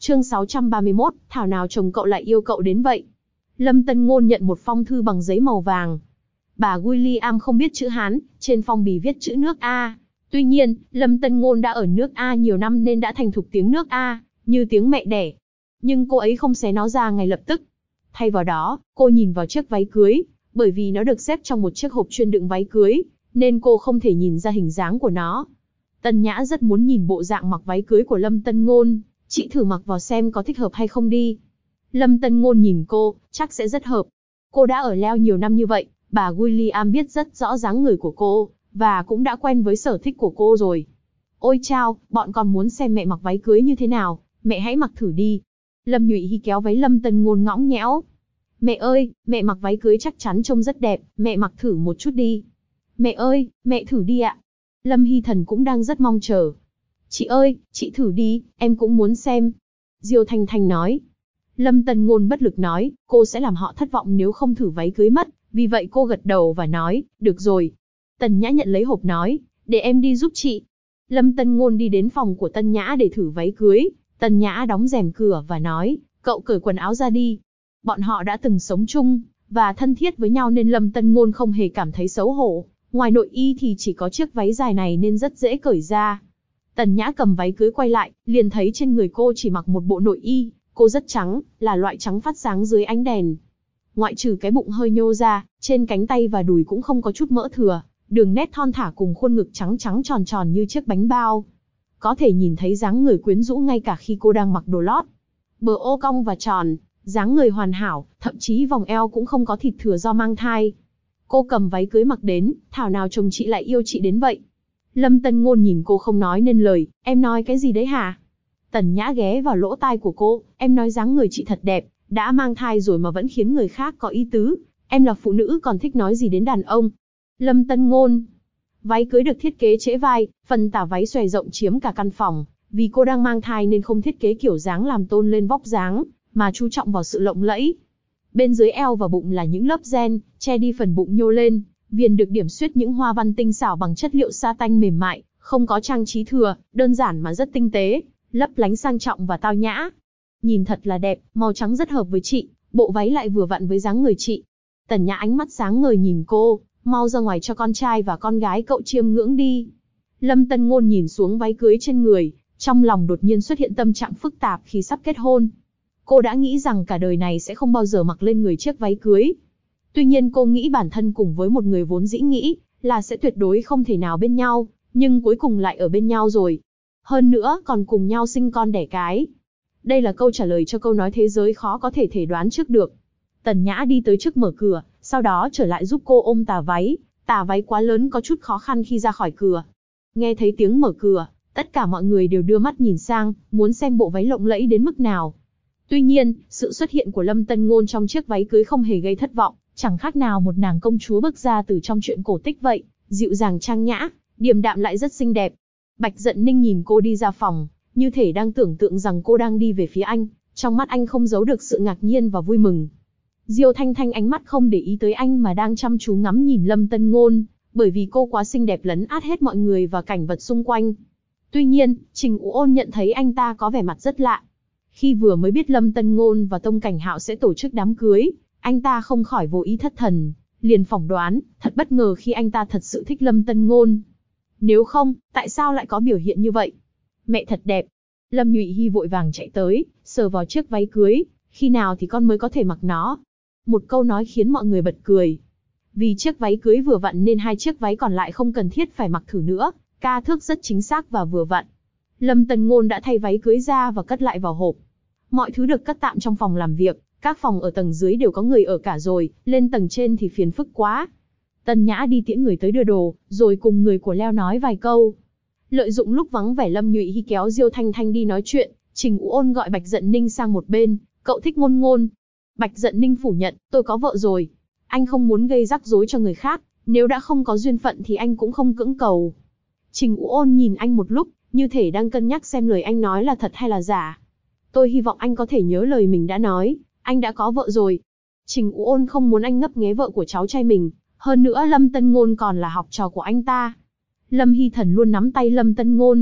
Chương 631, thảo nào chồng cậu lại yêu cậu đến vậy? Lâm Tân Ngôn nhận một phong thư bằng giấy màu vàng. Bà William không biết chữ Hán, trên phong bì viết chữ nước A. Tuy nhiên, Lâm Tân Ngôn đã ở nước A nhiều năm nên đã thành thục tiếng nước A, như tiếng mẹ đẻ. Nhưng cô ấy không xé nó ra ngay lập tức. Thay vào đó, cô nhìn vào chiếc váy cưới, bởi vì nó được xếp trong một chiếc hộp chuyên đựng váy cưới, nên cô không thể nhìn ra hình dáng của nó. Tần Nhã rất muốn nhìn bộ dạng mặc váy cưới của Lâm Tân Ngôn, chị thử mặc vào xem có thích hợp hay không đi. Lâm Tân Ngôn nhìn cô, chắc sẽ rất hợp. Cô đã ở Leo nhiều năm như vậy, bà William biết rất rõ dáng người của cô, và cũng đã quen với sở thích của cô rồi. Ôi chao, bọn con muốn xem mẹ mặc váy cưới như thế nào, mẹ hãy mặc thử đi. Lâm Nhụy Hy kéo váy Lâm Tân Ngôn ngõng nhẽo. Mẹ ơi, mẹ mặc váy cưới chắc chắn trông rất đẹp, mẹ mặc thử một chút đi. Mẹ ơi, mẹ thử đi ạ. Lâm Hy Thần cũng đang rất mong chờ. Chị ơi, chị thử đi, em cũng muốn xem. Diêu Thanh Thanh nói. Lâm Tân Ngôn bất lực nói, cô sẽ làm họ thất vọng nếu không thử váy cưới mất, vì vậy cô gật đầu và nói, được rồi. Tần Nhã nhận lấy hộp nói, để em đi giúp chị. Lâm Tân Ngôn đi đến phòng của Tần Nhã để thử váy cưới. Tần Nhã đóng rèm cửa và nói, cậu cởi quần áo ra đi. Bọn họ đã từng sống chung, và thân thiết với nhau nên Lâm Tân Ngôn không hề cảm thấy xấu hổ. Ngoài nội y thì chỉ có chiếc váy dài này nên rất dễ cởi ra. Tần Nhã cầm váy cưới quay lại, liền thấy trên người cô chỉ mặc một bộ nội y, cô rất trắng, là loại trắng phát sáng dưới ánh đèn. Ngoại trừ cái bụng hơi nhô ra, trên cánh tay và đùi cũng không có chút mỡ thừa, đường nét thon thả cùng khuôn ngực trắng trắng tròn tròn như chiếc bánh bao. Có thể nhìn thấy dáng người quyến rũ ngay cả khi cô đang mặc đồ lót. Bờ ô cong và tròn, dáng người hoàn hảo, thậm chí vòng eo cũng không có thịt thừa do mang thai. Cô cầm váy cưới mặc đến, thảo nào chồng chị lại yêu chị đến vậy. Lâm Tân Ngôn nhìn cô không nói nên lời, em nói cái gì đấy hả? Tần Nhã ghé vào lỗ tai của cô, em nói dáng người chị thật đẹp, đã mang thai rồi mà vẫn khiến người khác có ý tứ. Em là phụ nữ còn thích nói gì đến đàn ông? Lâm Tân Ngôn. Váy cưới được thiết kế trễ vai, phần tả váy xòe rộng chiếm cả căn phòng. Vì cô đang mang thai nên không thiết kế kiểu dáng làm tôn lên vóc dáng, mà chú trọng vào sự lộng lẫy. Bên dưới eo và bụng là những lớp ren, che đi phần bụng nhô lên. Viền được điểm xuyết những hoa văn tinh xảo bằng chất liệu sa tanh mềm mại, không có trang trí thừa, đơn giản mà rất tinh tế, lấp lánh sang trọng và tao nhã. Nhìn thật là đẹp, màu trắng rất hợp với chị, bộ váy lại vừa vặn với dáng người chị. Tần Nhã ánh mắt sáng ngời nhìn cô, mau ra ngoài cho con trai và con gái cậu chiêm ngưỡng đi. Lâm Tân Ngôn nhìn xuống váy cưới trên người, trong lòng đột nhiên xuất hiện tâm trạng phức tạp khi sắp kết hôn. Cô đã nghĩ rằng cả đời này sẽ không bao giờ mặc lên người chiếc váy cưới. Tuy nhiên cô nghĩ bản thân cùng với một người vốn dĩ nghĩ là sẽ tuyệt đối không thể nào bên nhau, nhưng cuối cùng lại ở bên nhau rồi. Hơn nữa còn cùng nhau sinh con đẻ cái. Đây là câu trả lời cho câu nói thế giới khó có thể thể đoán trước được. Tần Nhã đi tới trước mở cửa, sau đó trở lại giúp cô ôm tà váy. Tà váy quá lớn có chút khó khăn khi ra khỏi cửa. Nghe thấy tiếng mở cửa, tất cả mọi người đều đưa mắt nhìn sang, muốn xem bộ váy lộng lẫy đến mức nào. Tuy nhiên, sự xuất hiện của Lâm Tân Ngôn trong chiếc váy cưới không hề gây thất vọng, chẳng khác nào một nàng công chúa bước ra từ trong truyện cổ tích vậy, dịu dàng trang nhã, điềm đạm lại rất xinh đẹp. Bạch Dận Ninh nhìn cô đi ra phòng, như thể đang tưởng tượng rằng cô đang đi về phía anh, trong mắt anh không giấu được sự ngạc nhiên và vui mừng. Diêu Thanh Thanh ánh mắt không để ý tới anh mà đang chăm chú ngắm nhìn Lâm Tân Ngôn, bởi vì cô quá xinh đẹp lấn át hết mọi người và cảnh vật xung quanh. Tuy nhiên, Trình Ú Ôn nhận thấy anh ta có vẻ mặt rất lạ. Khi vừa mới biết Lâm Tân Ngôn và Tông Cảnh Hạo sẽ tổ chức đám cưới, anh ta không khỏi vô ý thất thần, liền phỏng đoán, thật bất ngờ khi anh ta thật sự thích Lâm Tân Ngôn. Nếu không, tại sao lại có biểu hiện như vậy? Mẹ thật đẹp. Lâm Nhụy Hy vội vàng chạy tới, sờ vào chiếc váy cưới, khi nào thì con mới có thể mặc nó? Một câu nói khiến mọi người bật cười. Vì chiếc váy cưới vừa vặn nên hai chiếc váy còn lại không cần thiết phải mặc thử nữa, ca thước rất chính xác và vừa vặn. Lâm Tân Ngôn đã thay váy cưới ra và cất lại vào hộp. Mọi thứ được cất tạm trong phòng làm việc, các phòng ở tầng dưới đều có người ở cả rồi, lên tầng trên thì phiền phức quá. Tần Nhã đi tiễn người tới đưa đồ, rồi cùng người của Leo nói vài câu. Lợi dụng lúc vắng vẻ Lâm Nhụy Hy kéo Diêu Thanh Thanh đi nói chuyện, Trình Ú Ôn gọi Bạch Dận Ninh sang một bên, cậu thích Ngôn Ngôn. Bạch Dận Ninh phủ nhận, tôi có vợ rồi. Anh không muốn gây rắc rối cho người khác, nếu đã không có duyên phận thì anh cũng không cưỡng cầu. Trình Ú Ôn nhìn anh một lúc, như thể đang cân nhắc xem lời anh nói là thật hay là giả. Tôi hy vọng anh có thể nhớ lời mình đã nói, anh đã có vợ rồi. Trình Ú Ôn không muốn anh ngấp nghé vợ của cháu trai mình, hơn nữa Lâm Tân Ngôn còn là học trò của anh ta. Lâm Hy Thần luôn nắm tay Lâm Tân Ngôn,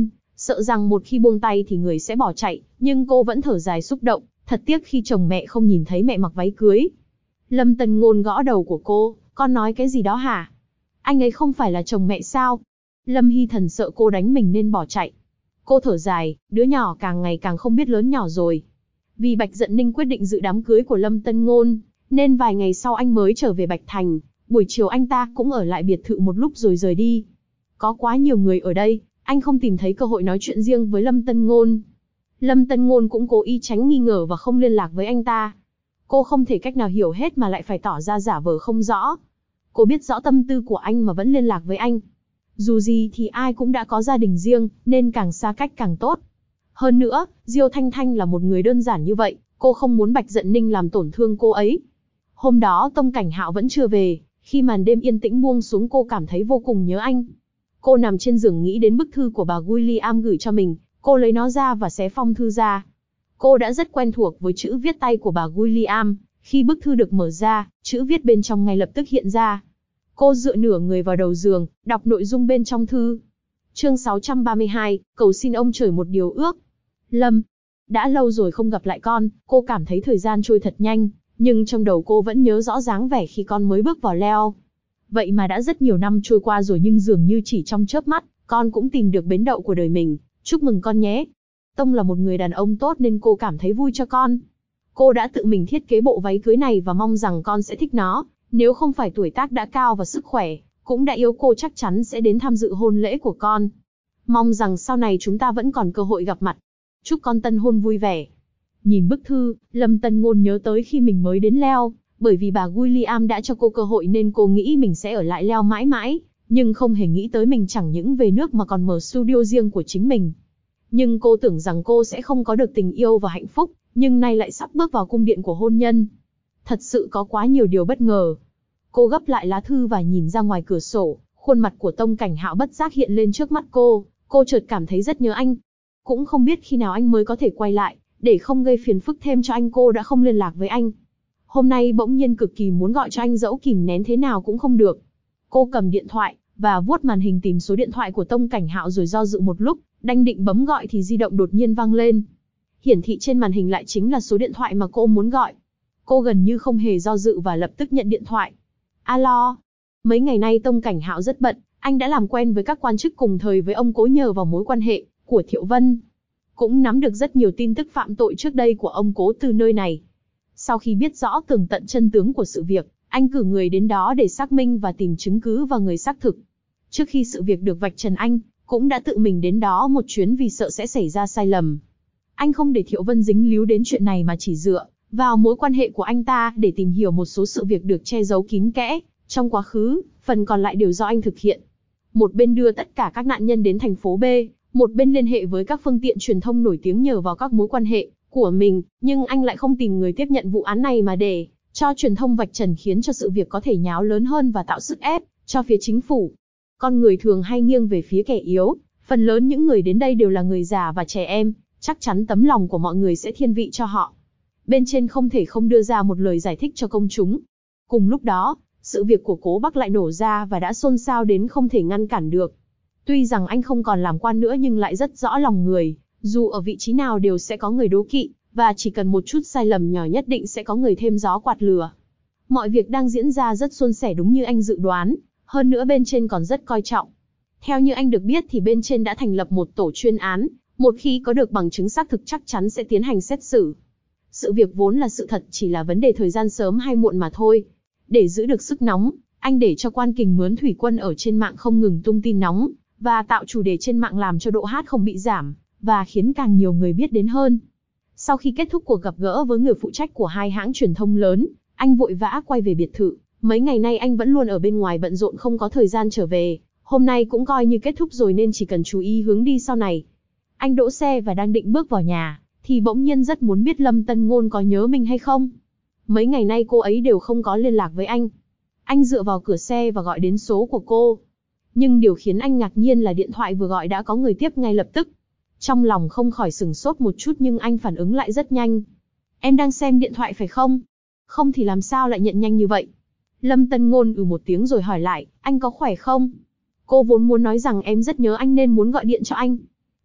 sợ rằng một khi buông tay thì người sẽ bỏ chạy, nhưng cô vẫn thở dài xúc động, thật tiếc khi chồng mẹ không nhìn thấy mẹ mặc váy cưới. Lâm Tân Ngôn gõ đầu của cô, con nói cái gì đó hả? Anh ấy không phải là chồng mẹ sao? Lâm Hy Thần sợ cô đánh mình nên bỏ chạy. Cô thở dài, đứa nhỏ càng ngày càng không biết lớn nhỏ rồi. Vì Bạch Dận Ninh quyết định dự đám cưới của Lâm Tân Ngôn, nên vài ngày sau anh mới trở về Bạch Thành, buổi chiều anh ta cũng ở lại biệt thự một lúc rồi rời đi. Có quá nhiều người ở đây, anh không tìm thấy cơ hội nói chuyện riêng với Lâm Tân Ngôn. Lâm Tân Ngôn cũng cố ý tránh nghi ngờ và không liên lạc với anh ta. Cô không thể cách nào hiểu hết mà lại phải tỏ ra giả vờ không rõ. Cô biết rõ tâm tư của anh mà vẫn liên lạc với anh. Dù gì thì ai cũng đã có gia đình riêng, nên càng xa cách càng tốt. Hơn nữa, Diêu Thanh Thanh là một người đơn giản như vậy, cô không muốn Bạch Dận Ninh làm tổn thương cô ấy. Hôm đó Tông Cảnh Hạo vẫn chưa về, khi màn đêm yên tĩnh buông xuống cô cảm thấy vô cùng nhớ anh. Cô nằm trên giường nghĩ đến bức thư của bà William gửi cho mình, cô lấy nó ra và xé phong thư ra. Cô đã rất quen thuộc với chữ viết tay của bà William, khi bức thư được mở ra, chữ viết bên trong ngay lập tức hiện ra. Cô dựa nửa người vào đầu giường, đọc nội dung bên trong thư. Chương 632, cầu xin ông trời một điều ước. Lâm, đã lâu rồi không gặp lại con, cô cảm thấy thời gian trôi thật nhanh, nhưng trong đầu cô vẫn nhớ rõ dáng vẻ khi con mới bước vào Leo. Vậy mà đã rất nhiều năm trôi qua rồi nhưng dường như chỉ trong chớp mắt, con cũng tìm được bến đậu của đời mình, chúc mừng con nhé. Tông là một người đàn ông tốt nên cô cảm thấy vui cho con. Cô đã tự mình thiết kế bộ váy cưới này và mong rằng con sẽ thích nó, nếu không phải tuổi tác đã cao và sức khỏe, cũng đã yếu cô chắc chắn sẽ đến tham dự hôn lễ của con. Mong rằng sau này chúng ta vẫn còn cơ hội gặp mặt. Chúc con tân hôn vui vẻ. Nhìn bức thư, Lâm Tân Ngôn nhớ tới khi mình mới đến Leo, bởi vì bà William đã cho cô cơ hội nên cô nghĩ mình sẽ ở lại Leo mãi mãi, nhưng không hề nghĩ tới mình chẳng những về nước mà còn mở studio riêng của chính mình. Nhưng cô tưởng rằng cô sẽ không có được tình yêu và hạnh phúc, nhưng nay lại sắp bước vào cung điện của hôn nhân. Thật sự có quá nhiều điều bất ngờ. Cô gấp lại lá thư và nhìn ra ngoài cửa sổ, khuôn mặt của Tông Cảnh Hạo bất giác hiện lên trước mắt cô chợt cảm thấy rất nhớ anh. Cũng không biết khi nào anh mới có thể quay lại, để không gây phiền phức thêm cho anh cô đã không liên lạc với anh. Hôm nay bỗng nhiên cực kỳ muốn gọi cho anh dẫu kìm nén thế nào cũng không được. Cô cầm điện thoại, và vuốt màn hình tìm số điện thoại của Tông Cảnh Hạo rồi do dự một lúc, đang định bấm gọi thì di động đột nhiên vang lên. Hiển thị trên màn hình lại chính là số điện thoại mà cô muốn gọi. Cô gần như không hề do dự và lập tức nhận điện thoại. Alo, mấy ngày nay Tông Cảnh Hạo rất bận, anh đã làm quen với các quan chức cùng thời với ông Cố nhờ vào mối quan hệ của Thiệu Vân. Cũng nắm được rất nhiều tin tức phạm tội trước đây của ông Cố từ nơi này. Sau khi biết rõ tường tận chân tướng của sự việc, anh cử người đến đó để xác minh và tìm chứng cứ và người xác thực. Trước khi sự việc được vạch trần anh cũng đã tự mình đến đó một chuyến vì sợ sẽ xảy ra sai lầm. Anh không để Thiệu Vân dính líu đến chuyện này mà chỉ dựa vào mối quan hệ của anh ta để tìm hiểu một số sự việc được che giấu kín kẽ trong quá khứ, phần còn lại đều do anh thực hiện. Một bên đưa tất cả các nạn nhân đến thành phố B, một bên liên hệ với các phương tiện truyền thông nổi tiếng nhờ vào các mối quan hệ của mình, nhưng anh lại không tìm người tiếp nhận vụ án này mà để cho truyền thông vạch trần, khiến cho sự việc có thể nháo lớn hơn và tạo sức ép cho phía chính phủ. Con người thường hay nghiêng về phía kẻ yếu, phần lớn những người đến đây đều là người già và trẻ em, chắc chắn tấm lòng của mọi người sẽ thiên vị cho họ. Bên trên không thể không đưa ra một lời giải thích cho công chúng. Cùng lúc đó, sự việc của Cố Bắc lại nổ ra và đã xôn xao đến không thể ngăn cản được. Tuy rằng anh không còn làm quan nữa nhưng lại rất rõ lòng người, dù ở vị trí nào đều sẽ có người đố kỵ, và chỉ cần một chút sai lầm nhỏ nhất định sẽ có người thêm gió quạt lửa. Mọi việc đang diễn ra rất suôn sẻ đúng như anh dự đoán, hơn nữa bên trên còn rất coi trọng. Theo như anh được biết thì bên trên đã thành lập một tổ chuyên án, một khi có được bằng chứng xác thực chắc chắn sẽ tiến hành xét xử. Sự việc vốn là sự thật, chỉ là vấn đề thời gian sớm hay muộn mà thôi. Để giữ được sức nóng, anh để cho Quan Kình mướn thủy quân ở trên mạng không ngừng tung tin nóng, và tạo chủ đề trên mạng làm cho độ hot không bị giảm, và khiến càng nhiều người biết đến hơn. Sau khi kết thúc cuộc gặp gỡ với người phụ trách của hai hãng truyền thông lớn, anh vội vã quay về biệt thự. Mấy ngày nay anh vẫn luôn ở bên ngoài bận rộn không có thời gian trở về. Hôm nay cũng coi như kết thúc rồi nên chỉ cần chú ý hướng đi sau này. Anh đỗ xe và đang định bước vào nhà, thì bỗng nhiên rất muốn biết Lâm Tân Ngôn có nhớ mình hay không. Mấy ngày nay cô ấy đều không có liên lạc với anh. Anh dựa vào cửa xe và gọi đến số của cô. Nhưng điều khiến anh ngạc nhiên là điện thoại vừa gọi đã có người tiếp ngay lập tức. Trong lòng không khỏi sửng sốt một chút nhưng anh phản ứng lại rất nhanh. Em đang xem điện thoại phải không? Không thì làm sao lại nhận nhanh như vậy? Lâm Tân Ngôn một tiếng rồi hỏi lại, anh có khỏe không? Cô vốn muốn nói rằng em rất nhớ anh nên muốn gọi điện cho anh.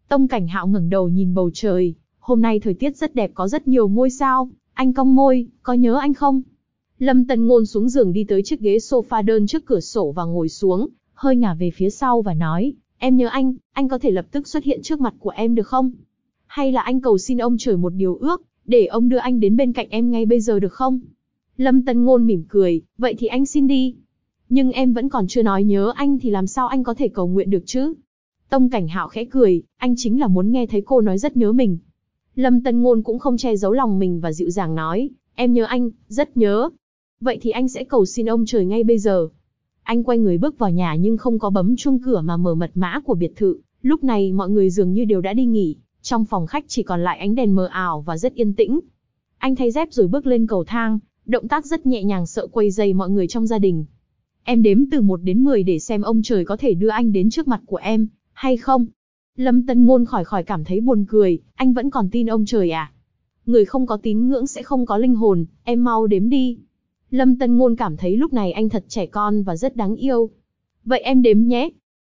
Tông Cảnh Hạo ngẩng đầu nhìn bầu trời, hôm nay thời tiết rất đẹp, có rất nhiều ngôi sao. Anh cong môi, có nhớ anh không? Lâm Tân Ngôn xuống giường đi tới chiếc ghế sofa đơn trước cửa sổ và ngồi xuống, hơi ngả về phía sau và nói, em nhớ anh có thể lập tức xuất hiện trước mặt của em được không? Hay là anh cầu xin ông trời một điều ước, để ông đưa anh đến bên cạnh em ngay bây giờ được không? Lâm Tân Ngôn mỉm cười, vậy thì anh xin đi. Nhưng em vẫn còn chưa nói nhớ anh thì làm sao anh có thể cầu nguyện được chứ? Tông Cảnh Hạo khẽ cười, anh chính là muốn nghe thấy cô nói rất nhớ mình. Lâm Tân Ngôn cũng không che giấu lòng mình và dịu dàng nói, em nhớ anh, rất nhớ. Vậy thì anh sẽ cầu xin ông trời ngay bây giờ. Anh quay người bước vào nhà nhưng không có bấm chuông cửa mà mở mật mã của biệt thự. Lúc này mọi người dường như đều đã đi nghỉ, trong phòng khách chỉ còn lại ánh đèn mờ ảo và rất yên tĩnh. Anh thay dép rồi bước lên cầu thang, động tác rất nhẹ nhàng sợ quấy rầy mọi người trong gia đình. Em đếm từ 1 đến 10 để xem ông trời có thể đưa anh đến trước mặt của em, hay không? Lâm Tân Ngôn khỏi cảm thấy buồn cười, anh vẫn còn tin ông trời à? Người không có tín ngưỡng sẽ không có linh hồn, em mau đếm đi. Lâm Tân Ngôn cảm thấy lúc này anh thật trẻ con và rất đáng yêu. Vậy em đếm nhé.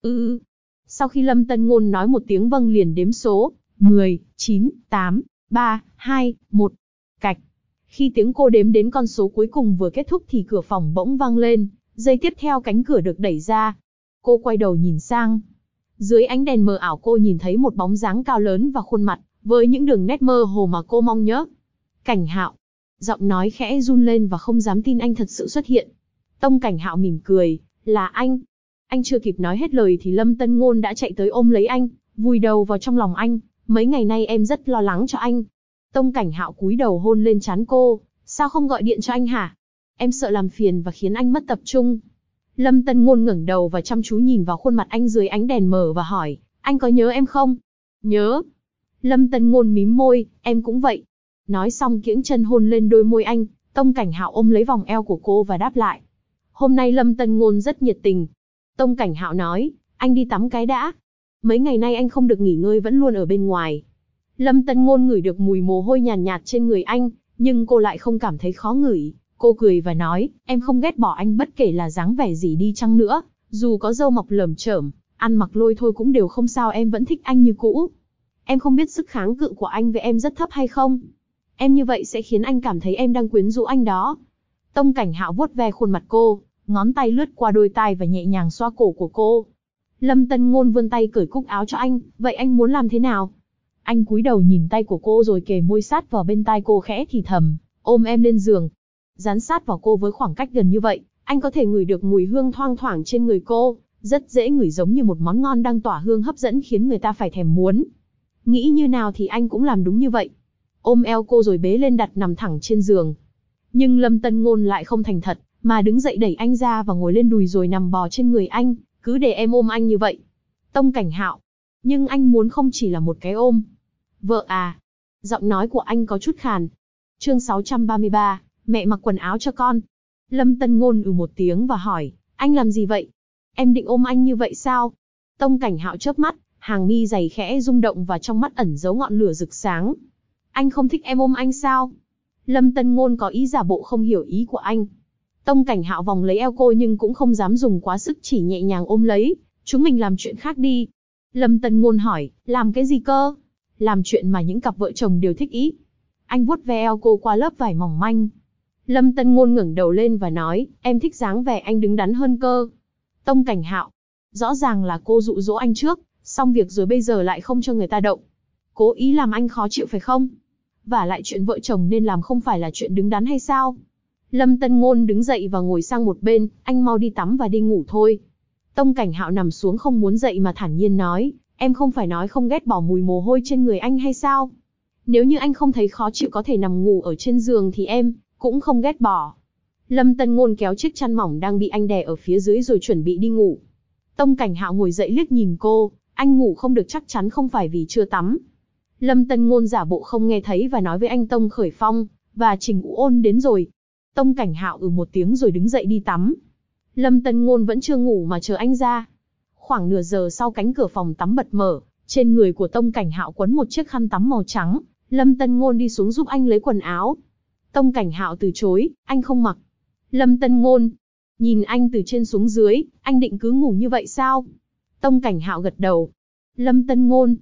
Sau khi Lâm Tân Ngôn nói một tiếng vâng liền đếm số, 10, 9, 8, 3, 2, 1. Cạch. Khi tiếng cô đếm đến con số cuối cùng vừa kết thúc thì cửa phòng bỗng vang lên, giây tiếp theo cánh cửa được đẩy ra. Cô quay đầu nhìn sang. Dưới ánh đèn mờ ảo cô nhìn thấy một bóng dáng cao lớn và khuôn mặt, với những đường nét mơ hồ mà cô mong nhớ. Cảnh Hạo. Giọng nói khẽ run lên và không dám tin anh thật sự xuất hiện. Tông Cảnh Hạo mỉm cười, là anh. Anh chưa kịp nói hết lời thì Lâm Tân Ngôn đã chạy tới ôm lấy anh, vùi đầu vào trong lòng anh. Mấy ngày nay em rất lo lắng cho anh. Tông Cảnh Hạo cúi đầu hôn lên trán cô, sao không gọi điện cho anh hả? Em sợ làm phiền và khiến anh mất tập trung. Lâm Tân Ngôn ngẩng đầu và chăm chú nhìn vào khuôn mặt anh dưới ánh đèn mờ và hỏi, anh có nhớ em không? Nhớ. Lâm Tân Ngôn mím môi, em cũng vậy. Nói xong kiễng chân hôn lên đôi môi anh, Tông Cảnh Hạo ôm lấy vòng eo của cô và đáp lại. Hôm nay Lâm Tân Ngôn rất nhiệt tình. Tông Cảnh Hạo nói, anh đi tắm cái đã. Mấy ngày nay anh không được nghỉ ngơi vẫn luôn ở bên ngoài. Lâm Tân Ngôn ngửi được mùi mồ hôi nhàn nhạt trên người anh, nhưng cô lại không cảm thấy khó ngửi. Cô cười và nói, em không ghét bỏ anh bất kể là dáng vẻ gì đi chăng nữa, dù có râu mọc lởm chởm, ăn mặc lôi thôi cũng đều không sao, em vẫn thích anh như cũ. Em không biết sức kháng cự của anh với em rất thấp hay không? Em như vậy sẽ khiến anh cảm thấy em đang quyến rũ anh đó. Tông Cảnh Hạo vuốt ve khuôn mặt cô, ngón tay lướt qua đôi tai và nhẹ nhàng xoa cổ của cô. Lâm Tân Ngôn vươn tay cởi cúc áo cho anh, vậy anh muốn làm thế nào? Anh cúi đầu nhìn tay của cô rồi kề môi sát vào bên tai cô khẽ thì thầm, ôm em lên giường. Dán sát vào cô với khoảng cách gần như vậy, anh có thể ngửi được mùi hương thoang thoảng trên người cô, rất dễ ngửi giống như một món ngon đang tỏa hương hấp dẫn khiến người ta phải thèm muốn. Nghĩ như nào thì anh cũng làm đúng như vậy. Ôm eo cô rồi bế lên đặt nằm thẳng trên giường. Nhưng Lâm Tân Ngôn lại không thành thật, mà đứng dậy đẩy anh ra và ngồi lên đùi rồi nằm bò trên người anh, cứ để em ôm anh như vậy. Tông Cảnh Hạo. Nhưng anh muốn không chỉ là một cái ôm. Vợ à. Giọng nói của anh có chút khàn. Chương 633, mẹ mặc quần áo cho con. Lâm Tân Ngôn một tiếng và hỏi, anh làm gì vậy? Em định ôm anh như vậy sao? Tông Cảnh Hạo chớp mắt, hàng mi dày khẽ rung động và trong mắt ẩn giấu ngọn lửa rực sáng. Anh không thích em ôm anh sao? Lâm Tân Ngôn có ý giả bộ không hiểu ý của anh. Tông Cảnh Hạo vòng lấy eo cô nhưng cũng không dám dùng quá sức, chỉ nhẹ nhàng ôm lấy. Chúng mình làm chuyện khác đi. Lâm Tân Ngôn hỏi, làm cái gì cơ? Làm chuyện mà những cặp vợ chồng đều thích ý. Anh vuốt ve eo cô qua lớp vải mỏng manh. Lâm Tân Ngôn ngẩng đầu lên và nói, em thích dáng vẻ anh đứng đắn hơn cơ. Tông Cảnh Hạo. Rõ ràng là cô dụ dỗ anh trước, xong việc rồi bây giờ lại không cho người ta động. Cố ý làm anh khó chịu phải không? Vả lại chuyện vợ chồng nên làm không phải là chuyện đứng đắn hay sao? Lâm Tân Ngôn đứng dậy và ngồi sang một bên, anh mau đi tắm và đi ngủ thôi. Tông Cảnh Hạo nằm xuống không muốn dậy mà thản nhiên nói, em không phải nói không ghét bỏ mùi mồ hôi trên người anh hay sao? Nếu như anh không thấy khó chịu có thể nằm ngủ ở trên giường thì em cũng không ghét bỏ. Lâm Tân Ngôn kéo chiếc chăn mỏng đang bị anh đè ở phía dưới rồi chuẩn bị đi ngủ. Tông Cảnh Hạo ngồi dậy liếc nhìn cô, anh ngủ không được chắc chắn không phải vì chưa tắm. Lâm Tân Ngôn giả bộ không nghe thấy và nói với anh Tông Khởi Phong và Trình Vũ Ôn đến rồi. Tông Cảnh Hạo một tiếng rồi đứng dậy đi tắm. Lâm Tân Ngôn vẫn chưa ngủ mà chờ anh ra. Khoảng nửa giờ sau cánh cửa phòng tắm bật mở, trên người của Tông Cảnh Hạo quấn một chiếc khăn tắm màu trắng. Lâm Tân Ngôn đi xuống giúp anh lấy quần áo. Tông Cảnh Hạo từ chối, anh không mặc. Lâm Tân Ngôn nhìn anh từ trên xuống dưới, anh định cứ ngủ như vậy sao? Tông Cảnh Hạo gật đầu. Lâm Tân Ngôn,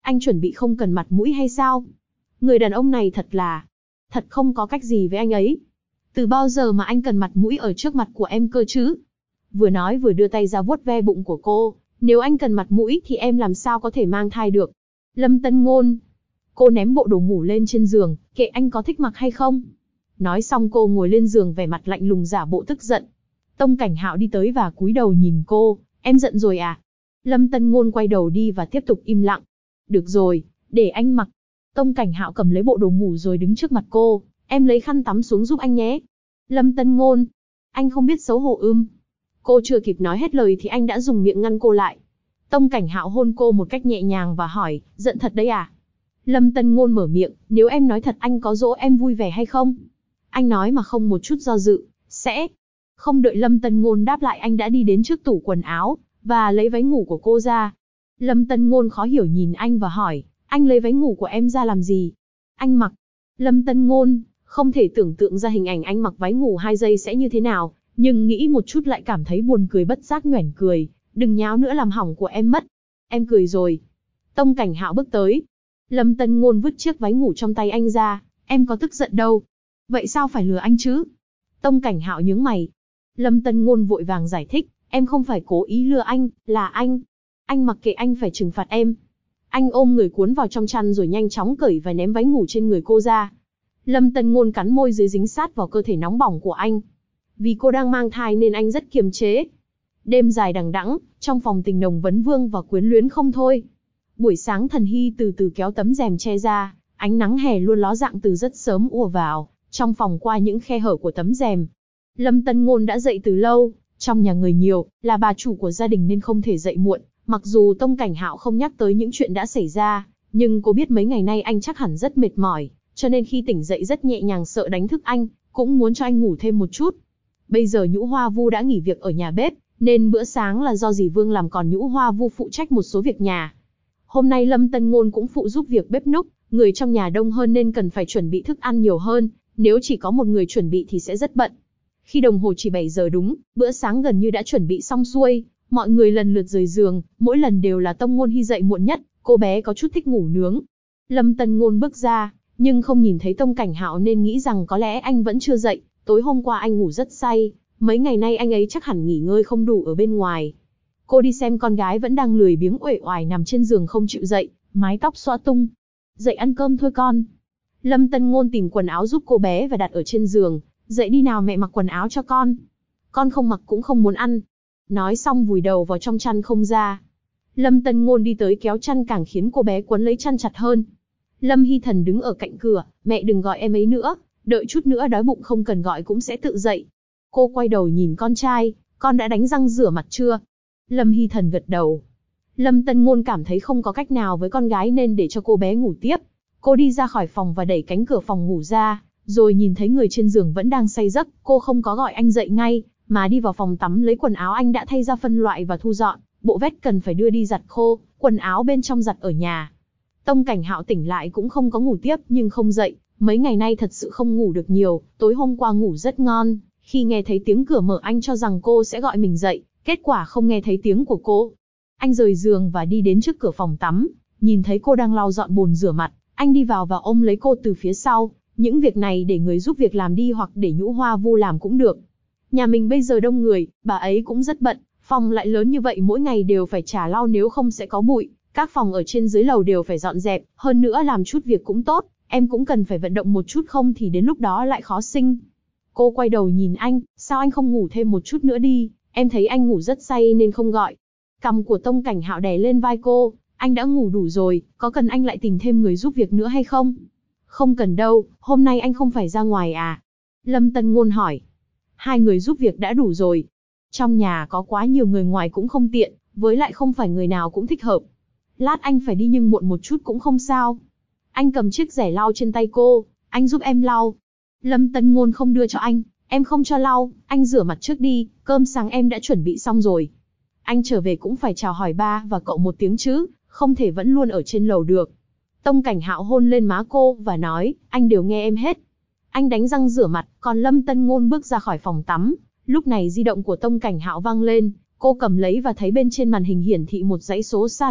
Anh chuẩn bị không cần mặt mũi hay sao? Người đàn ông này thật không có cách gì với anh ấy. Từ bao giờ mà anh cần mặt mũi ở trước mặt của em cơ chứ? Vừa nói vừa đưa tay ra vuốt ve bụng của cô. Nếu anh cần mặt mũi thì em làm sao có thể mang thai được? Lâm Tân Ngôn. Cô ném bộ đồ ngủ lên trên giường, kệ anh có thích mặc hay không. Nói xong cô ngồi lên giường vẻ mặt lạnh lùng giả bộ tức giận. Tông Cảnh Hạo đi tới và cúi đầu nhìn cô. Em giận rồi à? Lâm Tân Ngôn quay đầu đi và tiếp tục im lặng. Được rồi, để anh mặc. Tông Cảnh Hạo cầm lấy bộ đồ ngủ rồi đứng trước mặt cô. Em lấy khăn tắm xuống giúp anh nhé. Lâm Tân Ngôn. Anh không biết xấu hổ ưm. Cô chưa kịp nói hết lời thì anh đã dùng miệng ngăn cô lại. Tông Cảnh Hạo hôn cô một cách nhẹ nhàng và hỏi, giận thật đấy à? Lâm Tân Ngôn mở miệng, nếu em nói thật anh có dỗ em vui vẻ hay không? Anh nói mà không một chút do dự, sẽ. Không đợi Lâm Tân Ngôn đáp lại anh đã đi đến trước tủ quần áo, và lấy váy ngủ của cô ra. Lâm Tân Ngôn khó hiểu nhìn anh và hỏi, anh lấy váy ngủ của em ra làm gì? Anh mặc. Lâm Tân Ngôn, không thể tưởng tượng ra hình ảnh anh mặc váy ngủ 2 giây sẽ như thế nào, nhưng nghĩ một chút lại cảm thấy buồn cười bất giác nhoẻn cười, đừng nháo nữa làm hỏng của em mất. Em cười rồi. Tông Cảnh Hạo bước tới. Lâm Tân Ngôn vứt chiếc váy ngủ trong tay anh ra, em có tức giận đâu. Vậy sao phải lừa anh chứ? Tông Cảnh Hạo nhướng mày. Lâm Tân Ngôn vội vàng giải thích, em không phải cố ý lừa anh, là anh. Anh mặc kệ anh phải trừng phạt em. Anh ôm người cuốn vào trong chăn rồi nhanh chóng cởi và ném váy ngủ trên người cô ra. Lâm Tân Ngôn cắn môi dưới dính sát vào cơ thể nóng bỏng của anh. Vì cô đang mang thai nên anh rất kiềm chế. Đêm dài đằng đẵng, trong phòng tình nồng vấn vương và quyến luyến không thôi. Buổi sáng Thần Hy từ từ kéo tấm rèm che ra, ánh nắng hè luôn ló dạng từ rất sớm ùa vào, trong phòng qua những khe hở của tấm rèm. Lâm Tân Ngôn đã dậy từ lâu, trong nhà người nhiều, là bà chủ của gia đình nên không thể dậy muộn. Mặc dù Tông Cảnh Hạo không nhắc tới những chuyện đã xảy ra, nhưng cô biết mấy ngày nay anh chắc hẳn rất mệt mỏi, cho nên khi tỉnh dậy rất nhẹ nhàng sợ đánh thức anh, cũng muốn cho anh ngủ thêm một chút. Bây giờ Nhũ Hoa Vu đã nghỉ việc ở nhà bếp, nên bữa sáng là do dì Vương làm còn Nhũ Hoa Vu phụ trách một số việc nhà. Hôm nay Lâm Tân Ngôn cũng phụ giúp việc bếp núc, người trong nhà đông hơn nên cần phải chuẩn bị thức ăn nhiều hơn, nếu chỉ có một người chuẩn bị thì sẽ rất bận. Khi đồng hồ chỉ 7 giờ đúng, bữa sáng gần như đã chuẩn bị xong xuôi, mọi người lần lượt rời giường, mỗi lần đều là Tông Ngôn Hy dậy muộn nhất, cô bé có chút thích ngủ nướng. Lâm Tân Ngôn bước ra, nhưng không nhìn thấy Tông Cảnh Hạo nên nghĩ rằng có lẽ anh vẫn chưa dậy, tối hôm qua anh ngủ rất say, mấy ngày nay anh ấy chắc hẳn nghỉ ngơi không đủ ở bên ngoài. Cô đi xem con gái vẫn đang lười biếng uể oải nằm trên giường không chịu dậy, mái tóc xõa tung. Dậy ăn cơm thôi con. Lâm Tân Ngôn tìm quần áo giúp cô bé và đặt ở trên giường, dậy đi nào mẹ mặc quần áo cho con. Con không mặc cũng không muốn ăn. Nói xong vùi đầu vào trong chăn không ra. Lâm Tân Ngôn đi tới kéo chăn càng khiến cô bé quấn lấy chăn chặt hơn. Lâm Hy Thần đứng ở cạnh cửa, mẹ đừng gọi em ấy nữa, đợi chút nữa đói bụng không cần gọi cũng sẽ tự dậy. Cô quay đầu nhìn con trai, con đã đánh răng rửa mặt chưa? Lâm Hy Thần gật đầu. Lâm Tân Ngôn cảm thấy không có cách nào với con gái nên để cho cô bé ngủ tiếp. Cô đi ra khỏi phòng và đẩy cánh cửa phòng ngủ ra, rồi nhìn thấy người trên giường vẫn đang say giấc, cô không có gọi anh dậy ngay, mà đi vào phòng tắm lấy quần áo anh đã thay ra phân loại và thu dọn, bộ vest cần phải đưa đi giặt khô, quần áo bên trong giặt ở nhà. Tông Cảnh Hạo tỉnh lại cũng không có ngủ tiếp nhưng không dậy, mấy ngày nay thật sự không ngủ được nhiều, tối hôm qua ngủ rất ngon, khi nghe thấy tiếng cửa mở anh cho rằng cô sẽ gọi mình dậy, kết quả không nghe thấy tiếng của cô. Anh rời giường và đi đến trước cửa phòng tắm, nhìn thấy cô đang lau dọn bồn rửa mặt, anh đi vào và ôm lấy cô từ phía sau, những việc này để người giúp việc làm đi hoặc để Nhũ Hoa Vu làm cũng được. Nhà mình bây giờ đông người, bà ấy cũng rất bận, phòng lại lớn như vậy mỗi ngày đều phải trả lau nếu không sẽ có bụi, các phòng ở trên dưới lầu đều phải dọn dẹp, hơn nữa làm chút việc cũng tốt, em cũng cần phải vận động một chút không thì đến lúc đó lại khó sinh. Cô quay đầu nhìn anh, sao anh không ngủ thêm một chút nữa đi, em thấy anh ngủ rất say nên không gọi. Cằm của Tông Cảnh Hạo đè lên vai cô, anh đã ngủ đủ rồi, có cần anh lại tìm thêm người giúp việc nữa hay không? Không cần đâu, hôm nay anh không phải ra ngoài à? Lâm Tân Ngôn hỏi. 2 người giúp việc đã đủ rồi. Trong nhà có quá nhiều người ngoài cũng không tiện, với lại không phải người nào cũng thích hợp. Lát anh phải đi nhưng muộn một chút cũng không sao. Anh cầm chiếc rẻ lau trên tay cô, anh giúp em lau. Lâm Tân Ngôn không đưa cho anh, em không cho lau, anh rửa mặt trước đi, cơm sáng em đã chuẩn bị xong rồi. Anh trở về cũng phải chào hỏi ba và cậu một tiếng chứ, không thể vẫn luôn ở trên lầu được. Tông Cảnh Hạo hôn lên má cô và nói, anh đều nghe em hết. Anh đánh răng rửa mặt, còn Lâm Tân Ngôn bước ra khỏi phòng tắm. Lúc này di động của Tông Cảnh Hạo vang lên, cô cầm lấy và thấy bên trên màn hình hiển thị một dãy số xa lạ.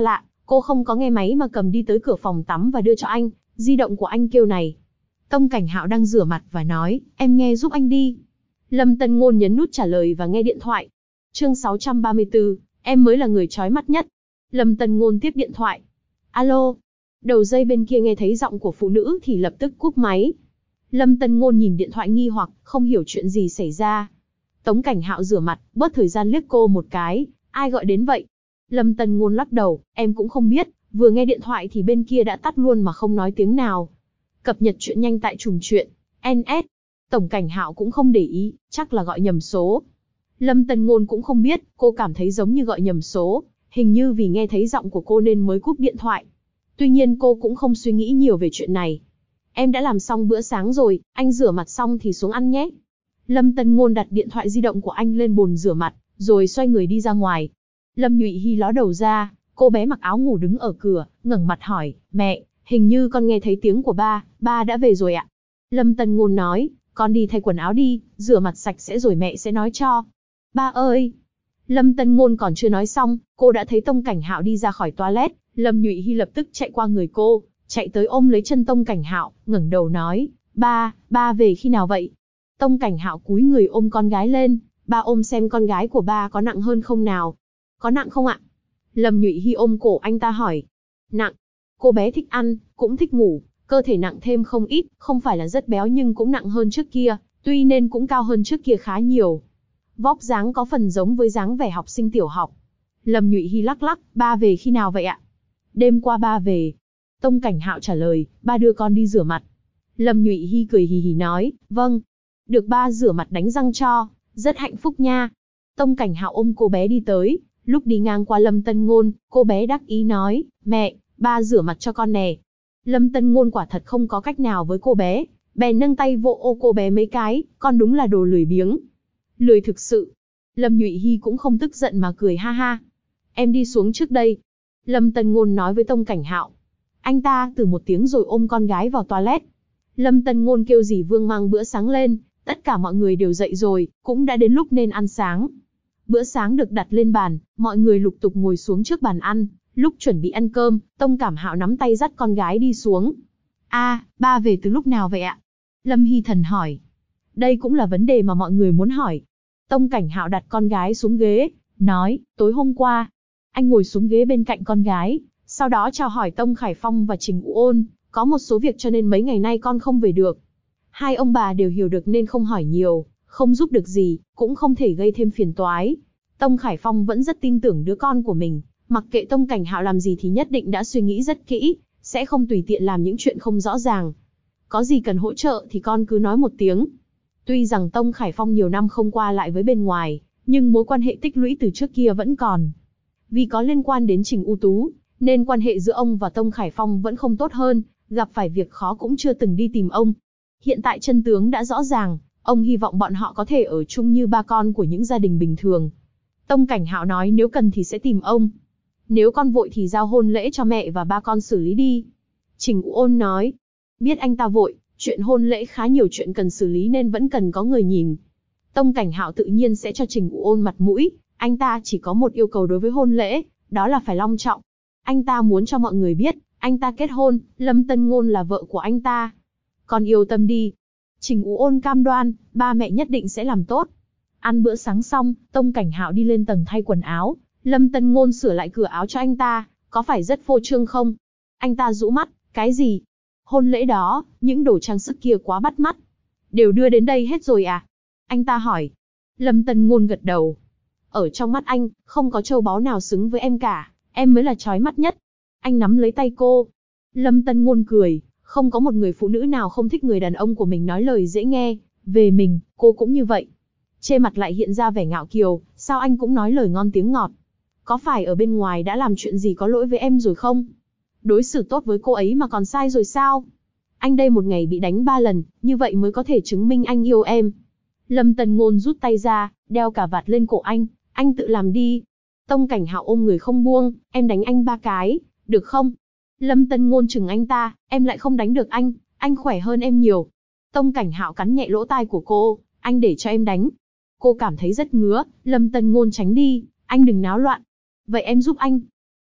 Cô không có nghe máy mà cầm đi tới cửa phòng tắm và đưa cho anh, di động của anh kêu này. Tông Cảnh Hạo đang rửa mặt và nói, em nghe giúp anh đi. Lâm Tân Ngôn nhấn nút trả lời và nghe điện thoại. Chương 634, em mới là người chói mắt nhất. Lâm Tân Ngôn tiếp điện thoại. Alo. Đầu dây bên kia nghe thấy giọng của phụ nữ thì lập tức cúp máy. Lâm Tân Ngôn nhìn điện thoại nghi hoặc, không hiểu chuyện gì xảy ra. Tống Cảnh Hạo rửa mặt, bớt thời gian liếc cô một cái. Ai gọi đến vậy? Lâm Tân Ngôn lắc đầu, em cũng không biết, vừa nghe điện thoại thì bên kia đã tắt luôn mà không nói tiếng nào. Cập nhật chuyện nhanh tại chùm chuyện. NS. Tổng Cảnh Hạo cũng không để ý, chắc là gọi nhầm số. Lâm Tân Ngôn cũng không biết, cô cảm thấy giống như gọi nhầm số, hình như vì nghe thấy giọng của cô nên mới cúp điện thoại. Tuy nhiên cô cũng không suy nghĩ nhiều về chuyện này. Em đã làm xong bữa sáng rồi, anh rửa mặt xong thì xuống ăn nhé. Lâm Tân Ngôn đặt điện thoại di động của anh lên bồn rửa mặt, rồi xoay người đi ra ngoài. Lâm Nhụy Hy ló đầu ra, cô bé mặc áo ngủ đứng ở cửa, ngẩng mặt hỏi, mẹ, hình như con nghe thấy tiếng của ba đã về rồi ạ. Lâm Tân Ngôn nói, con đi thay quần áo đi, rửa mặt sạch sẽ rồi mẹ sẽ nói cho. Ba ơi! Lâm Tân Ngôn còn chưa nói xong, cô đã thấy Tông Cảnh Hạo đi ra khỏi toilet. Lâm Nhụy Hy lập tức chạy qua người cô, chạy tới ôm lấy chân Tông Cảnh Hạo, ngẩng đầu nói, ba về khi nào vậy? Tông Cảnh Hạo cúi người ôm con gái lên, ba ôm xem con gái của ba có nặng hơn không nào? Có nặng không ạ? Lâm Nhụy Hy ôm cổ anh ta hỏi. Nặng. Cô bé thích ăn, cũng thích ngủ, cơ thể nặng thêm không ít, không phải là rất béo nhưng cũng nặng hơn trước kia, tuy nên cũng cao hơn trước kia khá nhiều. Vóc dáng có phần giống với dáng vẻ học sinh tiểu học. Lâm Nhụy Hy lắc lắc, ba về khi nào vậy ạ? Đêm qua ba về. Tông Cảnh Hạo trả lời, ba đưa con đi rửa mặt. Lâm Nhụy Hy cười hì hì nói, vâng. Được ba rửa mặt đánh răng cho, rất hạnh phúc nha. Tông Cảnh Hạo ôm cô bé đi tới, lúc đi ngang qua Lâm Tân Ngôn, cô bé đắc ý nói, mẹ, ba rửa mặt cho con nè. Lâm Tân Ngôn quả thật không có cách nào với cô bé, bèn nâng tay vỗ ô cô bé mấy cái, con đúng là đồ lười biếng. Lười thực sự. Lâm Nhụy Hy cũng không tức giận mà cười ha ha. Em đi xuống trước đây. Lâm Tân Ngôn nói với Tông Cảnh Hạo. Anh ta từ một tiếng rồi ôm con gái vào toilet. Lâm Tân Ngôn kêu dì Vương mang bữa sáng lên, tất cả mọi người đều dậy rồi, cũng đã đến lúc nên ăn sáng. Bữa sáng được đặt lên bàn, mọi người lục tục ngồi xuống trước bàn ăn. Lúc chuẩn bị ăn cơm, Tông Cảm Hạo nắm tay dắt con gái đi xuống. Ba về từ lúc nào vậy ạ? Lâm Hy Thần hỏi. Đây cũng là vấn đề mà mọi người muốn hỏi. Tông Cảnh Hạo đặt con gái xuống ghế, nói, tối hôm qua. Anh ngồi xuống ghế bên cạnh con gái, sau đó chào hỏi Tông Khải Phong và Trình U Ôn, có một số việc cho nên mấy ngày nay con không về được. Hai ông bà đều hiểu được nên không hỏi nhiều, không giúp được gì, cũng không thể gây thêm phiền toái. Tông Khải Phong vẫn rất tin tưởng đứa con của mình, mặc kệ Tông Cảnh Hạo làm gì thì nhất định đã suy nghĩ rất kỹ, sẽ không tùy tiện làm những chuyện không rõ ràng. Có gì cần hỗ trợ thì con cứ nói một tiếng. Tuy rằng Tông Khải Phong nhiều năm không qua lại với bên ngoài, nhưng mối quan hệ tích lũy từ trước kia vẫn còn. Vì có liên quan đến Trình U Tú, nên quan hệ giữa ông và Tông Khải Phong vẫn không tốt hơn, gặp phải việc khó cũng chưa từng đi tìm ông. Hiện tại chân tướng đã rõ ràng, ông hy vọng bọn họ có thể ở chung như ba con của những gia đình bình thường. Tông Cảnh Hạo nói nếu cần thì sẽ tìm ông. Nếu con vội thì giao hôn lễ cho mẹ và ba con xử lý đi. Trình U Ôn nói, biết anh ta vội, chuyện hôn lễ khá nhiều chuyện cần xử lý nên vẫn cần có người nhìn. Tông Cảnh Hạo tự nhiên sẽ cho Trình U Ôn mặt mũi, anh ta chỉ có một yêu cầu đối với hôn lễ, đó là phải long trọng. Anh ta muốn cho mọi người biết, anh ta kết hôn, Lâm Tân Ngôn là vợ của anh ta. Con yên tâm đi. Trình U Ôn cam đoan, ba mẹ nhất định sẽ làm tốt. Ăn bữa sáng xong, Tông Cảnh Hạo đi lên tầng thay quần áo, Lâm Tân Ngôn sửa lại cửa áo cho anh ta, có phải rất phô trương không? Anh ta rũ mắt, cái gì? Hôn lễ đó, những đồ trang sức kia quá bắt mắt. Đều đưa đến đây hết rồi à? Anh ta hỏi. Lâm Tân Ngôn gật đầu. Ở trong mắt anh, không có châu báu nào xứng với em cả, em mới là chói mắt nhất. Anh nắm lấy tay cô. Lâm Tân Ngôn cười, không có một người phụ nữ nào không thích người đàn ông của mình nói lời dễ nghe, về mình, cô cũng như vậy. Trên mặt lại hiện ra vẻ ngạo kiều, sao anh cũng nói lời ngon tiếng ngọt. Có phải ở bên ngoài đã làm chuyện gì có lỗi với em rồi không? Đối xử tốt với cô ấy mà còn sai rồi sao? Anh đây một ngày bị đánh 3 lần, như vậy mới có thể chứng minh anh yêu em. Lâm Tân Ngôn rút tay ra, đeo cả vạt lên cổ anh tự làm đi. Tông Cảnh Hạo ôm người không buông, em đánh anh 3 cái, được không? Lâm Tân Ngôn chừng anh ta, em lại không đánh được anh khỏe hơn em nhiều. Tông Cảnh Hạo cắn nhẹ lỗ tai của cô, anh để cho em đánh. Cô cảm thấy rất ngứa, Lâm Tân Ngôn tránh đi, anh đừng náo loạn. Vậy em giúp anh.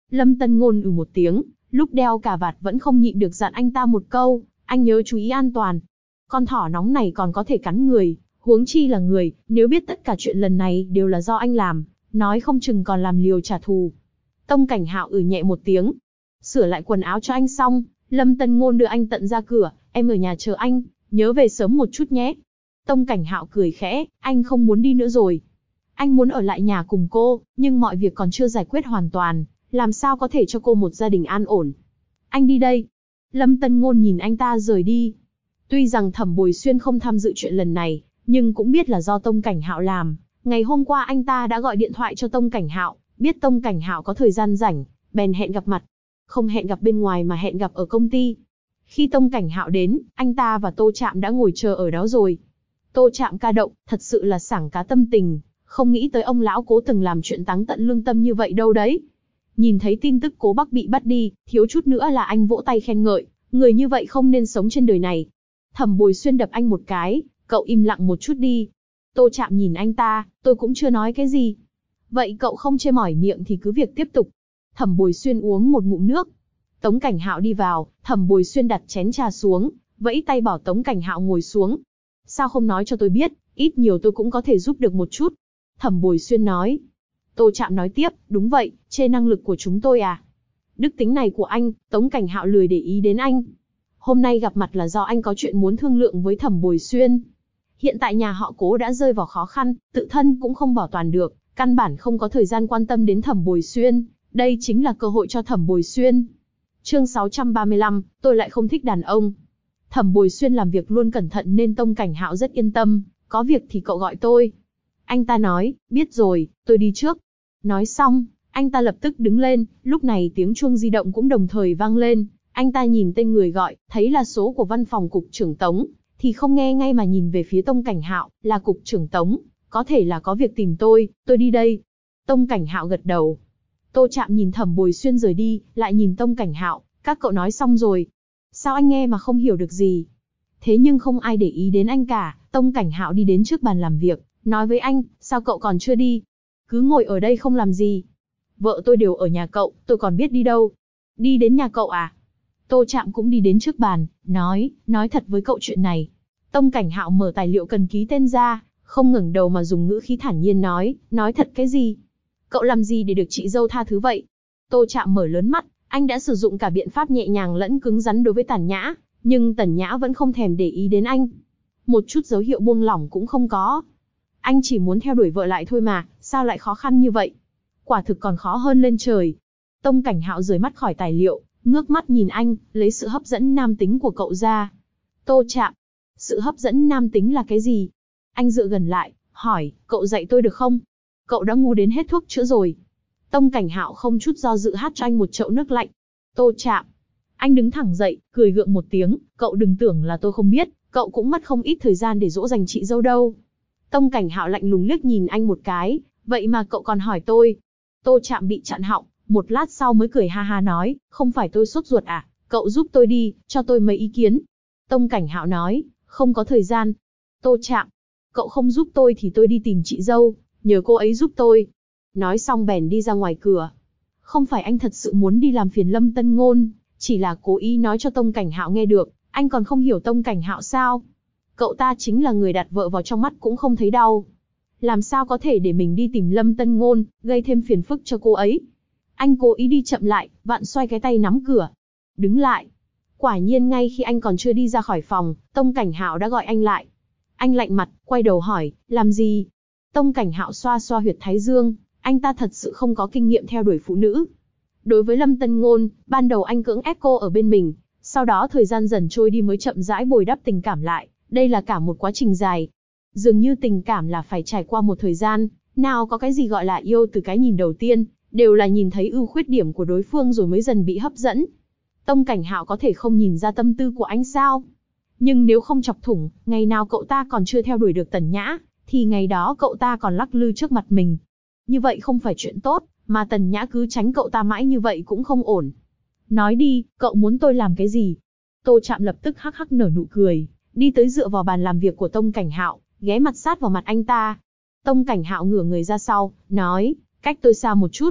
Lâm Tân Ngôn một tiếng, lúc đeo cà vạt vẫn không nhịn được dặn anh ta một câu, anh nhớ chú ý an toàn. Con thỏ nóng này còn có thể cắn người, huống chi là người, nếu biết tất cả chuyện lần này đều là do anh làm, nói không chừng còn làm liều trả thù. Tông Cảnh Hạo nhẹ một tiếng, sửa lại quần áo cho anh xong, Lâm Tân Ngôn đưa anh tận ra cửa, em ở nhà chờ anh, nhớ về sớm một chút nhé. Tông Cảnh Hạo cười khẽ, anh không muốn đi nữa rồi. Anh muốn ở lại nhà cùng cô, nhưng mọi việc còn chưa giải quyết hoàn toàn, làm sao có thể cho cô một gia đình an ổn. Anh đi đây. Lâm Tân Ngôn nhìn anh ta rời đi. Tuy rằng Thẩm Bồi Xuyên không tham dự chuyện lần này, nhưng cũng biết là do Tông Cảnh Hạo làm. Ngày hôm qua anh ta đã gọi điện thoại cho Tông Cảnh Hạo, biết Tông Cảnh Hạo có thời gian rảnh, bèn hẹn gặp mặt. Không hẹn gặp bên ngoài mà hẹn gặp ở công ty. Khi Tông Cảnh Hạo đến, anh ta và Tô Trạm đã ngồi chờ ở đó rồi. Tô Trạm ca động, thật sự là sảng cá tâm tình, không nghĩ tới ông lão Cố từng làm chuyện táng tận lương tâm như vậy đâu đấy. Nhìn thấy tin tức Cố Bắc bị bắt đi, thiếu chút nữa là anh vỗ tay khen ngợi, người như vậy không nên sống trên đời này. Thẩm Bồi Xuyên đập anh một cái, cậu im lặng một chút đi. Tô Trạm nhìn anh ta, tôi cũng chưa nói cái gì. Vậy cậu không chê mỏi miệng thì cứ việc tiếp tục. Thẩm Bồi Xuyên uống một ngụm nước. Tống Cảnh Hạo đi vào, Thẩm Bồi Xuyên đặt chén trà xuống, vẫy tay bảo Tống Cảnh Hạo ngồi xuống. Sao không nói cho tôi biết, ít nhiều tôi cũng có thể giúp được một chút. Thẩm Bồi Xuyên nói. Tô Trạm nói tiếp, đúng vậy, chê năng lực của chúng tôi à? Đức tính này của anh, Tống Cảnh Hạo lười để ý đến anh. Hôm nay gặp mặt là do anh có chuyện muốn thương lượng với Thẩm Bồi Xuyên. Hiện tại nhà họ Cố đã rơi vào khó khăn, tự thân cũng không bảo toàn được, căn bản không có thời gian quan tâm đến Thẩm Bồi Xuyên. Đây chính là cơ hội cho Thẩm Bồi Xuyên. Chương 635, tôi lại không thích đàn ông. Thẩm Bồi Xuyên làm việc luôn cẩn thận nên Tông Cảnh Hạo rất yên tâm, có việc thì cậu gọi tôi. Anh ta nói, biết rồi, tôi đi trước. Nói xong, anh ta lập tức đứng lên, lúc này tiếng chuông di động cũng đồng thời vang lên. Anh ta nhìn tên người gọi, thấy là số của văn phòng cục trưởng Tống, thì không nghe ngay mà nhìn về phía Tông Cảnh Hạo, là cục trưởng Tống, có thể là có việc tìm tôi đi đây. Tông Cảnh Hạo gật đầu. Tô Trạm nhìn Thẩm Bồi Xuyên rời đi, lại nhìn Tông Cảnh Hạo, các cậu nói xong rồi. Sao anh nghe mà không hiểu được gì? Thế nhưng không ai để ý đến anh cả, Tông Cảnh Hạo đi đến trước bàn làm việc, nói với anh, sao cậu còn chưa đi? Cứ ngồi ở đây không làm gì. Vợ tôi đều ở nhà cậu, tôi còn biết đi đâu. Đi đến nhà cậu à? Tô Trạm cũng đi đến trước bàn, nói thật với cậu chuyện này. Tông Cảnh Hạo mở tài liệu cần ký tên ra, không ngẩng đầu mà dùng ngữ khí thản nhiên nói thật cái gì? Cậu làm gì để được chị dâu tha thứ vậy? Tô Trạm mở lớn mắt, anh đã sử dụng cả biện pháp nhẹ nhàng lẫn cứng rắn đối với Tần Nhã, nhưng Tần Nhã vẫn không thèm để ý đến anh. Một chút dấu hiệu buông lỏng cũng không có. Anh chỉ muốn theo đuổi vợ lại thôi mà, sao lại khó khăn như vậy? Quả thực còn khó hơn lên trời. Tông Cảnh Hạo rời mắt khỏi tài liệu, ngước mắt nhìn anh, lấy sự hấp dẫn nam tính của cậu ra. Tô Trạm, sự hấp dẫn nam tính là cái gì? Anh dựa gần lại, hỏi, cậu dạy tôi được không? Cậu đã ngu đến hết thuốc chữa rồi. Tông Cảnh Hạo không chút do dự hát cho anh một chậu nước lạnh. Tô Trạm. Anh đứng thẳng dậy, cười gượng một tiếng, cậu đừng tưởng là tôi không biết, cậu cũng mất không ít thời gian để dỗ dành chị dâu đâu. Tông Cảnh Hạo lạnh lùng liếc nhìn anh một cái, vậy mà cậu còn hỏi tôi. Tô Trạm bị chặn họng, một lát sau mới cười ha ha nói, không phải tôi sốt ruột à, cậu giúp tôi đi, cho tôi mấy ý kiến. Tông Cảnh Hạo nói, không có thời gian. Tô Trạm, cậu không giúp tôi thì tôi đi tìm chị dâu, nhờ cô ấy giúp tôi. Nói xong bèn đi ra ngoài cửa. Không phải anh thật sự muốn đi làm phiền Lâm Tân Ngôn, chỉ là cố ý nói cho Tông Cảnh Hạo nghe được, anh còn không hiểu Tông Cảnh Hạo sao? Cậu ta chính là người đặt vợ vào trong mắt cũng không thấy đau. Làm sao có thể để mình đi tìm Lâm Tân Ngôn, gây thêm phiền phức cho cô ấy? Anh cố ý đi chậm lại, vặn xoay cái tay nắm cửa. Đứng lại. Quả nhiên ngay khi anh còn chưa đi ra khỏi phòng, Tông Cảnh Hạo đã gọi anh lại. Anh lạnh mặt, quay đầu hỏi, làm gì? Tông Cảnh Hạo xoa xoa huyệt thái dương, anh ta thật sự không có kinh nghiệm theo đuổi phụ nữ. Đối với Lâm Tân Ngôn, ban đầu anh cưỡng ép cô ở bên mình, sau đó thời gian dần trôi đi mới chậm rãi bồi đắp tình cảm lại, đây là cả một quá trình dài. Dường như tình cảm là phải trải qua một thời gian, nào có cái gì gọi là yêu từ cái nhìn đầu tiên, đều là nhìn thấy ưu khuyết điểm của đối phương rồi mới dần bị hấp dẫn. Tông Cảnh Hạo có thể không nhìn ra tâm tư của anh sao? Nhưng nếu không chọc thủng, ngày nào cậu ta còn chưa theo đuổi được Tần Nhã, thì ngày đó cậu ta còn lắc lư trước mặt mình. Như vậy không phải chuyện tốt, mà Tần Nhã cứ tránh cậu ta mãi như vậy cũng không ổn. Nói đi, cậu muốn tôi làm cái gì? Tô Trạm lập tức hắc hắc nở nụ cười, đi tới dựa vào bàn làm việc của Tông Cảnh Hạo, ghé mặt sát vào mặt anh ta. Tông Cảnh Hạo ngửa người ra sau, nói, cách tôi xa một chút.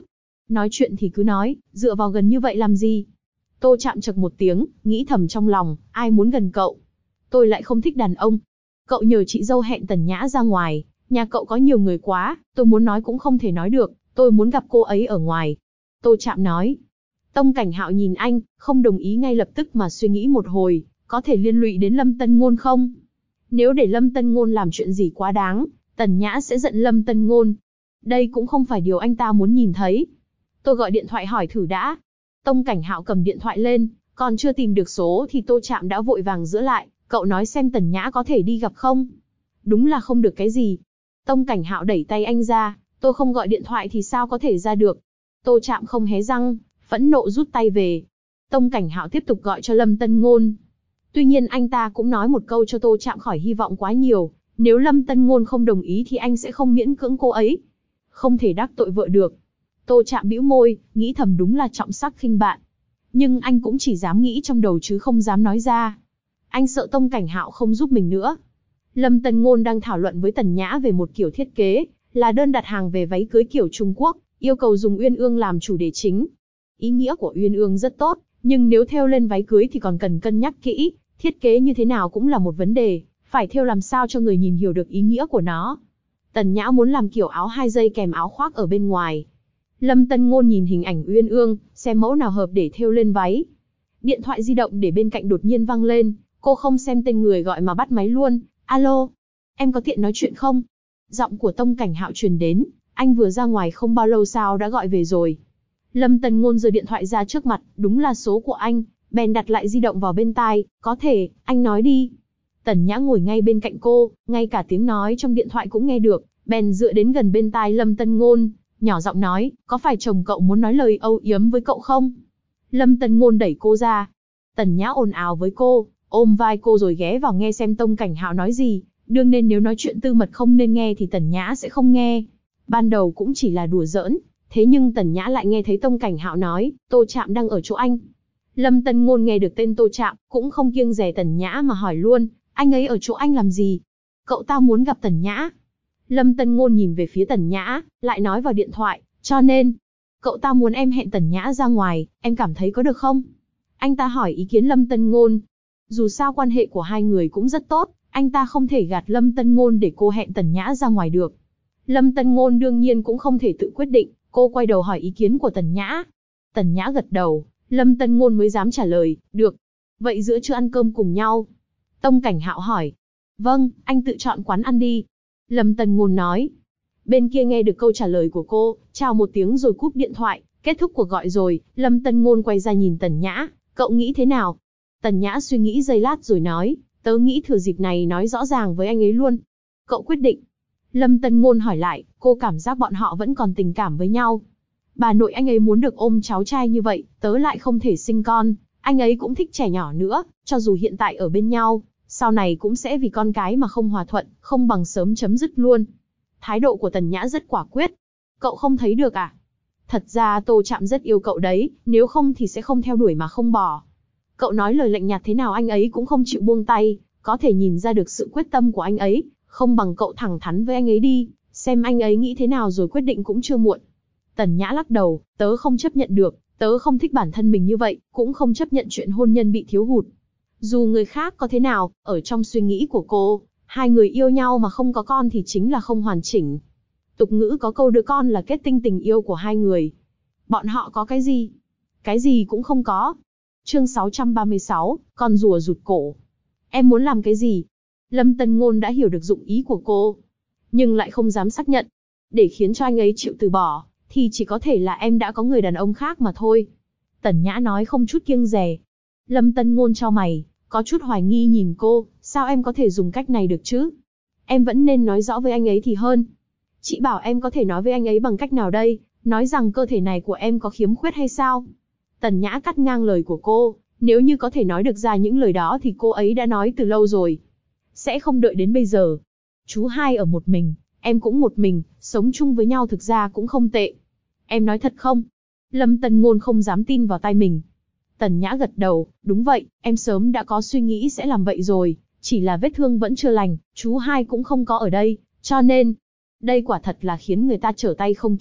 Nói chuyện thì cứ nói, dựa vào gần như vậy làm gì? Tô Trạm chậc một tiếng, nghĩ thầm trong lòng, ai muốn gần cậu? Tôi lại không thích đàn ông. Cậu nhờ chị dâu hẹn Tần Nhã ra ngoài, nhà cậu có nhiều người quá, tôi muốn nói cũng không thể nói được, tôi muốn gặp cô ấy ở ngoài. Tô Trạm nói. Tông Cảnh Hạo nhìn anh, không đồng ý ngay lập tức mà suy nghĩ một hồi, có thể liên lụy đến Lâm Tân Ngôn không? Nếu để Lâm Tân Ngôn làm chuyện gì quá đáng, Tần Nhã sẽ giận Lâm Tân Ngôn. Đây cũng không phải điều anh ta muốn nhìn thấy. Tôi gọi điện thoại hỏi thử đã. Tông Cảnh Hạo cầm điện thoại lên, còn chưa tìm được số thì Tô Trạm đã vội vàng giữ lại, cậu nói xem Tần Nhã có thể đi gặp không? Đúng là không được cái gì. Tông Cảnh Hạo đẩy tay anh ra, tôi không gọi điện thoại thì sao có thể ra được? Tô Trạm không hé răng, phẫn nộ rút tay về. Tông Cảnh Hạo tiếp tục gọi cho Lâm Tân Ngôn. Tuy nhiên anh ta cũng nói một câu cho Tô Trạm khỏi hy vọng quá nhiều, nếu Lâm Tân Ngôn không đồng ý thì anh sẽ không miễn cưỡng cô ấy. Không thể đắc tội vợ được. Tô Trạm bĩu môi, nghĩ thầm đúng là trọng sắc khinh bạn. Nhưng anh cũng chỉ dám nghĩ trong đầu chứ không dám nói ra. Anh sợ Tông Cảnh Hạo không giúp mình nữa. Lâm Tân Ngôn đang thảo luận với Tần Nhã về một kiểu thiết kế, là đơn đặt hàng về váy cưới kiểu Trung Quốc, yêu cầu dùng uyên ương làm chủ đề chính. Ý nghĩa của uyên ương rất tốt, nhưng nếu thêu lên váy cưới thì còn cần cân nhắc kỹ, thiết kế như thế nào cũng là một vấn đề, phải thêu làm sao cho người nhìn hiểu được ý nghĩa của nó. Tần Nhã muốn làm kiểu áo 2 dây kèm áo khoác ở bên ngoài. Lâm Tân Ngôn nhìn hình ảnh uyên ương, xem mẫu nào hợp để thêu lên váy. Điện thoại di động để bên cạnh đột nhiên vang lên, cô không xem tên người gọi mà bắt máy luôn. Alo, em có tiện nói chuyện không? Giọng của Tông Cảnh Hạo truyền đến, anh vừa ra ngoài không bao lâu sao đã gọi về rồi. Lâm Tân Ngôn giơ điện thoại ra trước mặt, đúng là số của anh, bèn đặt lại di động vào bên tai, có thể, anh nói đi. Tần Nhã ngồi ngay bên cạnh cô, ngay cả tiếng nói trong điện thoại cũng nghe được, bèn dựa đến gần bên tai Lâm Tân Ngôn, nhỏ giọng nói, có phải chồng cậu muốn nói lời âu yếm với cậu không? Lâm Tân Ngôn đẩy cô ra. Tần Nhã ồn ào với cô, ôm vai cô rồi ghé vào nghe xem Tông Cảnh Hạo nói gì, đương nên nếu nói chuyện tư mật không nên nghe thì Tần Nhã sẽ không nghe. Ban đầu cũng chỉ là đùa giỡn, thế nhưng Tần Nhã lại nghe thấy Tông Cảnh Hạo nói, Tô Trạm đang ở chỗ anh. Lâm Tân Ngôn nghe được tên Tô Trạm, cũng không kiêng dè Tần Nhã mà hỏi luôn, anh ấy ở chỗ anh làm gì? Cậu ta muốn gặp Tần Nhã. Lâm Tân Ngôn nhìn về phía Tần Nhã, lại nói vào điện thoại, cho nên, cậu ta muốn em hẹn Tần Nhã ra ngoài, em cảm thấy có được không? Anh ta hỏi ý kiến Lâm Tân Ngôn. Dù sao quan hệ của hai người cũng rất tốt, anh ta không thể gạt Lâm Tân Ngôn để cô hẹn Tần Nhã ra ngoài được. Lâm Tân Ngôn đương nhiên cũng không thể tự quyết định, cô quay đầu hỏi ý kiến của Tần Nhã. Tần Nhã gật đầu, Lâm Tân Ngôn mới dám trả lời, được. Vậy giữa trưa ăn cơm cùng nhau? Tông Cảnh Hạo hỏi. Vâng, anh tự chọn quán ăn đi. Lâm Tân Ngôn nói. Bên kia nghe được câu trả lời của cô, chào một tiếng rồi cúp điện thoại, kết thúc cuộc gọi rồi, Lâm Tân Ngôn quay ra nhìn Tần Nhã, cậu nghĩ thế nào? Tần Nhã suy nghĩ giây lát rồi nói, tớ nghĩ thừa dịp này nói rõ ràng với anh ấy luôn. Cậu quyết định. Lâm Tân Ngôn hỏi lại, cô cảm giác bọn họ vẫn còn tình cảm với nhau. Bà nội anh ấy muốn được ôm cháu trai như vậy, tớ lại không thể sinh con, anh ấy cũng thích trẻ nhỏ nữa, cho dù hiện tại ở bên nhau, sau này cũng sẽ vì con cái mà không hòa thuận, không bằng sớm chấm dứt luôn. Thái độ của Tần Nhã rất quả quyết. Cậu không thấy được à? Thật ra Tô Trạm rất yêu cậu đấy, nếu không thì sẽ không theo đuổi mà không bỏ. Cậu nói lời lạnh nhạt thế nào anh ấy cũng không chịu buông tay, có thể nhìn ra được sự quyết tâm của anh ấy, không bằng cậu thẳng thắn với anh ấy đi, xem anh ấy nghĩ thế nào rồi quyết định cũng chưa muộn. Tần Nhã lắc đầu, tớ không chấp nhận được, tớ không thích bản thân mình như vậy, cũng không chấp nhận chuyện hôn nhân bị thiếu hụt. Dù người khác có thế nào, ở trong suy nghĩ của cô, hai người yêu nhau mà không có con thì chính là không hoàn chỉnh. Tục ngữ có câu đứa con là kết tinh tình yêu của hai người. Bọn họ có cái gì? Cái gì cũng không có. Chương 636, con rùa rụt cổ. Em muốn làm cái gì? Lâm Tân Ngôn đã hiểu được dụng ý của cô, nhưng lại không dám xác nhận. Để khiến cho anh ấy chịu từ bỏ, thì chỉ có thể là em đã có người đàn ông khác mà thôi. Tần Nhã nói không chút kiêng dè. Lâm Tân Ngôn chau mày, có chút hoài nghi nhìn cô, sao em có thể dùng cách này được chứ? Em vẫn nên nói rõ với anh ấy thì hơn. Chị bảo em có thể nói với anh ấy bằng cách nào đây, nói rằng cơ thể này của em có khiếm khuyết hay sao? Tần Nhã cắt ngang lời của cô, nếu như có thể nói được ra những lời đó thì cô ấy đã nói từ lâu rồi. Sẽ không đợi đến bây giờ. Chú hai ở một mình, em cũng một mình, sống chung với nhau thực ra cũng không tệ. Em nói thật không? Lâm Tân Ngôn không dám tin vào tai mình. Tần Nhã gật đầu, đúng vậy, em sớm đã có suy nghĩ sẽ làm vậy rồi, chỉ là vết thương vẫn chưa lành, chú hai cũng không có ở đây, cho nên, đây quả thật là khiến người ta trở tay không kịp,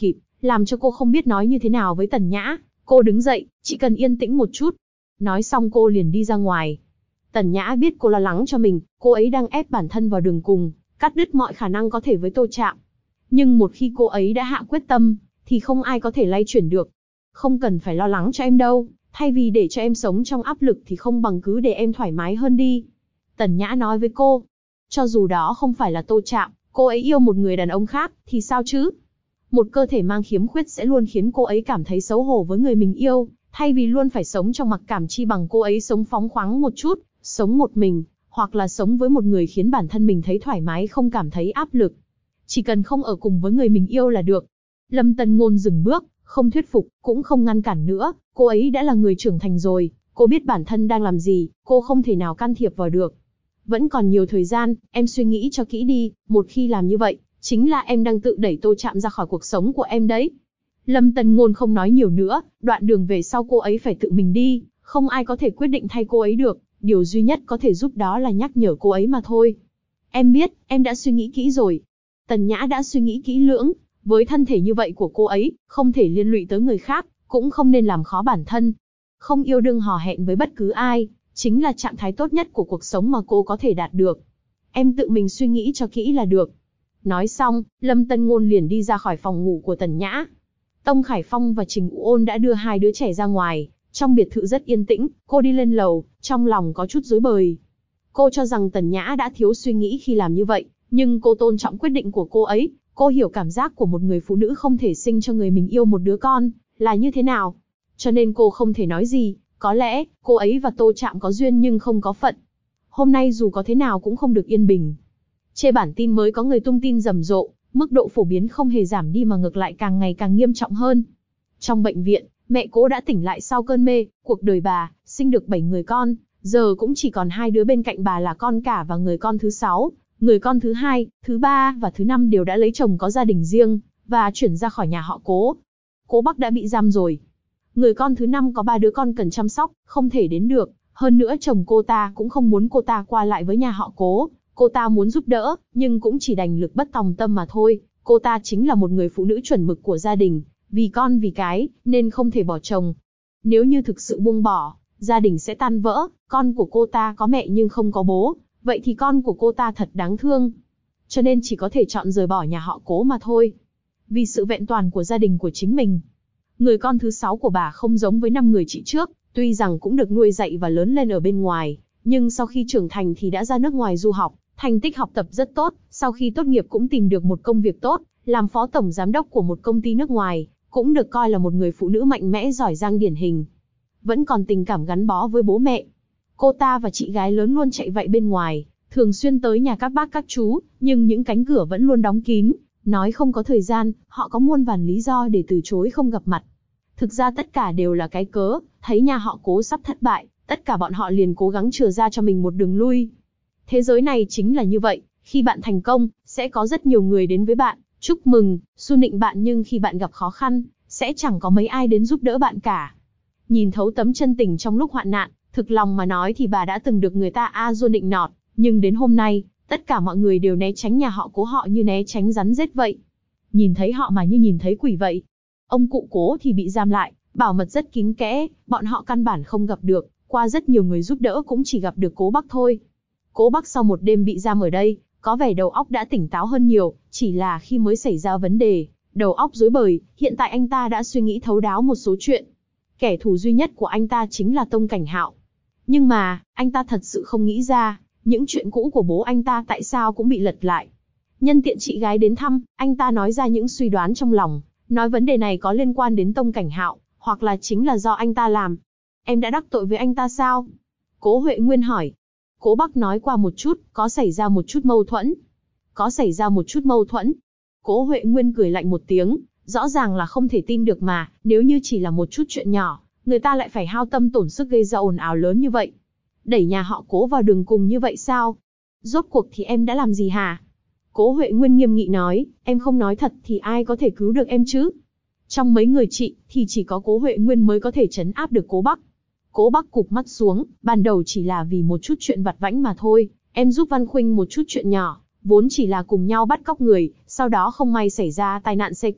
làm cho cô không biết nói như thế nào với Tần Nhã. Cô đứng dậy, chị cần yên tĩnh một chút. Nói xong cô liền đi ra ngoài. Tần Nhã biết cô lo lắng cho mình, cô ấy đang ép bản thân vào đường cùng, cắt đứt mọi khả năng có thể với Tô Trạm. Nhưng một khi cô ấy đã hạ quyết tâm, thì không ai có thể lay chuyển được. Không cần phải lo lắng cho em đâu, thay vì để cho em sống trong áp lực thì không bằng cứ để em thoải mái hơn đi. Tần Nhã nói với cô, cho dù đó không phải là Tô Trạm, cô ấy yêu một người đàn ông khác, thì sao chứ? Một cơ thể mang khiếm khuyết sẽ luôn khiến cô ấy cảm thấy xấu hổ với người mình yêu, thay vì luôn phải sống trong mặc cảm, chi bằng cô ấy sống phóng khoáng một chút, sống một mình, hoặc là sống với một người khiến bản thân mình thấy thoải mái, không cảm thấy áp lực. Chỉ cần không ở cùng với người mình yêu là được. Lâm Tân Ngôn dừng bước, không thuyết phục, cũng không ngăn cản nữa, cô ấy đã là người trưởng thành rồi, cô biết bản thân đang làm gì, cô không thể nào can thiệp vào được. Vẫn còn nhiều thời gian, em suy nghĩ cho kỹ đi, một khi làm như vậy, chính là em đang tự đẩy Tô Trạm ra khỏi cuộc sống của em đấy. Lâm Tân Ngôn không nói nhiều nữa, đoạn đường về sau cô ấy phải tự mình đi, không ai có thể quyết định thay cô ấy được, điều duy nhất có thể giúp đó là nhắc nhở cô ấy mà thôi. Em biết, em đã suy nghĩ kỹ rồi. Tần Nhã đã suy nghĩ kỹ lưỡng, với thân thể như vậy của cô ấy, không thể liên lụy tới người khác, cũng không nên làm khó bản thân. Không yêu đương hò hẹn với bất cứ ai, chính là trạng thái tốt nhất của cuộc sống mà cô có thể đạt được. Em tự mình suy nghĩ cho kỹ là được. Nói xong, Lâm Tân Ngôn liền đi ra khỏi phòng ngủ của Tần Nhã. Tông Khải Phong và Trình Ụ Ôn đã đưa hai đứa trẻ ra ngoài, trong biệt thự rất yên tĩnh, cô đi lên lầu, trong lòng có chút rối bời. Cô cho rằng Tần Nhã đã thiếu suy nghĩ khi làm như vậy, nhưng cô tôn trọng quyết định của cô ấy, cô hiểu cảm giác của một người phụ nữ không thể sinh cho người mình yêu một đứa con, là như thế nào. Cho nên cô không thể nói gì, có lẽ, cô ấy và Tô Trạm có duyên nhưng không có phận. Hôm nay dù có thế nào cũng không được yên bình. Trên bản tin mới có người tung tin rầm rộ, mức độ phổ biến không hề giảm đi mà ngược lại càng ngày càng nghiêm trọng hơn. Trong bệnh viện, mẹ cô đã tỉnh lại sau cơn mê, cuộc đời bà, sinh được 7 người con, giờ cũng chỉ còn 2 đứa bên cạnh bà là con cả và người con thứ 6, người con thứ 2, thứ 3 và thứ 5 đều đã lấy chồng có gia đình riêng, và chuyển ra khỏi nhà họ Cố. Cố Bắc đã bị giam rồi. Người con thứ 5 có 3 đứa con cần chăm sóc, không thể đến được, hơn nữa chồng cô ta cũng không muốn cô ta qua lại với nhà họ Cố. Cô ta muốn giúp đỡ, nhưng cũng chỉ đành lực bất tòng tâm mà thôi. Cô ta chính là một người phụ nữ chuẩn mực của gia đình, vì con vì cái, nên không thể bỏ chồng. Nếu như thực sự buông bỏ, gia đình sẽ tan vỡ, con của cô ta có mẹ nhưng không có bố, vậy thì con của cô ta thật đáng thương. Cho nên chỉ có thể chọn rời bỏ nhà họ Cố mà thôi. Vì sự vẹn toàn của gia đình của chính mình. Người con thứ 6 của bà không giống với 5 người chị trước, tuy rằng cũng được nuôi dạy và lớn lên ở bên ngoài, nhưng sau khi trưởng thành thì đã ra nước ngoài du học. Thành tích học tập rất tốt, sau khi tốt nghiệp cũng tìm được một công việc tốt, làm phó tổng giám đốc của một công ty nước ngoài, cũng được coi là một người phụ nữ mạnh mẽ giỏi giang điển hình. Vẫn còn tình cảm gắn bó với bố mẹ. Cô ta và chị gái lớn luôn chạy vạy bên ngoài, thường xuyên tới nhà các bác các chú, nhưng những cánh cửa vẫn luôn đóng kín, nói không có thời gian, họ có muôn vàn lý do để từ chối không gặp mặt. Thực ra tất cả đều là cái cớ, thấy nhà họ Cố sắp thất bại, tất cả bọn họ liền cố gắng chừa ra cho mình một đường lui. Thế giới này chính là như vậy, khi bạn thành công, sẽ có rất nhiều người đến với bạn, chúc mừng, su nịnh bạn, nhưng khi bạn gặp khó khăn, sẽ chẳng có mấy ai đến giúp đỡ bạn cả. Nhìn thấu tấm chân tình trong lúc hoạn nạn, thực lòng mà nói thì bà đã từng được người ta du nịnh nọt, nhưng đến hôm nay, tất cả mọi người đều né tránh nhà họ Cố họ như né tránh rắn rết vậy. Nhìn thấy họ mà như nhìn thấy quỷ vậy. Ông cụ Cố thì bị giam lại, bảo mật rất kín kẽ, bọn họ căn bản không gặp được, qua rất nhiều người giúp đỡ cũng chỉ gặp được Cố Bắc thôi. Cố Bắc sau một đêm bị giam ở đây, có vẻ đầu óc đã tỉnh táo hơn nhiều, chỉ là khi mới xảy ra vấn đề, đầu óc rối bời, hiện tại anh ta đã suy nghĩ thấu đáo một số chuyện. Kẻ thù duy nhất của anh ta chính là Tông Cảnh Hạo. Nhưng mà, anh ta thật sự không nghĩ ra, những chuyện cũ của bố anh ta tại sao cũng bị lật lại. Nhân tiện chị gái đến thăm, anh ta nói ra những suy đoán trong lòng, nói vấn đề này có liên quan đến Tông Cảnh Hạo, hoặc là chính là do anh ta làm. Em đã đắc tội với anh ta sao? Cố Huệ Nguyên hỏi. Cố Bắc nói qua một chút, có xảy ra một chút mâu thuẫn. Có xảy ra một chút mâu thuẫn. Cố Huệ Nguyên cười lạnh một tiếng, rõ ràng là không thể tin được mà, nếu như chỉ là một chút chuyện nhỏ, người ta lại phải hao tâm tổn sức gây ra ồn ào lớn như vậy. Đẩy nhà họ Cố vào đường cùng như vậy sao? Rốt cuộc thì em đã làm gì hả? Cố Huệ Nguyên nghiêm nghị nói, em không nói thật thì ai có thể cứu được em chứ? Trong mấy người chị, thì chỉ có Cố Huệ Nguyên mới có thể trấn áp được Cố Bắc. Cố Bắc cụp mắt xuống, ban đầu chỉ là vì một chút chuyện vặt vãnh mà thôi, em giúp Văn Khuynh một chút chuyện nhỏ, vốn chỉ là cùng nhau bắt cóc người, sau đó không may xảy ra tai nạn xe cộ,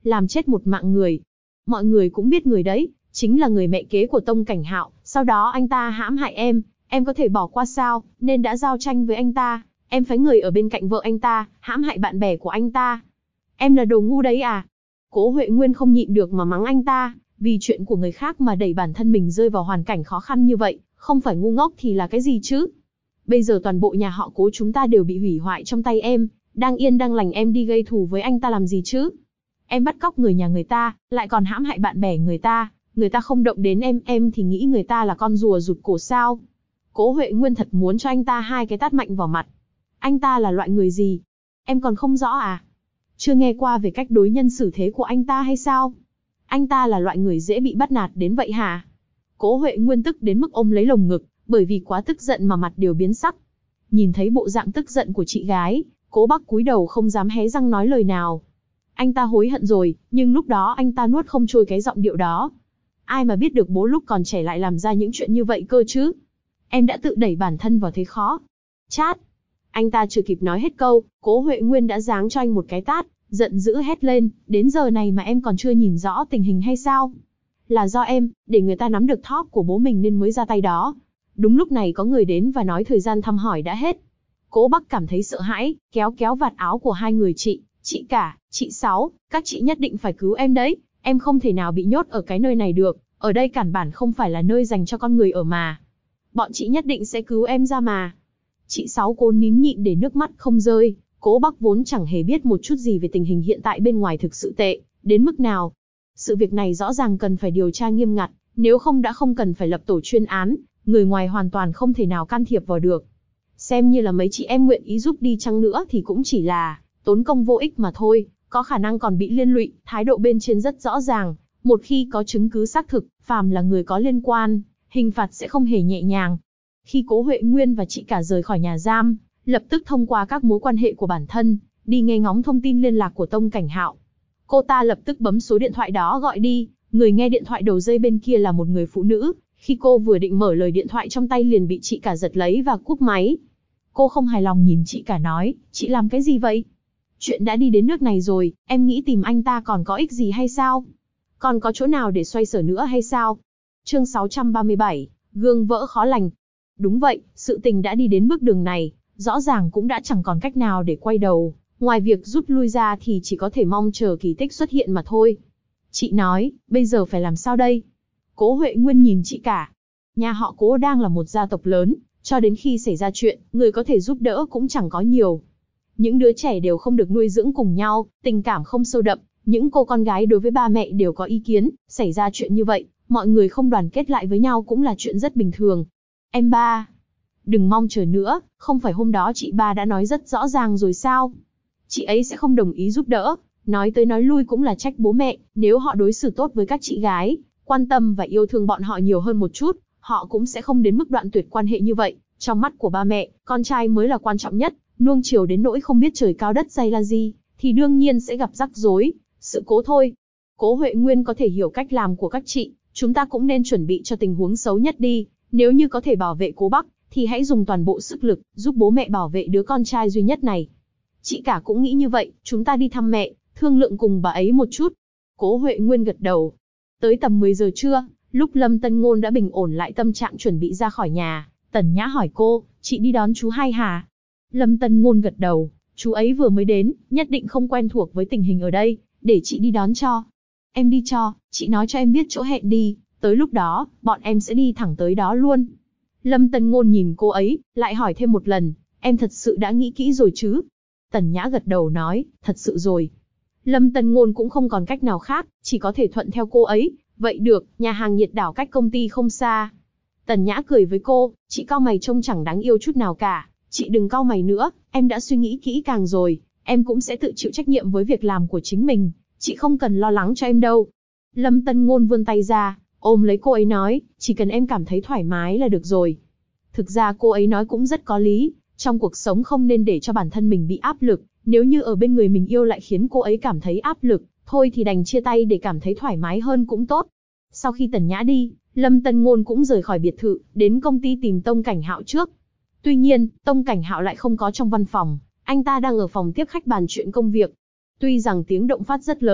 làm chết một mạng người. Mọi người cũng biết người đấy, chính là người mẹ kế của Tông Cảnh Hạo, sau đó anh ta hãm hại em có thể bỏ qua sao, nên đã giao tranh với anh ta, em phái người ở bên cạnh vợ anh ta, hãm hại bạn bè của anh ta. Em là đồ ngu đấy à? Cố Huệ Nguyên không nhịn được mà mắng anh ta, vì chuyện của người khác mà đẩy bản thân mình rơi vào hoàn cảnh khó khăn như vậy, không phải ngu ngốc thì là cái gì chứ? Bây giờ toàn bộ nhà họ Cố chúng ta đều bị hủy hoại trong tay em, đang yên đang lành em đi gây thù với anh ta làm gì chứ? Em bắt cóc người nhà người ta, lại còn hãm hại bạn bè người ta không động đến em thì nghĩ người ta là con rùa rụt cổ sao? Cố Huệ Nguyên thật muốn cho anh ta 2 cái tát mạnh vào mặt. Anh ta là loại người gì? Em còn không rõ à? Chưa nghe qua về cách đối nhân xử thế của anh ta hay sao? Anh ta là loại người dễ bị bắt nạt đến vậy hả? Cố Huệ Nguyên tức đến mức ôm lấy lồng ngực, bởi vì quá tức giận mà mặt đều biến sắc. Nhìn thấy bộ dạng tức giận của chị gái, Cố Bắc cúi đầu không dám hé răng nói lời nào. Anh ta hối hận rồi, nhưng lúc đó anh ta nuốt không trôi cái giọng điệu đó. Ai mà biết được bố lúc còn trẻ lại làm ra những chuyện như vậy cơ chứ? Em đã tự đẩy bản thân vào thế khó. Chát! Anh ta chưa kịp nói hết câu, Cố Huệ Nguyên đã giáng cho anh một cái tát, giận dữ hét lên, đến giờ này mà em còn chưa nhìn rõ tình hình hay sao? Là do em, để người ta nắm được thóp của bố mình nên mới ra tay đó. Đúng lúc này có người đến và nói thời gian thăm hỏi đã hết. Cố Bắc cảm thấy sợ hãi, kéo kéo vạt áo của hai người chị cả, chị Sáu, các chị nhất định phải cứu em đấy, em không thể nào bị nhốt ở cái nơi này được, ở đây căn bản không phải là nơi dành cho con người ở mà. Bọn chị nhất định sẽ cứu em ra mà. Chị Sáu cố nín nhịn để nước mắt không rơi, Cố Bắc vốn chẳng hề biết một chút gì về tình hình hiện tại bên ngoài thực sự tệ, đến mức nào. Sự việc này rõ ràng cần phải điều tra nghiêm ngặt, nếu không đã không cần phải lập tổ chuyên án, người ngoài hoàn toàn không thể nào can thiệp vào được. Xem như là mấy chị em nguyện ý giúp đi chăng nữa thì cũng chỉ là tốn công vô ích mà thôi, có khả năng còn bị liên lụy, thái độ bên trên rất rõ ràng, một khi có chứng cứ xác thực, phàm là người có liên quan, hình phạt sẽ không hề nhẹ nhàng. Khi Cố Huệ Nguyên và chị cả rời khỏi nhà giam, lập tức thông qua các mối quan hệ của bản thân, đi nghe ngóng thông tin liên lạc của Tông Cảnh Hạo. Cô ta lập tức bấm số điện thoại đó gọi đi, người nghe điện thoại đầu dây bên kia là một người phụ nữ, khi cô vừa định mở lời điện thoại trong tay liền bị chị cả giật lấy và cúp máy. Cô không hài lòng nhìn chị cả nói, chị làm cái gì vậy? Chuyện đã đi đến nước này rồi, em nghĩ tìm anh ta còn có ích gì hay sao? Còn có chỗ nào để xoay sở nữa hay sao? Chương 637, gương vỡ khó lành. Đúng vậy, sự tình đã đi đến bước đường này, rõ ràng cũng đã chẳng còn cách nào để quay đầu, ngoài việc rút lui ra thì chỉ có thể mong chờ kỳ tích xuất hiện mà thôi. Chị nói, bây giờ phải làm sao đây? Cố Huệ Nguyên nhìn chị cả. Nhà họ Cố đang là một gia tộc lớn, cho đến khi xảy ra chuyện, người có thể giúp đỡ cũng chẳng có nhiều. Những đứa trẻ đều không được nuôi dưỡng cùng nhau, tình cảm không sâu đậm, những cô con gái đối với ba mẹ đều có ý kiến, xảy ra chuyện như vậy, mọi người không đoàn kết lại với nhau cũng là chuyện rất bình thường. Em ba, đừng mong chờ nữa, không phải hôm đó chị ba đã nói rất rõ ràng rồi sao? Chị ấy sẽ không đồng ý giúp đỡ, nói tới nói lui cũng là trách bố mẹ, nếu họ đối xử tốt với các chị gái, quan tâm và yêu thương bọn họ nhiều hơn một chút, họ cũng sẽ không đến mức đoạn tuyệt quan hệ như vậy. Trong mắt của ba mẹ, con trai mới là quan trọng nhất, nuông chiều đến nỗi không biết trời cao đất dày là gì, thì đương nhiên sẽ gặp rắc rối, sự cố thôi. Cố Huệ Nguyên có thể hiểu cách làm của các chị, chúng ta cũng nên chuẩn bị cho tình huống xấu nhất đi, nếu như có thể bảo vệ Cố Bắc, thì hãy dùng toàn bộ sức lực, giúp bố mẹ bảo vệ đứa con trai duy nhất này. Chị cả cũng nghĩ như vậy, chúng ta đi thăm mẹ, thương lượng cùng bà ấy một chút. Cố Huệ Nguyên gật đầu. Tới tầm 10 giờ trưa, lúc Lâm Tân Ngôn đã bình ổn lại tâm trạng chuẩn bị ra khỏi nhà, Tần Nhã hỏi cô, chị đi đón chú hai hả? Lâm Tân Ngôn gật đầu, chú ấy vừa mới đến, nhất định không quen thuộc với tình hình ở đây, để chị đi đón cho. Em đi cho, chị nói cho em biết chỗ hẹn đi, tới lúc đó, bọn em sẽ đi thẳng tới đó luôn. Lâm Tân Ngôn nhìn cô ấy, lại hỏi thêm một lần, em thật sự đã nghĩ kỹ rồi chứ? Tần Nhã gật đầu nói, thật sự rồi. Lâm Tân Ngôn cũng không còn cách nào khác, chỉ có thể thuận theo cô ấy. Vậy được, nhà hàng Nhiệt Đảo cách công ty không xa. Tần Nhã cười với cô, chị cau mày trông chẳng đáng yêu chút nào cả. Chị đừng cau mày nữa, em đã suy nghĩ kỹ càng rồi, em cũng sẽ tự chịu trách nhiệm với việc làm của chính mình. Chị không cần lo lắng cho em đâu. Lâm Tân Ngôn vươn tay ra, ôm lấy cô ấy nói, chỉ cần em cảm thấy thoải mái là được rồi. Thực ra cô ấy nói cũng rất có lý, trong cuộc sống không nên để cho bản thân mình bị áp lực, nếu như ở bên người mình yêu lại khiến cô ấy cảm thấy áp lực, thôi thì đành chia tay để cảm thấy thoải mái hơn cũng tốt. Sau khi Tần Nhã đi, Lâm Tân Ngôn cũng rời khỏi biệt thự, đến công ty tìm Tông Cảnh Hạo trước. Tuy nhiên, Tông Cảnh Hạo lại không có trong văn phòng, anh ta đang ở phòng tiếp khách bàn chuyện công việc. Tuy rằng tiếng động phát rất lớn,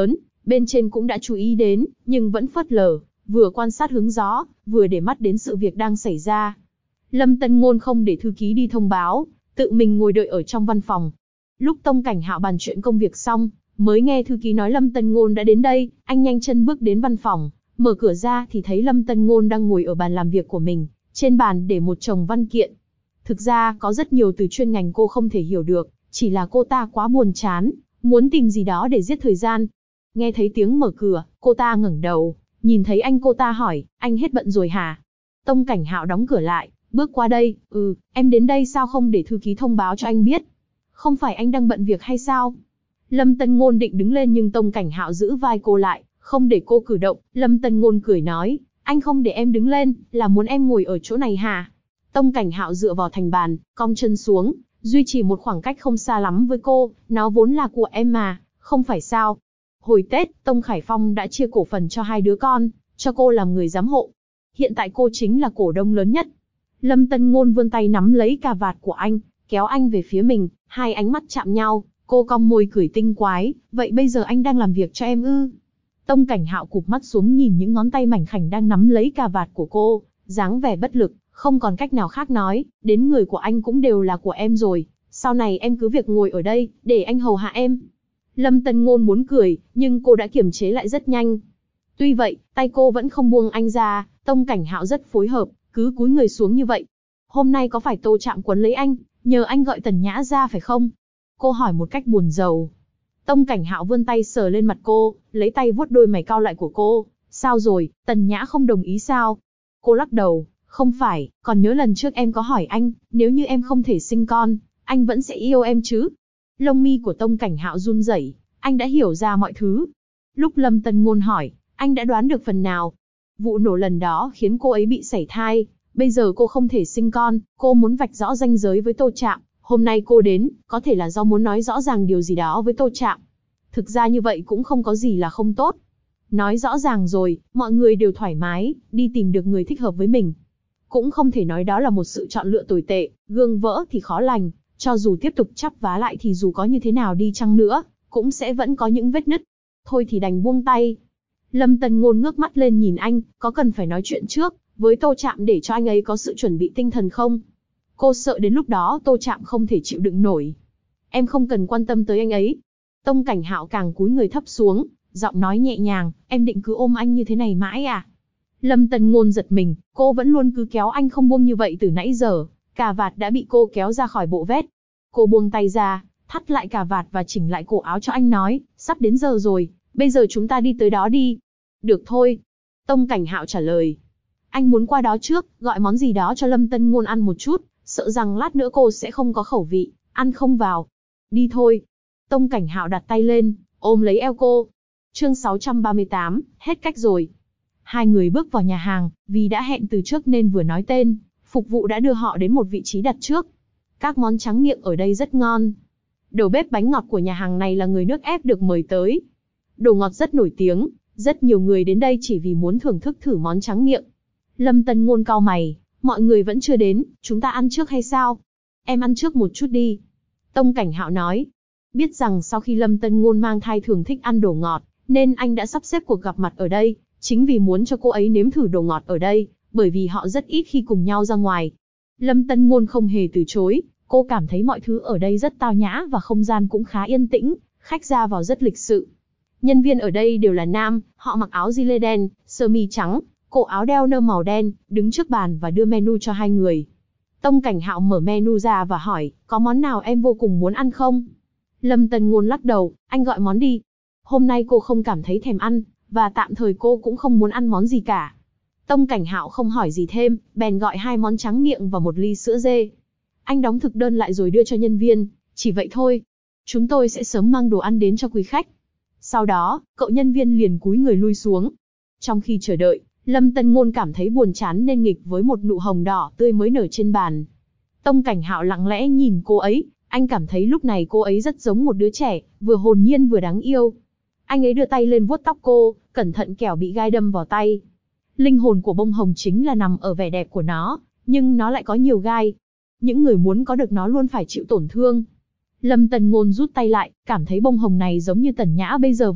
bên trên cũng đã chú ý đến, nhưng vẫn phớt lờ, vừa quan sát hướng gió, vừa để mắt đến sự việc đang xảy ra. Lâm Tân Ngôn không để thư ký đi thông báo, tự mình ngồi đợi ở trong văn phòng. Lúc Tông Cảnh Hạo bàn chuyện công việc xong, mới nghe thư ký nói Lâm Tân Ngôn đã đến đây, anh nhanh chân bước đến văn phòng, mở cửa ra thì thấy Lâm Tân Ngôn đang ngồi ở bàn làm việc của mình, trên bàn để một chồng văn kiện. Thực ra có rất nhiều từ chuyên ngành cô không thể hiểu được, chỉ là cô ta quá buồn chán, muốn tìm gì đó để giết thời gian. Nghe thấy tiếng mở cửa, cô ta ngẩng đầu, nhìn thấy anh cô ta hỏi, anh hết bận rồi hả? Tông Cảnh Hạo đóng cửa lại, bước qua đây, em đến đây sao không để thư ký thông báo cho anh biết? Không phải anh đang bận việc hay sao? Lâm Tân Ngôn định đứng lên nhưng Tông Cảnh Hạo giữ vai cô lại, không để cô cử động. Lâm Tân Ngôn cười nói, anh không để em đứng lên, là muốn em ngồi ở chỗ này hả? Tông Cảnh Hạo dựa vào thành bàn, cong chân xuống, duy trì một khoảng cách không xa lắm với cô, nó vốn là của em mà, không phải sao? Hồi Tết, Tông Khải Phong đã chia cổ phần cho 2 đứa con, cho cô làm người giám hộ. Hiện tại cô chính là cổ đông lớn nhất. Lâm Tân Ngôn vươn tay nắm lấy cà vạt của anh, kéo anh về phía mình, hai ánh mắt chạm nhau, cô cong môi cười tinh quái, vậy bây giờ anh đang làm việc cho em ư? Tông Cảnh Hạo cụp mắt xuống nhìn những ngón tay mảnh khảnh đang nắm lấy cà vạt của cô, dáng vẻ bất lực, không còn cách nào khác nói, đến người của anh cũng đều là của em rồi, sau này em cứ việc ngồi ở đây, để anh hầu hạ em. Lâm Tân Ngôn muốn cười, nhưng cô đã kiềm chế lại rất nhanh. Tuy vậy, tay cô vẫn không buông anh ra, Tông Cảnh Hạo rất phối hợp, cứ cúi người xuống như vậy. Hôm nay có phải Tô Trạm quấn lấy anh, nhờ anh gọi Tần Nhã ra phải không? Cô hỏi một cách buồn rầu. Tông Cảnh Hạo vươn tay sờ lên mặt cô, lấy tay vuốt đôi mày cau lại của cô. Sao rồi, Tần Nhã không đồng ý sao? Cô lắc đầu, không phải, còn nhớ lần trước em có hỏi anh, nếu như em không thể sinh con, anh vẫn sẽ yêu em chứ? Lông mi của Tông Cảnh Hạo run rẩy, anh đã hiểu ra mọi thứ. Lúc Lâm Tân Ngôn hỏi, anh đã đoán được phần nào. Vụ nổ lần đó khiến cô ấy bị sảy thai, bây giờ cô không thể sinh con, cô muốn vạch rõ ranh giới với Tô Trạm. Hôm nay cô đến, có thể là do muốn nói rõ ràng điều gì đó với Tô Trạm. Thực ra như vậy cũng không có gì là không tốt. Nói rõ ràng rồi, mọi người đều thoải mái, đi tìm được người thích hợp với mình. Cũng không thể nói đó là một sự chọn lựa tồi tệ, gương vỡ thì khó lành, cho dù tiếp tục chắp vá lại thì dù có như thế nào đi chăng nữa, cũng sẽ vẫn có những vết nứt. Thôi thì đành buông tay. Lâm Tân Ngôn ngước mắt lên nhìn anh, có cần phải nói chuyện trước với Tô Trạm để cho anh ấy có sự chuẩn bị tinh thần không? Cô sợ đến lúc đó Tô Trạm không thể chịu đựng nổi. Em không cần quan tâm tới anh ấy. Tông Cảnh Hạo càng cúi người thấp xuống, giọng nói nhẹ nhàng, em định cứ ôm anh như thế này mãi à? Lâm Tân Ngôn giật mình, cô vẫn luôn cứ kéo anh không buông như vậy từ nãy giờ, cà vạt đã bị cô kéo ra khỏi bộ vest. Cô buông tay ra, thắt lại cà vạt và chỉnh lại cổ áo cho anh nói, sắp đến giờ rồi, bây giờ chúng ta đi tới đó đi. Được thôi. Tông Cảnh Hạo trả lời. Anh muốn qua đó trước, gọi món gì đó cho Lâm Tân Ngôn ăn một chút, sợ rằng lát nữa cô sẽ không có khẩu vị, ăn không vào. Đi thôi. Tông Cảnh Hạo đặt tay lên, ôm lấy eo cô. Chương 638, hết cách rồi. Hai người bước vào nhà hàng, vì đã hẹn từ trước nên vừa nói tên, phục vụ đã đưa họ đến một vị trí đặt trước. Các món tráng miệng ở đây rất ngon. Đầu bếp bánh ngọt của nhà hàng này là người nước ép được mời tới. Đồ ngọt rất nổi tiếng, rất nhiều người đến đây chỉ vì muốn thưởng thức thử món tráng miệng. Lâm Tân Ngôn cau mày, mọi người vẫn chưa đến, chúng ta ăn trước hay sao? Em ăn trước một chút đi. Tông Cảnh Hạo nói. Biết rằng sau khi Lâm Tân Ngôn mang thai thường thích ăn đồ ngọt, nên anh đã sắp xếp cuộc gặp mặt ở đây, chính vì muốn cho cô ấy nếm thử đồ ngọt ở đây, bởi vì họ rất ít khi cùng nhau ra ngoài. Lâm Tân Ngôn không hề từ chối, cô cảm thấy mọi thứ ở đây rất tao nhã và không gian cũng khá yên tĩnh, khách ra vào rất lịch sự. Nhân viên ở đây đều là nam, họ mặc áo gilet đen, sơ mi trắng, cổ áo đeo nơ màu đen, đứng trước bàn và đưa menu cho hai người. Tông Cảnh Hạo mở menu ra và hỏi, có món nào em vô cùng muốn ăn không? Lâm Tân Ngôn lắc đầu, anh gọi món đi. Hôm nay cô không cảm thấy thèm ăn, và tạm thời cô cũng không muốn ăn món gì cả. Tông Cảnh Hạo không hỏi gì thêm, bèn gọi 2 món tráng miệng và 1 ly sữa dê. Anh đóng thực đơn lại rồi đưa cho nhân viên, chỉ vậy thôi. Chúng tôi sẽ sớm mang đồ ăn đến cho quý khách. Sau đó, cậu nhân viên liền cúi người lui xuống. Trong khi chờ đợi, Lâm Tân Ngôn cảm thấy buồn chán nên nghịch với một nụ hồng đỏ tươi mới nở trên bàn. Tông Cảnh Hạo lặng lẽ nhìn cô ấy, anh cảm thấy lúc này cô ấy rất giống một đứa trẻ, vừa hồn nhiên vừa đáng yêu. Anh ấy đưa tay lên vuốt tóc cô, cẩn thận kẻo bị gai đâm vào tay. Linh hồn của bông hồng chính là nằm ở vẻ đẹp của nó, nhưng nó lại có nhiều gai. Những người muốn có được nó luôn phải chịu tổn thương. Lâm Tân Ngôn rút tay lại, cảm thấy bông hồng này giống như Tần Nhã bây giờ vậy,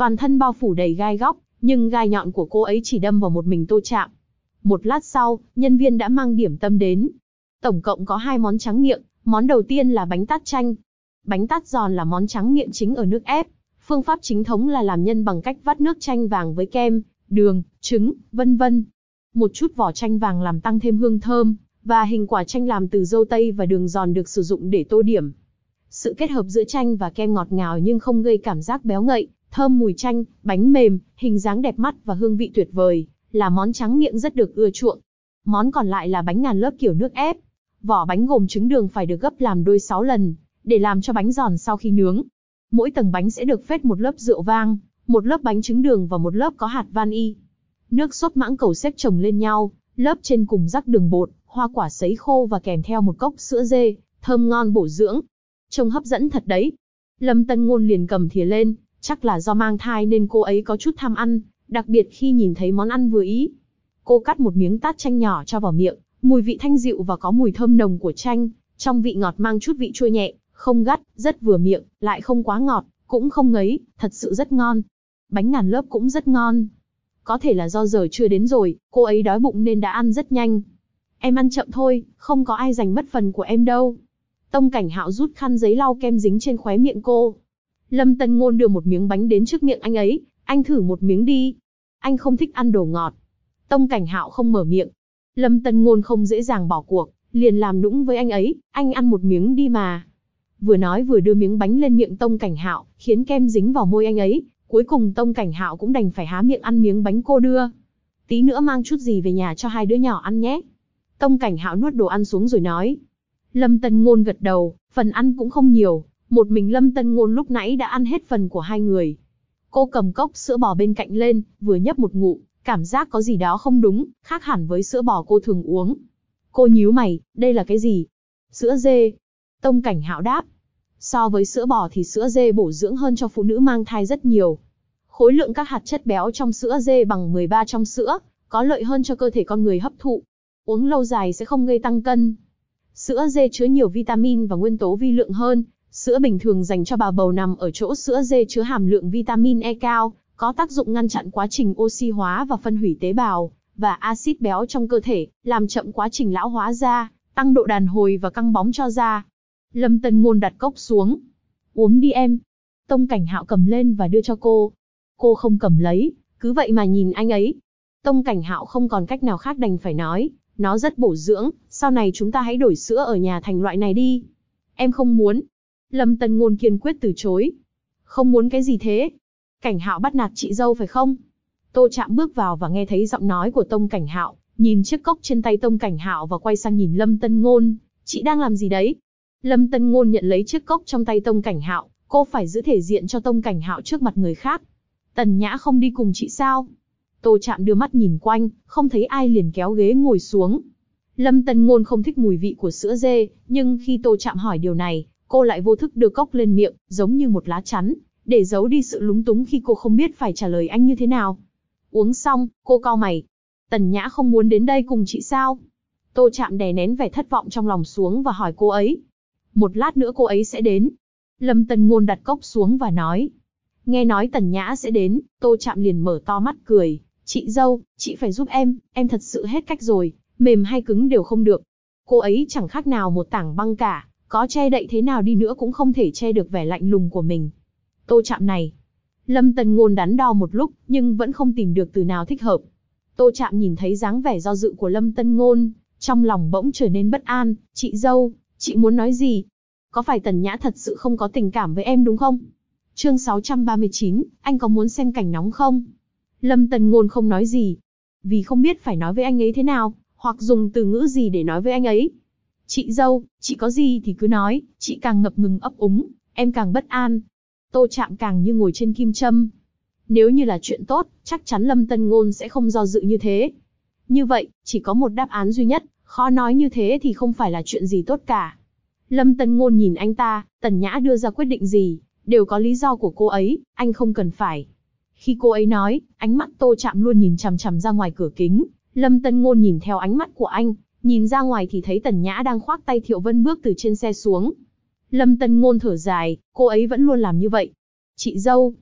toàn thân bao phủ đầy gai góc, nhưng gai nhọn của cô ấy chỉ đâm vào một mình Tô Trạm. Một lát sau, nhân viên đã mang điểm tâm đến. Tổng cộng có 2 món tráng miệng, món đầu tiên là bánh tát chanh. Bánh tát giòn là món tráng miệng chính ở nước ép. Phương pháp chính thống là làm nhân bằng cách vắt nước chanh vàng với kem, đường, trứng, vân vân. Một chút vỏ chanh vàng làm tăng thêm hương thơm, và hình quả chanh làm từ dâu tây và đường giòn được sử dụng để tô điểm. Sự kết hợp giữa chanh và kem ngọt ngào nhưng không gây cảm giác béo ngậy, thơm mùi chanh, bánh mềm, hình dáng đẹp mắt và hương vị tuyệt vời, là món tráng miệng rất được ưa chuộng. Món còn lại là bánh ngàn lớp kiểu nước ép. Vỏ bánh gồm trứng đường phải được gấp làm đôi 6 lần, để làm cho bánh giòn sau khi nướng. Mỗi tầng bánh sẽ được phết một lớp rượu vang, một lớp bánh trứng đường và một lớp có hạt vani. Nước sốt mãng cầu xếp chồng lên nhau, lớp trên cùng rắc đường bột, hoa quả sấy khô và kèm theo một cốc sữa dê, thơm ngon bổ dưỡng. Trông hấp dẫn thật đấy. Lâm Tân Ngôn liền cầm thìa lên, chắc là do mang thai nên cô ấy có chút tham ăn, đặc biệt khi nhìn thấy món ăn vừa ý. Cô cắt một miếng tát chanh nhỏ cho vào miệng, mùi vị thanh dịu và có mùi thơm nồng của chanh, trong vị ngọt mang chút vị chua nhẹ, không gắt, rất vừa miệng, lại không quá ngọt, cũng không ngấy, thật sự rất ngon. Bánh ngàn lớp cũng rất ngon. Có thể là do giờ chưa đến rồi, cô ấy đói bụng nên đã ăn rất nhanh. Em ăn chậm thôi, không có ai giành mất phần của em đâu. Tông Cảnh Hạo rút khăn giấy lau kem dính trên khóe miệng cô. Lâm Tân Ngôn đưa một miếng bánh đến trước miệng anh ấy, anh thử một miếng đi. Anh không thích ăn đồ ngọt. Tông Cảnh Hạo không mở miệng. Lâm Tân Ngôn không dễ dàng bỏ cuộc, liền làm nũng với anh ấy, anh ăn một miếng đi mà. Vừa nói vừa đưa miếng bánh lên miệng Tông Cảnh Hạo, khiến kem dính vào môi anh ấy. Cuối cùng Tông Cảnh Hạo cũng đành phải há miệng ăn miếng bánh cô đưa. Tí nữa mang chút gì về nhà cho 2 đứa nhỏ ăn nhé. Tông Cảnh Hạo nuốt đồ ăn xuống rồi nói. Lâm Tân Ngôn gật đầu, phần ăn cũng không nhiều, một mình Lâm Tân Ngôn lúc nãy đã ăn hết phần của 2 người. Cô cầm cốc sữa bò bên cạnh lên, vừa nhấp một ngụm, cảm giác có gì đó không đúng, khác hẳn với sữa bò cô thường uống. Cô nhíu mày, đây là cái gì? Sữa dê. Tông Cảnh Hạo đáp. So với sữa bò thì sữa dê bổ dưỡng hơn cho phụ nữ mang thai rất nhiều. Khối lượng các hạt chất béo trong sữa dê bằng 13 trong sữa, có lợi hơn cho cơ thể con người hấp thụ. Uống lâu dài sẽ không gây tăng cân. Sữa dê chứa nhiều vitamin và nguyên tố vi lượng hơn. Sữa bình thường dành cho bà bầu nằm ở chỗ sữa dê chứa hàm lượng vitamin E cao, có tác dụng ngăn chặn quá trình oxy hóa và phân hủy tế bào, và axit béo trong cơ thể, làm chậm quá trình lão hóa da, tăng độ đàn hồi và căng bóng cho da. Lâm Tân Ngôn đặt cốc xuống. Uống đi em. Tông Cảnh Hạo cầm lên và đưa cho cô. Cô không cầm lấy, cứ vậy mà nhìn anh ấy. Tông Cảnh Hạo không còn cách nào khác đành phải nói, nó rất bổ dưỡng, sau này chúng ta hãy đổi sữa ở nhà thành loại này đi. Em không muốn. Lâm Tân Ngôn kiên quyết từ chối. Không muốn cái gì thế? Cảnh Hạo bắt nạt chị dâu phải không? Tô Trạm bước vào và nghe thấy giọng nói của Tông Cảnh Hạo, nhìn chiếc cốc trên tay Tông Cảnh Hạo và quay sang nhìn Lâm Tân Ngôn. Chị đang làm gì đấy? Lâm Tân Ngôn nhận lấy chiếc cốc trong tay Tông Cảnh Hạo, cô phải giữ thể diện cho Tông Cảnh Hạo trước mặt người khác. Tần Nhã không đi cùng chị sao? Tô Trạm đưa mắt nhìn quanh, không thấy ai liền kéo ghế ngồi xuống. Lâm Tân Ngôn không thích mùi vị của sữa dê, nhưng khi Tô Trạm hỏi điều này, cô lại vô thức đưa cốc lên miệng, giống như một lá chắn, để giấu đi sự lúng túng khi cô không biết phải trả lời anh như thế nào. Uống xong, cô cau mày. Tần Nhã không muốn đến đây cùng chị sao? Tô Trạm đè nén vẻ thất vọng trong lòng xuống và hỏi cô ấy. Một lát nữa cô ấy sẽ đến. Lâm Tân Ngôn đặt cốc xuống và nói. Nghe nói Tần Nhã sẽ đến, Tô Trạm liền mở to mắt cười. Chị dâu, chị phải giúp em thật sự hết cách rồi, mềm hay cứng đều không được. Cô ấy chẳng khác nào một tảng băng cả, có che đậy thế nào đi nữa cũng không thể che được vẻ lạnh lùng của mình. Tô Trạm này. Lâm Tân Ngôn đắn đo một lúc, nhưng vẫn không tìm được từ nào thích hợp. Tô Trạm nhìn thấy dáng vẻ do dự của Lâm Tân Ngôn, trong lòng bỗng trở nên bất an. Chị dâu, chị muốn nói gì? Có phải Tần Nhã thật sự không có tình cảm với em đúng không? Chương 639, anh có muốn xem cảnh nóng không? Lâm Tân Ngôn không nói gì, vì không biết phải nói với anh ấy thế nào, hoặc dùng từ ngữ gì để nói với anh ấy. Chị dâu, chị có gì thì cứ nói, chị càng ngập ngừng ấp úng, em càng bất an. Tô Trạm càng như ngồi trên kim châm. Nếu như là chuyện tốt, chắc chắn Lâm Tân Ngôn sẽ không do dự như thế. Như vậy, chỉ có một đáp án duy nhất, khó nói như thế thì không phải là chuyện gì tốt cả. Lâm Tân Ngôn nhìn anh ta, Tần Nhã đưa ra quyết định gì, đều có lý do của cô ấy, anh không cần phải. Khi cô ấy nói, ánh mắt Tô Trạm luôn nhìn chằm chằm ra ngoài cửa kính. Lâm Tân Ngôn nhìn theo ánh mắt của anh, nhìn ra ngoài thì thấy Tần Nhã đang khoác tay Thiệu Vân bước từ trên xe xuống. Lâm Tân Ngôn thở dài, cô ấy vẫn luôn làm như vậy. Chị dâu.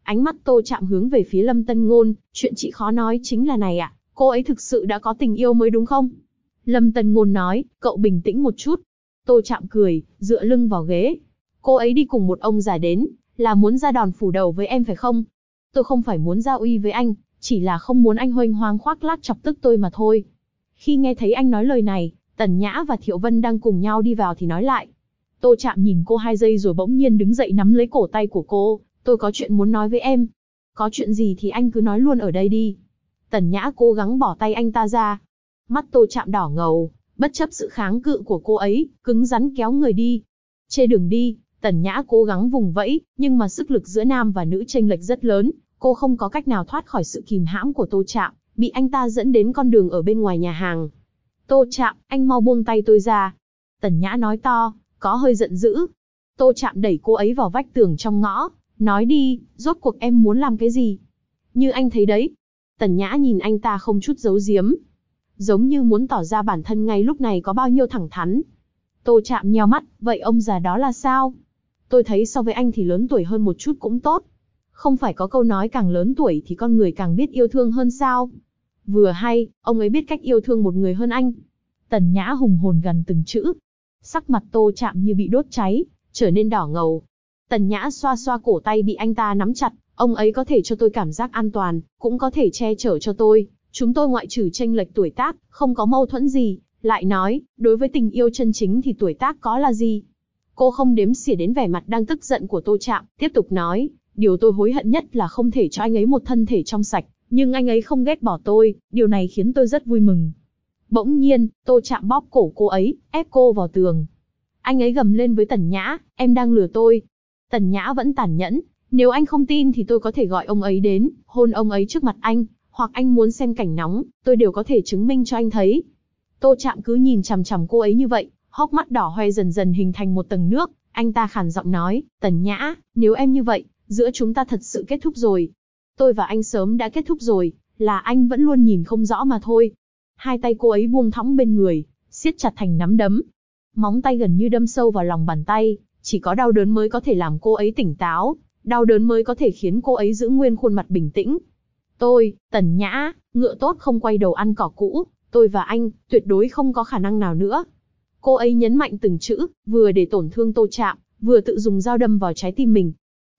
Ánh mắt Tô Trạm hướng về phía Lâm Tân Ngôn, chuyện chị khó nói chính là này ạ, cô ấy thực sự đã có tình yêu mới đúng không? Lâm Tân Ngôn nói, cậu bình tĩnh một chút. Tô Trạm cười, dựa lưng vào ghế. Cô ấy đi cùng một ông già đến, là muốn ra đòn phủ đầu với em phải không? Tôi không phải muốn ra uy với anh, chỉ là không muốn anh huênh hoang khoác lác chọc tức tôi mà thôi. Khi nghe thấy anh nói lời này, Tần Nhã và Thiệu Vân đang cùng nhau đi vào thì nói lại. Tô Trạm nhìn cô 2 giây rồi bỗng nhiên đứng dậy nắm lấy cổ tay của cô. Tôi có chuyện muốn nói với em. Có chuyện gì thì anh cứ nói luôn ở đây đi. Tần Nhã cố gắng bỏ tay anh ta ra. Mắt Tô Trạm đỏ ngầu, bất chấp sự kháng cự của cô ấy, cứng rắn kéo người đi. Trên đường đi, Tần Nhã cố gắng vùng vẫy, nhưng mà sức lực giữa nam và nữ chênh lệch rất lớn, cô không có cách nào thoát khỏi sự kìm hãm của Tô Trạm, bị anh ta dẫn đến con đường ở bên ngoài nhà hàng. Tô Trạm, anh mau buông tay tôi ra. Tần Nhã nói to, có hơi giận dữ. Tô Trạm đẩy cô ấy vào vách tường trong ngõ, nói đi, rốt cuộc em muốn làm cái gì? Như anh thấy đấy. Tần Nhã nhìn anh ta không chút giấu giếm, giống như muốn tỏ ra bản thân ngay lúc này có bao nhiêu thẳng thắn. Tô Trạm nheo mắt, vậy ông già đó là sao? Tôi thấy so với anh thì lớn tuổi hơn một chút cũng tốt. Không phải có câu nói càng lớn tuổi thì con người càng biết yêu thương hơn sao? Vừa hay, ông ấy biết cách yêu thương một người hơn anh. Tần Nhã hùng hồn gần từng chữ. Sắc mặt Tô Trạm như bị đốt cháy, trở nên đỏ ngầu. Tần Nhã xoa xoa cổ tay bị anh ta nắm chặt. Ông ấy có thể cho tôi cảm giác an toàn, cũng có thể che chở cho tôi. Chúng tôi ngoại trừ chênh lệch tuổi tác, không có mâu thuẫn gì. Lại nói, đối với tình yêu chân chính thì tuổi tác có là gì? Cô không đếm xỉa đến vẻ mặt đang tức giận của Tô Trạm, tiếp tục nói, điều tôi hối hận nhất là không thể cho anh ấy một thân thể trong sạch, nhưng anh ấy không ghét bỏ tôi, điều này khiến tôi rất vui mừng. Bỗng nhiên, Tô Trạm bóp cổ cô ấy, ép cô vào tường. Anh ấy gầm lên với Tần Nhã, em đang lừa tôi. Tần Nhã vẫn tàn nhẫn, nếu anh không tin thì tôi có thể gọi ông ấy đến, hôn ông ấy trước mặt anh, hoặc anh muốn xem cảnh nóng, tôi đều có thể chứng minh cho anh thấy. Tô Trạm cứ nhìn chằm chằm cô ấy như vậy, hốc mắt đỏ hoe dần dần hình thành một tầng nước, anh ta khàn giọng nói, Tần Nhã, nếu em như vậy, giữa chúng ta thật sự kết thúc rồi. Tôi và anh sớm đã kết thúc rồi, là anh vẫn luôn nhìn không rõ mà thôi. Hai tay cô ấy buông thõng bên người, siết chặt thành nắm đấm. Móng tay gần như đâm sâu vào lòng bàn tay, chỉ có đau đớn mới có thể làm cô ấy tỉnh táo, đau đớn mới có thể khiến cô ấy giữ nguyên khuôn mặt bình tĩnh. Tôi, Tần Nhã, ngựa tốt không quay đầu ăn cỏ cũ, tôi và anh, tuyệt đối không có khả năng nào nữa. Cô ấy nhấn mạnh từng chữ, vừa để tổn thương Tô Trạm, vừa tự dùng dao đâm vào trái tim mình.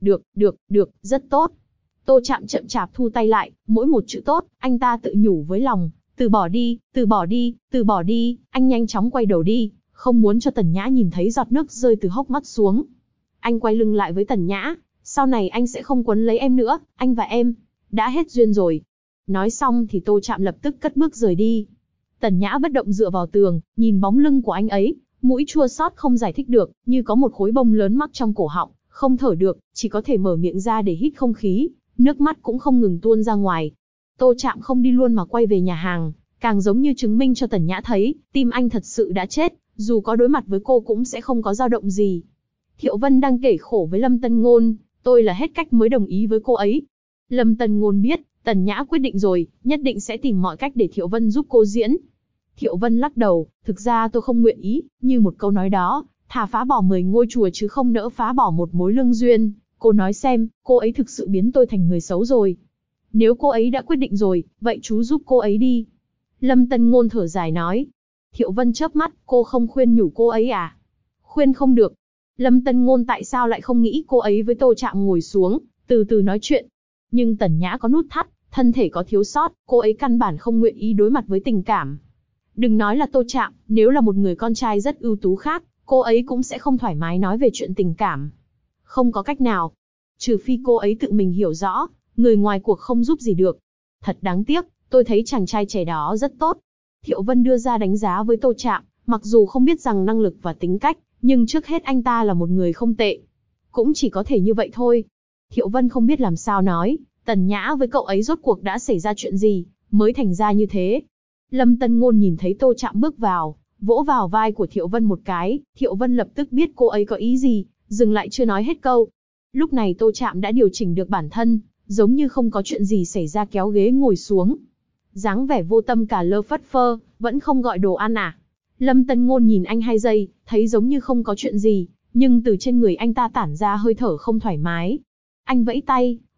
Được, rất tốt. Tô Trạm chậm chạp thu tay lại, mỗi một chữ tốt, anh ta tự nhủ với lòng, từ bỏ đi, anh nhanh chóng quay đầu đi, không muốn cho Tần Nhã nhìn thấy giọt nước rơi từ hốc mắt xuống. Anh quay lưng lại với Tần Nhã, sau này anh sẽ không quấn lấy em nữa, anh và em đã hết duyên rồi. Nói xong thì Tô Trạm lập tức cất bước rời đi. Tần Nhã bất động dựa vào tường, nhìn bóng lưng của anh ấy, mũi chua xót không giải thích được, như có một khối bông lớn mắc trong cổ họng, không thở được, chỉ có thể mở miệng ra để hít không khí, nước mắt cũng không ngừng tuôn ra ngoài. Tô Trạm không đi luôn mà quay về nhà hàng, càng giống như chứng minh cho Tần Nhã thấy, tim anh thật sự đã chết, dù có đối mặt với cô cũng sẽ không có dao động gì. Thiệu Vân đang kể khổ với Lâm Tân Ngôn, tôi là hết cách mới đồng ý với cô ấy. Lâm Tân Ngôn biết, Tần Nhã quyết định rồi, nhất định sẽ tìm mọi cách để Thiệu Vân giúp cô diễn. Thiệu Vân lắc đầu, thực ra tôi không nguyện ý, như một câu nói đó, thà phá bỏ 10 ngôi chùa chứ không nỡ phá bỏ một mối lương duyên. Cô nói xem, cô ấy thực sự biến tôi thành người xấu rồi. Nếu cô ấy đã quyết định rồi, vậy chú giúp cô ấy đi. Lâm Tân Ngôn thở dài nói. Thiệu Vân chớp mắt, cô không khuyên nhủ cô ấy à? Khuyên không được. Lâm Tân Ngôn tại sao lại không nghĩ cô ấy với Tô Trạm ngồi xuống, từ từ nói chuyện. Nhưng Tần Nhã có nút thắt, thân thể có thiếu sót, cô ấy căn bản không nguyện ý đối mặt với tình cảm. Đừng nói là Tô Trạm, nếu là một người con trai rất ưu tú khác, cô ấy cũng sẽ không thoải mái nói về chuyện tình cảm. Không có cách nào. Trừ phi cô ấy tự mình hiểu rõ, người ngoài cuộc không giúp gì được. Thật đáng tiếc, tôi thấy chàng trai trẻ đó rất tốt. Thiệu Vân đưa ra đánh giá với Tô Trạm, mặc dù không biết rằng năng lực và tính cách, nhưng trước hết anh ta là một người không tệ. Cũng chỉ có thể như vậy thôi. Thiệu Vân không biết làm sao nói, Tần Nhã với cậu ấy rốt cuộc đã xảy ra chuyện gì, mới thành ra như thế. Lâm Tân Ngôn nhìn thấy Tô Trạm bước vào, vỗ vào vai của Thiệu Vân một cái, Thiệu Vân lập tức biết cô ấy có ý gì, dừng lại chưa nói hết câu. Lúc này Tô Trạm đã điều chỉnh được bản thân, giống như không có chuyện gì xảy ra kéo ghế ngồi xuống. Dáng vẻ vô tâm cả lơ phất phơ, vẫn không gọi đồ ăn à? Lâm Tân Ngôn nhìn anh 2 giây, thấy giống như không có chuyện gì, nhưng từ trên người anh ta tản ra hơi thở không thoải mái. Anh vẫy tay,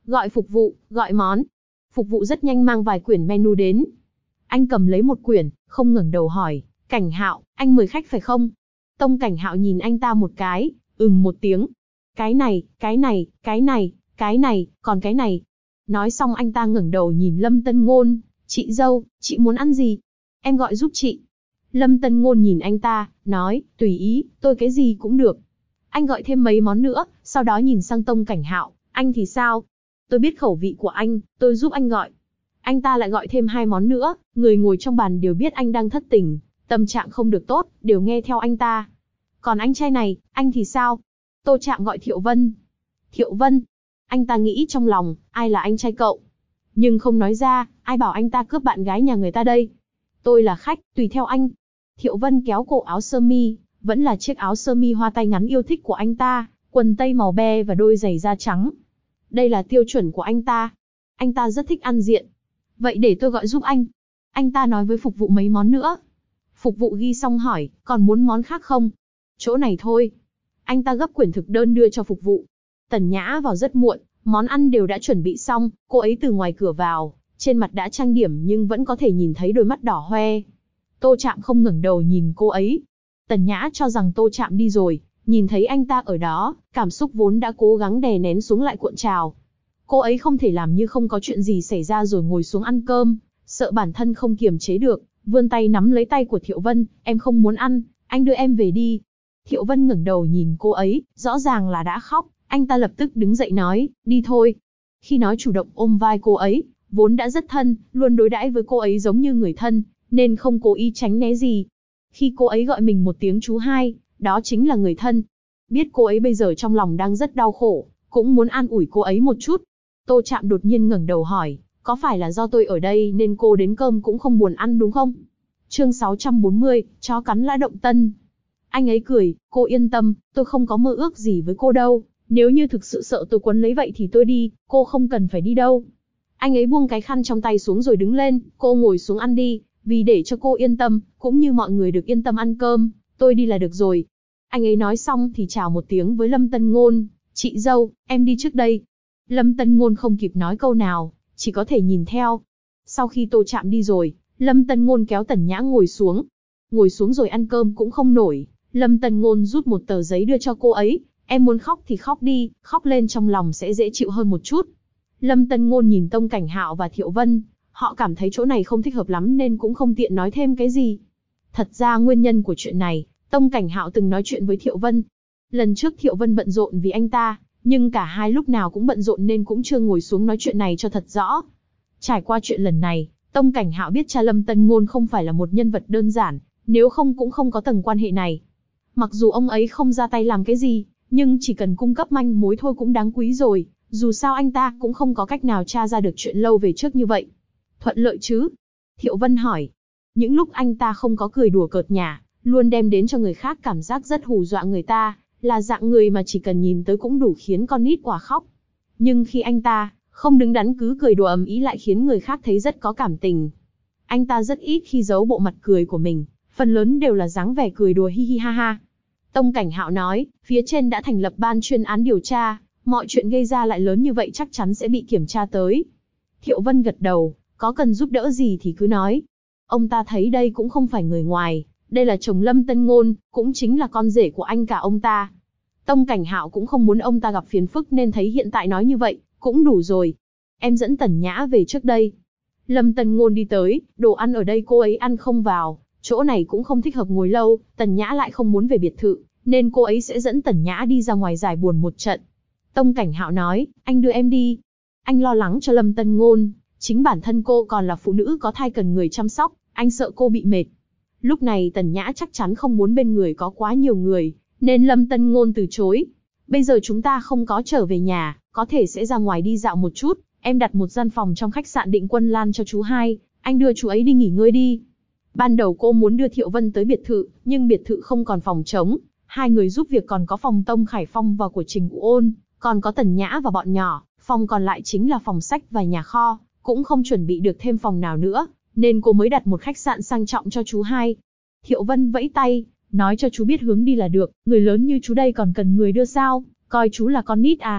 gọi phục vụ, gọi món. Phục vụ rất nhanh mang vài quyển menu đến. Anh cầm lấy một quyển, không ngẩng đầu hỏi, Cảnh Hạo, anh mời khách phải không? Tông Cảnh Hạo nhìn anh ta một cái, một tiếng. Cái này, cái này, cái này, cái này, còn cái này. Nói xong anh ta ngẩng đầu nhìn Lâm Tân Ngôn, chị dâu, chị muốn ăn gì? Em gọi giúp chị. Lâm Tân Ngôn nhìn anh ta, nói, tùy ý, tôi cái gì cũng được. Anh gọi thêm mấy món nữa, sau đó nhìn sang Tông Cảnh Hạo, anh thì sao? Tôi biết khẩu vị của anh, tôi giúp anh gọi. Anh ta lại gọi thêm 2 món nữa, người ngồi trong bàn đều biết anh đang thất tình, tâm trạng không được tốt, đều nghe theo anh ta. Còn anh trai này, anh thì sao? Tô Trạm gọi Thiệu Vân. Thiệu Vân? Anh ta nghĩ trong lòng, ai là anh trai cậu? Nhưng không nói ra, ai bảo anh ta cướp bạn gái nhà người ta đây? Tôi là khách, tùy theo anh. Thiệu Vân kéo cổ áo sơ mi, vẫn là chiếc áo sơ mi hoa tay ngắn yêu thích của anh ta, quần tây màu be và đôi giày da trắng. Đây là tiêu chuẩn của anh ta. Anh ta rất thích ăn diện. Vậy để tôi gọi giúp anh. Anh ta nói với phục vụ mấy món nữa. Phục vụ ghi xong hỏi, còn muốn món khác không? Chỗ này thôi. Anh ta gấp quyển thực đơn đưa cho phục vụ. Tần Nhã vào rất muộn, món ăn đều đã chuẩn bị xong, cô ấy từ ngoài cửa vào, trên mặt đã trang điểm nhưng vẫn có thể nhìn thấy đôi mắt đỏ hoe. Tô Trạm không ngẩng đầu nhìn cô ấy. Tần Nhã cho rằng Tô Trạm đi rồi, nhìn thấy anh ta ở đó, cảm xúc vốn đã cố gắng đè nén xuống lại cuộn trào. Cô ấy không thể làm như không có chuyện gì xảy ra rồi ngồi xuống ăn cơm, sợ bản thân không kiềm chế được, vươn tay nắm lấy tay của Thiệu Vân, em không muốn ăn, anh đưa em về đi. Thiệu Vân ngẩng đầu nhìn cô ấy, rõ ràng là đã khóc, anh ta lập tức đứng dậy nói, đi thôi. Khi nói chủ động ôm vai cô ấy, vốn đã rất thân, luôn đối đãi với cô ấy giống như người thân, nên không cố ý tránh né gì. Khi cô ấy gọi mình một tiếng chú hai, đó chính là người thân. Biết cô ấy bây giờ trong lòng đang rất đau khổ, cũng muốn an ủi cô ấy một chút. Tô Trạm đột nhiên ngẩng đầu hỏi, có phải là do tôi ở đây nên cô đến cơm cũng không buồn ăn đúng không? Chương 640, chó cắn lã động tân. Anh ấy cười, cô yên tâm, tôi không có mơ ước gì với cô đâu. Nếu như thực sự sợ tôi quấn lấy vậy thì tôi đi, cô không cần phải đi đâu. Anh ấy buông cái khăn trong tay xuống rồi đứng lên, cô ngồi xuống ăn đi, vì để cho cô yên tâm, cũng như mọi người được yên tâm ăn cơm, tôi đi là được rồi. Anh ấy nói xong thì chào một tiếng với Lâm Tân Ngôn, chị dâu, em đi trước đây. Lâm Tân Ngôn không kịp nói câu nào, chỉ có thể nhìn theo. Sau khi Tô Trạm đi rồi, Lâm Tân Ngôn kéo Tần Nhã ngồi xuống. Ngồi xuống rồi ăn cơm cũng không nổi, Lâm Tân Ngôn rút một tờ giấy đưa cho cô ấy, em muốn khóc thì khóc đi, khóc lên trong lòng sẽ dễ chịu hơn một chút. Lâm Tân Ngôn nhìn Tông Cảnh Hạo và Thiệu Vân, họ cảm thấy chỗ này không thích hợp lắm nên cũng không tiện nói thêm cái gì. Thật ra nguyên nhân của chuyện này, Tông Cảnh Hạo từng nói chuyện với Thiệu Vân. Lần trước Thiệu Vân bận rộn vì anh ta, nhưng cả hai lúc nào cũng bận rộn nên cũng chưa ngồi xuống nói chuyện này cho thật rõ. Trải qua chuyện lần này, Tông Cảnh Hạo biết cha Lâm Tân Ngôn không phải là một nhân vật đơn giản, nếu không cũng không có tầng quan hệ này. Mặc dù ông ấy không ra tay làm cái gì, nhưng chỉ cần cung cấp manh mối thôi cũng đáng quý rồi, dù sao anh ta cũng không có cách nào tra ra được chuyện lâu về trước như vậy. Thuận lợi chứ? Thiệu Vân hỏi. Những lúc anh ta không có cười đùa cợt nhả, luôn đem đến cho người khác cảm giác rất hù dọa người ta, là dạng người mà chỉ cần nhìn tới cũng đủ khiến con nít quả khóc. Nhưng khi anh ta không đứng đắn cứ cười đùa ầm ĩ lại khiến người khác thấy rất có cảm tình. Anh ta rất ít khi giấu bộ mặt cười của mình, phần lớn đều là dáng vẻ cười đùa hi hi ha ha. Tông Cảnh Hạo nói, phía trên đã thành lập ban chuyên án điều tra, mọi chuyện gây ra lại lớn như vậy chắc chắn sẽ bị kiểm tra tới. Thiệu Vân gật đầu, có cần giúp đỡ gì thì cứ nói. Ông ta thấy đây cũng không phải người ngoài, đây là chồng Lâm Tân Ngôn, cũng chính là con rể của anh cả ông ta. Tông Cảnh Hạo cũng không muốn ông ta gặp phiền phức nên thấy hiện tại nói như vậy, cũng đủ rồi. Em dẫn Tần Nhã về trước đây. Lâm Tân Ngôn đi tới, đồ ăn ở đây cô ấy ăn không vào, chỗ này cũng không thích hợp ngồi lâu, Tần Nhã lại không muốn về biệt thự, nên cô ấy sẽ dẫn Tần Nhã đi ra ngoài giải buồn một trận. Tông Cảnh Hạo nói, anh đưa em đi. Anh lo lắng cho Lâm Tân Ngôn, chính bản thân cô còn là phụ nữ có thai cần người chăm sóc, anh sợ cô bị mệt. Lúc này Tần Nhã chắc chắn không muốn bên người có quá nhiều người, nên Lâm Tân Ngôn từ chối. Bây giờ chúng ta không có trở về nhà, có thể sẽ ra ngoài đi dạo một chút, em đặt một gian phòng trong khách sạn Định Quân Lan cho chú hai, anh đưa chú ấy đi nghỉ ngơi đi. Ban đầu cô muốn đưa Thiệu Vân tới biệt thự, nhưng biệt thự không còn phòng trống, hai người giúp việc còn có phòng Tông Khải Phong và của Trình Vũ Ôn, còn có Tần Nhã và bọn nhỏ, phòng còn lại chính là phòng sách và nhà kho, cũng không chuẩn bị được thêm phòng nào nữa, nên cô mới đặt một khách sạn sang trọng cho chú hai. Thiệu Vân vẫy tay, nói cho chú biết hướng đi là được, người lớn như chú đây còn cần người đưa sao, coi chú là con nít à.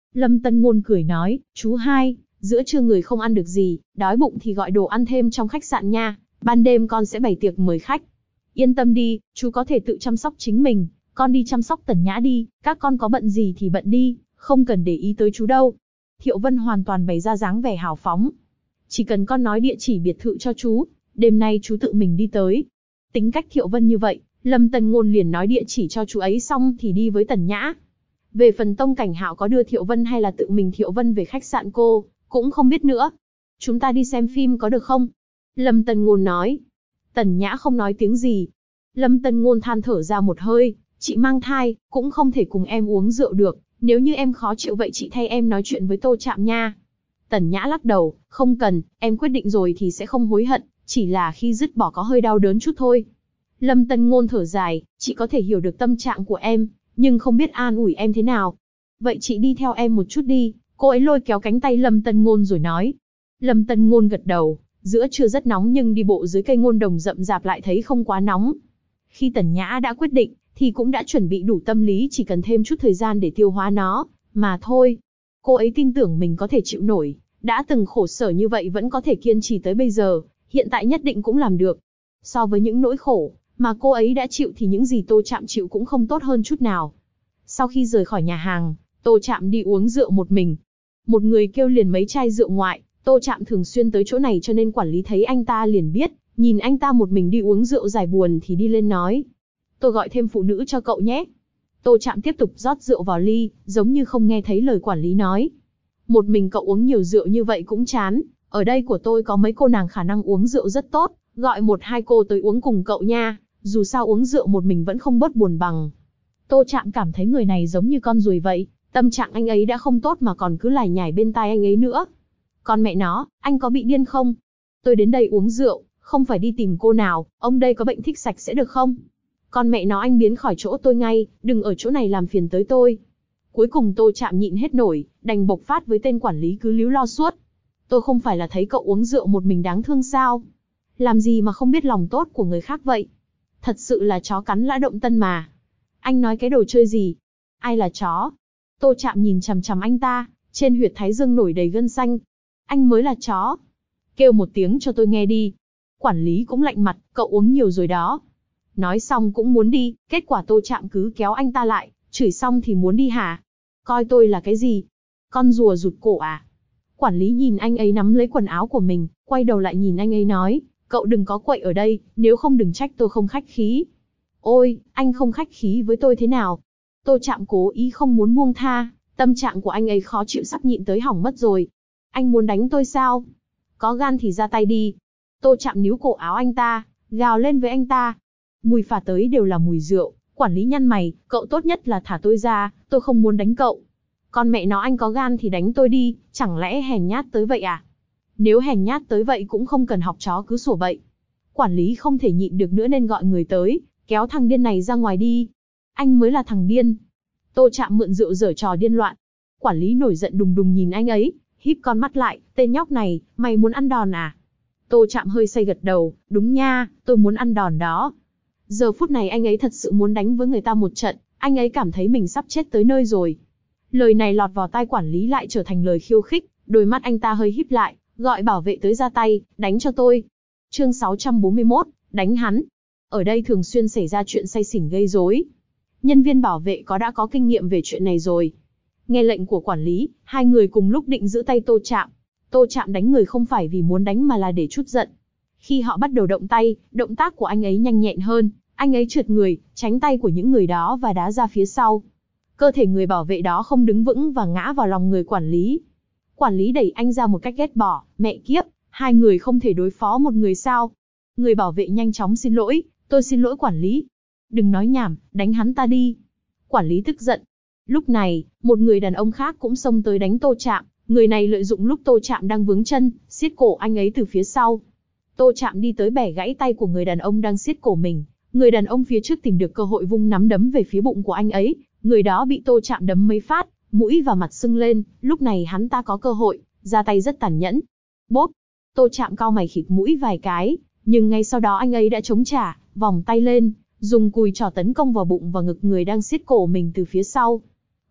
Lâm Tân Ngôn cười nói, chú hai, giữa trưa người không ăn được gì, đói bụng thì gọi đồ ăn thêm trong khách sạn nha, ban đêm con sẽ bày tiệc mời khách. Yên tâm đi, chú có thể tự chăm sóc chính mình, con đi chăm sóc Tần Nhã đi, các con có bận gì thì bận đi, không cần để ý tới chú đâu. Thiệu Vân hoàn toàn bày ra dáng vẻ hào phóng. Chỉ cần con nói địa chỉ biệt thự cho chú, đêm nay chú tự mình đi tới. Tính cách Thiệu Vân như vậy, Lâm Tân Ngôn liền nói địa chỉ cho chú ấy xong thì đi với Tần Nhã. Về phần Tông Cảnh Hạo có đưa Thiệu Vân hay là tự mình Thiệu Vân về khách sạn cô, cũng không biết nữa. Chúng ta đi xem phim có được không? Lâm Tân Ngôn nói. Tần Nhã không nói tiếng gì. Lâm Tân Ngôn than thở ra một hơi, chị mang thai, cũng không thể cùng em uống rượu được, nếu như em khó chịu vậy chị thay em nói chuyện với Tô Trạm nha. Tần Nhã lắc đầu, không cần, em quyết định rồi thì sẽ không hối hận, chỉ là khi dứt bỏ có hơi đau đớn chút thôi. Lâm Tân Ngôn thở dài, chị có thể hiểu được tâm trạng của em, nhưng không biết an ủi em thế nào. Vậy chị đi theo em một chút đi, cô ấy lôi kéo cánh tay Lâm Tân Ngôn rồi nói. Lâm Tân Ngôn gật đầu, giữa trưa rất nóng nhưng đi bộ dưới cây ngôn đồng rậm rạp lại thấy không quá nóng. Khi Tần Nhã đã quyết định, thì cũng đã chuẩn bị đủ tâm lý chỉ cần thêm chút thời gian để tiêu hóa nó, mà thôi. Cô ấy tin tưởng mình có thể chịu nổi, đã từng khổ sở như vậy vẫn có thể kiên trì tới bây giờ, hiện tại nhất định cũng làm được. So với những nỗi khổ mà cô ấy đã chịu thì những gì Tô Trạm chịu cũng không tốt hơn chút nào. Sau khi rời khỏi nhà hàng, Tô Trạm đi uống rượu một mình. Một người kêu liền mấy chai rượu ngoại, Tô Trạm thường xuyên tới chỗ này cho nên quản lý thấy anh ta liền biết, nhìn anh ta một mình đi uống rượu giải buồn thì đi lên nói. Tôi gọi thêm phụ nữ cho cậu nhé. Tô Trạm tiếp tục rót rượu vào ly, giống như không nghe thấy lời quản lý nói. Một mình cậu uống nhiều rượu như vậy cũng chán, ở đây của tôi có mấy cô nàng khả năng uống rượu rất tốt, gọi một hai cô tới uống cùng cậu nha, dù sao uống rượu một mình vẫn không bớt buồn bằng. Tô Trạm cảm thấy người này giống như con ruồi vậy, tâm trạng anh ấy đã không tốt mà còn cứ lải nhải bên tai anh ấy nữa. Con mẹ nó, anh có bị điên không? Tôi đến đây uống rượu, không phải đi tìm cô nào, ông đây có bệnh thích sạch sẽ được không? Con mẹ nó anh biến khỏi chỗ tôi ngay, đừng ở chỗ này làm phiền tới tôi. Cuối cùng Tô Trạm nhịn hết nổi, đành bộc phát với tên quản lý cứ líu lo suốt. Tôi không phải là thấy cậu uống rượu một mình đáng thương sao? Làm gì mà không biết lòng tốt của người khác vậy? Thật sự là chó cắn lã động tân mà. Anh nói cái đồ chơi gì? Ai là chó? Tô Trạm nhìn chằm chằm anh ta, trên huyệt thái dương nổi đầy gân xanh. Anh mới là chó. Kêu một tiếng cho tôi nghe đi. Quản lý cũng lạnh mặt, cậu uống nhiều rồi đó. Nói xong cũng muốn đi, kết quả Tô Trạm cứ kéo anh ta lại, chửi xong thì muốn đi hả? Coi tôi là cái gì? Con rùa rụt cổ à? Quản lý nhìn anh ấy nắm lấy quần áo của mình, quay đầu lại nhìn anh ấy nói, cậu đừng có quậy ở đây, nếu không đừng trách tôi không khách khí. Ôi, anh không khách khí với tôi thế nào? Tô Trạm cố ý không muốn buông tha, tâm trạng của anh ấy khó chịu sắp nhịn tới hỏng mất rồi. Anh muốn đánh tôi sao? Có gan thì ra tay đi. Tô Trạm níu cổ áo anh ta, gào lên với anh ta. Mùi phả tới đều là mùi rượu, quản lý nhăn mày, cậu tốt nhất là thả tôi ra, tôi không muốn đánh cậu. Con mẹ nó anh có gan thì đánh tôi đi, chẳng lẽ hèn nhát tới vậy à? Nếu hèn nhát tới vậy cũng không cần học chó cứ sủa bậy. Quản lý không thể nhịn được nữa nên gọi người tới, kéo thằng điên này ra ngoài đi. Anh mới là thằng điên. Tô Trạm mượn rượu giở trò điên loạn. Quản lý nổi giận đùng đùng nhìn anh ấy, híp con mắt lại, tên nhóc này, mày muốn ăn đòn à? Tô Trạm hơi say gật đầu, đúng nha, tôi muốn ăn đòn đó. Giờ phút này anh ấy thật sự muốn đánh với người ta một trận, anh ấy cảm thấy mình sắp chết tới nơi rồi. Lời này lọt vào tai quản lý lại trở thành lời khiêu khích, đôi mắt anh ta hơi híp lại, gọi bảo vệ tới ra tay, đánh cho tôi. Chương 641, đánh hắn. Ở đây thường xuyên xảy ra chuyện say xỉn gây rối. Nhân viên bảo vệ đã có kinh nghiệm về chuyện này rồi. Nghe lệnh của quản lý, hai người cùng lúc định giữ tay Tô Trạm. Tô Trạm đánh người không phải vì muốn đánh mà là để trút giận. Khi họ bắt đầu động tay, động tác của anh ấy nhanh nhẹn hơn, anh ấy trượt người, tránh tay của những người đó và đá ra phía sau. Cơ thể người bảo vệ đó không đứng vững và ngã vào lòng người quản lý. Quản lý đẩy anh ra một cách ghét bỏ, mẹ kiếp, hai người không thể đối phó một người sao? Người bảo vệ nhanh chóng xin lỗi, tôi xin lỗi quản lý. Đừng nói nhảm, đánh hắn ta đi. Quản lý tức giận. Lúc này, một người đàn ông khác cũng xông tới đánh Tô Trạm, người này lợi dụng lúc Tô Trạm đang vướng chân, siết cổ anh ấy từ phía sau. Tô Trạm đi tới bẻ gãy tay của người đàn ông đang siết cổ mình. Người đàn ông phía trước tìm được cơ hội vung nắm đấm về phía bụng của anh ấy, người đó bị Tô Trạm đấm mấy phát, mũi và mặt sưng lên, lúc này hắn ta có cơ hội, ra tay rất tàn nhẫn. Bốp! Tô Trạm cau mày khịt mũi vài cái, nhưng ngay sau đó anh ấy đã chống trả, vòng tay lên, dùng cùi trỏ tấn công vào bụng và ngực người đang siết cổ mình từ phía sau.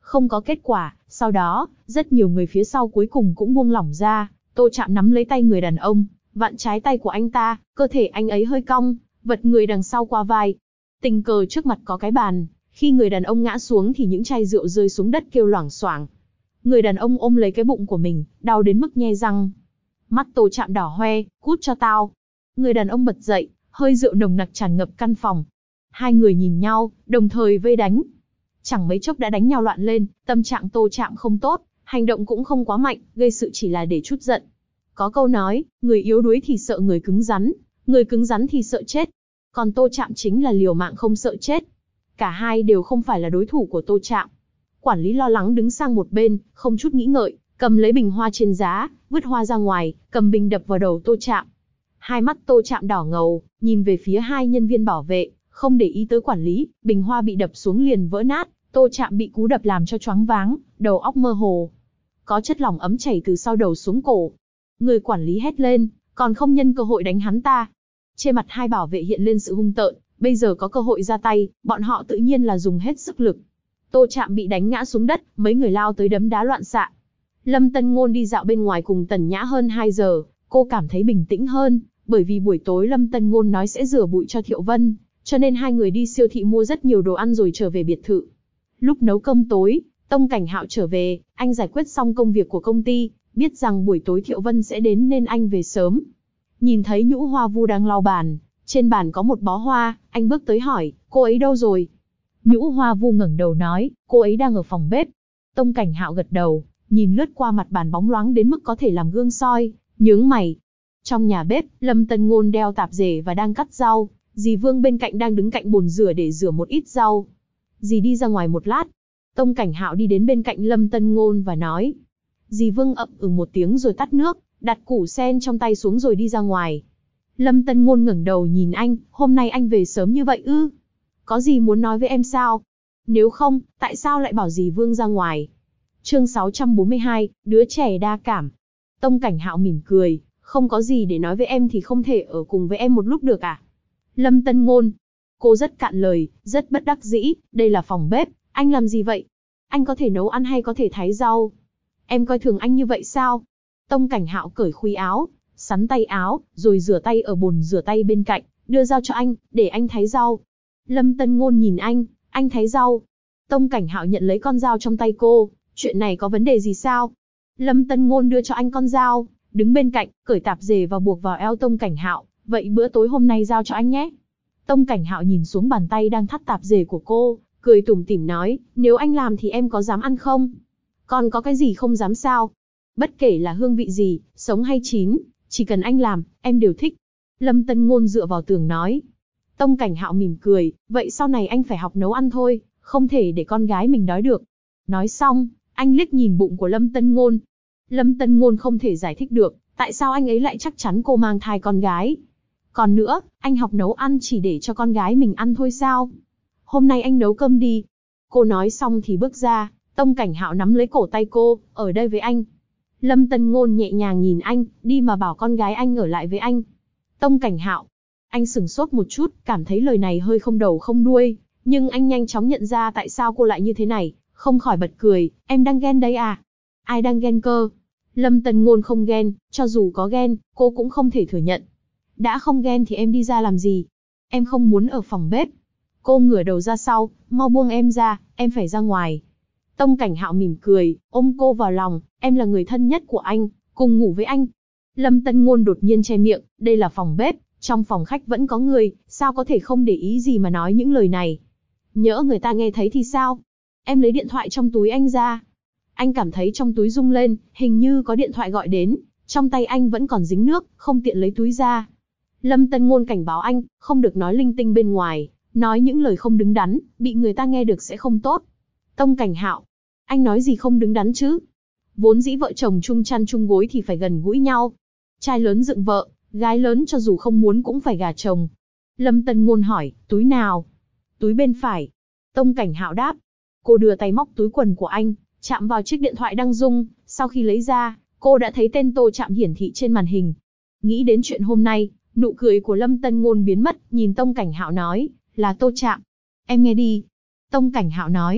Không có kết quả, sau đó, rất nhiều người phía sau cuối cùng cũng buông lỏng ra. Tô Trạm nắm lấy tay người đàn ông, vặn trái tay của anh ta, cơ thể anh ấy hơi cong, vật người đằng sau qua vai. Tình cờ trước mặt có cái bàn, khi người đàn ông ngã xuống thì những chai rượu rơi xuống đất kêu loảng xoảng. Người đàn ông ôm lấy cái bụng của mình, đau đến mức nhe răng. Mắt Tô Trạm đỏ hoe, cút cho tao. Người đàn ông bật dậy, hơi rượu nồng nặc tràn ngập căn phòng. Hai người nhìn nhau, đồng thời vây đánh. Chẳng mấy chốc đã đánh nhau loạn lên, tâm trạng Tô Trạm không tốt, hành động cũng không quá mạnh, gây sự chỉ là để trút giận. Có câu nói, người yếu đuối thì sợ người cứng rắn thì sợ chết. Còn Tô Trạm chính là liều mạng không sợ chết. Cả hai đều không phải là đối thủ của Tô Trạm. Quản lý lo lắng đứng sang một bên, không chút nghĩ ngợi, cầm lấy bình hoa trên giá, vứt hoa ra ngoài, cầm bình đập vào đầu Tô Trạm. Hai mắt Tô Trạm đỏ ngầu, nhìn về phía hai nhân viên bảo vệ, không để ý tới quản lý, bình hoa bị đập xuống liền vỡ nát, Tô Trạm bị cú đập làm cho choáng váng, đầu óc mơ hồ. Có chất lỏng ấm chảy từ sau đầu xuống cổ. Người quản lý hét lên, còn không nhân cơ hội đánh hắn ta. Trên mặt hai bảo vệ hiện lên sự hung tợn, bây giờ có cơ hội ra tay, bọn họ tự nhiên là dùng hết sức lực. Tô Trạm bị đánh ngã xuống đất, mấy người lao tới đấm đá loạn xạ. Lâm Tân Ngôn đi dạo bên ngoài cùng Tần Nhã hơn 2 giờ, cô cảm thấy bình tĩnh hơn, bởi vì buổi tối Lâm Tân Ngôn nói sẽ rửa bụi cho Thiệu Vân, cho nên hai người đi siêu thị mua rất nhiều đồ ăn rồi trở về biệt thự. Lúc nấu cơm tối, Tông Cảnh Hạo trở về, anh giải quyết xong công việc của công ty, biết rằng buổi tối Thiệu Vân sẽ đến nên anh về sớm. Nhìn thấy Nhũ Hoa Vu đang lau bàn, trên bàn có một bó hoa, anh bước tới hỏi, cô ấy đâu rồi? Nhũ Hoa Vu ngẩng đầu nói, cô ấy đang ở phòng bếp. Tông Cảnh Hạo gật đầu, nhìn lướt qua mặt bàn bóng loáng đến mức có thể làm gương soi, nhướng mày. Trong nhà bếp, Lâm Tân Ngôn đeo tạp dề và đang cắt rau, dì Vương bên cạnh đang đứng cạnh bồn rửa để rửa một ít rau. Dì đi ra ngoài một lát. Tông Cảnh Hạo đi đến bên cạnh Lâm Tân Ngôn và nói. Dì Vương ậm một tiếng rồi tắt nước, đặt củ sen trong tay xuống rồi đi ra ngoài. Lâm Tân Ngôn ngẩng đầu nhìn anh, hôm nay anh về sớm như vậy ư? Có gì muốn nói với em sao? Nếu không, tại sao lại bảo dì Vương ra ngoài? Chương 642, đứa trẻ đa cảm. Tông Cảnh Hạo mỉm cười, không có gì để nói với em thì không thể ở cùng với em một lúc được à? Lâm Tân Ngôn. Cô rất cạn lời, rất bất đắc dĩ, đây là phòng bếp, anh làm gì vậy? Anh có thể nấu ăn hay có thể thái rau? Em coi thường anh như vậy sao? Tông Cảnh Hạo cởi khuy áo, sắn tay áo, rồi rửa tay ở bồn rửa tay bên cạnh, đưa dao cho anh, để anh thái rau. Lâm Tân Ngôn nhìn anh thái rau. Tông Cảnh Hạo nhận lấy con dao trong tay cô, chuyện này có vấn đề gì sao? Lâm Tân Ngôn đưa cho anh con dao, đứng bên cạnh, cởi tạp dề và buộc vào eo Tông Cảnh Hạo, vậy bữa tối hôm nay giao cho anh nhé. Tông Cảnh Hạo nhìn xuống bàn tay đang thắt tạp dề của cô, cười tủm tỉm nói, nếu anh làm thì em có dám ăn không? Còn có cái gì không dám sao? Bất kể là hương vị gì, sống hay chín, chỉ cần anh làm, em đều thích. Lâm Tân Ngôn dựa vào tường nói. Tông Cảnh Hạo mỉm cười, vậy sau này anh phải học nấu ăn thôi, không thể để con gái mình đói được. Nói xong, anh liếc nhìn bụng của Lâm Tân Ngôn. Lâm Tân Ngôn không thể giải thích được, tại sao anh ấy lại chắc chắn cô mang thai con gái. Còn nữa, anh học nấu ăn chỉ để cho con gái mình ăn thôi sao? Hôm nay anh nấu cơm đi. Cô nói xong thì bước ra, Tông Cảnh Hạo nắm lấy cổ tay cô, ở đây với anh. Lâm Tân Ngôn nhẹ nhàng nhìn anh, đi mà bảo con gái anh ở lại với anh. Tông Cảnh Hạo. Anh sửng sốt một chút, cảm thấy lời này hơi không đầu không đuôi, nhưng anh nhanh chóng nhận ra tại sao cô lại như thế này, không khỏi bật cười, em đang ghen đấy à? Ai đang ghen cơ? Lâm Tân Ngôn không ghen, cho dù có ghen, cô cũng không thể thừa nhận. Đã không ghen thì em đi ra làm gì? Em không muốn ở phòng bếp. Cô ngửa đầu ra sau, mau buông em ra, em phải ra ngoài. Tông Cảnh Hạo mỉm cười, ôm cô vào lòng, em là người thân nhất của anh, cùng ngủ với anh. Lâm Tân Ngôn đột nhiên che miệng, đây là phòng bếp, trong phòng khách vẫn có người, sao có thể không để ý gì mà nói những lời này. Nhỡ người ta nghe thấy thì sao? Em lấy điện thoại trong túi anh ra. Anh cảm thấy trong túi rung lên, hình như có điện thoại gọi đến, trong tay anh vẫn còn dính nước, không tiện lấy túi ra. Lâm Tân Ngôn cảnh báo anh, không được nói linh tinh bên ngoài, nói những lời không đứng đắn, bị người ta nghe được sẽ không tốt. Tông Cảnh Hạo, anh nói gì không đứng đắn chứ? Vốn dĩ vợ chồng chung chăn chung gối thì phải gần gũi nhau. Trai lớn dựng vợ, gái lớn cho dù không muốn cũng phải gả chồng. Lâm Tân Ngôn hỏi, túi nào? Túi bên phải. Tông Cảnh Hạo đáp. Cô đưa tay móc túi quần của anh, chạm vào chiếc điện thoại đang rung, sau khi lấy ra, cô đã thấy tên Tô Trạm hiển thị trên màn hình. Nghĩ đến chuyện hôm nay, nụ cười của Lâm Tân Ngôn biến mất, nhìn Tông Cảnh Hạo nói, là Tô Trạm. Em nghe đi. Tông Cảnh Hạo nói.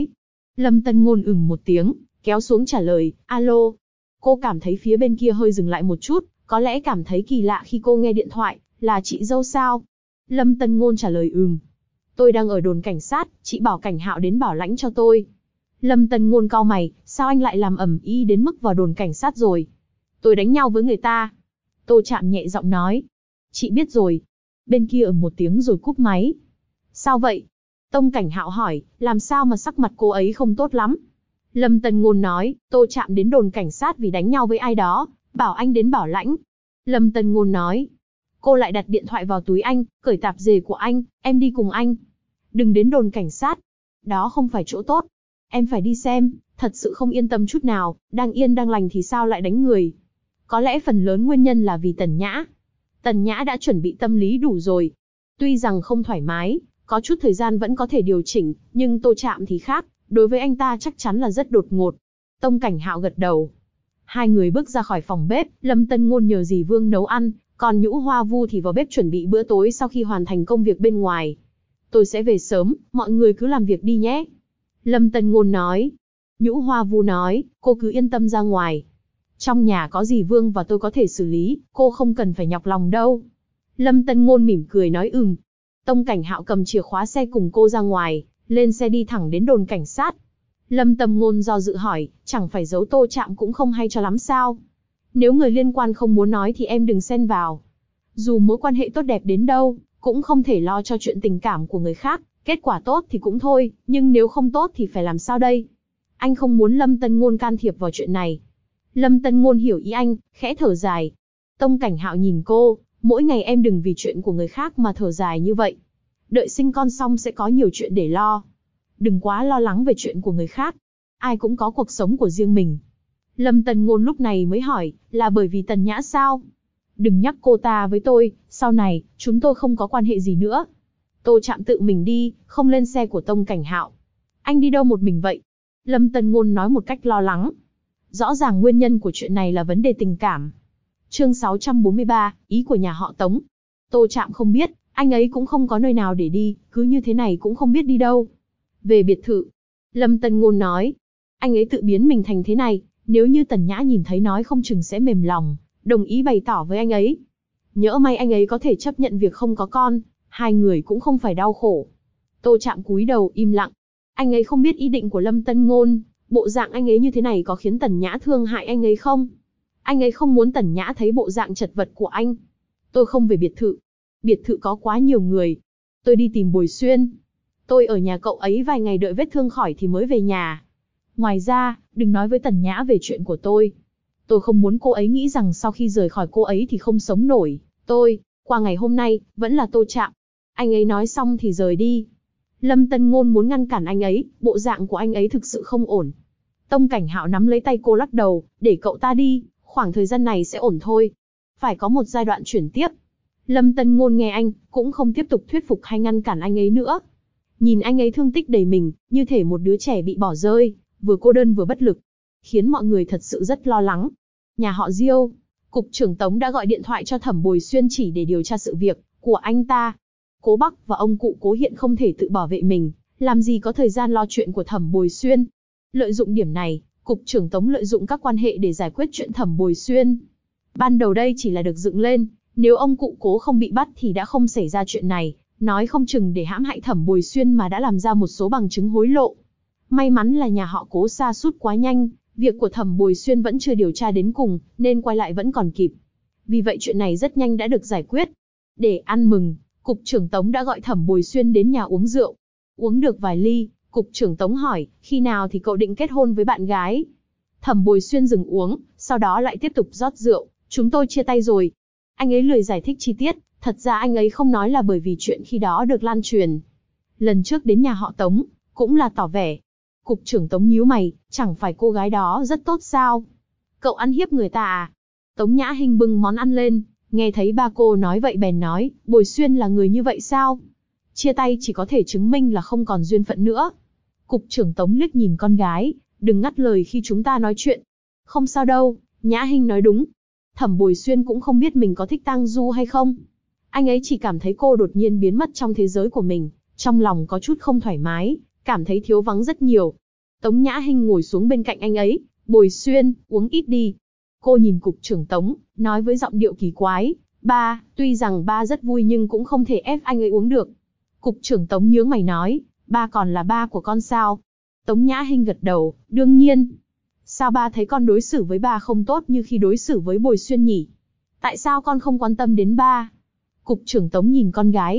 Lâm Tân Ngôn một tiếng, kéo xuống trả lời, alo. Cô cảm thấy phía bên kia hơi dừng lại một chút, có lẽ cảm thấy kỳ lạ khi cô nghe điện thoại, là chị dâu sao? Lâm Tân Ngôn trả lời Tôi đang ở đồn cảnh sát, chị bảo Cảnh Hạo đến bảo lãnh cho tôi. Lâm Tân Ngôn cau mày, sao anh lại làm ầm ĩ đến mức vào đồn cảnh sát rồi? Tôi đánh nhau với người ta. Tô Trạm nhẹ giọng nói. Chị biết rồi. Bên kia một tiếng rồi cúp máy. Sao vậy? Tông Cảnh Hạo hỏi, làm sao mà sắc mặt cô ấy không tốt lắm? Lâm Tân Ngôn nói, Tô Trạm đến đồn cảnh sát vì đánh nhau với ai đó, bảo anh đến bảo lãnh. Lâm Tân Ngôn nói, cô lại đặt điện thoại vào túi anh, cởi tạp dề của anh, em đi cùng anh. Đừng đến đồn cảnh sát. Đó không phải chỗ tốt. Em phải đi xem, thật sự không yên tâm chút nào, đang yên đang lành thì sao lại đánh người. Có lẽ phần lớn nguyên nhân là vì Tần Nhã. Tần Nhã đã chuẩn bị tâm lý đủ rồi. Tuy rằng không thoải mái, có chút thời gian vẫn có thể điều chỉnh, nhưng Tô Trạm thì khác, đối với anh ta chắc chắn là rất đột ngột. Tông Cảnh Hạo gật đầu. Hai người bước ra khỏi phòng bếp, Lâm Tân Ngôn nhờ dì Vương nấu ăn, còn Nhũ Hoa Vu thì vào bếp chuẩn bị bữa tối sau khi hoàn thành công việc bên ngoài. Tôi sẽ về sớm, mọi người cứ làm việc đi nhé. Lâm Tân Ngôn nói. Nhũ Hoa Vu nói, cô cứ yên tâm ra ngoài. Trong nhà có dì Vương và tôi có thể xử lý, cô không cần phải nhọc lòng đâu. Lâm Tân Ngôn mỉm cười nói Tông Cảnh Hạo cầm chìa khóa xe cùng cô ra ngoài, lên xe đi thẳng đến đồn cảnh sát. Lâm Tân Ngôn do dự hỏi, chẳng phải giấu Tô Trạm cũng không hay cho lắm sao? Nếu người liên quan không muốn nói thì em đừng xen vào. Dù mối quan hệ tốt đẹp đến đâu, cũng không thể lo cho chuyện tình cảm của người khác, kết quả tốt thì cũng thôi, nhưng nếu không tốt thì phải làm sao đây? Anh không muốn Lâm Tân Ngôn can thiệp vào chuyện này. Lâm Tân Ngôn hiểu ý anh, khẽ thở dài. Tông Cảnh Hạo nhìn cô, mỗi ngày em đừng vì chuyện của người khác mà thở dài như vậy. Đợi sinh con xong sẽ có nhiều chuyện để lo. Đừng quá lo lắng về chuyện của người khác. Ai cũng có cuộc sống của riêng mình. Lâm Tân Ngôn lúc này mới hỏi, là bởi vì Tần Nhã sao? Đừng nhắc cô ta với tôi, sau này, chúng tôi không có quan hệ gì nữa. Tô Trạm tự mình đi, không lên xe của Tông Cảnh Hạo. Anh đi đâu một mình vậy? Lâm Tân Ngôn nói một cách lo lắng. Rõ ràng nguyên nhân của chuyện này là vấn đề tình cảm. Chương 643, ý của nhà họ Tống. Tô Trạm không biết, anh ấy cũng không có nơi nào để đi, cứ như thế này cũng không biết đi đâu. Về biệt thự. Lâm Tân Ngôn nói. Anh ấy tự biến mình thành thế này, nếu như Tần Nhã nhìn thấy nói không chừng sẽ mềm lòng, đồng ý bày tỏ với anh ấy. Nhỡ may anh ấy có thể chấp nhận việc không có con, hai người cũng không phải đau khổ. Tô Trạm cúi đầu im lặng. Anh ấy không biết ý định của Lâm Tân Ngôn, bộ dạng anh ấy như thế này có khiến Tần Nhã thương hại anh ấy không? Anh ấy không muốn Tần Nhã thấy bộ dạng chật vật của anh. Tôi không về biệt thự. Biệt thự có quá nhiều người. Tôi đi tìm Bồi Xuyên. Tôi ở nhà cậu ấy vài ngày đợi vết thương khỏi thì mới về nhà. Ngoài ra, đừng nói với Tần Nhã về chuyện của tôi. Tôi không muốn cô ấy nghĩ rằng sau khi rời khỏi cô ấy thì không sống nổi. Qua ngày hôm nay, vẫn là Tô Trạm. Anh ấy nói xong thì rời đi. Lâm Tân Ngôn muốn ngăn cản anh ấy, bộ dạng của anh ấy thực sự không ổn. Tông Cảnh Hạo nắm lấy tay cô lắc đầu, để cậu ta đi, khoảng thời gian này sẽ ổn thôi. Phải có một giai đoạn chuyển tiếp. Lâm Tân Ngôn nghe anh, cũng không tiếp tục thuyết phục hay ngăn cản anh ấy nữa. Nhìn anh ấy thương tích đầy mình, như thể một đứa trẻ bị bỏ rơi, vừa cô đơn vừa bất lực. Khiến mọi người thật sự rất lo lắng. Nhà họ Diêu, Cục trưởng Tống đã gọi điện thoại cho Thẩm Bồi Xuyên chỉ để điều tra sự việc của anh ta. Cố Bắc và ông cụ Cố Hiện không thể tự bảo vệ mình, làm gì có thời gian lo chuyện của Thẩm Bồi Xuyên. Lợi dụng điểm này, Cục trưởng Tống lợi dụng các quan hệ để giải quyết chuyện Thẩm Bồi Xuyên. Ban đầu đây chỉ là được dựng lên, nếu ông cụ Cố không bị bắt thì đã không xảy ra chuyện này, nói không chừng để hãm hại Thẩm Bồi Xuyên mà đã làm ra một số bằng chứng hối lộ. May mắn là nhà họ Cố sa sút quá nhanh, việc của Thẩm Bồi Xuyên vẫn chưa điều tra đến cùng, nên quay lại vẫn còn kịp. Vì vậy chuyện này rất nhanh đã được giải quyết. Để ăn mừng, Cục trưởng Tống đã gọi Thẩm Bồi Xuyên đến nhà uống rượu. Uống được vài ly, Cục trưởng Tống hỏi, khi nào thì cậu định kết hôn với bạn gái? Thẩm Bồi Xuyên dừng uống, sau đó lại tiếp tục rót rượu, chúng tôi chia tay rồi. Anh ấy lười giải thích chi tiết, thật ra anh ấy không nói là bởi vì chuyện khi đó được lan truyền. Lần trước đến nhà họ Tống, cũng là tỏ vẻ. Cục trưởng Tống nhíu mày, chẳng phải cô gái đó rất tốt sao? Cậu ăn hiếp người ta à? Tống Nhã Hinh bưng món ăn lên, nghe thấy ba cô nói vậy bèn nói, Bồi Xuyên là người như vậy sao? Chia tay chỉ có thể chứng minh là không còn duyên phận nữa. Cục trưởng Tống liếc nhìn con gái, đừng ngắt lời khi chúng ta nói chuyện. Không sao đâu, Nhã Hinh nói đúng. Thẩm Bồi Xuyên cũng không biết mình có thích Tang Du hay không. Anh ấy chỉ cảm thấy cô đột nhiên biến mất trong thế giới của mình, trong lòng có chút không thoải mái, cảm thấy thiếu vắng rất nhiều. Tống Nhã Hinh ngồi xuống bên cạnh anh ấy, Bồi Xuyên, uống ít đi. Cô nhìn cục trưởng Tống, nói với giọng điệu kỳ quái, ba, tuy rằng ba rất vui nhưng cũng không thể ép anh ấy uống được. Cục trưởng Tống nhướng mày nói, ba còn là ba của con sao? Tống Nhã Hinh gật đầu, đương nhiên. Sao ba thấy con đối xử với ba không tốt như khi đối xử với Bồi Xuyên nhỉ? Tại sao con không quan tâm đến ba? Cục trưởng Tống nhìn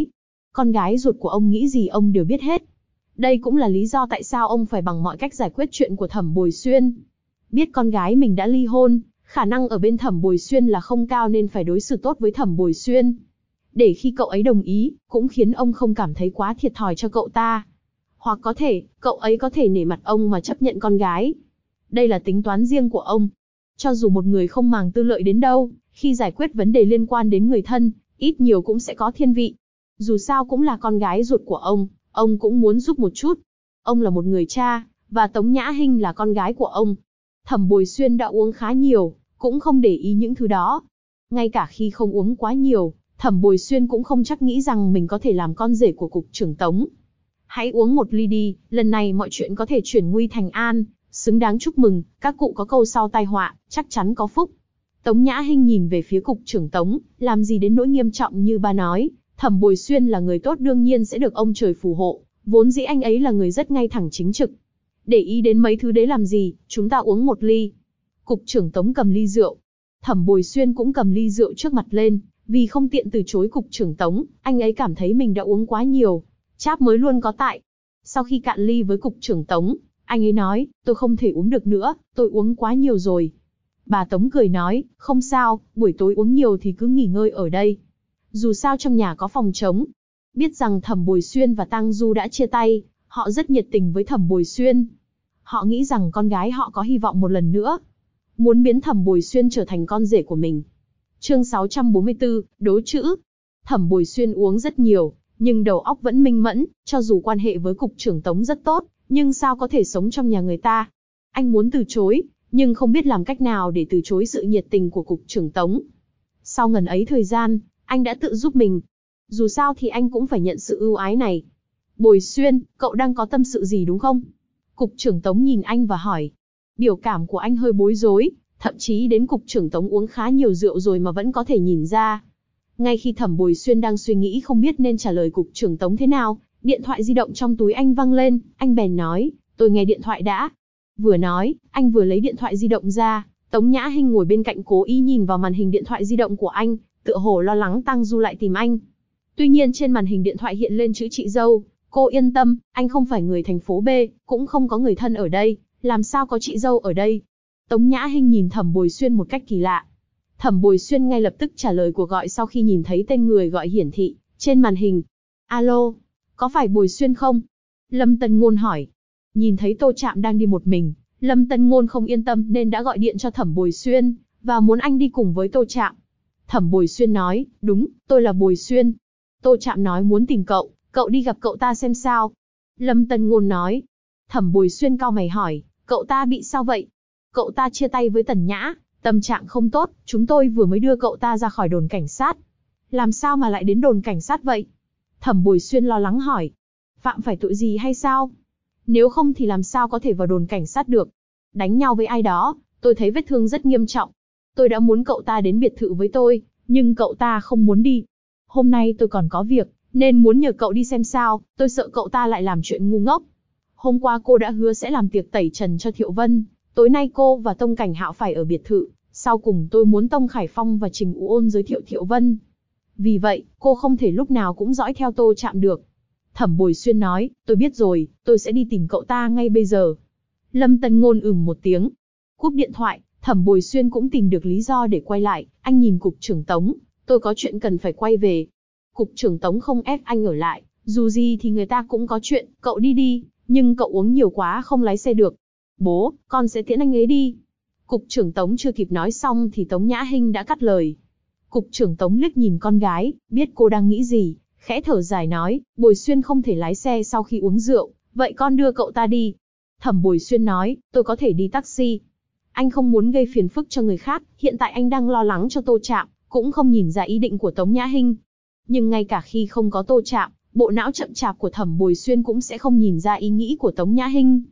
con gái ruột của ông nghĩ gì ông đều biết hết. Đây cũng là lý do tại sao ông phải bằng mọi cách giải quyết chuyện của Thẩm Bồi Xuyên. Biết con gái mình đã ly hôn, khả năng ở bên Thẩm Bồi Xuyên là không cao nên phải đối xử tốt với Thẩm Bồi Xuyên. Để khi cậu ấy đồng ý, cũng khiến ông không cảm thấy quá thiệt thòi cho cậu ta. Hoặc có thể, cậu ấy có thể nể mặt ông mà chấp nhận con gái. Đây là tính toán riêng của ông. Cho dù một người không màng tư lợi đến đâu, khi giải quyết vấn đề liên quan đến người thân, ít nhiều cũng sẽ có thiên vị. Dù sao cũng là con gái ruột của ông cũng muốn giúp một chút. Ông là một người cha, và Tống Nhã Hinh là con gái của ông. Thẩm Bồi Xuyên đã uống khá nhiều, cũng không để ý những thứ đó. Ngay cả khi không uống quá nhiều, Thẩm Bồi Xuyên cũng không chắc nghĩ rằng mình có thể làm con rể của cục trưởng Tống. Hãy uống một ly đi, lần này mọi chuyện có thể chuyển nguy thành an, xứng đáng chúc mừng, các cụ có câu sau tai họa, chắc chắn có phúc. Tống Nhã Hinh nhìn về phía cục trưởng Tống, làm gì đến nỗi nghiêm trọng như ba nói, Thẩm Bồi Xuyên là người tốt đương nhiên sẽ được ông trời phù hộ, vốn dĩ anh ấy là người rất ngay thẳng chính trực. Để ý đến mấy thứ đấy làm gì, chúng ta uống một ly. Cục trưởng Tống cầm ly rượu. Thẩm Bồi Xuyên cũng cầm ly rượu trước mặt lên, vì không tiện từ chối cục trưởng Tống, anh ấy cảm thấy mình đã uống quá nhiều. Cháp mới luôn có tại. Sau khi cạn ly với cục trưởng Tống, anh ấy nói, tôi không thể uống được nữa, tôi uống quá nhiều rồi. Bà Tống cười nói, không sao, buổi tối uống nhiều thì cứ nghỉ ngơi ở đây. Dù sao trong nhà có phòng trống. Biết rằng Thẩm Bồi Xuyên và Tang Du đã chia tay, họ rất nhiệt tình với Thẩm Bồi Xuyên. Họ nghĩ rằng con gái họ có hy vọng một lần nữa. Muốn biến Thẩm Bồi Xuyên trở thành con rể của mình. Chương 644, đố chữ. Thẩm Bồi Xuyên uống rất nhiều, nhưng đầu óc vẫn minh mẫn, cho dù quan hệ với cục trưởng Tống rất tốt, nhưng sao có thể sống trong nhà người ta. Anh muốn từ chối, nhưng không biết làm cách nào để từ chối sự nhiệt tình của cục trưởng Tống. Sau ngần ấy thời gian, anh đã tự giúp mình. Dù sao thì anh cũng phải nhận sự ưu ái này. Bồi Xuyên, cậu đang có tâm sự gì đúng không? Cục trưởng Tống nhìn anh và hỏi. Biểu cảm của anh hơi bối rối, thậm chí đến cục trưởng Tống uống khá nhiều rượu rồi mà vẫn có thể nhìn ra. Ngay khi Thẩm Bồi Xuyên đang suy nghĩ không biết nên trả lời cục trưởng Tống thế nào, điện thoại di động trong túi anh vang lên, anh bèn nói, tôi nghe điện thoại đã. Vừa nói, anh vừa lấy điện thoại di động ra, Tống Nhã Hinh ngồi bên cạnh cố ý nhìn vào màn hình điện thoại di động của anh, tựa hồ lo lắng Tang Du lại tìm anh. Tuy nhiên trên màn hình điện thoại hiện lên chữ chị dâu, cô yên tâm, anh không phải người thành phố B, cũng không có người thân ở đây, làm sao có chị dâu ở đây. Tống Nhã Hinh nhìn Thẩm Bồi Xuyên một cách kỳ lạ. Thẩm Bồi Xuyên ngay lập tức trả lời cuộc gọi sau khi nhìn thấy tên người gọi hiển thị trên màn hình. Alo, có phải Bồi Xuyên không? Lâm Tân Ngôn hỏi. Nhìn thấy Tô Trạm đang đi một mình, Lâm Tân Ngôn không yên tâm nên đã gọi điện cho Thẩm Bồi Xuyên, và muốn anh đi cùng với Tô Trạm. Thẩm Bồi Xuyên nói, đúng, tôi là Bồi Xuyên. Tô Trạm nói muốn tìm cậu đi gặp cậu ta xem sao. Lâm Tân Ngôn nói. Thẩm Bồi Xuyên cau mày hỏi, cậu ta bị sao vậy? Cậu ta chia tay với Tần Nhã, tâm trạng không tốt, chúng tôi vừa mới đưa cậu ta ra khỏi đồn cảnh sát. Làm sao mà lại đến đồn cảnh sát vậy? Thẩm Bồi Xuyên lo lắng hỏi. Phạm phải tội gì hay sao? Nếu không thì làm sao có thể vào đồn cảnh sát được? Đánh nhau với ai đó, tôi thấy vết thương rất nghiêm trọng. Tôi đã muốn cậu ta đến biệt thự với tôi, nhưng cậu ta không muốn đi. Hôm nay tôi còn có việc, nên muốn nhờ cậu đi xem sao, tôi sợ cậu ta lại làm chuyện ngu ngốc. Hôm qua cô đã hứa sẽ làm tiệc tẩy trần cho Thiệu Vân, tối nay cô và Tông Cảnh Hạo phải ở biệt thự, sau cùng tôi muốn Tông Khải Phong và Trình Ú Ôn giới thiệu Thiệu Vân. Vì vậy, cô không thể lúc nào cũng dõi theo Tô Trạm được. Thẩm Bồi Xuyên nói, tôi biết rồi, tôi sẽ đi tìm cậu ta ngay bây giờ. Lâm Tân Ngôn một tiếng. Cúp điện thoại, Thẩm Bồi Xuyên cũng tìm được lý do để quay lại, anh nhìn cục trưởng Tống, tôi có chuyện cần phải quay về. Cục trưởng Tống không ép anh ở lại, dù gì thì người ta cũng có chuyện, cậu đi đi, nhưng cậu uống nhiều quá không lái xe được. Bố, con sẽ tiễn anh ấy đi. Cục trưởng Tống chưa kịp nói xong thì Tống Nhã Hinh đã cắt lời. Cục trưởng Tống liếc nhìn con gái, biết cô đang nghĩ gì, khẽ thở dài nói, Bồi Xuyên không thể lái xe sau khi uống rượu, vậy con đưa cậu ta đi. Thẩm Bồi Xuyên nói, tôi có thể đi taxi. Anh không muốn gây phiền phức cho người khác, hiện tại anh đang lo lắng cho Tô Trạm, cũng không nhìn ra ý định của Tống Nhã Hinh. Nhưng ngay cả khi không có Tô Trạm, bộ não chậm chạp của Thẩm Bồi Xuyên cũng sẽ không nhìn ra ý nghĩ của Tống Nhã Hinh.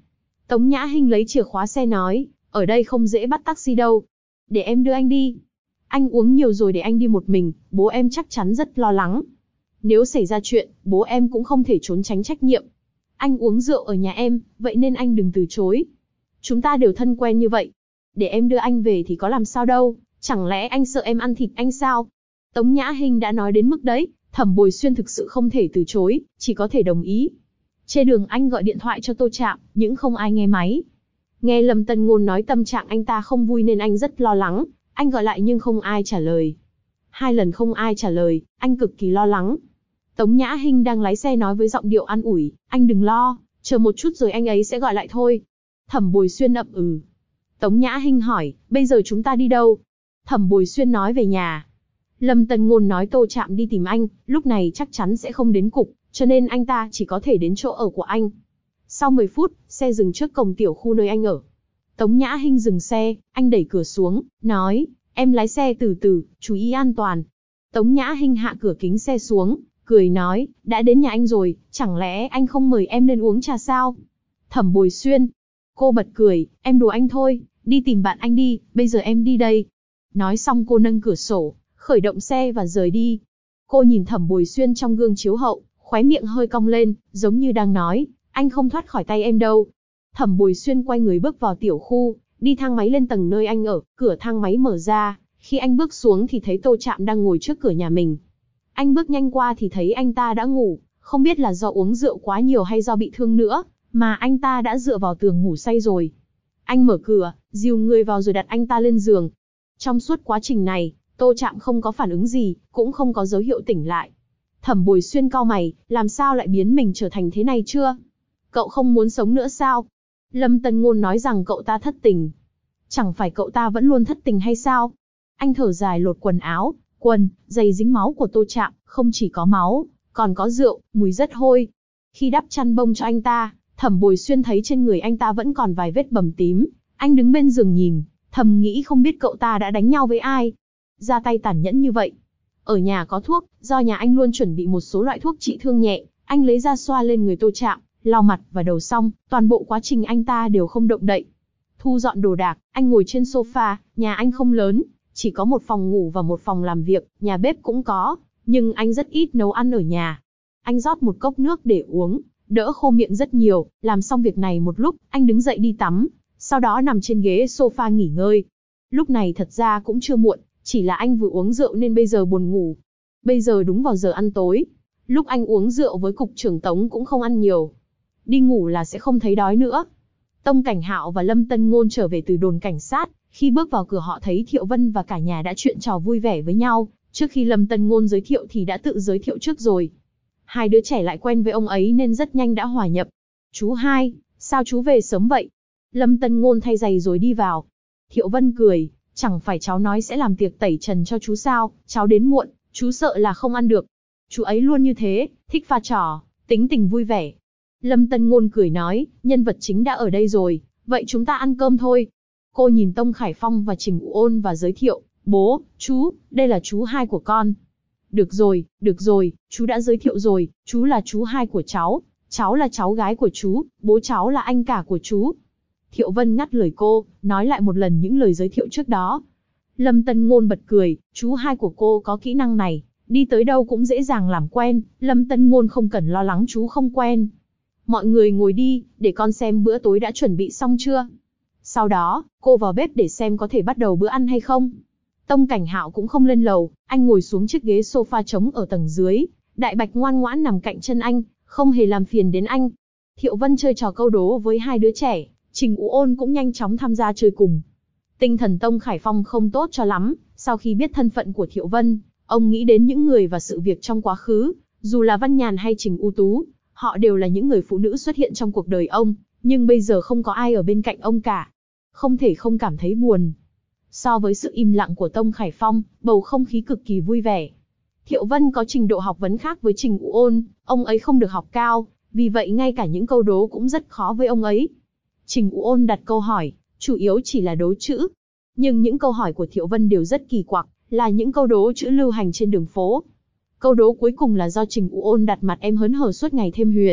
Tống Nhã Hinh lấy chìa khóa xe nói, ở đây không dễ bắt taxi đâu. Để em đưa anh đi. Anh uống nhiều rồi, để anh đi một mình, bố em chắc chắn rất lo lắng. Nếu xảy ra chuyện, bố em cũng không thể trốn tránh trách nhiệm. Anh uống rượu ở nhà em, vậy nên anh đừng từ chối. Chúng ta đều thân quen như vậy. Để em đưa anh về thì có làm sao đâu, chẳng lẽ anh sợ em ăn thịt anh sao? Tống Nhã Hinh đã nói đến mức đấy, Thẩm Bồi Xuyên thực sự không thể từ chối, chỉ có thể đồng ý. Trên đường anh gọi điện thoại cho Tô Trạm, nhưng không ai nghe máy. Nghe Lâm Tân Ngôn nói tâm trạng anh ta không vui nên anh rất lo lắng, anh gọi lại nhưng không ai trả lời. 2 lần không ai trả lời, anh cực kỳ lo lắng. Tống Nhã Hinh đang lái xe nói với giọng điệu an ủi, anh đừng lo, chờ một chút rồi anh ấy sẽ gọi lại thôi. Thẩm Bồi Xuyên ậm ừ. Tống Nhã Hinh hỏi, bây giờ chúng ta đi đâu? Thẩm Bồi Xuyên nói về nhà. Lâm Tân Ngôn nói Tô Trạm đi tìm anh, lúc này chắc chắn sẽ không đến cục, cho nên anh ta chỉ có thể đến chỗ ở của anh. Sau 10 phút, xe dừng trước cổng tiểu khu nơi anh ở. Tống Nhã Hinh dừng xe, anh đẩy cửa xuống, nói, em lái xe từ từ, chú ý an toàn. Tống Nhã Hinh hạ cửa kính xe xuống, cười nói, đã đến nhà anh rồi, chẳng lẽ anh không mời em lên uống trà sao? Thẩm Bồi Xuyên. Cô bật cười, em đùa anh thôi, đi tìm bạn anh đi, bây giờ em đi đây. Nói xong cô nâng cửa sổ, khởi động xe và rời đi. Cô nhìn Thẩm Bồi Xuyên trong gương chiếu hậu, khóe miệng hơi cong lên, giống như đang nói, anh không thoát khỏi tay em đâu. Thẩm Bồi Xuyên quay người bước vào tiểu khu, đi thang máy lên tầng nơi anh ở, cửa thang máy mở ra, khi anh bước xuống thì thấy Tô Trạm đang ngồi trước cửa nhà mình. Anh bước nhanh qua thì thấy anh ta đã ngủ, không biết là do uống rượu quá nhiều hay do bị thương nữa, mà anh ta đã dựa vào tường ngủ say rồi. Anh mở cửa, dìu người vào rồi đặt anh ta lên giường. Trong suốt quá trình này, Tô Trạm không có phản ứng gì, cũng không có dấu hiệu tỉnh lại. Thẩm Bồi Xuyên cau mày, làm sao lại biến mình trở thành thế này chưa? Cậu không muốn sống nữa sao? Lâm Tân Ngôn nói rằng cậu ta thất tình. Chẳng phải cậu ta vẫn luôn thất tình hay sao? Anh thở dài lột quần áo, quần, giày dính máu của Tô Trạm, không chỉ có máu, còn có rượu, mùi rất hôi. Khi đắp chăn bông cho anh ta, Thẩm Bồi Xuyên thấy trên người anh ta vẫn còn vài vết bầm tím. Anh đứng bên giường nhìn, thầm nghĩ không biết cậu ta đã đánh nhau với ai. Ra tay tàn nhẫn như vậy. Ở nhà có thuốc, do nhà anh luôn chuẩn bị một số loại thuốc trị thương nhẹ, anh lấy ra xoa lên người Tô Trạm, lau mặt và đầu xong, toàn bộ quá trình anh ta đều không động đậy. Thu dọn đồ đạc, anh ngồi trên sofa, nhà anh không lớn, chỉ có một phòng ngủ và một phòng làm việc, nhà bếp cũng có, nhưng anh rất ít nấu ăn ở nhà. Anh rót một cốc nước để uống, đỡ khô miệng rất nhiều, làm xong việc này một lúc, anh đứng dậy đi tắm, sau đó nằm trên ghế sofa nghỉ ngơi. Lúc này thật ra cũng chưa muộn, chỉ là anh vừa uống rượu nên bây giờ buồn ngủ. Bây giờ đúng vào giờ ăn tối. Lúc anh uống rượu với cục trưởng Tống cũng không ăn nhiều. Đi ngủ là sẽ không thấy đói nữa. Tông Cảnh Hạo và Lâm Tân Ngôn trở về từ đồn cảnh sát, khi bước vào cửa họ thấy Thiệu Vân và cả nhà đã chuyện trò vui vẻ với nhau, trước khi Lâm Tân Ngôn giới thiệu thì đã tự giới thiệu trước rồi. Hai đứa trẻ lại quen với ông ấy nên rất nhanh đã hòa nhập. Chú hai, sao chú về sớm vậy? Lâm Tân Ngôn thay giày rồi đi vào. Thiệu Vân cười, chẳng phải cháu nói sẽ làm tiệc tẩy trần cho chú sao, cháu đến muộn, chú sợ là không ăn được. Chú ấy luôn như thế, thích pha trò, tính tình vui vẻ. Lâm Tân Ngôn cười nói, nhân vật chính đã ở đây rồi, vậy chúng ta ăn cơm thôi. Cô nhìn Tông Khải Phong và Trình Ụ Ôn và giới thiệu, bố, chú, đây là chú hai của con. Được rồi, chú đã giới thiệu rồi, chú là chú hai của cháu là cháu gái của chú, bố cháu là anh cả của chú. Thiệu Vân ngắt lời cô, nói lại một lần những lời giới thiệu trước đó. Lâm Tân Ngôn bật cười, chú hai của cô có kỹ năng này, đi tới đâu cũng dễ dàng làm quen, Lâm Tân Ngôn không cần lo lắng chú không quen. Mọi người ngồi đi, để con xem bữa tối đã chuẩn bị xong chưa. Sau đó, cô vào bếp để xem có thể bắt đầu bữa ăn hay không. Tông Cảnh Hạo cũng không lên lầu, anh ngồi xuống chiếc ghế sofa trống ở tầng dưới. Đại Bạch ngoan ngoãn nằm cạnh chân anh, không hề làm phiền đến anh. Thiệu Vân chơi trò câu đố với hai đứa trẻ, Trình Ụ Ôn cũng nhanh chóng tham gia chơi cùng. Tinh thần Tông Khải Phong không tốt cho lắm, sau khi biết thân phận của Thiệu Vân, ông nghĩ đến những người và sự việc trong quá khứ, dù là Văn Nhàn hay Trình U Tú, họ đều là những người phụ nữ xuất hiện trong cuộc đời ông, nhưng bây giờ không có ai ở bên cạnh ông cả. Không thể không cảm thấy buồn. So với sự im lặng của Tông Khải Phong, bầu không khí cực kỳ vui vẻ. Thiệu Vân có trình độ học vấn khác với Trình Ụ Ôn, ông ấy không được học cao, vì vậy ngay cả những câu đố cũng rất khó với ông ấy. Trình Ụ Ôn đặt câu hỏi, chủ yếu chỉ là đố chữ. Nhưng những câu hỏi của Thiệu Vân đều rất kỳ quặc, là những câu đố chữ lưu hành trên đường phố. Câu đố cuối cùng là do Trình Ụ Ôn đặt mặt em hớn hở suốt ngày thêm huyền,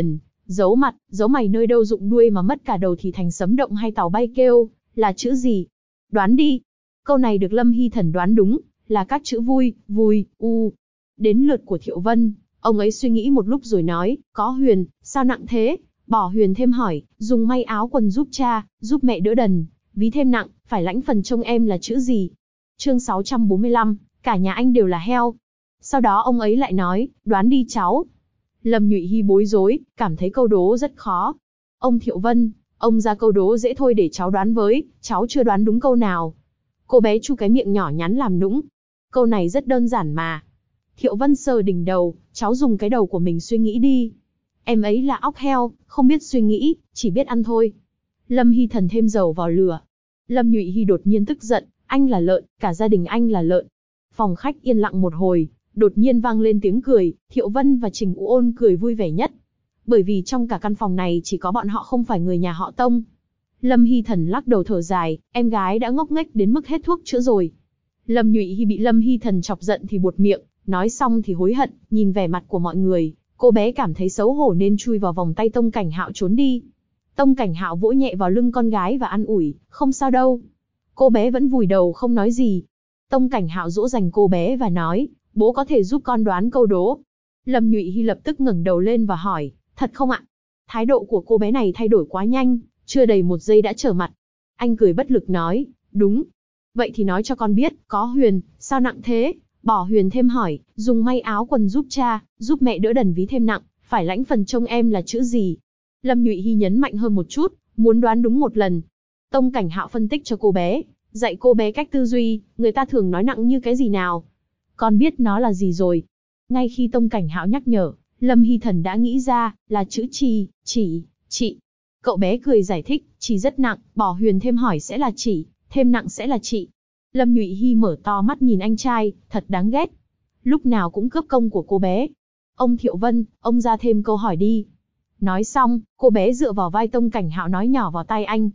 Giấu mặt, giấu mày nơi đâu dụng đuôi mà mất cả đầu thì thành sấm động hay tàu bay kêu, là chữ gì? Đoán đi. Câu này được Lâm Hy Thần đoán đúng, là các chữ vui, vui, u. Đến lượt của Thiệu Vân, ông ấy suy nghĩ một lúc rồi nói, có huyền, sao nặng thế? Bỏ huyền thêm hỏi, dùng may áo quần giúp cha, giúp mẹ đỡ đần, ví thêm nặng, phải lãnh phần trông em là chữ gì? Chương 645, cả nhà anh đều là heo. Sau đó ông ấy lại nói, đoán đi cháu. Lâm Nhụy Hy bối rối, cảm thấy câu đố rất khó. Ông Thiệu Vân, ông ra câu đố dễ thôi để cháu đoán với, cháu chưa đoán đúng câu nào. Cô bé chu cái miệng nhỏ nhắn làm nũng. Câu này rất đơn giản mà. Thiệu Vân sờ đỉnh đầu, cháu dùng cái đầu của mình suy nghĩ đi. Em ấy là óc heo, không biết suy nghĩ, chỉ biết ăn thôi. Lâm Hy Thần thêm dầu vào lửa. Lâm Nhụy Hy đột nhiên tức giận, anh là lợn, cả gia đình anh là lợn. Phòng khách yên lặng một hồi, đột nhiên vang lên tiếng cười, Thiệu Vân và Trình U Ôn cười vui vẻ nhất. Bởi vì trong cả căn phòng này chỉ có bọn họ không phải người nhà họ Tông. Lâm Hy Thần lắc đầu thở dài, em gái đã ngốc nghếch đến mức hết thuốc chữa rồi. Lâm Nhụy Hy bị Lâm Hy Thần chọc giận thì buột miệng, nói xong thì hối hận, nhìn vẻ mặt của mọi người, cô bé cảm thấy xấu hổ nên chui vào vòng tay Tông Cảnh Hạo trốn đi. Tông Cảnh Hạo vỗ nhẹ vào lưng con gái và an ủi, không sao đâu. Cô bé vẫn vùi đầu không nói gì. Tông Cảnh Hạo dỗ dành cô bé và nói, bố có thể giúp con đoán câu đố. Lâm Nhụy Hy lập tức ngẩng đầu lên và hỏi, thật không ạ? Thái độ của cô bé này thay đổi quá nhanh, chưa đầy một giây đã trở mặt. Anh cười bất lực nói, đúng. Vậy thì nói cho con biết, có huyền, sao nặng thế? Bỏ huyền thêm hỏi, dùng may áo quần giúp cha, giúp mẹ đỡ đần ví thêm nặng, phải lãnh phần trông em là chữ gì? Lâm Nhụy Hy nhấn mạnh hơn một chút, muốn đoán đúng một lần. Tông Cảnh Hạo phân tích cho cô bé, dạy cô bé cách tư duy, người ta thường nói nặng như cái gì nào? Con biết nó là gì rồi? Ngay khi Tông Cảnh Hạo nhắc nhở, Lâm Hy Thần đã nghĩ ra, là chữ chỉ, chị. Cậu bé cười giải thích, chỉ rất nặng, bỏ huyền thêm hỏi sẽ là chỉ, thêm nặng sẽ là chị. Lâm Nhụy Hy mở to mắt nhìn anh trai, thật đáng ghét. Lúc nào cũng cướp công của cô bé. Ông Thiệu Vân, ông ra thêm câu hỏi đi. Nói xong, cô bé dựa vào vai Tông Cảnh Hạo nói nhỏ vào tai anh,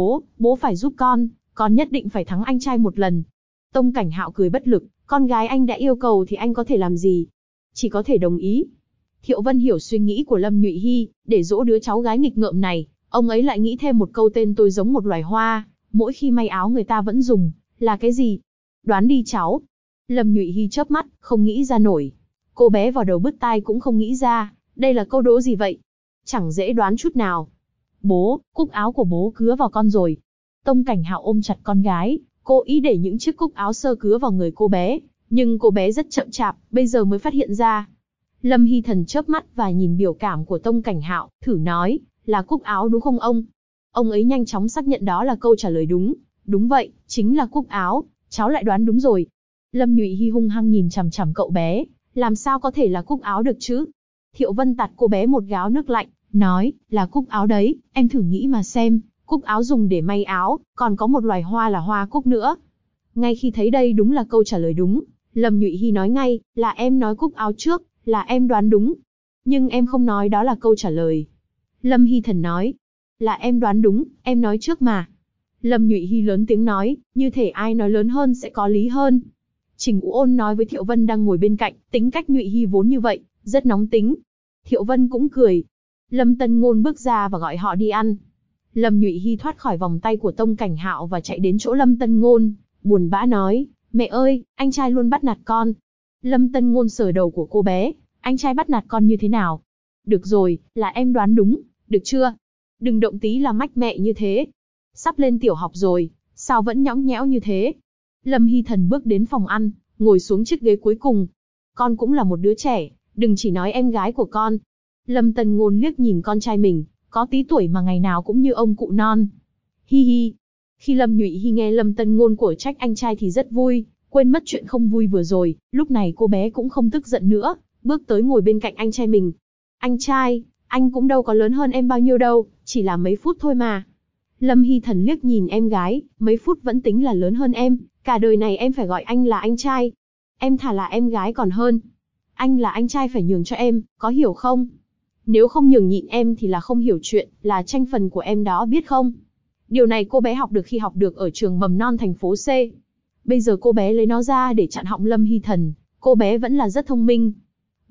bố phải giúp con nhất định phải thắng anh trai một lần. Tông Cảnh Hạo cười bất lực, con gái anh đã yêu cầu thì anh có thể làm gì? Chỉ có thể đồng ý. Thiệu Vân hiểu suy nghĩ của Lâm Nhụy Hy, để dỗ đứa cháu gái nghịch ngợm này, ông ấy lại nghĩ thêm một câu tên tôi giống một loài hoa, mỗi khi may áo người ta vẫn dùng, là cái gì? Đoán đi cháu. Lâm Nhụy Hy chớp mắt, không nghĩ ra nổi. Cô bé vào đầu bứt tai cũng không nghĩ ra, đây là câu đố gì vậy? Chẳng dễ đoán chút nào. Bố, cúc áo của bố cứa vào con rồi. Tông Cảnh Hạo ôm chặt con gái, cố ý để những chiếc cúc áo sơ cứa vào người cô bé, nhưng cô bé rất chậm chạp, bây giờ mới phát hiện ra. Lâm Hy Thần chớp mắt và nhìn biểu cảm của Tông Cảnh Hạo, thử nói, là cúc áo đúng không ông? Ông ấy nhanh chóng xác nhận đó là câu trả lời đúng. Đúng vậy, chính là cúc áo, cháu lại đoán đúng rồi. Lâm Nhụy Hy hung hăng nhìn chằm chằm cậu bé, làm sao có thể là cúc áo được chứ? Thiệu Vân tạt cô bé một gáo nước lạnh, nói, là cúc áo đấy, em thử nghĩ mà xem, cúc áo dùng để may áo, còn có một loài hoa là hoa cúc nữa. Ngay khi thấy đây đúng là câu trả lời đúng, Lâm Nhụy Hy nói ngay, là em nói cúc áo trước, là em đoán đúng. Nhưng em không nói đó là câu trả lời. Lâm Hy Thần nói, là em đoán đúng, em nói trước mà. Lâm Nhụy Hy lớn tiếng nói, như thể ai nói lớn hơn sẽ có lý hơn. Trình U Ôn nói với Thiệu Vân đang ngồi bên cạnh, tính cách Nhụy Hy vốn như vậy, rất nóng tính. Thiệu Vân cũng cười. Lâm Tân Ngôn bước ra và gọi họ đi ăn. Lâm Nhụy Hy thoát khỏi vòng tay của Tông Cảnh Hạo và chạy đến chỗ Lâm Tân Ngôn, buồn bã nói, mẹ ơi, anh trai luôn bắt nạt con. Lâm Tân Ngôn sờ đầu của cô bé, anh trai bắt nạt con như thế nào? Được rồi, là em đoán đúng, được chưa? Đừng động tí là mách mẹ như thế. Sắp lên tiểu học rồi, sao vẫn nhõng nhẽo như thế? Lâm Hy Thần bước đến phòng ăn, ngồi xuống chiếc ghế cuối cùng. Con cũng là một đứa trẻ, đừng chỉ nói em gái của con. Lâm Tân Ngôn liếc nhìn con trai mình, có tí tuổi mà ngày nào cũng như ông cụ non. Hi hi. Khi Lâm Nhụy Hy nghe Lâm Tân Ngôn của trách anh trai thì rất vui, quên mất chuyện không vui vừa rồi, lúc này cô bé cũng không tức giận nữa, bước tới ngồi bên cạnh anh trai mình. Anh trai, anh cũng đâu có lớn hơn em bao nhiêu đâu, chỉ là mấy phút thôi mà. Lâm Hy Thần liếc nhìn em gái, mấy phút vẫn tính là lớn hơn em, cả đời này em phải gọi anh là anh trai. Em thà là em gái còn hơn. Anh là anh trai phải nhường cho em, có hiểu không? Nếu không nhường nhịn em thì là không hiểu chuyện, là tranh phần của em đó biết không? Điều này cô bé học được khi học được ở trường mầm non thành phố C. Bây giờ cô bé lấy nó ra để chặn họng Lâm Hy Thần, cô bé vẫn là rất thông minh.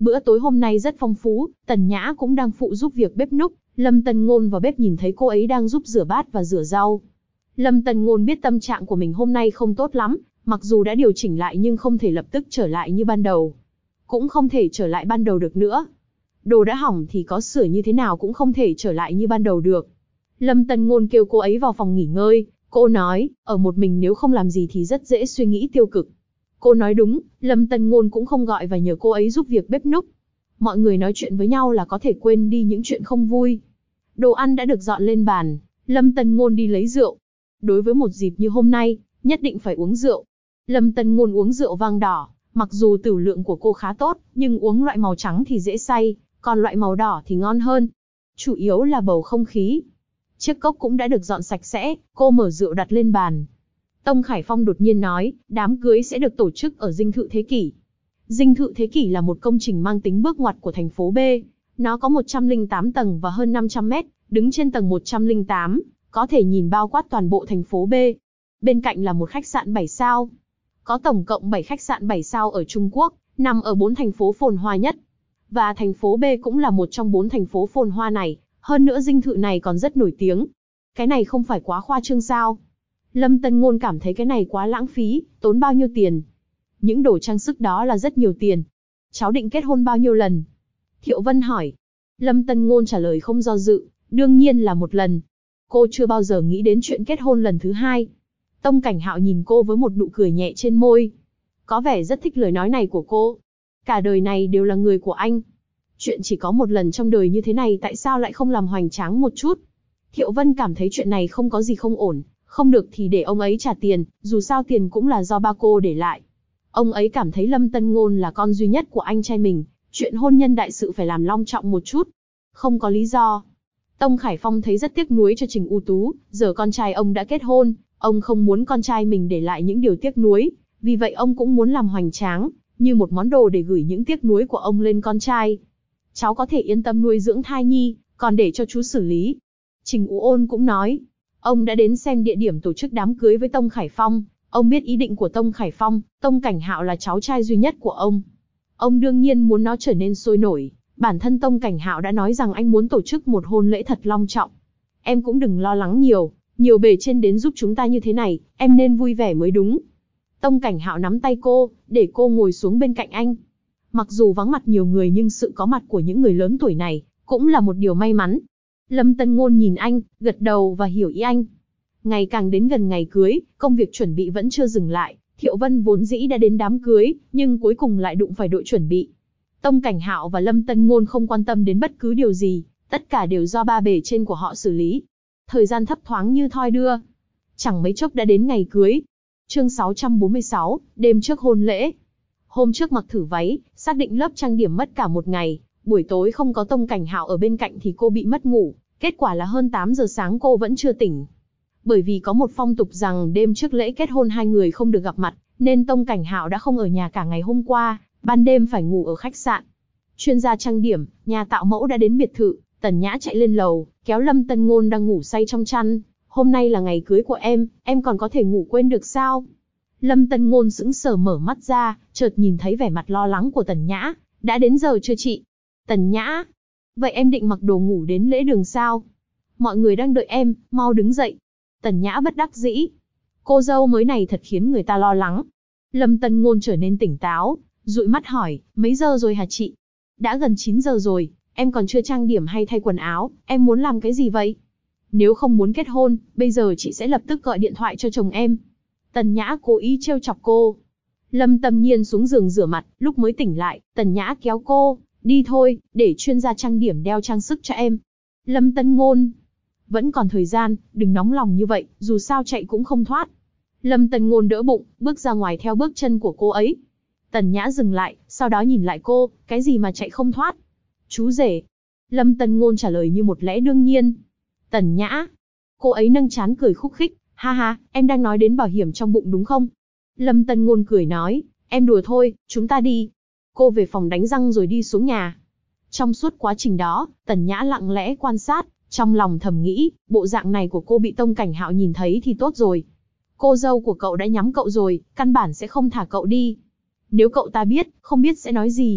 Bữa tối hôm nay rất phong phú, Tần Nhã cũng đang phụ giúp việc bếp núc, Lâm Tân Ngôn vào bếp nhìn thấy cô ấy đang giúp rửa bát và rửa rau. Lâm Tân Ngôn biết tâm trạng của mình hôm nay không tốt lắm, mặc dù đã điều chỉnh lại nhưng không thể lập tức trở lại như ban đầu. Cũng không thể trở lại ban đầu được nữa. Đồ đã hỏng thì có sửa như thế nào cũng không thể trở lại như ban đầu được. Lâm Tân Ngôn kêu cô ấy vào phòng nghỉ ngơi, cô nói, ở một mình nếu không làm gì thì rất dễ suy nghĩ tiêu cực. Cô nói đúng, Lâm Tân Ngôn cũng không gọi và nhờ cô ấy giúp việc bếp núc. Mọi người nói chuyện với nhau là có thể quên đi những chuyện không vui. Đồ ăn đã được dọn lên bàn, Lâm Tân Ngôn đi lấy rượu. Đối với một dịp như hôm nay, nhất định phải uống rượu. Lâm Tân Ngôn uống rượu vang đỏ, mặc dù tửu lượng của cô khá tốt, nhưng uống loại màu trắng thì dễ say, còn loại màu đỏ thì ngon hơn. Chủ yếu là bầu không khí. Chiếc cốc cũng đã được dọn sạch sẽ, cô mở rượu đặt lên bàn. Tông Khải Phong đột nhiên nói, đám cưới sẽ được tổ chức ở dinh thự Thế Kỷ. Dinh thự Thế Kỷ là một công trình mang tính bước ngoặt của thành phố B. Nó có 108 tầng và hơn 500 mét, đứng trên tầng 108, có thể nhìn bao quát toàn bộ thành phố B. Bên cạnh là một khách sạn 7 sao. Có tổng cộng 7 khách sạn 7 sao ở Trung Quốc, nằm ở 4 thành phố phồn hoa nhất. Và thành phố B cũng là một trong 4 thành phố phồn hoa này, hơn nữa dinh thự này còn rất nổi tiếng. Cái này không phải quá khoa trương sao? Lâm Tân Ngôn cảm thấy cái này quá lãng phí, tốn bao nhiêu tiền? Những đồ trang sức đó là rất nhiều tiền. Cháu định kết hôn bao nhiêu lần? Thiệu Vân hỏi. Lâm Tân Ngôn trả lời không do dự, đương nhiên là một lần. Cô chưa bao giờ nghĩ đến chuyện kết hôn lần thứ hai. Tông Cảnh Hạo nhìn cô với một nụ cười nhẹ trên môi. Có vẻ rất thích lời nói này của cô. Cả đời này đều là người của anh. Chuyện chỉ có một lần trong đời như thế này tại sao lại không làm hoành tráng một chút? Thiệu Vân cảm thấy chuyện này không có gì không ổn. Không được thì để ông ấy trả tiền, dù sao tiền cũng là do ba cô để lại. Ông ấy cảm thấy Lâm Tân Ngôn là con duy nhất của anh trai mình, chuyện hôn nhân đại sự phải làm long trọng một chút. Không có lý do. Tông Khải Phong thấy rất tiếc nuối cho Trình U Tú, giờ con trai ông đã kết hôn, ông không muốn con trai mình để lại những điều tiếc nuối, vì vậy ông cũng muốn làm hoành tráng, như một món đồ để gửi những tiếc nuối của ông lên con trai. Cháu có thể yên tâm nuôi dưỡng thai nhi, còn để cho chú xử lý. Trình U Ôn cũng nói, ông đã đến xem địa điểm tổ chức đám cưới với Tông Khải Phong, ông biết ý định của Tông Khải Phong, Tông Cảnh Hạo là cháu trai duy nhất của ông. Ông đương nhiên muốn nó trở nên sôi nổi, bản thân Tông Cảnh Hạo đã nói rằng anh muốn tổ chức một hôn lễ thật long trọng. Em cũng đừng lo lắng nhiều bề trên đến giúp chúng ta như thế này, em nên vui vẻ mới đúng. Tông Cảnh Hạo nắm tay cô, để cô ngồi xuống bên cạnh anh. Mặc dù vắng mặt nhiều người nhưng sự có mặt của những người lớn tuổi này, cũng là một điều may mắn. Lâm Tân Ngôn nhìn anh, gật đầu và hiểu ý anh. Ngày càng đến gần ngày cưới, công việc chuẩn bị vẫn chưa dừng lại. Thiệu Vân vốn dĩ đã đến đám cưới, nhưng cuối cùng lại đụng phải đội chuẩn bị. Tông Cảnh Hạo và Lâm Tân Ngôn không quan tâm đến bất cứ điều gì, tất cả đều do ba bề trên của họ xử lý. Thời gian thấp thoáng như thoi đưa. Chẳng mấy chốc đã đến ngày cưới. Chương 646, đêm trước hôn lễ. Hôm trước mặc thử váy, xác định lớp trang điểm mất cả một ngày. Buổi tối không có Tông Cảnh Hạo ở bên cạnh thì cô bị mất ngủ. Kết quả là hơn 8 giờ sáng cô vẫn chưa tỉnh. Bởi vì có một phong tục rằng đêm trước lễ kết hôn hai người không được gặp mặt, nên Tông Cảnh Hạo đã không ở nhà cả ngày hôm qua, ban đêm phải ngủ ở khách sạn. Chuyên gia trang điểm, nhà tạo mẫu đã đến biệt thự, Tần Nhã chạy lên lầu, kéo Lâm Tân Ngôn đang ngủ say trong chăn. Hôm nay là ngày cưới của em còn có thể ngủ quên được sao? Lâm Tân Ngôn sững sờ mở mắt ra, chợt nhìn thấy vẻ mặt lo lắng của Tần Nhã. Đã đến giờ chưa chị? Tần Nhã, vậy em định mặc đồ ngủ đến lễ đường sao? Mọi người đang đợi em, mau đứng dậy. Tần Nhã bất đắc dĩ. Cô dâu mới này thật khiến người ta lo lắng. Lâm Tân Ngôn trở nên tỉnh táo, dụi mắt hỏi, mấy giờ rồi hả chị? Đã gần 9 giờ rồi, em còn chưa trang điểm hay thay quần áo, em muốn làm cái gì vậy? Nếu không muốn kết hôn, bây giờ chị sẽ lập tức gọi điện thoại cho chồng em. Tần Nhã cố ý trêu chọc cô. Lâm Tâm Nhiên xuống giường rửa mặt, lúc mới tỉnh lại, Tần Nhã kéo cô, đi thôi, để chuyên gia trang điểm đeo trang sức cho em. Lâm Tân Ngôn, vẫn còn thời gian, đừng nóng lòng như vậy, dù sao chạy cũng không thoát. Lâm Tân Ngôn đỡ bụng, bước ra ngoài theo bước chân của cô ấy. Tần Nhã dừng lại, sau đó nhìn lại cô, cái gì mà chạy không thoát? Chú rể. Lâm Tân Ngôn trả lời như một lẽ đương nhiên. Tần Nhã. Cô ấy nâng trán cười khúc khích, ha ha, em đang nói đến bảo hiểm trong bụng đúng không? Lâm Tân Ngôn cười nói, em đùa thôi, chúng ta đi. Cô về phòng đánh răng rồi đi xuống nhà. Trong suốt quá trình đó, Tần Nhã lặng lẽ quan sát, trong lòng thầm nghĩ, bộ dạng này của cô bị Tông Cảnh Hạo nhìn thấy thì tốt rồi. Cô dâu của cậu đã nhắm cậu rồi, căn bản sẽ không thả cậu đi. Nếu cậu ta biết, không biết sẽ nói gì.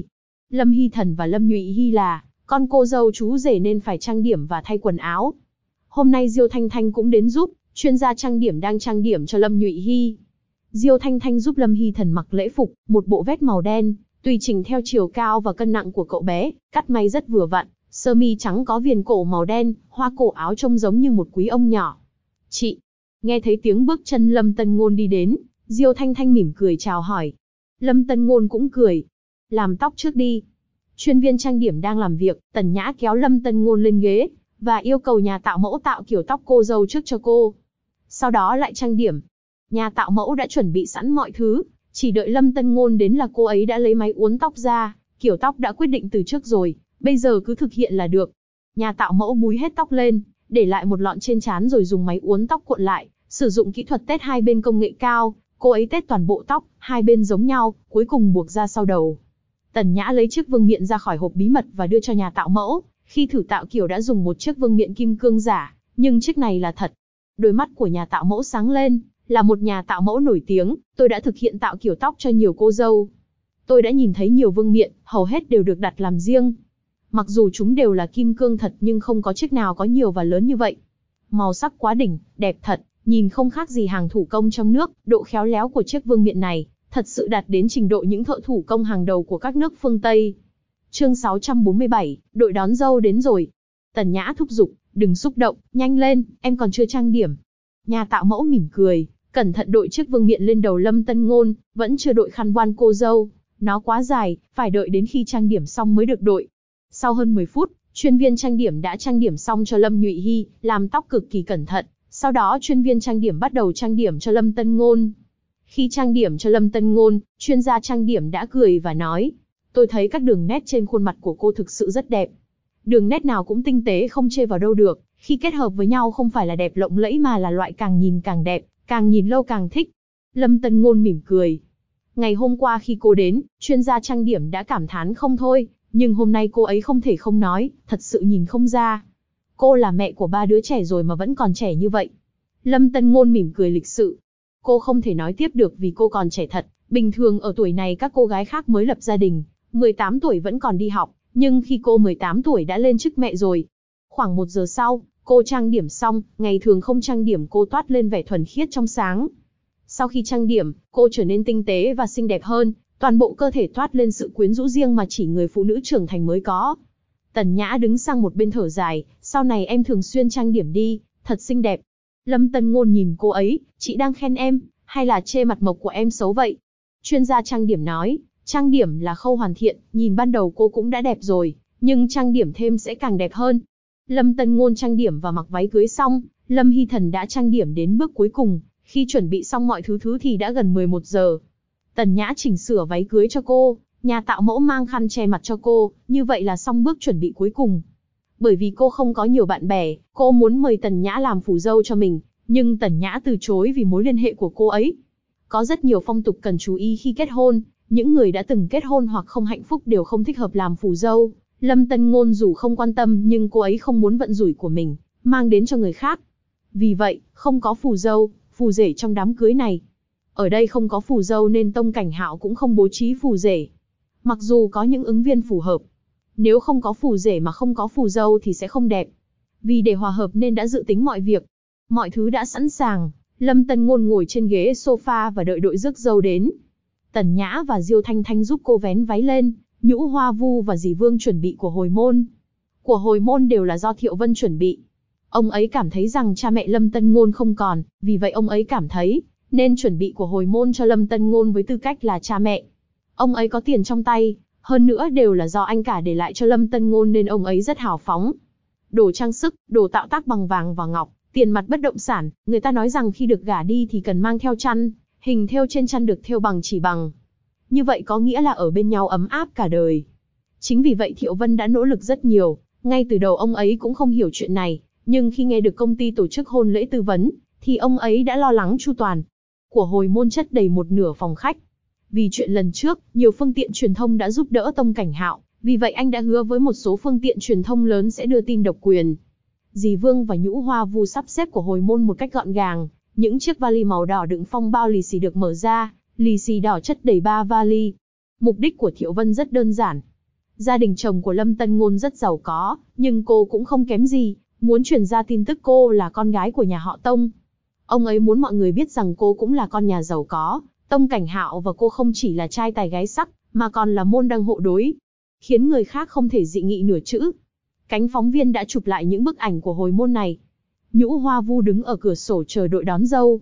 Lâm Hy Thần và Lâm Nhụy Hy là con cô dâu chú rể nên phải trang điểm và thay quần áo. Hôm nay Diêu Thanh Thanh cũng đến giúp, chuyên gia trang điểm đang trang điểm cho Lâm Nhụy Hy. Diêu Thanh Thanh giúp Lâm Hy Thần mặc lễ phục, một bộ vest màu đen, tùy chỉnh theo chiều cao và cân nặng của cậu bé, cắt may rất vừa vặn, sơ mi trắng có viền cổ màu đen, hoa cổ áo trông giống như một quý ông nhỏ. Chị, nghe thấy tiếng bước chân Lâm Tân Ngôn đi đến, Diêu Thanh Thanh mỉm cười chào hỏi. Lâm Tân Ngôn cũng cười. Làm tóc trước đi. Chuyên viên trang điểm đang làm việc, Tần Nhã kéo Lâm Tân Ngôn lên ghế, và yêu cầu nhà tạo mẫu tạo kiểu tóc cô dâu trước cho cô. Sau đó lại trang điểm. Nhà tạo mẫu đã chuẩn bị sẵn mọi thứ, chỉ đợi Lâm Tân Ngôn đến là cô ấy đã lấy máy uốn tóc ra, kiểu tóc đã quyết định từ trước rồi, bây giờ cứ thực hiện là được. Nhà tạo mẫu búi hết tóc lên, để lại một lọn trên trán rồi dùng máy uốn tóc cuộn lại, sử dụng kỹ thuật tết hai bên công nghệ cao, cô ấy tết toàn bộ tóc, hai bên giống nhau, cuối cùng buộc ra sau đầu. Tần Nhã lấy chiếc vương miện ra khỏi hộp bí mật và đưa cho nhà tạo mẫu, khi thử tạo kiểu đã dùng một chiếc vương miện kim cương giả, nhưng chiếc này là thật. Đôi mắt của nhà tạo mẫu sáng lên, là một nhà tạo mẫu nổi tiếng, tôi đã thực hiện tạo kiểu tóc cho nhiều cô dâu. Tôi đã nhìn thấy nhiều vương miện, hầu hết đều được đặt làm riêng. Mặc dù chúng đều là kim cương thật nhưng không có chiếc nào có nhiều và lớn như vậy. Màu sắc quá đỉnh, đẹp thật, nhìn không khác gì hàng thủ công trong nước, độ khéo léo của chiếc vương miện này, thật sự đạt đến trình độ những thợ thủ công hàng đầu của các nước phương Tây. Chương 647, đội đón dâu đến rồi. Tần Nhã thúc giục, đừng xúc động, nhanh lên, em còn chưa trang điểm. Nhà tạo mẫu mỉm cười, cẩn thận đội chiếc vương miện lên đầu Lâm Tân Ngôn, vẫn chưa đội khăn voan cô dâu. Nó quá dài, phải đợi đến khi trang điểm xong mới được đội. Sau hơn 10 phút, chuyên viên trang điểm đã trang điểm xong cho Lâm Nhụy Hy, làm tóc cực kỳ cẩn thận. Sau đó chuyên viên trang điểm bắt đầu trang điểm cho Lâm Tân Ngôn. Khi trang điểm cho Lâm Tân Ngôn, chuyên gia trang điểm đã cười và nói, tôi thấy các đường nét trên khuôn mặt của cô thực sự rất đẹp. Đường nét nào cũng tinh tế không chê vào đâu được, khi kết hợp với nhau không phải là đẹp lộng lẫy mà là loại càng nhìn càng đẹp, càng nhìn lâu càng thích. Lâm Tân Ngôn mỉm cười. Ngày hôm qua khi cô đến, chuyên gia trang điểm đã cảm thán không thôi, nhưng hôm nay cô ấy không thể không nói, thật sự nhìn không ra. Cô là mẹ của 3 đứa trẻ rồi mà vẫn còn trẻ như vậy. Lâm Tân Ngôn mỉm cười lịch sự. Cô không thể nói tiếp được vì cô còn trẻ thật, bình thường ở tuổi này các cô gái khác mới lập gia đình, 18 tuổi vẫn còn đi học, nhưng khi cô 18 tuổi đã lên chức mẹ rồi. Khoảng 1 giờ sau, cô trang điểm xong, ngày thường không trang điểm cô toát lên vẻ thuần khiết trong sáng. Sau khi trang điểm, cô trở nên tinh tế và xinh đẹp hơn, toàn bộ cơ thể toát lên sự quyến rũ riêng mà chỉ người phụ nữ trưởng thành mới có. Tần Nhã đứng sang một bên thở dài, sau này em thường xuyên trang điểm đi, thật xinh đẹp. Lâm Tân Ngôn nhìn cô ấy, chị đang khen em, hay là chê mặt mộc của em xấu vậy? Chuyên gia trang điểm nói, trang điểm là khâu hoàn thiện, nhìn ban đầu cô cũng đã đẹp rồi, nhưng trang điểm thêm sẽ càng đẹp hơn. Lâm Tân Ngôn trang điểm và mặc váy cưới xong, Lâm Hy Thần đã trang điểm đến bước cuối cùng, khi chuẩn bị xong mọi thứ thì đã gần 11 giờ. Tần Nhã chỉnh sửa váy cưới cho cô, nhà tạo mẫu mang khăn che mặt cho cô, như vậy là xong bước chuẩn bị cuối cùng. Bởi vì cô không có nhiều bạn bè, cô muốn mời Tần Nhã làm phù dâu cho mình, nhưng Tần Nhã từ chối vì mối liên hệ của cô ấy. Có rất nhiều phong tục cần chú ý khi kết hôn, những người đã từng kết hôn hoặc không hạnh phúc đều không thích hợp làm phù dâu. Lâm Tân Ngôn dù không quan tâm nhưng cô ấy không muốn vận rủi của mình mang đến cho người khác. Vì vậy, không có phù dâu, phù rể trong đám cưới này. Ở đây không có phù dâu nên Tông Cảnh Hạo cũng không bố trí phù rể. Mặc dù có những ứng viên phù hợp, nếu không có phù rể mà không có phù dâu thì sẽ không đẹp. Vì để hòa hợp nên đã dự tính mọi việc. Mọi thứ đã sẵn sàng, Lâm Tân Ngôn ngồi trên ghế sofa và đợi đội rước dâu đến. Tần Nhã và Diêu Thanh Thanh giúp cô vén váy lên, Nhũ Hoa Vu và Dì Vương chuẩn bị của hồi môn. Của hồi môn đều là do Thiệu Vân chuẩn bị. Ông ấy cảm thấy rằng cha mẹ Lâm Tân Ngôn không còn, vì vậy ông ấy cảm thấy nên chuẩn bị của hồi môn cho Lâm Tân Ngôn với tư cách là cha mẹ. Ông ấy có tiền trong tay, hơn nữa đều là do anh cả để lại cho Lâm Tân Ngôn nên ông ấy rất hào phóng. Đồ trang sức, đồ tạo tác bằng vàng và ngọc, tiền mặt bất động sản, người ta nói rằng khi được gả đi thì cần mang theo chăn, hình thêu trên chăn được thêu bằng chỉ bằng. Như vậy có nghĩa là ở bên nhau ấm áp cả đời. Chính vì vậy Thiệu Vân đã nỗ lực rất nhiều, ngay từ đầu ông ấy cũng không hiểu chuyện này, nhưng khi nghe được công ty tổ chức hôn lễ tư vấn, thì ông ấy đã lo lắng chu toàn. Của hồi môn chất đầy một nửa phòng khách. Vì chuyện lần trước, nhiều phương tiện truyền thông đã giúp đỡ Tông Cảnh Hạo, vì vậy anh đã hứa với một số phương tiện truyền thông lớn sẽ đưa tin độc quyền. Dì Vương và Nhũ Hoa Vu sắp xếp của hồi môn một cách gọn gàng, những chiếc vali màu đỏ đựng phong bao lì xì được mở ra, lì xì đỏ chất đầy 3 vali. Mục đích của Thiệu Vân rất đơn giản. Gia đình chồng của Lâm Tân Ngôn rất giàu có, nhưng cô cũng không kém gì, muốn truyền ra tin tức cô là con gái của nhà họ Tông. Ông ấy muốn mọi người biết rằng cô cũng là con nhà giàu có, Tông Cảnh Hạo và cô không chỉ là trai tài gái sắc, mà còn là môn đăng hộ đối, khiến người khác không thể dị nghị nửa chữ. Cánh phóng viên đã chụp lại những bức ảnh của hồi môn này. Nhũ Hoa Vu đứng ở cửa sổ chờ đội đón dâu.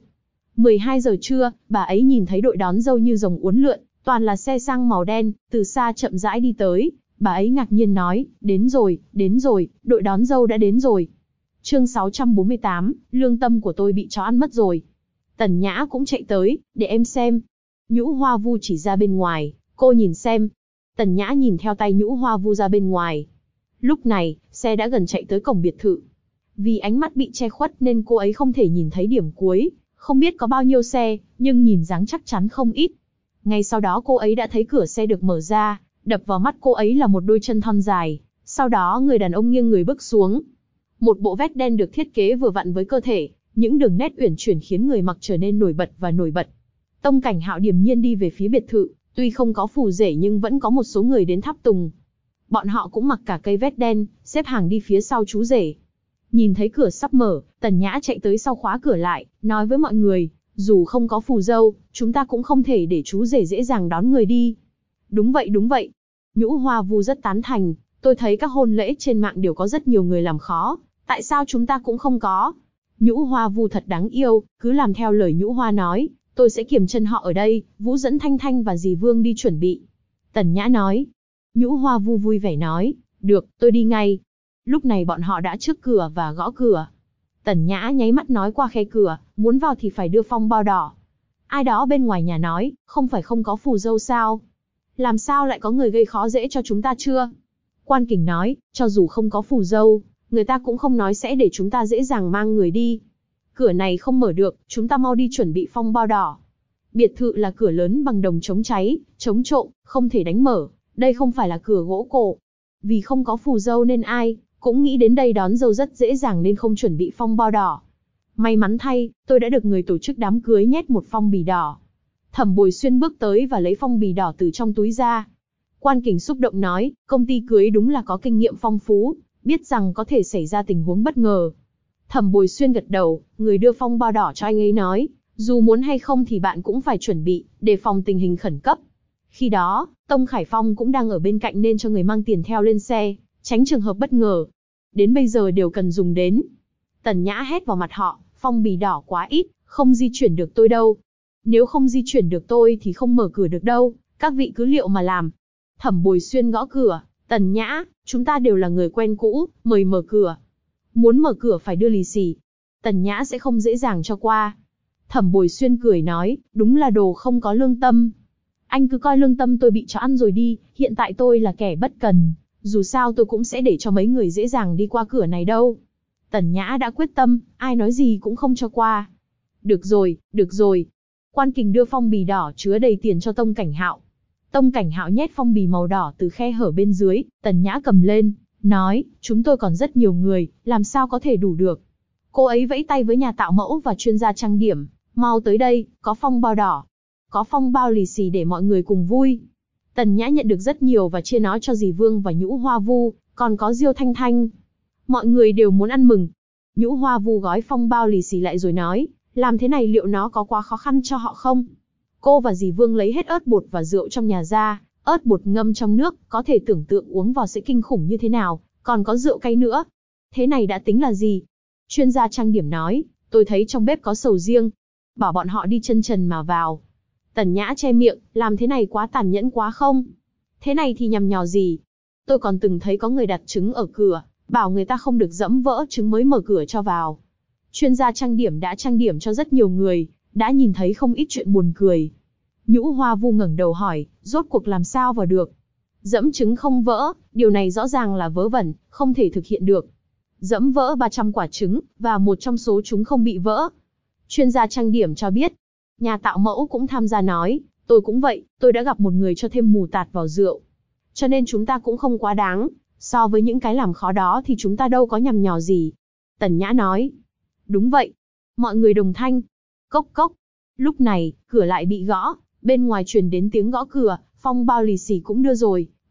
12 giờ trưa, bà ấy nhìn thấy đội đón dâu như rồng uốn lượn, toàn là xe sang màu đen, từ xa chậm rãi đi tới. Bà ấy ngạc nhiên nói, đến rồi, đội đón dâu đã đến rồi. Chương 648, lương tâm của tôi bị chó ăn mất rồi. Tần Nhã cũng chạy tới, để em xem. Nhũ Hoa Vu chỉ ra bên ngoài, cô nhìn xem. Tần Nhã nhìn theo tay Nhũ Hoa Vu ra bên ngoài. Lúc này, xe đã gần chạy tới cổng biệt thự. Vì ánh mắt bị che khuất nên cô ấy không thể nhìn thấy điểm cuối, không biết có bao nhiêu xe, nhưng nhìn dáng chắc chắn không ít. Ngay sau đó cô ấy đã thấy cửa xe được mở ra, đập vào mắt cô ấy là một đôi chân thon dài, sau đó người đàn ông nghiêng người bước xuống. Một bộ vest đen được thiết kế vừa vặn với cơ thể, những đường nét uyển chuyển khiến người mặc trở nên nổi bật và nổi bật. Tông Cảnh Hạo điềm nhiên đi về phía biệt thự, tuy không có phù rể nhưng vẫn có một số người đến tháp tùng. Bọn họ cũng mặc cả cây vest đen, xếp hàng đi phía sau chú rể. Nhìn thấy cửa sắp mở, Tần Nhã chạy tới sau khóa cửa lại, nói với mọi người, dù không có phù dâu, chúng ta cũng không thể để chú rể dễ dàng đón người đi. Đúng vậy. Nhũ Hoa Vu rất tán thành, tôi thấy các hôn lễ trên mạng đều có rất nhiều người làm khó, tại sao chúng ta cũng không có? Nhũ Hoa Vu thật đáng yêu, cứ làm theo lời Nhũ Hoa nói, tôi sẽ kiềm chân họ ở đây, Vũ dẫn Thanh Thanh và dì Vương đi chuẩn bị. Tần Nhã nói. Nhũ Hoa Vu vui vẻ nói, được, tôi đi ngay. Lúc này bọn họ đã trước cửa và gõ cửa. Tần Nhã nháy mắt nói qua khe cửa, muốn vào thì phải đưa phong bao đỏ. Ai đó bên ngoài nhà nói, không phải không có phù dâu sao? Làm sao lại có người gây khó dễ cho chúng ta chưa? Quan Kình nói, cho dù không có phù dâu, người ta cũng không nói sẽ để chúng ta dễ dàng mang người đi. Cửa này không mở được, chúng ta mau đi chuẩn bị phong bao đỏ. Biệt thự là cửa lớn bằng đồng chống cháy, chống trộm, không thể đánh mở, đây không phải là cửa gỗ cổ. Vì không có phù dâu nên ai cũng nghĩ đến đây đón dâu rất dễ dàng nên không chuẩn bị phong bao đỏ. May mắn thay, tôi đã được người tổ chức đám cưới nhét một phong bì đỏ. Thẩm Bồi Xuyên bước tới và lấy phong bì đỏ từ trong túi ra. Quan Kình xúc động nói, công ty cưới đúng là có kinh nghiệm phong phú, biết rằng có thể xảy ra tình huống bất ngờ. Thẩm Bồi Xuyên gật đầu, người đưa phong bao đỏ cho anh ấy nói, dù muốn hay không thì bạn cũng phải chuẩn bị, đề phòng tình hình khẩn cấp. Khi đó, Tông Khải Phong cũng đang ở bên cạnh nên cho người mang tiền theo lên xe, tránh trường hợp bất ngờ. Đến bây giờ đều cần dùng đến. Tần Nhã hét vào mặt họ, phong bì đỏ quá ít, không di chuyển được tôi đâu. Nếu không di chuyển được tôi thì không mở cửa được đâu, các vị cứ liệu mà làm. Thẩm Bồi Xuyên gõ cửa, Tần Nhã, chúng ta đều là người quen cũ, mời mở cửa. Muốn mở cửa phải đưa lì xì. Tần Nhã sẽ không dễ dàng cho qua. Thẩm Bồi Xuyên cười nói, đúng là đồ không có lương tâm. Anh cứ coi lương tâm tôi bị chó ăn rồi đi, hiện tại tôi là kẻ bất cần. Dù sao tôi cũng sẽ để cho mấy người dễ dàng đi qua cửa này đâu. Tần Nhã đã quyết tâm, ai nói gì cũng không cho qua. Được rồi. Quan Kình đưa phong bì đỏ chứa đầy tiền cho Tông Cảnh Hạo. Tông Cảnh Hạo nhét phong bì màu đỏ từ khe hở bên dưới, Tần Nhã cầm lên, nói, chúng tôi còn rất nhiều người, làm sao có thể đủ được. Cô ấy vẫy tay với nhà tạo mẫu và chuyên gia trang điểm, mau tới đây, có phong bao đỏ. Có phong bao lì xì để mọi người cùng vui. Tần Nhã nhận được rất nhiều và chia nó cho dì Vương và Nhũ Hoa Vu, còn có Diêu Thanh Thanh. Mọi người đều muốn ăn mừng. Nhũ Hoa Vu gói phong bao lì xì lại rồi nói, làm thế này liệu nó có quá khó khăn cho họ không? Cô và dì Vương lấy hết ớt bột và rượu trong nhà ra, ớt bột ngâm trong nước, có thể tưởng tượng uống vào sẽ kinh khủng như thế nào, còn có rượu cay nữa. Thế này đã tính là gì? Chuyên gia trang điểm nói, tôi thấy trong bếp có sầu riêng. Bảo bọn họ đi chân trần mà vào. Tần Nhã che miệng, làm thế này quá tàn nhẫn quá không? Thế này thì nhằm nhò gì? Tôi còn từng thấy có người đặt trứng ở cửa, bảo người ta không được dẫm vỡ trứng mới mở cửa cho vào. Chuyên gia trang điểm đã trang điểm cho rất nhiều người, đã nhìn thấy không ít chuyện buồn cười. Nhũ Hoa Vu ngẩng đầu hỏi, rốt cuộc làm sao vào được? Dẫm trứng không vỡ, điều này rõ ràng là vớ vẩn, không thể thực hiện được. Dẫm vỡ 300 quả trứng, và một trong số chúng không bị vỡ. Chuyên gia trang điểm cho biết. Nhà tạo mẫu cũng tham gia nói, tôi cũng vậy, tôi đã gặp một người cho thêm mù tạt vào rượu. Cho nên chúng ta cũng không quá đáng, so với những cái làm khó đó thì chúng ta đâu có nhằm nhò gì. Tần Nhã nói, đúng vậy. Mọi người đồng thanh, cốc cốc. Lúc này, cửa lại bị gõ, bên ngoài truyền đến tiếng gõ cửa, phong bao lì xì cũng đưa rồi,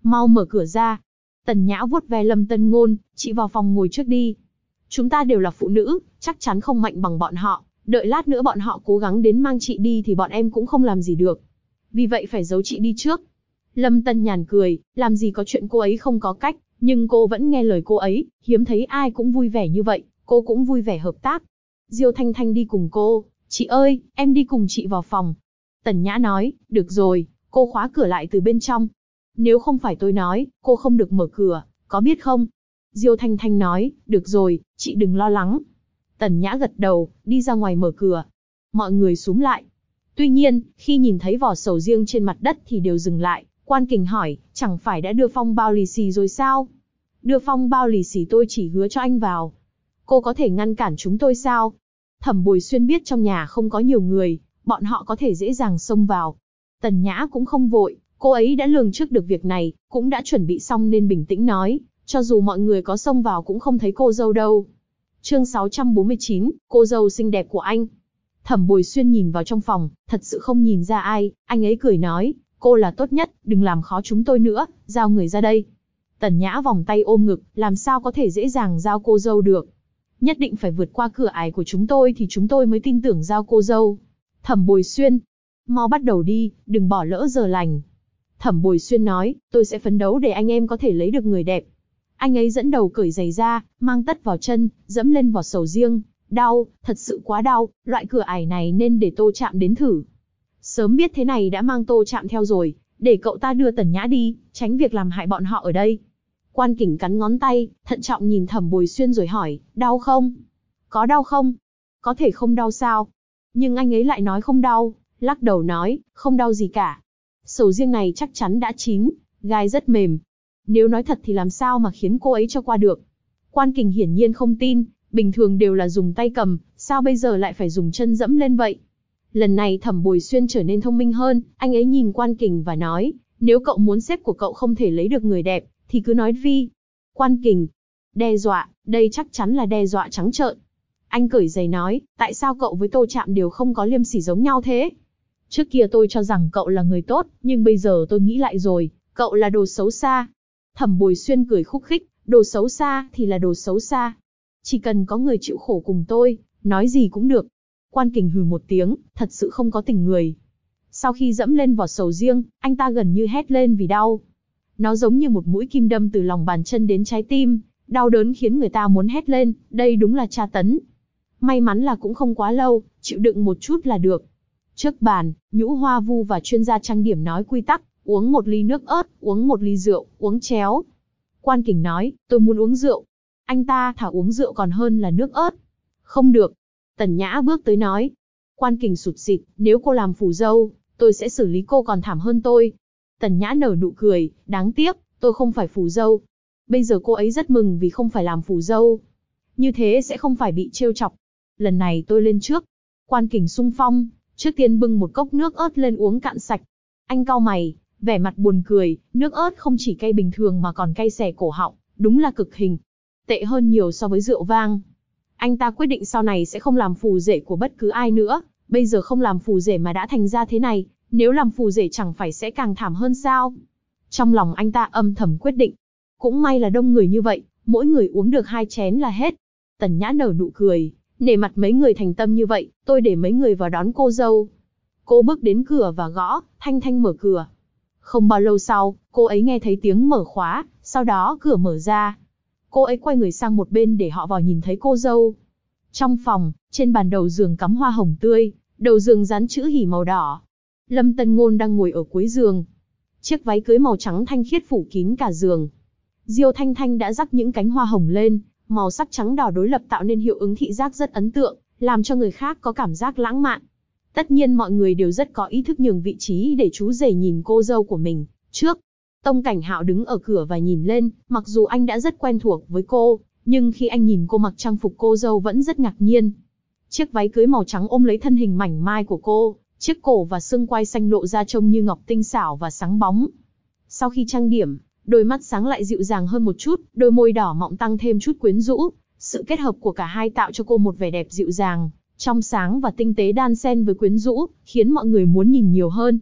Mau mở cửa ra. Tần Nhã vuốt ve Lâm Tân Ngôn, chị vào phòng ngồi trước đi. Chúng ta đều là phụ nữ, chắc chắn không mạnh bằng bọn họ, đợi lát nữa bọn họ cố gắng đến mang chị đi thì bọn em cũng không làm gì được. Vì vậy phải giấu chị đi trước. Lâm Tân Nhàn cười, làm gì có chuyện cô ấy không có cách, nhưng cô vẫn nghe lời cô ấy, hiếm thấy ai cũng vui vẻ như vậy, cô cũng vui vẻ hợp tác. Diêu Thanh Thanh đi cùng cô, chị ơi, em đi cùng chị vào phòng. Tần Nhã nói, được rồi, cô khóa cửa lại từ bên trong. Nếu không phải tôi nói, cô không được mở cửa, có biết không? Diêu Thanh Thanh nói, được rồi, chị đừng lo lắng. Tần Nhã gật đầu, đi ra ngoài mở cửa. Mọi người xúm lại. Tuy nhiên, khi nhìn thấy vỏ sầu riêng trên mặt đất thì đều dừng lại. Quan Kình hỏi, chẳng phải đã đưa phong bao lì xì rồi sao? Đưa phong bao lì xì tôi chỉ hứa cho anh vào. Cô có thể ngăn cản chúng tôi sao? Thẩm Bồi Xuyên biết trong nhà không có nhiều người, bọn họ có thể dễ dàng xông vào. Tần Nhã cũng không vội, cô ấy đã lường trước được việc này, cũng đã chuẩn bị xong nên bình tĩnh nói, cho dù mọi người có xông vào cũng không thấy cô dâu đâu. Chương 649, cô dâu xinh đẹp của anh. Thẩm Bồi Xuyên nhìn vào trong phòng, thật sự không nhìn ra ai, anh ấy cười nói, cô là tốt nhất, đừng làm khó chúng tôi nữa, giao người ra đây. Tần Nhã vòng tay ôm ngực, làm sao có thể dễ dàng giao cô dâu được. Nhất định phải vượt qua cửa ải của chúng tôi thì chúng tôi mới tin tưởng giao cô dâu. Thẩm Bồi Xuyên, mau bắt đầu đi, đừng bỏ lỡ giờ lành. Thẩm Bồi Xuyên nói, tôi sẽ phấn đấu để anh em có thể lấy được người đẹp. Anh ấy dẫn đầu cởi giày ra, mang tất vào chân, dẫm lên vỏ sầu riêng. Đau, thật sự quá đau, loại cửa ải này nên để Tô Trạm đến thử. Sớm biết thế này đã mang Tô Trạm theo rồi, để cậu ta đưa Tần Nhã đi, tránh việc làm hại bọn họ ở đây. Quan Kình cắn ngón tay, thận trọng nhìn Thẩm Bồi Xuyên rồi hỏi, đau không? Có đau không? Có thể không đau sao? Nhưng anh ấy lại nói không đau, lắc đầu nói, không đau gì cả. Sầu riêng này chắc chắn đã chín, gai rất mềm. Nếu nói thật thì làm sao mà khiến cô ấy cho qua được? Quan Kình hiển nhiên không tin, bình thường đều là dùng tay cầm, sao bây giờ lại phải dùng chân dẫm lên vậy? Lần này Thẩm Bồi Xuyên trở nên thông minh hơn, anh ấy nhìn Quan Kình và nói, nếu cậu muốn sếp của cậu không thể lấy được người đẹp, thì cứ nói vi. Quan Kình, đe dọa, đây chắc chắn là đe dọa trắng trợn. Anh cởi giày nói, tại sao cậu với Tô Trạm đều không có liêm sỉ giống nhau thế? Trước kia tôi cho rằng cậu là người tốt, nhưng bây giờ tôi nghĩ lại rồi, cậu là đồ xấu xa. Thẩm Bồi Xuyên cười khúc khích, đồ xấu xa thì là đồ xấu xa. Chỉ cần có người chịu khổ cùng tôi, nói gì cũng được. Quan Kình hừ một tiếng, thật sự không có tình người. Sau khi dẫm lên vỏ sầu riêng, anh ta gần như hét lên vì đau. Nó giống như một mũi kim đâm từ lòng bàn chân đến trái tim, đau đớn khiến người ta muốn hét lên, đây đúng là tra tấn. May mắn là cũng không quá lâu, chịu đựng một chút là được. Trước bàn, Nhũ Hoa Vu và chuyên gia trang điểm nói quy tắc, uống 1 ly nước ớt, uống 1 ly rượu, uống chéo. Quan Kình nói, tôi muốn uống rượu. Anh ta thà uống rượu còn hơn là nước ớt. Không được. Tần Nhã bước tới nói. Quan Kình sụt sịt, nếu cô làm phù dâu, tôi sẽ xử lý cô còn thảm hơn tôi. Tần Nhã nở nụ cười, đáng tiếc, tôi không phải phù dâu. Bây giờ cô ấy rất mừng vì không phải làm phù dâu. Như thế sẽ không phải bị trêu chọc. Lần này tôi lên trước. Quan Kình xung phong, trước tiên bưng một cốc nước ớt lên uống cạn sạch. Anh cau mày, vẻ mặt buồn cười, nước ớt không chỉ cay bình thường mà còn cay xẻ cổ họng, đúng là cực hình. Tệ hơn nhiều so với rượu vang. Anh ta quyết định sau này sẽ không làm phù rể của bất cứ ai nữa, bây giờ không làm phù rể mà đã thành ra thế này, nếu làm phù rể chẳng phải sẽ càng thảm hơn sao? Trong lòng anh ta âm thầm quyết định. Cũng may là đông người như vậy, mỗi người uống được 2 chén là hết. Tần Nhã nở nụ cười, nể mặt mấy người thành tâm như vậy, tôi để mấy người vào đón cô dâu. Cô bước đến cửa và gõ, Thanh Thanh mở cửa. Không bao lâu sau, cô ấy nghe thấy tiếng mở khóa, sau đó cửa mở ra. Cô ấy quay người sang một bên để họ vào nhìn thấy cô dâu. Trong phòng, trên bàn đầu giường cắm hoa hồng tươi, đầu giường dán chữ hỉ màu đỏ. Lâm Tân Ngôn đang ngồi ở cuối giường. Chiếc váy cưới màu trắng thanh khiết phủ kín cả giường. Diêu Thanh Thanh đã rắc những cánh hoa hồng lên, màu sắc trắng đỏ đối lập tạo nên hiệu ứng thị giác rất ấn tượng, làm cho người khác có cảm giác lãng mạn. Tất nhiên mọi người đều rất có ý thức nhường vị trí để chú rể nhìn cô dâu của mình trước. Tông Cảnh Hạo đứng ở cửa và nhìn lên, mặc dù anh đã rất quen thuộc với cô, nhưng khi anh nhìn cô mặc trang phục cô dâu vẫn rất ngạc nhiên. Chiếc váy cưới màu trắng ôm lấy thân hình mảnh mai của cô, chiếc cổ và xương quai xanh lộ ra trông như ngọc tinh xảo và sáng bóng. Sau khi trang điểm, đôi mắt sáng lại dịu dàng hơn một chút, đôi môi đỏ mọng tăng thêm chút quyến rũ. Sự kết hợp của cả hai tạo cho cô một vẻ đẹp dịu dàng, trong sáng và tinh tế đan xen với quyến rũ, khiến mọi người muốn nhìn nhiều hơn.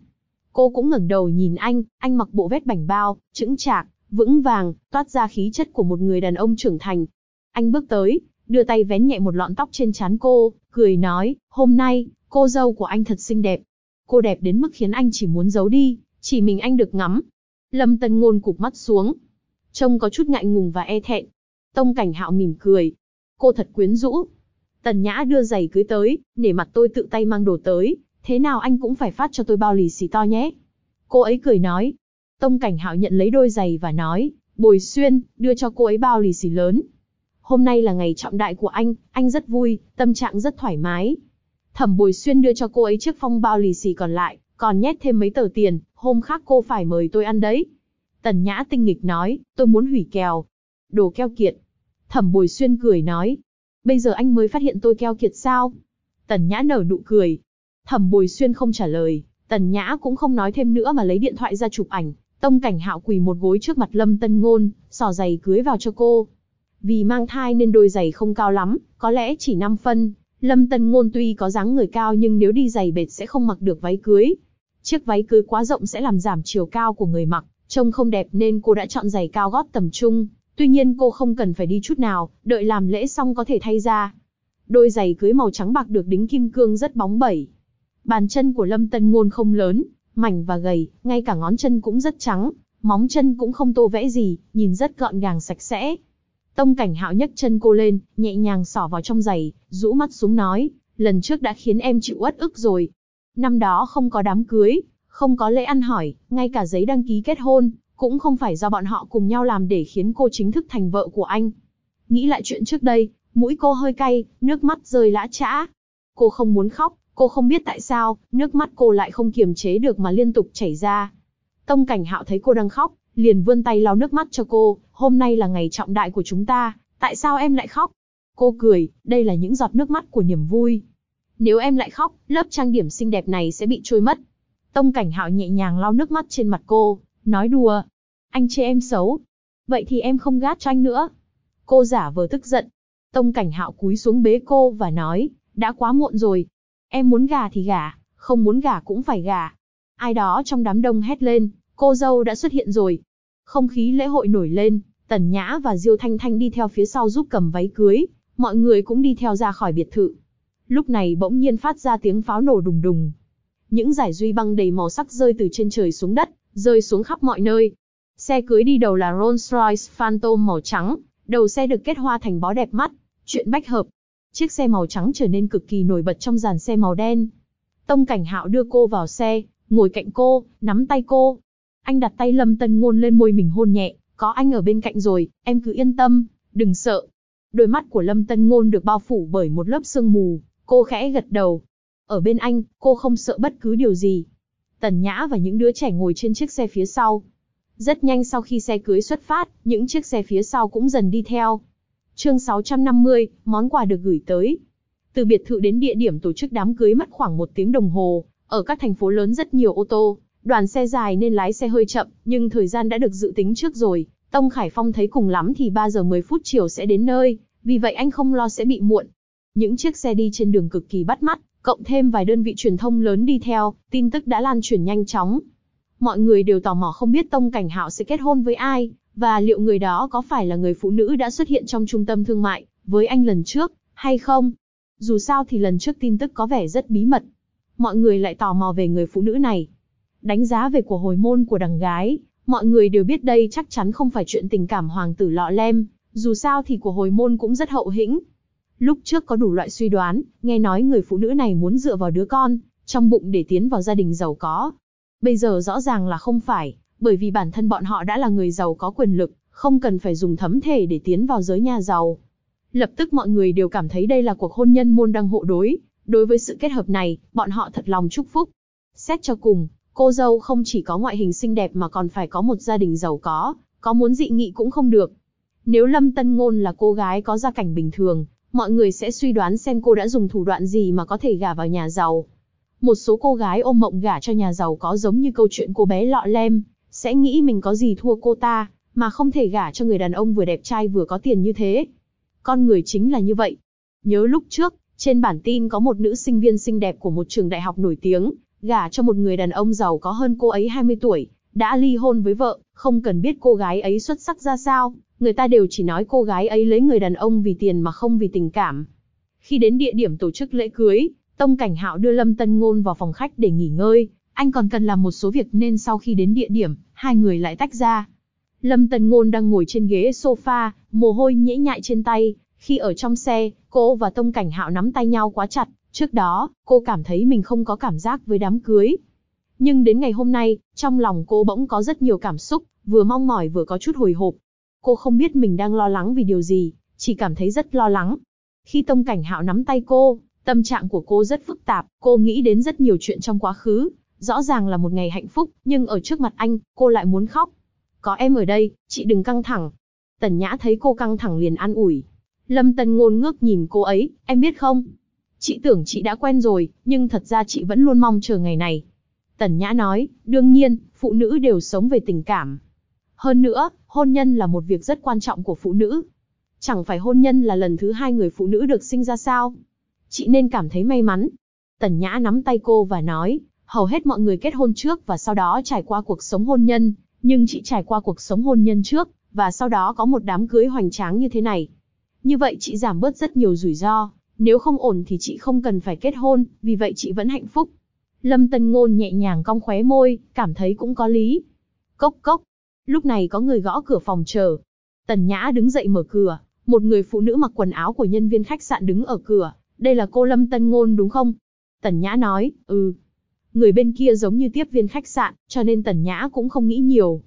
Cô cũng ngẩng đầu nhìn anh mặc bộ vest bảnh bao, chững chạc, vững vàng, toát ra khí chất của một người đàn ông trưởng thành. Anh bước tới, đưa tay vén nhẹ một lọn tóc trên trán cô, cười nói, hôm nay, cô dâu của anh thật xinh đẹp. Cô đẹp đến mức khiến anh chỉ muốn giấu đi, chỉ mình anh được ngắm. Lâm Tân Ngôn cụp mắt xuống, trông có chút ngại ngùng và e thẹn. Tông Cảnh Hạo mỉm cười, cô thật quyến rũ. Tần Nhã đưa giày cưới tới, nể mặt tôi tự tay mang đồ tới, thế nào anh cũng phải phát cho tôi bao lì xì to nhé. Cô ấy cười nói. Tông Cảnh Hạo nhận lấy đôi giày và nói, Bồi Xuyên, đưa cho cô ấy bao lì xì lớn. Hôm nay là ngày trọng đại của anh rất vui, tâm trạng rất thoải mái. Thẩm Bồi Xuyên đưa cho cô ấy chiếc phong bao lì xì còn lại, còn nhét thêm mấy tờ tiền, hôm khác cô phải mời tôi ăn đấy. Tần Nhã tinh nghịch nói, tôi muốn hủy kèo. Đồ keo kiệt. Thẩm Bồi Xuyên cười nói, bây giờ anh mới phát hiện tôi keo kiệt sao? Tần Nhã nở nụ cười. Thẩm Bồi Xuyên không trả lời, Tần Nhã cũng không nói thêm nữa mà lấy điện thoại ra chụp ảnh. Tông Cảnh Hạo quỳ một gối trước mặt Lâm Tân Ngôn, xỏ giày cưới vào cho cô. Vì mang thai nên đôi giày không cao lắm, có lẽ chỉ 5 phân. Lâm Tân Ngôn tuy có dáng người cao nhưng nếu đi giày bệt sẽ không mặc được váy cưới. Chiếc váy cưới quá rộng sẽ làm giảm chiều cao của người mặc, trông không đẹp nên cô đã chọn giày cao gót tầm trung. Tuy nhiên cô không cần phải đi chút nào, đợi làm lễ xong có thể thay ra. Đôi giày cưới màu trắng bạc được đính kim cương rất bóng bẩy. Bàn chân của Lâm Tân Ngôn không lớn, mảnh và gầy, ngay cả ngón chân cũng rất trắng, móng chân cũng không tô vẽ gì, nhìn rất gọn gàng sạch sẽ. Tông Cảnh Hạo nhấc chân cô lên, nhẹ nhàng xỏ vào trong giày, rũ mắt xuống nói, lần trước đã khiến em chịu uất ức rồi. Năm đó không có đám cưới, không có lễ ăn hỏi, ngay cả giấy đăng ký kết hôn, cũng không phải do bọn họ cùng nhau làm để khiến cô chính thức thành vợ của anh. Nghĩ lại chuyện trước đây, mũi cô hơi cay, nước mắt rơi lã chã. Cô không muốn khóc, cô không biết tại sao, nước mắt cô lại không kiềm chế được mà liên tục chảy ra. Tông Cảnh Hạo thấy cô đang khóc, liền vươn tay lau nước mắt cho cô, hôm nay là ngày trọng đại của chúng ta, tại sao em lại khóc? Cô cười, đây là những giọt nước mắt của niềm vui. Nếu em lại khóc, lớp trang điểm xinh đẹp này sẽ bị trôi mất. Tông Cảnh Hạo nhẹ nhàng lau nước mắt trên mặt cô, nói đùa. Anh chê em xấu. Vậy thì em không gát cho anh nữa. Cô giả vờ tức giận. Tông Cảnh Hạo cúi xuống bế cô và nói, đã quá muộn rồi. Em muốn gả thì gả, không muốn gả cũng phải gả. Ai đó trong đám đông hét lên, cô dâu đã xuất hiện rồi. Không khí lễ hội nổi lên, Tần Nhã và Diêu Thanh Thanh đi theo phía sau giúp cầm váy cưới, mọi người cũng đi theo ra khỏi biệt thự. Lúc này bỗng nhiên phát ra tiếng pháo nổ đùng đùng. Những dải duy băng đầy màu sắc rơi từ trên trời xuống đất, rơi xuống khắp mọi nơi. Xe cưới đi đầu là Rolls-Royce Phantom màu trắng, đầu xe được kết hoa thành bó đẹp mắt, chuyện bách hợp. Chiếc xe màu trắng trở nên cực kỳ nổi bật trong dàn xe màu đen. Tông Cảnh Hạo đưa cô vào xe, ngồi cạnh cô, nắm tay cô. Anh đặt tay Lâm Tân Ngôn lên môi mình hôn nhẹ, có anh ở bên cạnh rồi, em cứ yên tâm, đừng sợ. Đôi mắt của Lâm Tân Ngôn được bao phủ bởi một lớp sương mù, cô khẽ gật đầu. Ở bên anh, cô không sợ bất cứ điều gì. Tần Nhã và những đứa trẻ ngồi trên chiếc xe phía sau. Rất nhanh sau khi xe cưới xuất phát, những chiếc xe phía sau cũng dần đi theo. Chương 650, món quà được gửi tới. Từ biệt thự đến địa điểm tổ chức đám cưới mất khoảng 1 tiếng đồng hồ. Ở các thành phố lớn rất nhiều ô tô, đoàn xe dài nên lái xe hơi chậm, nhưng thời gian đã được dự tính trước rồi. Tông Khải Phong thấy cùng lắm thì 3 giờ 10 phút chiều sẽ đến nơi, vì vậy anh không lo sẽ bị muộn. Những chiếc xe đi trên đường cực kỳ bắt mắt, cộng thêm vài đơn vị truyền thông lớn đi theo, tin tức đã lan truyền nhanh chóng. Mọi người đều tò mò không biết Tông Cảnh Hạo sẽ kết hôn với ai, và liệu người đó có phải là người phụ nữ đã xuất hiện trong trung tâm thương mại với anh lần trước, hay không? Dù sao thì lần trước tin tức có vẻ rất bí mật. Mọi người lại tò mò về người phụ nữ này. Đánh giá về của hồi môn của đằng gái, mọi người đều biết đây chắc chắn không phải chuyện tình cảm hoàng tử lọ lem, dù sao thì của hồi môn cũng rất hậu hĩnh. Lúc trước có đủ loại suy đoán, nghe nói người phụ nữ này muốn dựa vào đứa con trong bụng để tiến vào gia đình giàu có. Bây giờ rõ ràng là không phải, bởi vì bản thân bọn họ đã là người giàu có quyền lực, không cần phải dùng thấm thể để tiến vào giới nhà giàu. Lập tức mọi người đều cảm thấy đây là cuộc hôn nhân môn đăng hộ đối. Đối với sự kết hợp này, bọn họ thật lòng chúc phúc. Xét cho cùng, cô dâu không chỉ có ngoại hình xinh đẹp mà còn phải có một gia đình giàu có muốn dị nghị cũng không được. Nếu Lâm Tân Ngôn là cô gái có gia cảnh bình thường, mọi người sẽ suy đoán xem cô đã dùng thủ đoạn gì mà có thể gả vào nhà giàu. Một số cô gái ôm mộng gả cho nhà giàu có giống như câu chuyện cô bé lọ lem, sẽ nghĩ mình có gì thua cô ta, mà không thể gả cho người đàn ông vừa đẹp trai vừa có tiền như thế. Con người chính là như vậy. Nhớ lúc trước, trên bản tin có một nữ sinh viên xinh đẹp của một trường đại học nổi tiếng, gả cho một người đàn ông giàu có hơn cô ấy 20 tuổi, đã ly hôn với vợ, không cần biết cô gái ấy xuất sắc ra sao, người ta đều chỉ nói cô gái ấy lấy người đàn ông vì tiền mà không vì tình cảm. Khi đến địa điểm tổ chức lễ cưới, Tông Cảnh Hạo đưa Lâm Tân Ngôn vào phòng khách để nghỉ ngơi, anh còn cần làm một số việc nên sau khi đến địa điểm, hai người lại tách ra. Lâm Tân Ngôn đang ngồi trên ghế sofa, mồ hôi nhễ nhại trên tay, khi ở trong xe, cô và Tông Cảnh Hạo nắm tay nhau quá chặt, trước đó, cô cảm thấy mình không có cảm giác với đám cưới. Nhưng đến ngày hôm nay, trong lòng cô bỗng có rất nhiều cảm xúc, vừa mong mỏi vừa có chút hồi hộp. Cô không biết mình đang lo lắng vì điều gì, chỉ cảm thấy rất lo lắng. Khi Tông Cảnh Hạo nắm tay cô, tâm trạng của cô rất phức tạp, cô nghĩ đến rất nhiều chuyện trong quá khứ. Rõ ràng là một ngày hạnh phúc, nhưng ở trước mặt anh, cô lại muốn khóc. Có em ở đây, chị đừng căng thẳng. Tần Nhã thấy cô căng thẳng liền an ủi. Lâm Tân Ngôn ngước nhìn cô ấy, em biết không? Chị tưởng chị đã quen rồi, nhưng thật ra chị vẫn luôn mong chờ ngày này. Tần Nhã nói, đương nhiên, phụ nữ đều sống về tình cảm. Hơn nữa, hôn nhân là một việc rất quan trọng của phụ nữ. Chẳng phải hôn nhân là lần thứ hai người phụ nữ được sinh ra sao? Chị nên cảm thấy may mắn. Tần Nhã nắm tay cô và nói, hầu hết mọi người kết hôn trước và sau đó trải qua cuộc sống hôn nhân, nhưng chị trải qua cuộc sống hôn nhân trước, và sau đó có một đám cưới hoành tráng như thế này. Như vậy chị giảm bớt rất nhiều rủi ro, nếu không ổn thì chị không cần phải kết hôn, vì vậy chị vẫn hạnh phúc. Lâm Tân Ngôn nhẹ nhàng cong khóe môi, cảm thấy cũng có lý. Cốc cốc. Lúc này có người gõ cửa phòng chờ. Tần Nhã đứng dậy mở cửa, một người phụ nữ mặc quần áo của nhân viên khách sạn đứng ở cửa. Đây là cô Lâm Tân Ngôn đúng không? Tần Nhã nói, ừ. Người bên kia giống như tiếp viên khách sạn, cho nên Tần Nhã cũng không nghĩ nhiều.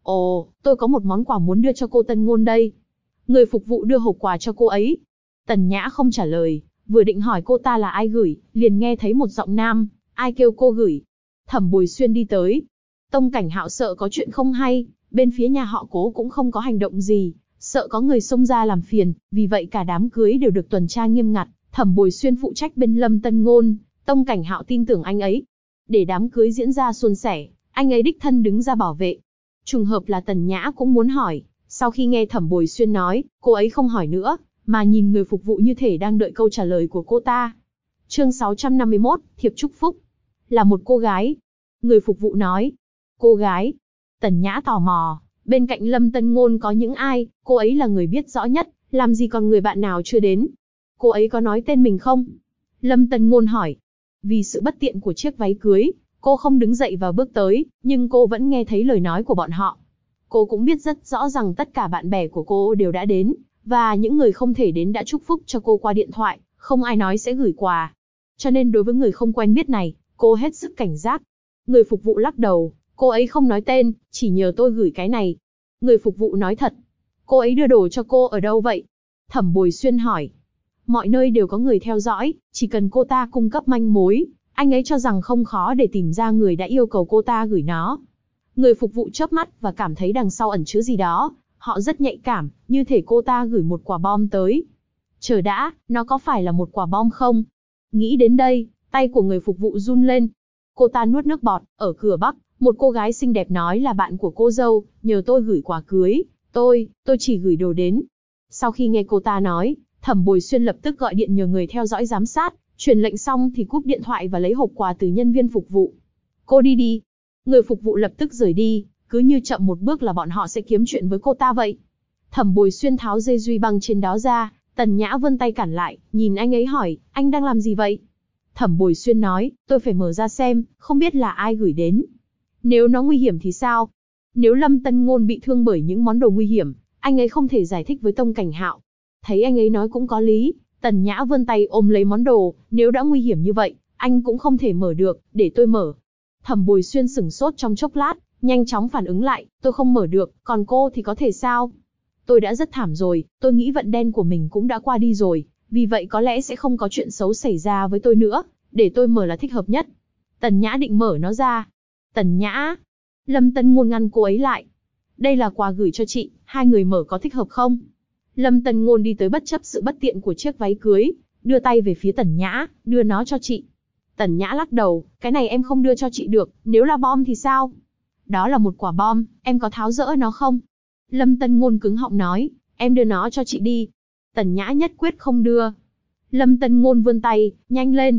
Ồ, tôi có một món quà muốn đưa cho cô Tân Ngôn đây. Người phục vụ đưa hộp quà cho cô ấy. Tần Nhã không trả lời, vừa định hỏi cô ta là ai gửi, liền nghe thấy một giọng nam, ai kêu cô gửi. Thẩm Bồi Xuyên đi tới. Tông Cảnh Hạo sợ có chuyện không hay, bên phía nhà họ Cố cũng không có hành động gì, sợ có người xông ra làm phiền, vì vậy cả đám cưới đều được tuần tra nghiêm ngặt. Thẩm Bồi Xuyên phụ trách bên Lâm Tân Ngôn, Tông Cảnh Hạo tin tưởng anh ấy. Để đám cưới diễn ra suôn sẻ, anh ấy đích thân đứng ra bảo vệ. Trùng hợp là Tần Nhã cũng muốn hỏi, sau khi nghe Thẩm Bồi Xuyên nói, cô ấy không hỏi nữa, mà nhìn người phục vụ như thể đang đợi câu trả lời của cô ta. Chương 651, thiệp chúc phúc. Là một cô gái. Người phục vụ nói. Cô gái. Tần Nhã tò mò, bên cạnh Lâm Tân Ngôn có những ai, cô ấy là người biết rõ nhất, làm gì còn người bạn nào chưa đến. Cô ấy có nói tên mình không? Lâm Tân Ngôn hỏi. Vì sự bất tiện của chiếc váy cưới, cô không đứng dậy và bước tới, nhưng cô vẫn nghe thấy lời nói của bọn họ. Cô cũng biết rất rõ rằng tất cả bạn bè của cô đều đã đến, và những người không thể đến đã chúc phúc cho cô qua điện thoại, không ai nói sẽ gửi quà. Cho nên đối với người không quen biết này, cô hết sức cảnh giác. Người phục vụ lắc đầu, cô ấy không nói tên, chỉ nhờ tôi gửi cái này. Người phục vụ nói thật. Cô ấy đưa đồ cho cô ở đâu vậy? Thẩm Bồi Xuyên hỏi. Mọi nơi đều có người theo dõi, chỉ cần cô ta cung cấp manh mối, anh ấy cho rằng không khó để tìm ra người đã yêu cầu cô ta gửi nó. Người phục vụ chớp mắt và cảm thấy đằng sau ẩn chứa gì đó, họ rất nhạy cảm, như thể cô ta gửi một quả bom tới. Chờ đã, nó có phải là một quả bom không? Nghĩ đến đây, tay của người phục vụ run lên. Cô ta nuốt nước bọt, ở cửa Bắc, một cô gái xinh đẹp nói là bạn của cô dâu, nhờ tôi gửi quà cưới, tôi chỉ gửi đồ đến. Sau khi nghe cô ta nói, Thẩm Bồi Xuyên lập tức gọi điện nhờ người theo dõi giám sát, truyền lệnh xong thì cúp điện thoại và lấy hộp quà từ nhân viên phục vụ. Cô đi đi. Người phục vụ lập tức rời đi, cứ như chậm một bước là bọn họ sẽ kiếm chuyện với cô ta vậy. Thẩm Bồi Xuyên tháo dây duy băng trên đó ra, Tần Nhã vươn tay cản lại, nhìn anh ấy hỏi, anh đang làm gì vậy? Thẩm Bồi Xuyên nói, tôi phải mở ra xem, không biết là ai gửi đến. Nếu nó nguy hiểm thì sao? Nếu Lâm Tân Ngôn bị thương bởi những món đồ nguy hiểm, anh ấy không thể giải thích với Tông Cảnh Hạo. Thấy anh ấy nói cũng có lý, Tần Nhã vươn tay ôm lấy món đồ, nếu đã nguy hiểm như vậy, anh cũng không thể mở được, để tôi mở. Thẩm Bồi Xuyên sửng sốt trong chốc lát, nhanh chóng phản ứng lại, tôi không mở được, còn cô thì có thể sao? Tôi đã rất thảm rồi, tôi nghĩ vận đen của mình cũng đã qua đi rồi, vì vậy có lẽ sẽ không có chuyện xấu xảy ra với tôi nữa, để tôi mở là thích hợp nhất. Tần Nhã định mở nó ra. Tần Nhã. Lâm Tân Ngôn ngăn cô ấy lại. Đây là quà gửi cho chị, hai người mở có thích hợp không? Lâm Tân Ngôn đi tới bất chấp sự bất tiện của chiếc váy cưới, đưa tay về phía Tần Nhã, đưa nó cho chị. Tần Nhã lắc đầu, cái này em không đưa cho chị được, nếu là bom thì sao? Đó là một quả bom, em có tháo dỡ nó không? Lâm Tân Ngôn cứng họng nói, em đưa nó cho chị đi. Tần Nhã nhất quyết không đưa. Lâm Tân Ngôn vươn tay, nhanh lên.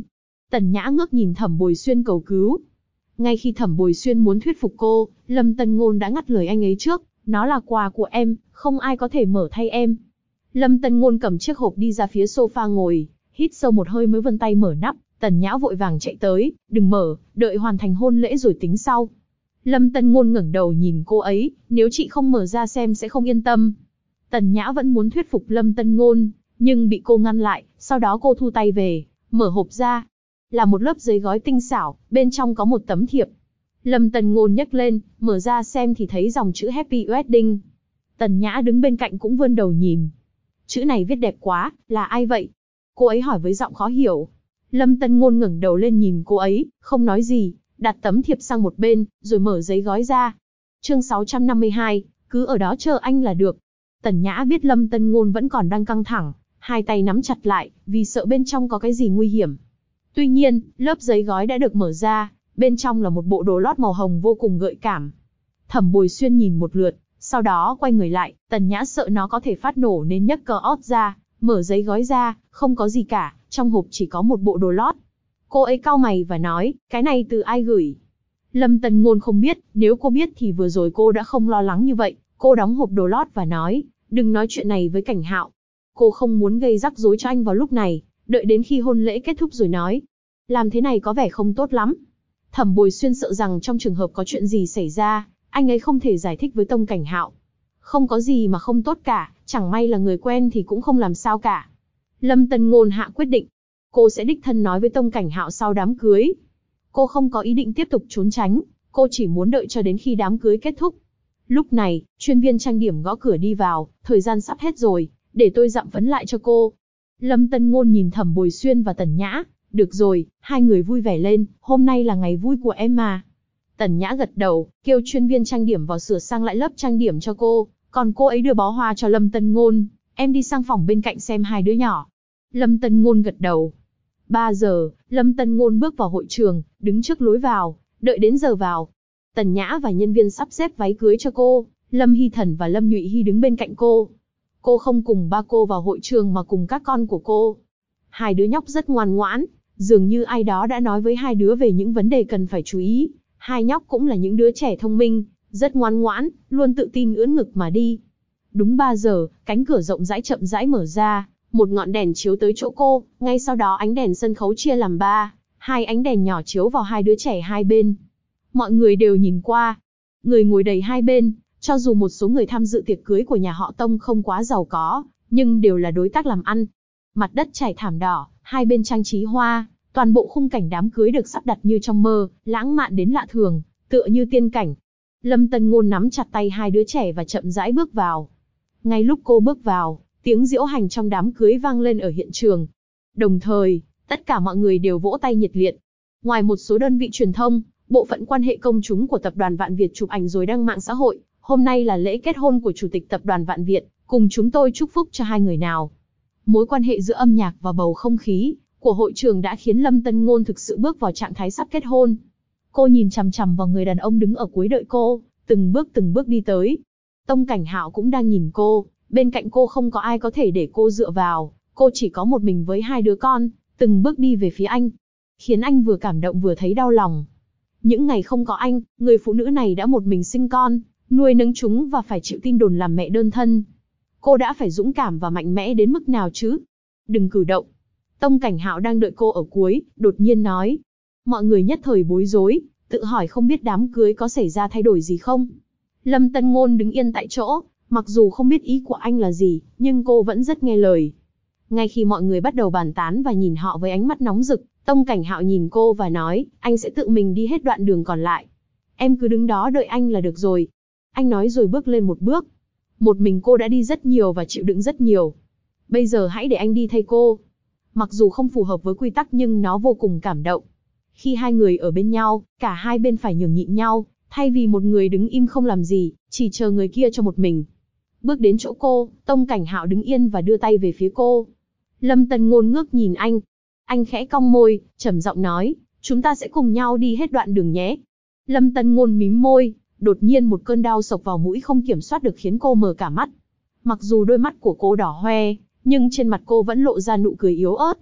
Tần Nhã ngước nhìn Thẩm Bồi Xuyên cầu cứu. Ngay khi Thẩm Bồi Xuyên muốn thuyết phục cô, Lâm Tân Ngôn đã ngắt lời anh ấy trước. Nó là quà của em, không ai có thể mở thay em. Lâm Tân Ngôn cầm chiếc hộp đi ra phía sofa ngồi, hít sâu một hơi mới vươn tay mở nắp. Tần Nhã vội vàng chạy tới, đừng mở, đợi hoàn thành hôn lễ rồi tính sau. Lâm Tân Ngôn ngẩng đầu nhìn cô ấy, nếu chị không mở ra xem sẽ không yên tâm. Tần Nhã vẫn muốn thuyết phục Lâm Tân Ngôn, nhưng bị cô ngăn lại, sau đó cô thu tay về, mở hộp ra. Là một lớp giấy gói tinh xảo, bên trong có một tấm thiệp. Lâm Tân Ngôn nhấc lên, mở ra xem thì thấy dòng chữ Happy Wedding. Tần Nhã đứng bên cạnh cũng vươn đầu nhìn. Chữ này viết đẹp quá, là ai vậy? Cô ấy hỏi với giọng khó hiểu. Lâm Tân Ngôn ngẩng đầu lên nhìn cô ấy, không nói gì, đặt tấm thiệp sang một bên, rồi mở giấy gói ra. Chương 652, cứ ở đó chờ anh là được. Tần Nhã biết Lâm Tân Ngôn vẫn còn đang căng thẳng, hai tay nắm chặt lại, vì sợ bên trong có cái gì nguy hiểm. Tuy nhiên, lớp giấy gói đã được mở ra, bên trong là một bộ đồ lót màu hồng vô cùng gợi cảm. Thẩm Bồi Xuyên nhìn một lượt, sau đó quay người lại, Tần Nhã sợ nó có thể phát nổ nên nhấc cờ ót ra, mở giấy gói ra, không có gì cả, trong hộp chỉ có một bộ đồ lót. Cô ấy cau mày và nói, cái này từ ai gửi? Lâm Tân Ngôn không biết, nếu cô biết thì vừa rồi cô đã không lo lắng như vậy. Cô đóng hộp đồ lót và nói, đừng nói chuyện này với Cảnh Hạo. Cô không muốn gây rắc rối cho anh vào lúc này, đợi đến khi hôn lễ kết thúc rồi nói. Làm thế này có vẻ không tốt lắm. Thẩm Bồi Xuyên sợ rằng trong trường hợp có chuyện gì xảy ra, anh ấy không thể giải thích với Tông Cảnh Hạo. Không có gì mà không tốt cả, chẳng may là người quen thì cũng không làm sao cả. Lâm Tân Ngôn hạ quyết định. Cô sẽ đích thân nói với Tông Cảnh Hạo sau đám cưới. Cô không có ý định tiếp tục trốn tránh, cô chỉ muốn đợi cho đến khi đám cưới kết thúc. Lúc này, chuyên viên trang điểm gõ cửa đi vào, thời gian sắp hết rồi, để tôi dặm phấn lại cho cô. Lâm Tân Ngôn nhìn Thẩm Bồi Xuyên và Tần Nhã, được rồi, hai người vui vẻ lên, hôm nay là ngày vui của em mà. Tần Nhã gật đầu, kêu chuyên viên trang điểm vào sửa sang lại lớp trang điểm cho cô, còn cô ấy đưa bó hoa cho Lâm Tân Ngôn, em đi sang phòng bên cạnh xem hai đứa nhỏ. Lâm Tân Ngôn gật đầu. 3 giờ, Lâm Tân Ngôn bước vào hội trường, đứng trước lối vào, đợi đến giờ vào. Tần Nhã và nhân viên sắp xếp váy cưới cho cô, Lâm Hy Thần và Lâm Nhụy Hy đứng bên cạnh cô. Cô không cùng ba cô vào hội trường mà cùng các con của cô. Hai đứa nhóc rất ngoan ngoãn, dường như ai đó đã nói với hai đứa về những vấn đề cần phải chú ý. Hai nhóc cũng là những đứa trẻ thông minh, rất ngoan ngoãn, luôn tự tin ưỡn ngực mà đi. Đúng 3 giờ, cánh cửa rộng rãi chậm rãi mở ra, một ngọn đèn chiếu tới chỗ cô, ngay sau đó ánh đèn sân khấu chia làm 3, hai ánh đèn nhỏ chiếu vào hai đứa trẻ hai bên. Mọi người đều nhìn qua. Người ngồi đầy hai bên, cho dù một số người tham dự tiệc cưới của nhà họ Tông không quá giàu có, nhưng đều là đối tác làm ăn. Mặt đất trải thảm đỏ, hai bên trang trí hoa, toàn bộ khung cảnh đám cưới được sắp đặt như trong mơ, lãng mạn đến lạ thường, tựa như tiên cảnh. Lâm Tân Ngôn nắm chặt tay hai đứa trẻ và chậm rãi bước vào. Ngay lúc cô bước vào, tiếng diễu hành trong đám cưới vang lên ở hiện trường. Đồng thời, tất cả mọi người đều vỗ tay nhiệt liệt. Ngoài một số đơn vị truyền thông, bộ phận quan hệ công chúng của tập đoàn Vạn Việt chụp ảnh rồi đăng mạng xã hội. Hôm nay là lễ kết hôn của chủ tịch tập đoàn Vạn Việt, cùng chúng tôi chúc phúc cho hai người nào. Mối quan hệ giữa âm nhạc và bầu không khí của hội trường đã khiến Lâm Tân Ngôn thực sự bước vào trạng thái sắp kết hôn. Cô nhìn chằm chằm vào người đàn ông đứng ở cuối đợi cô, từng bước đi tới. Tông Cảnh Hạo cũng đang nhìn cô, bên cạnh cô không có ai có thể để cô dựa vào, cô chỉ có một mình với hai đứa con, từng bước đi về phía anh, khiến anh vừa cảm động vừa thấy đau lòng. Những ngày không có anh, người phụ nữ này đã một mình sinh con, nuôi nấng chúng và phải chịu tin đồn làm mẹ đơn thân. Cô đã phải dũng cảm và mạnh mẽ đến mức nào chứ? Đừng cử động. Tông Cảnh Hạo đang đợi cô ở cuối, đột nhiên nói. Mọi người nhất thời bối rối, tự hỏi không biết đám cưới có xảy ra thay đổi gì không. Lâm Tân Ngôn đứng yên tại chỗ, mặc dù không biết ý của anh là gì, nhưng cô vẫn rất nghe lời. Ngay khi mọi người bắt đầu bàn tán và nhìn họ với ánh mắt nóng rực, Tông Cảnh Hạo nhìn cô và nói, anh sẽ tự mình đi hết đoạn đường còn lại. Em cứ đứng đó đợi anh là được rồi. Anh nói rồi bước lên một bước. Một mình cô đã đi rất nhiều và chịu đựng rất nhiều. Bây giờ hãy để anh đi thay cô. Mặc dù không phù hợp với quy tắc nhưng nó vô cùng cảm động. Khi hai người ở bên nhau, cả hai bên phải nhường nhịn nhau, thay vì một người đứng im không làm gì, chỉ chờ người kia cho một mình. Bước đến chỗ cô, Tông Cảnh Hạo đứng yên và đưa tay về phía cô. Lâm Tân Ngôn ngước nhìn anh. Anh khẽ cong môi, trầm giọng nói, chúng ta sẽ cùng nhau đi hết đoạn đường nhé. Lâm Tân Ngôn mím môi, đột nhiên một cơn đau xộc vào mũi không kiểm soát được khiến cô mở cả mắt. Mặc dù đôi mắt của cô đỏ hoe, nhưng trên mặt cô vẫn lộ ra nụ cười yếu ớt.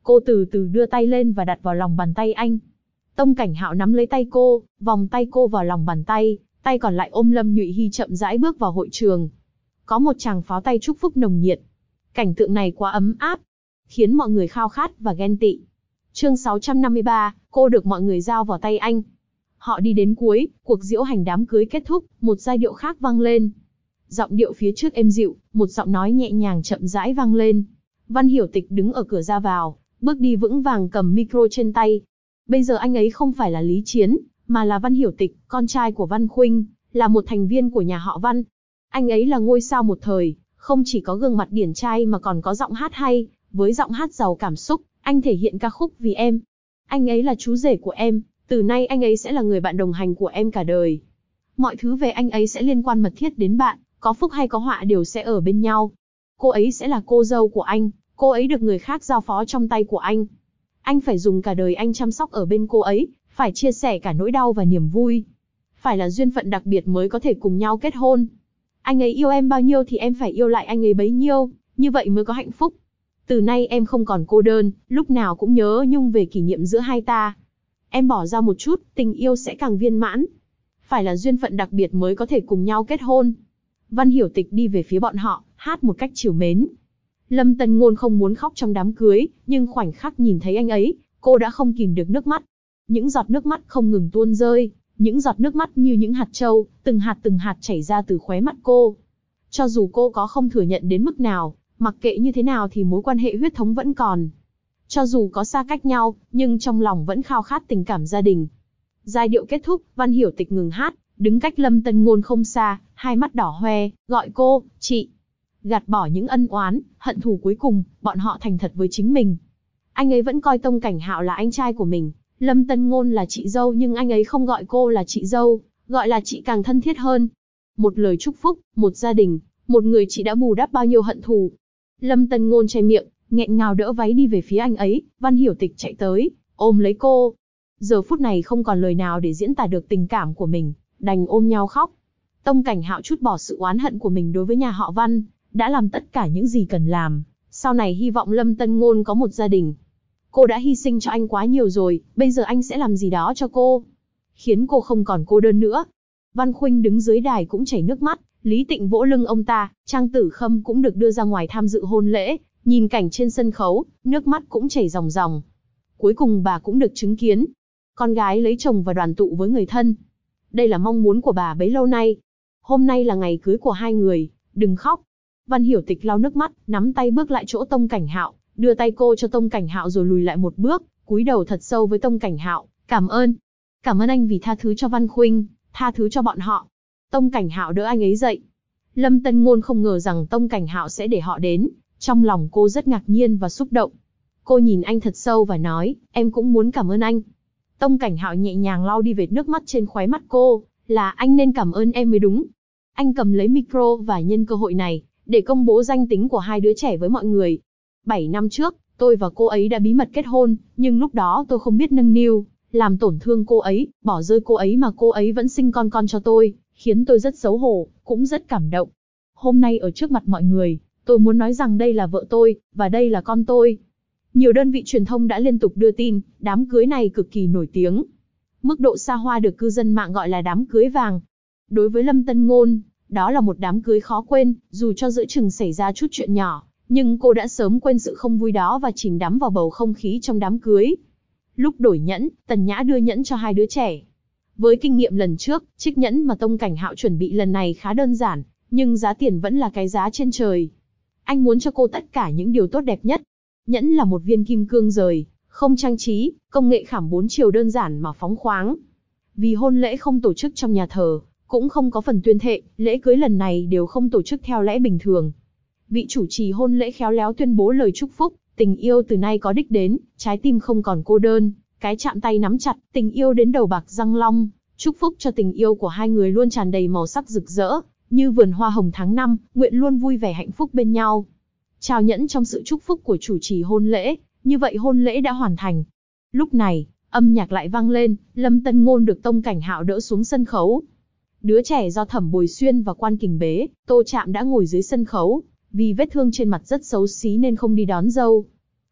Cô từ từ đưa tay lên và đặt vào lòng bàn tay anh. Tông Cảnh Hạo nắm lấy tay cô, vòng tay cô vào lòng bàn tay, tay còn lại ôm Lâm Nhụy Hy chậm rãi bước vào hội trường. Có một tràng pháo tay chúc phúc nồng nhiệt. Cảnh tượng này quá ấm áp, khiến mọi người khao khát và ghen tị. Chương 653, cô được mọi người giao vào tay anh. Họ đi đến cuối, cuộc diễu hành đám cưới kết thúc, một giai điệu khác vang lên. Giọng điệu phía trước êm dịu, một giọng nói nhẹ nhàng chậm rãi vang lên. Văn Hiểu Tịch đứng ở cửa ra vào, bước đi vững vàng cầm micro trên tay. Bây giờ anh ấy không phải là Lý Chiến, mà là Văn Hiểu Tịch, con trai của Văn Khuynh, là một thành viên của nhà họ Văn. Anh ấy là ngôi sao một thời, không chỉ có gương mặt điển trai mà còn có giọng hát hay, với giọng hát giàu cảm xúc, anh thể hiện ca khúc Vì Em. Anh ấy là chú rể của em, từ nay anh ấy sẽ là người bạn đồng hành của em cả đời. Mọi thứ về anh ấy sẽ liên quan mật thiết đến bạn, có phúc hay có họa đều sẽ ở bên nhau. Cô ấy sẽ là cô dâu của anh, cô ấy được người khác giao phó trong tay của anh. Anh phải dùng cả đời anh chăm sóc ở bên cô ấy, phải chia sẻ cả nỗi đau và niềm vui. Phải là duyên phận đặc biệt mới có thể cùng nhau kết hôn. Anh ấy yêu em bao nhiêu thì em phải yêu lại anh ấy bấy nhiêu, như vậy mới có hạnh phúc. Từ nay em không còn cô đơn, lúc nào cũng nhớ nhung về kỷ niệm giữa hai ta. Em bỏ ra một chút, tình yêu sẽ càng viên mãn. Phải là duyên phận đặc biệt mới có thể cùng nhau kết hôn. Văn Hiểu Tịch đi về phía bọn họ, hát một cách trìu mến. Lâm Tân Ngôn không muốn khóc trong đám cưới, nhưng khoảnh khắc nhìn thấy anh ấy, cô đã không kìm được nước mắt. Những giọt nước mắt không ngừng tuôn rơi, những giọt nước mắt như những hạt châu, từng hạt chảy ra từ khóe mắt cô. Cho dù cô có không thừa nhận đến mức nào, mặc kệ như thế nào thì mối quan hệ huyết thống vẫn còn. Cho dù có xa cách nhau, nhưng trong lòng vẫn khao khát tình cảm gia đình. Giai điệu kết thúc, Văn Hiểu Tịch ngừng hát, đứng cách Lâm Tân Ngôn không xa, hai mắt đỏ hoe, gọi cô, chị. Gạt bỏ những ân oán, hận thù cuối cùng, bọn họ thành thật với chính mình. Anh ấy vẫn coi Tông Cảnh Hạo là anh trai của mình, Lâm Tân Ngôn là chị dâu, nhưng anh ấy không gọi cô là chị dâu, gọi là chị càng thân thiết hơn. Một lời chúc phúc, một gia đình, một người chị đã bù đắp bao nhiêu hận thù. Lâm Tân Ngôn che miệng, nghẹn ngào đỡ váy đi về phía anh ấy, Văn Hiểu Tịch chạy tới, ôm lấy cô. Giờ phút này không còn lời nào để diễn tả được tình cảm của mình, đành ôm nhau khóc. Tông Cảnh Hạo trút bỏ sự oán hận của mình đối với nhà họ Văn, đã làm tất cả những gì cần làm, sau này hy vọng Lâm Tân Ngôn có một gia đình. Cô đã hy sinh cho anh quá nhiều rồi, bây giờ anh sẽ làm gì đó cho cô, khiến cô không còn cô đơn nữa. Văn Khuynh đứng dưới đài cũng chảy nước mắt, Lý Tịnh vỗ lưng ông ta, Trang Tử Khâm cũng được đưa ra ngoài tham dự hôn lễ, nhìn cảnh trên sân khấu, nước mắt cũng chảy ròng ròng. Cuối cùng bà cũng được chứng kiến con gái lấy chồng và đoàn tụ với người thân. Đây là mong muốn của bà bấy lâu nay. Hôm nay là ngày cưới của hai người, đừng khóc. Văn Hiểu Tịch lau nước mắt, nắm tay bước lại chỗ Tông Cảnh Hạo, đưa tay cô cho Tông Cảnh Hạo rồi lùi lại một bước, cúi đầu thật sâu với Tông Cảnh Hạo, cảm ơn anh vì tha thứ cho Văn Khuynh, tha thứ cho bọn họ. Tông Cảnh Hạo đỡ anh ấy dậy. Lâm Tân Ngôn không ngờ rằng Tông Cảnh Hạo sẽ để họ đến, trong lòng cô rất ngạc nhiên và xúc động. Cô nhìn anh thật sâu và nói, em cũng muốn cảm ơn anh. Tông Cảnh Hạo nhẹ nhàng lau đi vệt nước mắt trên khóe mắt cô, là anh nên cảm ơn em mới đúng. Anh cầm lấy micro và nhân cơ hội này, để công bố danh tính của hai đứa trẻ với mọi người. 7 năm trước, tôi và cô ấy đã bí mật kết hôn, nhưng lúc đó tôi không biết nâng niu, làm tổn thương cô ấy, bỏ rơi cô ấy mà cô ấy vẫn sinh con cho tôi, khiến tôi rất xấu hổ, cũng rất cảm động. Hôm nay ở trước mặt mọi người, tôi muốn nói rằng đây là vợ tôi, và đây là con tôi. Nhiều đơn vị truyền thông đã liên tục đưa tin, đám cưới này cực kỳ nổi tiếng. Mức độ xa hoa được cư dân mạng gọi là đám cưới vàng. Đối với Lâm Tân Ngôn, đó là một đám cưới khó quên, dù cho giữa chừng xảy ra chút chuyện nhỏ, nhưng cô đã sớm quên sự không vui đó và chìm đắm vào bầu không khí trong đám cưới. Lúc đổi nhẫn, Tần Nhã đưa nhẫn cho hai đứa trẻ. Với kinh nghiệm lần trước, chiếc nhẫn mà Tông Cảnh Hạo chuẩn bị lần này khá đơn giản, nhưng giá tiền vẫn là cái giá trên trời. Anh muốn cho cô tất cả những điều tốt đẹp nhất. Nhẫn là một viên kim cương rời, không trang trí, công nghệ khảm 4 chiều đơn giản mà phóng khoáng. Vì hôn lễ không tổ chức trong nhà thờ, cũng không có phần tuyên thệ, lễ cưới lần này đều không tổ chức theo lẽ bình thường. Vị chủ trì hôn lễ khéo léo tuyên bố lời chúc phúc, tình yêu từ nay có đích đến, trái tim không còn cô đơn, cái chạm tay nắm chặt, tình yêu đến đầu bạc răng long, chúc phúc cho tình yêu của hai người luôn tràn đầy màu sắc rực rỡ, như vườn hoa hồng tháng 5, nguyện luôn vui vẻ hạnh phúc bên nhau. Trao nhẫn trong sự chúc phúc của chủ trì hôn lễ, như vậy hôn lễ đã hoàn thành. Lúc này, âm nhạc lại vang lên, Lâm Tân Ngôn được Tông Cảnh Hạo đỡ xuống sân khấu. Đứa trẻ do Thẩm Bồi Xuyên và Quan Kình bế, Tô Trạm đã ngồi dưới sân khấu, vì vết thương trên mặt rất xấu xí nên không đi đón dâu.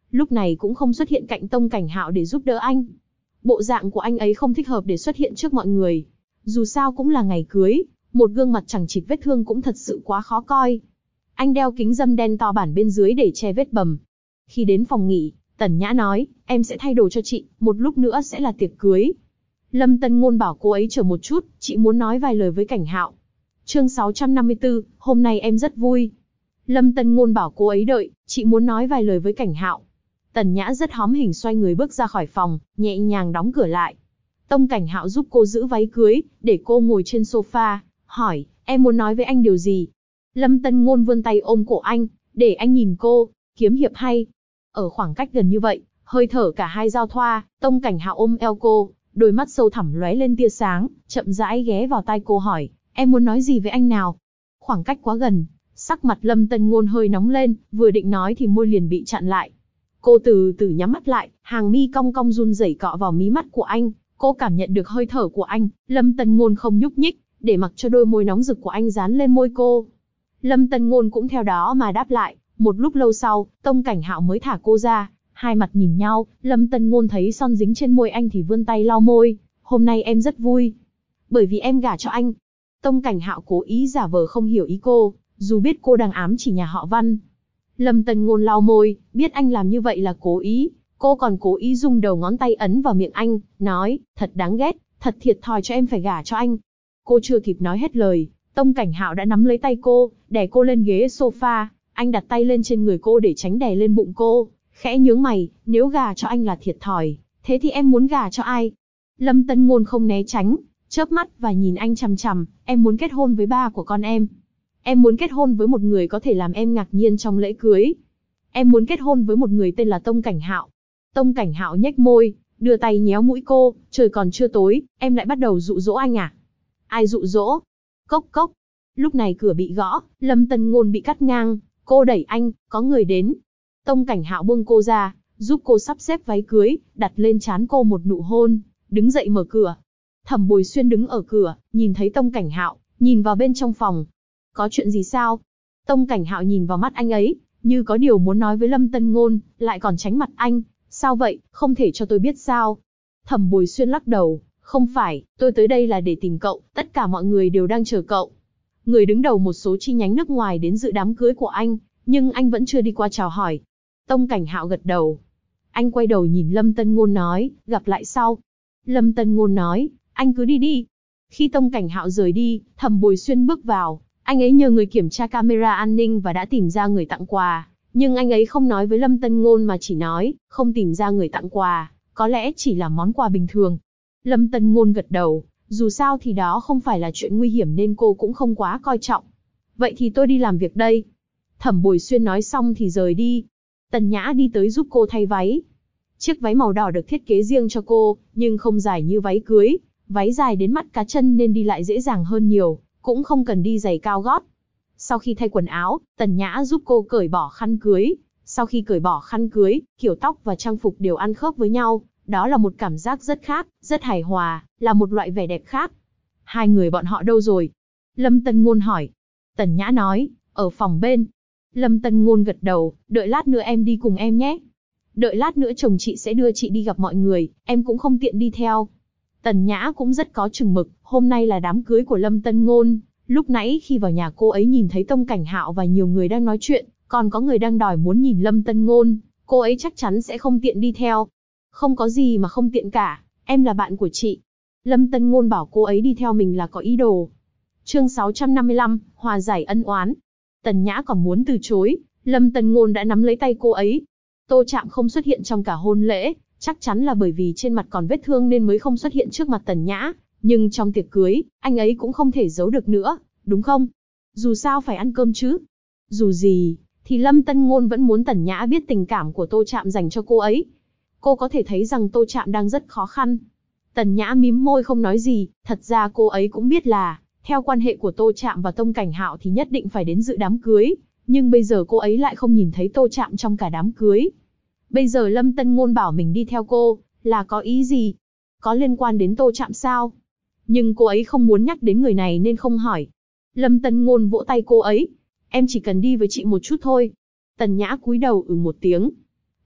lúc này cũng không xuất hiện cạnh Tông Cảnh Hạo để giúp đỡ anh. Bộ dạng của anh ấy không thích hợp để xuất hiện trước mọi người. Dù sao cũng là ngày cưới, một gương mặt chẳng chịt vết thương cũng thật sự quá khó coi. Anh đeo kính râm đen to bản bên dưới để che vết bầm. Khi đến phòng nghỉ, Tần Nhã nói, em sẽ thay đồ cho chị, một lúc nữa sẽ là tiệc cưới. Lâm Tân Ngôn bảo cô ấy chờ một chút, chị muốn nói vài lời với Cảnh Hạo. Chương 654, hôm nay em rất vui. Lâm Tân Ngôn bảo cô ấy đợi, chị muốn nói vài lời với Cảnh Hạo. Tần Nhã rất hóm hỉnh xoay người bước ra khỏi phòng, nhẹ nhàng đóng cửa lại. Tông Cảnh Hạo giúp cô giữ váy cưới, để cô ngồi trên sofa, hỏi, em muốn nói với anh điều gì? Lâm Tân Ngôn vươn tay ôm cổ anh, để anh nhìn cô, kiếm hiệp hay. Ở khoảng cách gần như vậy, hơi thở cả hai giao thoa, Tông Cảnh Hạo ôm eo cô, đôi mắt sâu thẳm lóe lên tia sáng, chậm rãi ghé vào tai cô hỏi, em muốn nói gì với anh nào? Khoảng cách quá gần, sắc mặt Lâm Tân Ngôn hơi nóng lên, vừa định nói thì môi liền bị chặn lại. Cô từ từ nhắm mắt lại, hàng mi cong cong run rẩy cọ vào mí mắt của anh, cô cảm nhận được hơi thở của anh, Lâm Tân Ngôn không nhúc nhích, để mặc cho đôi môi nóng rực của anh dán lên môi cô. Lâm Tân Ngôn cũng theo đó mà đáp lại, một lúc lâu sau, Tông Cảnh Hạo mới thả cô ra, hai mặt nhìn nhau, Lâm Tân Ngôn thấy son dính trên môi anh thì vươn tay lau môi, hôm nay em rất vui. Bởi vì em gả cho anh. Tông Cảnh Hạo cố ý giả vờ không hiểu ý cô, dù biết cô đang ám chỉ nhà họ Văn. Lâm Tân Ngôn lau môi, biết anh làm như vậy là cố ý, cô còn cố ý dùng đầu ngón tay ấn vào miệng anh, nói, thật đáng ghét, thật thiệt thòi cho em phải gả cho anh. Cô chưa kịp nói hết lời, Tông Cảnh Hạo đã nắm lấy tay cô, đè cô lên ghế sofa, anh đặt tay lên trên người cô để tránh đè lên bụng cô, khẽ nhướng mày, nếu gả cho anh là thiệt thòi, thế thì em muốn gả cho ai? Lâm Tân Ngôn không né tránh, chớp mắt và nhìn anh chằm chằm, em muốn kết hôn với ba của con em. Em muốn kết hôn với một người có thể làm em ngạc nhiên trong lễ cưới. Em muốn kết hôn với một người tên là Tông Cảnh Hạo. Tông Cảnh Hạo nhếch môi, đưa tay nhéo mũi cô, trời còn chưa tối, em lại bắt đầu dụ dỗ anh à? Ai dụ dỗ? Cốc cốc. Lúc này cửa bị gõ, Lâm Tân Ngôn bị cắt ngang, cô đẩy anh, có người đến. Tông Cảnh Hạo buông cô ra, giúp cô sắp xếp váy cưới, đặt lên trán cô một nụ hôn, đứng dậy mở cửa. Thẩm Bồi Xuyên đứng ở cửa, nhìn thấy Tông Cảnh Hạo, nhìn vào bên trong phòng. Có chuyện gì sao? Tông Cảnh Hạo nhìn vào mắt anh ấy, như có điều muốn nói với Lâm Tân Ngôn, lại còn tránh mặt anh. Sao vậy, không thể cho tôi biết sao? Thẩm Bồi Xuyên lắc đầu, không phải, tôi tới đây là để tìm cậu, tất cả mọi người đều đang chờ cậu. Người đứng đầu một số chi nhánh nước ngoài đến dự đám cưới của anh, nhưng anh vẫn chưa đi qua chào hỏi. Tông Cảnh Hạo gật đầu. Anh quay đầu nhìn Lâm Tân Ngôn nói, gặp lại sau. Lâm Tân Ngôn nói, anh cứ đi đi. Khi Tông Cảnh Hạo rời đi, Thẩm Bồi Xuyên bước vào, anh ấy nhờ người kiểm tra camera an ninh và đã tìm ra người tặng quà. Nhưng anh ấy không nói với Lâm Tân Ngôn mà chỉ nói, không tìm ra người tặng quà, có lẽ chỉ là món quà bình thường. Lâm Tân Ngôn gật đầu, dù sao thì đó không phải là chuyện nguy hiểm nên cô cũng không quá coi trọng. Vậy thì tôi đi làm việc đây. Thẩm Bồi Xuyên nói xong thì rời đi. Tần Nhã đi tới giúp cô thay váy. Chiếc váy màu đỏ được thiết kế riêng cho cô, nhưng không dài như váy cưới. Váy dài đến mắt cá chân nên đi lại dễ dàng hơn nhiều, cũng không cần đi giày cao gót. Sau khi thay quần áo, Tần Nhã giúp cô cởi bỏ khăn cưới. Sau khi cởi bỏ khăn cưới, kiểu tóc và trang phục đều ăn khớp với nhau. Đó là một cảm giác rất khác, rất hài hòa, là một loại vẻ đẹp khác. Hai người bọn họ đâu rồi? Lâm Tân Ngôn hỏi. Tần Nhã nói, ở phòng bên. Lâm Tân Ngôn gật đầu, đợi lát nữa em đi cùng em nhé. Đợi lát nữa chồng chị sẽ đưa chị đi gặp mọi người, em cũng không tiện đi theo. Tần Nhã cũng rất có chừng mực, hôm nay là đám cưới của Lâm Tân Ngôn. Lúc nãy khi vào nhà cô ấy nhìn thấy Tông Cảnh Hạo và nhiều người đang nói chuyện, còn có người đang đòi muốn nhìn Lâm Tân Ngôn, cô ấy chắc chắn sẽ không tiện đi theo. Không có gì mà không tiện cả, em là bạn của chị. Lâm Tân Ngôn bảo cô ấy đi theo mình là có ý đồ. Chương 655, hòa giải ân oán. Tần Nhã còn muốn từ chối, Lâm Tân Ngôn đã nắm lấy tay cô ấy. Tô Trạm không xuất hiện trong cả hôn lễ, chắc chắn là bởi vì trên mặt còn vết thương nên mới không xuất hiện trước mặt Tần Nhã. Nhưng trong tiệc cưới, anh ấy cũng không thể giấu được nữa, đúng không? Dù sao phải ăn cơm chứ. Dù gì, thì Lâm Tân Ngôn vẫn muốn Tần Nhã biết tình cảm của Tô Trạm dành cho cô ấy. Cô có thể thấy rằng Tô Trạm đang rất khó khăn. Tần Nhã mím môi không nói gì, thật ra cô ấy cũng biết là, theo quan hệ của Tô Trạm và Tông Cảnh Hạo thì nhất định phải đến dự đám cưới. Nhưng bây giờ cô ấy lại không nhìn thấy Tô Trạm trong cả đám cưới. Bây giờ Lâm Tân Ngôn bảo mình đi theo cô, là có ý gì? Có liên quan đến Tô Trạm sao? Nhưng cô ấy không muốn nhắc đến người này nên không hỏi. Lâm Tân Ngôn vỗ tay cô ấy. Em chỉ cần đi với chị một chút thôi. Tần Nhã cúi đầu một tiếng.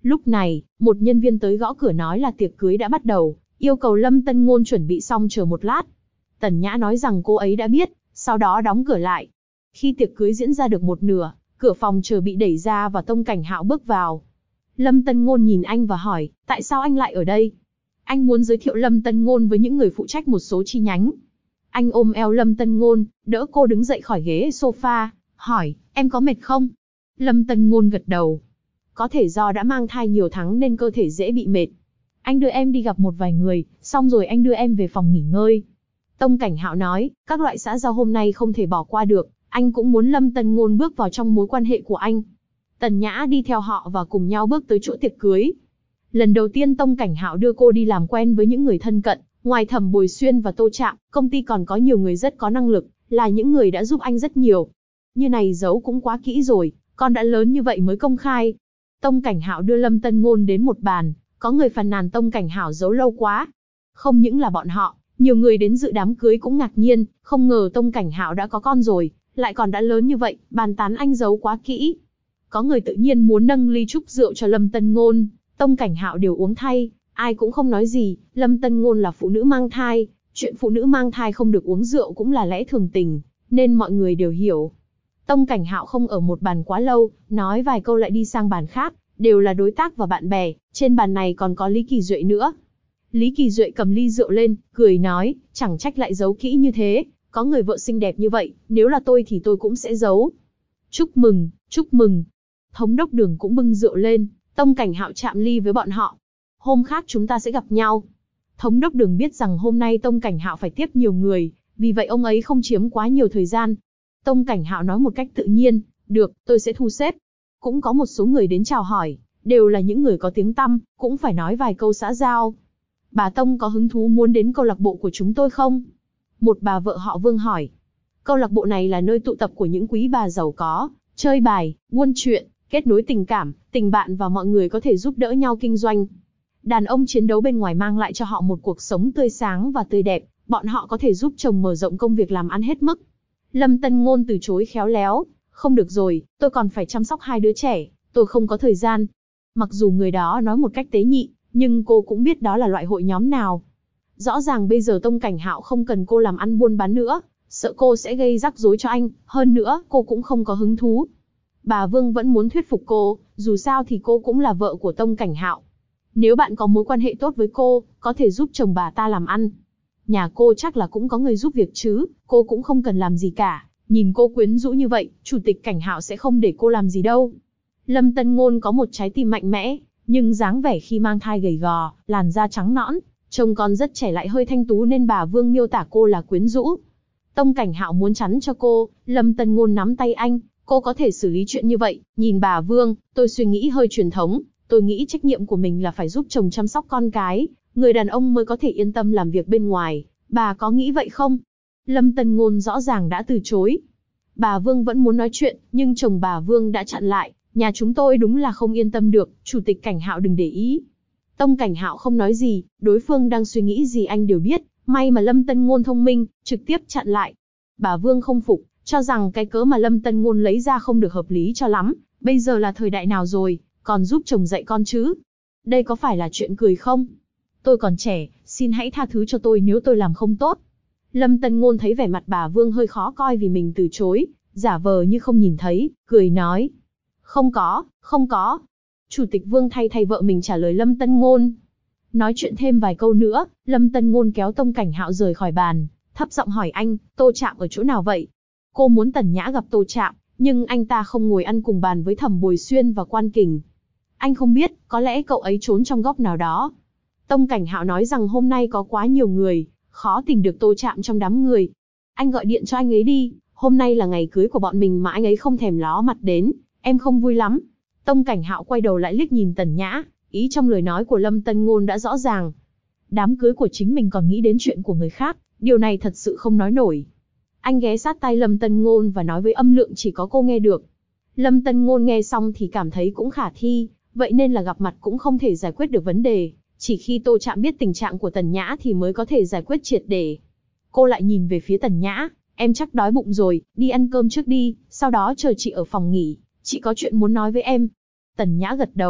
Lúc này, một nhân viên tới gõ cửa nói là tiệc cưới đã bắt đầu, yêu cầu Lâm Tân Ngôn chuẩn bị xong chờ một lát. Tần Nhã nói rằng cô ấy đã biết, sau đó đóng cửa lại. Khi tiệc cưới diễn ra được một nửa, cửa phòng chờ bị đẩy ra và Tông Cảnh Hạo bước vào. Lâm Tân Ngôn nhìn anh và hỏi, tại sao anh lại ở đây? Anh muốn giới thiệu Lâm Tân Ngôn với những người phụ trách một số chi nhánh. Anh ôm eo Lâm Tân Ngôn, đỡ cô đứng dậy khỏi ghế sofa, hỏi, em có mệt không? Lâm Tân Ngôn gật đầu. Có thể do đã mang thai nhiều tháng nên cơ thể dễ bị mệt. Anh đưa em đi gặp một vài người, xong rồi anh đưa em về phòng nghỉ ngơi. Tông Cảnh Hạo nói, các loại xã giao hôm nay không thể bỏ qua được, anh cũng muốn Lâm Tân Ngôn bước vào trong mối quan hệ của anh. Tần Nhã đi theo họ và cùng nhau bước tới chỗ tiệc cưới. Lần đầu tiên Tông Cảnh Hạo đưa cô đi làm quen với những người thân cận, ngoài Thẩm Bồi Xuyên và Tô Trạm, công ty còn có nhiều người rất có năng lực, là những người đã giúp anh rất nhiều. Như này giấu cũng quá kỹ rồi, con đã lớn như vậy mới công khai. Tông Cảnh Hạo đưa Lâm Tân Ngôn đến một bàn, có người phàn nàn Tông Cảnh Hạo giấu lâu quá. Không những là bọn họ, nhiều người đến dự đám cưới cũng ngạc nhiên, không ngờ Tông Cảnh Hạo đã có con rồi, lại còn đã lớn như vậy, bàn tán anh giấu quá kỹ. Có người tự nhiên muốn nâng ly chúc rượu cho Lâm Tân Ngôn, Tông Cảnh Hạo đều uống thay, ai cũng không nói gì, Lâm Tân Ngôn là phụ nữ mang thai, chuyện phụ nữ mang thai không được uống rượu cũng là lẽ thường tình, nên mọi người đều hiểu. Tông Cảnh Hạo không ở một bàn quá lâu, nói vài câu lại đi sang bàn khác, đều là đối tác và bạn bè, trên bàn này còn có Lý Kỳ Duệ nữa. Lý Kỳ Duệ cầm ly rượu lên, cười nói, chẳng trách lại giấu kỹ như thế, có người vợ xinh đẹp như vậy, nếu là tôi thì tôi cũng sẽ giấu. Chúc mừng, chúc mừng. Thống đốc Đường cũng bưng rượu lên, Tông Cảnh Hạo chạm ly với bọn họ. Hôm khác chúng ta sẽ gặp nhau. Thống đốc Đường biết rằng hôm nay Tông Cảnh Hạo phải tiếp nhiều người, vì vậy ông ấy không chiếm quá nhiều thời gian. Tông Cảnh Hạo nói một cách tự nhiên, được, tôi sẽ thu xếp. Cũng có một số người đến chào hỏi, đều là những người có tiếng tăm, cũng phải nói vài câu xã giao. Bà Tông có hứng thú muốn đến câu lạc bộ của chúng tôi không? Một bà vợ họ Vương hỏi. Câu lạc bộ này là nơi tụ tập của những quý bà giàu có, chơi bài, buôn chuyện, kết nối tình cảm, tình bạn và mọi người có thể giúp đỡ nhau kinh doanh. Đàn ông chiến đấu bên ngoài mang lại cho họ một cuộc sống tươi sáng và tươi đẹp, bọn họ có thể giúp chồng mở rộng công việc làm ăn hết mức. Lâm Tân Ngôn từ chối khéo léo, không được rồi, tôi còn phải chăm sóc 2 đứa trẻ, tôi không có thời gian. Mặc dù người đó nói một cách tế nhị, nhưng cô cũng biết đó là loại hội nhóm nào. Rõ ràng bây giờ Tông Cảnh Hạo không cần cô làm ăn buôn bán nữa, sợ cô sẽ gây rắc rối cho anh, hơn nữa cô cũng không có hứng thú. Bà Vương vẫn muốn thuyết phục cô, dù sao thì cô cũng là vợ của Tông Cảnh Hạo. Nếu bạn có mối quan hệ tốt với cô, có thể giúp chồng bà ta làm ăn. Nhà cô chắc là cũng có người giúp việc chứ, cô cũng không cần làm gì cả. Nhìn cô quyến rũ như vậy, Chủ tịch Cảnh Hạo sẽ không để cô làm gì đâu. Lâm Tân Ngôn có một trái tim mạnh mẽ, nhưng dáng vẻ khi mang thai gầy gò, làn da trắng nõn, trông con rất trẻ lại hơi thanh tú nên bà Vương miêu tả cô là quyến rũ. Tông Cảnh Hạo muốn chắn cho cô, Lâm Tân Ngôn nắm tay anh, cô có thể xử lý chuyện như vậy, nhìn bà Vương, tôi suy nghĩ hơi truyền thống, tôi nghĩ trách nhiệm của mình là phải giúp chồng chăm sóc con cái, người đàn ông mới có thể yên tâm làm việc bên ngoài, bà có nghĩ vậy không? Lâm Tân Ngôn rõ ràng đã từ chối. Bà Vương vẫn muốn nói chuyện, nhưng chồng bà Vương đã chặn lại, nhà chúng tôi đúng là không yên tâm được, Chủ tịch Cảnh Hạo đừng để ý. Tông Cảnh Hạo không nói gì, đối phương đang suy nghĩ gì anh đều biết, may mà Lâm Tân Ngôn thông minh, trực tiếp chặn lại. Bà Vương không phục, cho rằng cái cớ mà Lâm Tân Ngôn lấy ra không được hợp lý cho lắm, bây giờ là thời đại nào rồi, còn giúp chồng dạy con chứ? Đây có phải là chuyện cười không? Tôi còn trẻ, xin hãy tha thứ cho tôi nếu tôi làm không tốt. Lâm Tân Ngôn thấy vẻ mặt bà Vương hơi khó coi vì mình từ chối, giả vờ như không nhìn thấy, cười nói. Không có, không có. Chủ tịch Vương thay vợ mình trả lời Lâm Tân Ngôn. Nói chuyện thêm vài câu nữa, Lâm Tân Ngôn kéo Tông Cảnh Hạo rời khỏi bàn, thấp giọng hỏi anh, Tô Trạm ở chỗ nào vậy? Cô muốn Tần Nhã gặp Tô Trạm, nhưng anh ta không ngồi ăn cùng bàn với Thẩm Bồi Xuyên và Quan Kình. Anh không biết, có lẽ cậu ấy trốn trong góc nào đó. Tông Cảnh Hạo nói rằng hôm nay có quá nhiều người, khó tìm được Tô Trạm trong đám người. Anh gọi điện cho anh ấy đi, hôm nay là ngày cưới của bọn mình mà anh ấy không thèm ló mặt đến, em không vui lắm. Tông Cảnh Hạo quay đầu lại liếc nhìn Tần Nhã, ý trong lời nói của Lâm Tân Ngôn đã rõ ràng. Đám cưới của chính mình còn nghĩ đến chuyện của người khác, điều này thật sự không nói nổi. Anh ghé sát tai Lâm Tân Ngôn và nói với âm lượng chỉ có cô nghe được. Lâm Tân Ngôn nghe xong thì cảm thấy cũng khả thi, vậy nên là gặp mặt cũng không thể giải quyết được vấn đề. Chỉ khi Tô Trạm biết tình trạng của Tần Nhã thì mới có thể giải quyết triệt để. Cô lại nhìn về phía Tần Nhã, em chắc đói bụng rồi, đi ăn cơm trước đi, sau đó chờ chị ở phòng nghỉ, chị có chuyện muốn nói với em. Tần Nhã gật đầu,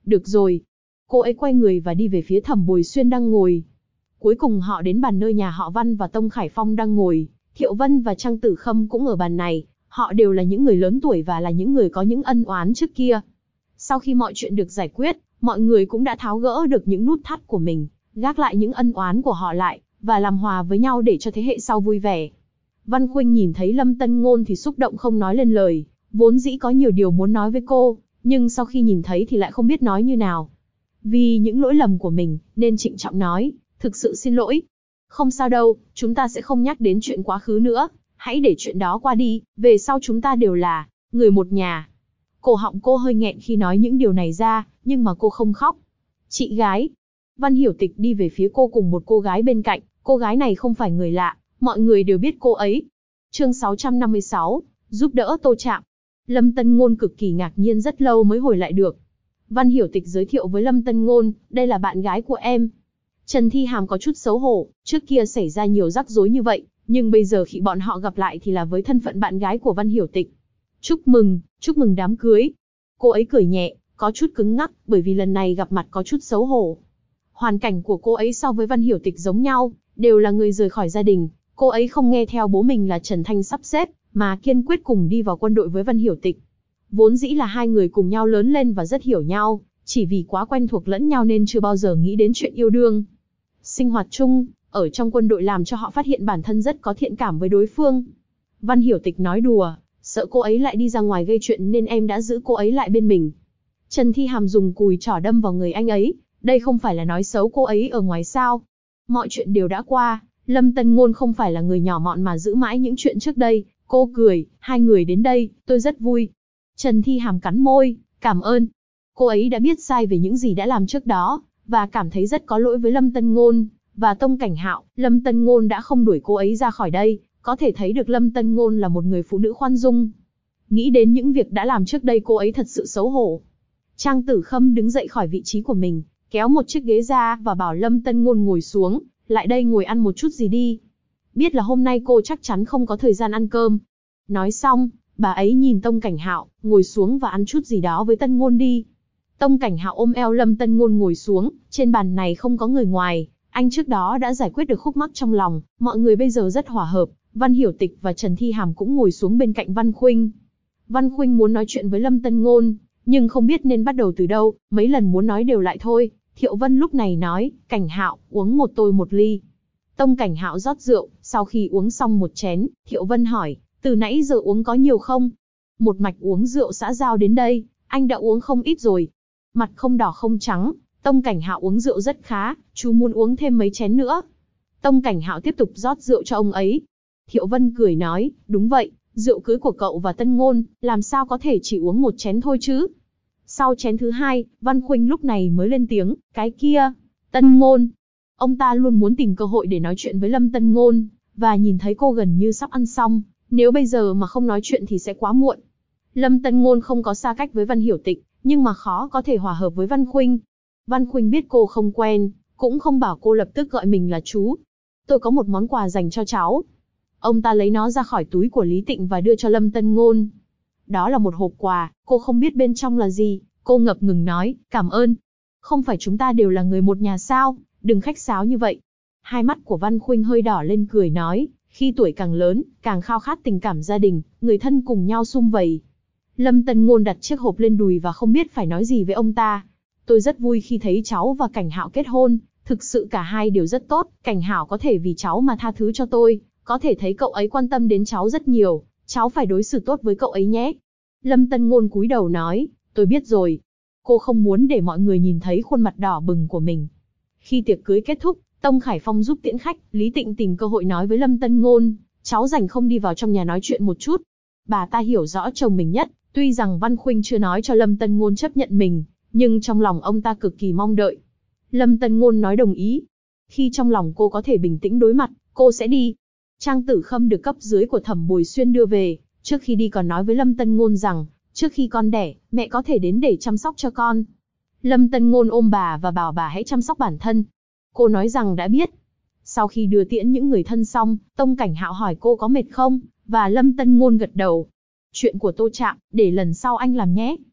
Được rồi. Cô ấy quay người và đi về phía Thẩm Bồi Xuyên đang ngồi. Cuối cùng họ đến bàn nơi nhà họ Văn và Tông Khải Phong đang ngồi. Thiệu Vân và Trang Tử Khâm cũng ở bàn này. Họ đều là những người lớn tuổi và là những người có những ân oán trước kia. Sau khi mọi chuyện được giải quyết, mọi người cũng đã tháo gỡ được những nút thắt của mình, gác lại những ân oán của họ lại, và làm hòa với nhau để cho thế hệ sau vui vẻ. Văn Khuynh nhìn thấy Lâm Tân Ngôn thì xúc động không nói lên lời, vốn dĩ có nhiều điều muốn nói với cô, nhưng sau khi nhìn thấy thì lại không biết nói như nào. Vì những lỗi lầm của mình, nên trịnh trọng nói, thực sự xin lỗi. Không sao đâu, chúng ta sẽ không nhắc đến chuyện quá khứ nữa, hãy để chuyện đó qua đi, về sau chúng ta đều là người một nhà. Cổ họng cô hơi nghẹn khi nói những điều này ra, nhưng mà cô không khóc. Chị gái. Văn Hiểu Tịch đi về phía cô cùng một cô gái bên cạnh, cô gái này không phải người lạ, mọi người đều biết cô ấy. Chương 656, giúp đỡ Tô Trạm. Lâm Tân Ngôn cực kỳ ngạc nhiên rất lâu mới hồi lại được. Văn Hiểu Tịch giới thiệu với Lâm Tân Ngôn, đây là bạn gái của em. Trần Thi Hàm có chút xấu hổ, trước kia xảy ra nhiều rắc rối như vậy, nhưng bây giờ khi bọn họ gặp lại thì là với thân phận bạn gái của Văn Hiểu Tịch. Chúc mừng đám cưới. Cô ấy cười nhẹ, có chút cứng ngắc, bởi vì lần này gặp mặt có chút xấu hổ. Hoàn cảnh của cô ấy so với Văn Hiểu Tịch giống nhau, đều là người rời khỏi gia đình. Cô ấy không nghe theo bố mình là Trần Thanh sắp xếp, mà kiên quyết cùng đi vào quân đội với Văn Hiểu Tịch. Vốn dĩ là hai người cùng nhau lớn lên và rất hiểu nhau, chỉ vì quá quen thuộc lẫn nhau nên chưa bao giờ nghĩ đến chuyện yêu đương. Sinh hoạt chung, ở trong quân đội làm cho họ phát hiện bản thân rất có thiện cảm với đối phương. Văn Hiểu Tịch nói đùa, sợ cô ấy lại đi ra ngoài gây chuyện nên em đã giữ cô ấy lại bên mình. Trần Thi Hàm dùng cùi chỏ đâm vào người anh ấy, đây không phải là nói xấu cô ấy ở ngoài sao. Mọi chuyện đều đã qua, Lâm Tân Ngôn không phải là người nhỏ mọn mà giữ mãi những chuyện trước đây. Cô cười, hai người đến đây, tôi rất vui. Trần Thi Hàm cắn môi, cảm ơn. Cô ấy đã biết sai về những gì đã làm trước đó, và cảm thấy rất có lỗi với Lâm Tân Ngôn và Tông Cảnh Hạo. Lâm Tân Ngôn đã không đuổi cô ấy ra khỏi đây, có thể thấy được Lâm Tân Ngôn là một người phụ nữ khoan dung. Nghĩ đến những việc đã làm trước đây cô ấy thật sự xấu hổ. Trang Tử Khâm đứng dậy khỏi vị trí của mình, kéo một chiếc ghế ra và bảo Lâm Tân Ngôn ngồi xuống, lại đây ngồi ăn một chút gì đi. Biết là hôm nay cô chắc chắn không có thời gian ăn cơm. Nói xong, bà ấy nhìn Tông Cảnh Hạo, ngồi xuống và ăn chút gì đó với Tân Ngôn đi. Tông Cảnh Hạo ôm eo Lâm Tân Ngôn ngồi xuống, trên bàn này không có người ngoài, anh trước đó đã giải quyết được khúc mắc trong lòng, mọi người bây giờ rất hòa hợp. Văn Hiểu Tịch và Trần Thi Hàm cũng ngồi xuống bên cạnh Văn Khuynh. Văn Khuynh muốn nói chuyện với Lâm Tân Ngôn, nhưng không biết nên bắt đầu từ đâu, mấy lần muốn nói đều lại thôi. Thiệu Vân lúc này nói, Cảnh Hạo, uống một tôi một ly. Tông Cảnh Hạo rót rượu, sau khi uống xong một chén, Thiệu Vân hỏi, từ nãy giờ uống có nhiều không? Một mạch uống rượu xã giao đến đây, anh đã uống không ít rồi. Mặt không đỏ không trắng, Tông Cảnh Hạo uống rượu rất khá, chú muốn uống thêm mấy chén nữa. Tông Cảnh Hạo tiếp tục rót rượu cho ông ấy. Thiệu Vân cười nói, đúng vậy, rượu cưới của cậu và Tân Ngôn, làm sao có thể chỉ uống một chén thôi chứ? Sau chén thứ hai, Văn Khuynh lúc này mới lên tiếng, cái kia, Tân Ngôn. Ông ta luôn muốn tìm cơ hội để nói chuyện với Lâm Tân Ngôn, và nhìn thấy cô gần như sắp ăn xong, nếu bây giờ mà không nói chuyện thì sẽ quá muộn. Lâm Tân Ngôn không có xa cách với Văn Hiểu Tịch, nhưng mà khó có thể hòa hợp với Văn Khuynh. Văn Khuynh biết cô không quen, cũng không bảo cô lập tức gọi mình là chú. Tôi có một món quà dành cho cháu. Ông ta lấy nó ra khỏi túi của Lý Tịnh và đưa cho Lâm Tân Ngôn. Đó là một hộp quà, cô không biết bên trong là gì, cô ngập ngừng nói, cảm ơn. Không phải chúng ta đều là người một nhà sao, đừng khách sáo như vậy. Hai mắt của Văn Khuynh hơi đỏ lên cười nói, khi tuổi càng lớn, càng khao khát tình cảm gia đình, người thân cùng nhau sum vầy. Lâm Tân Ngôn đặt chiếc hộp lên đùi và không biết phải nói gì với ông ta. Tôi rất vui khi thấy cháu và Cảnh Hạo kết hôn, thực sự cả hai đều rất tốt, Cảnh Hạo có thể vì cháu mà tha thứ cho tôi, có thể thấy cậu ấy quan tâm đến cháu rất nhiều, cháu phải đối xử tốt với cậu ấy nhé. Lâm Tân Ngôn cúi đầu nói, tôi biết rồi. Cô không muốn để mọi người nhìn thấy khuôn mặt đỏ bừng của mình. Khi tiệc cưới kết thúc, Tông Khải Phong giúp tiễn khách, Lý Tịnh tìm cơ hội nói với Lâm Tân Ngôn, cháu rảnh không đi vào trong nhà nói chuyện một chút. Bà ta hiểu rõ chồng mình nhất, tuy rằng Văn Khuynh chưa nói cho Lâm Tân Ngôn chấp nhận mình, nhưng trong lòng ông ta cực kỳ mong đợi. Lâm Tân Ngôn nói đồng ý. Khi trong lòng cô có thể bình tĩnh đối mặt, cô sẽ đi. Trang Tử Khâm được cấp dưới của Thẩm Bồi Xuyên đưa về, trước khi đi còn nói với Lâm Tân Ngôn rằng, trước khi con đẻ, mẹ có thể đến để chăm sóc cho con. Lâm Tân Ngôn ôm bà và bảo bà hãy chăm sóc bản thân. Cô nói rằng đã biết. Sau khi đưa tiễn những người thân xong, Tông Cảnh Hạo hỏi cô có mệt không, và Lâm Tân Ngôn gật đầu. Chuyện của Tô Trạm, để lần sau anh làm nhé.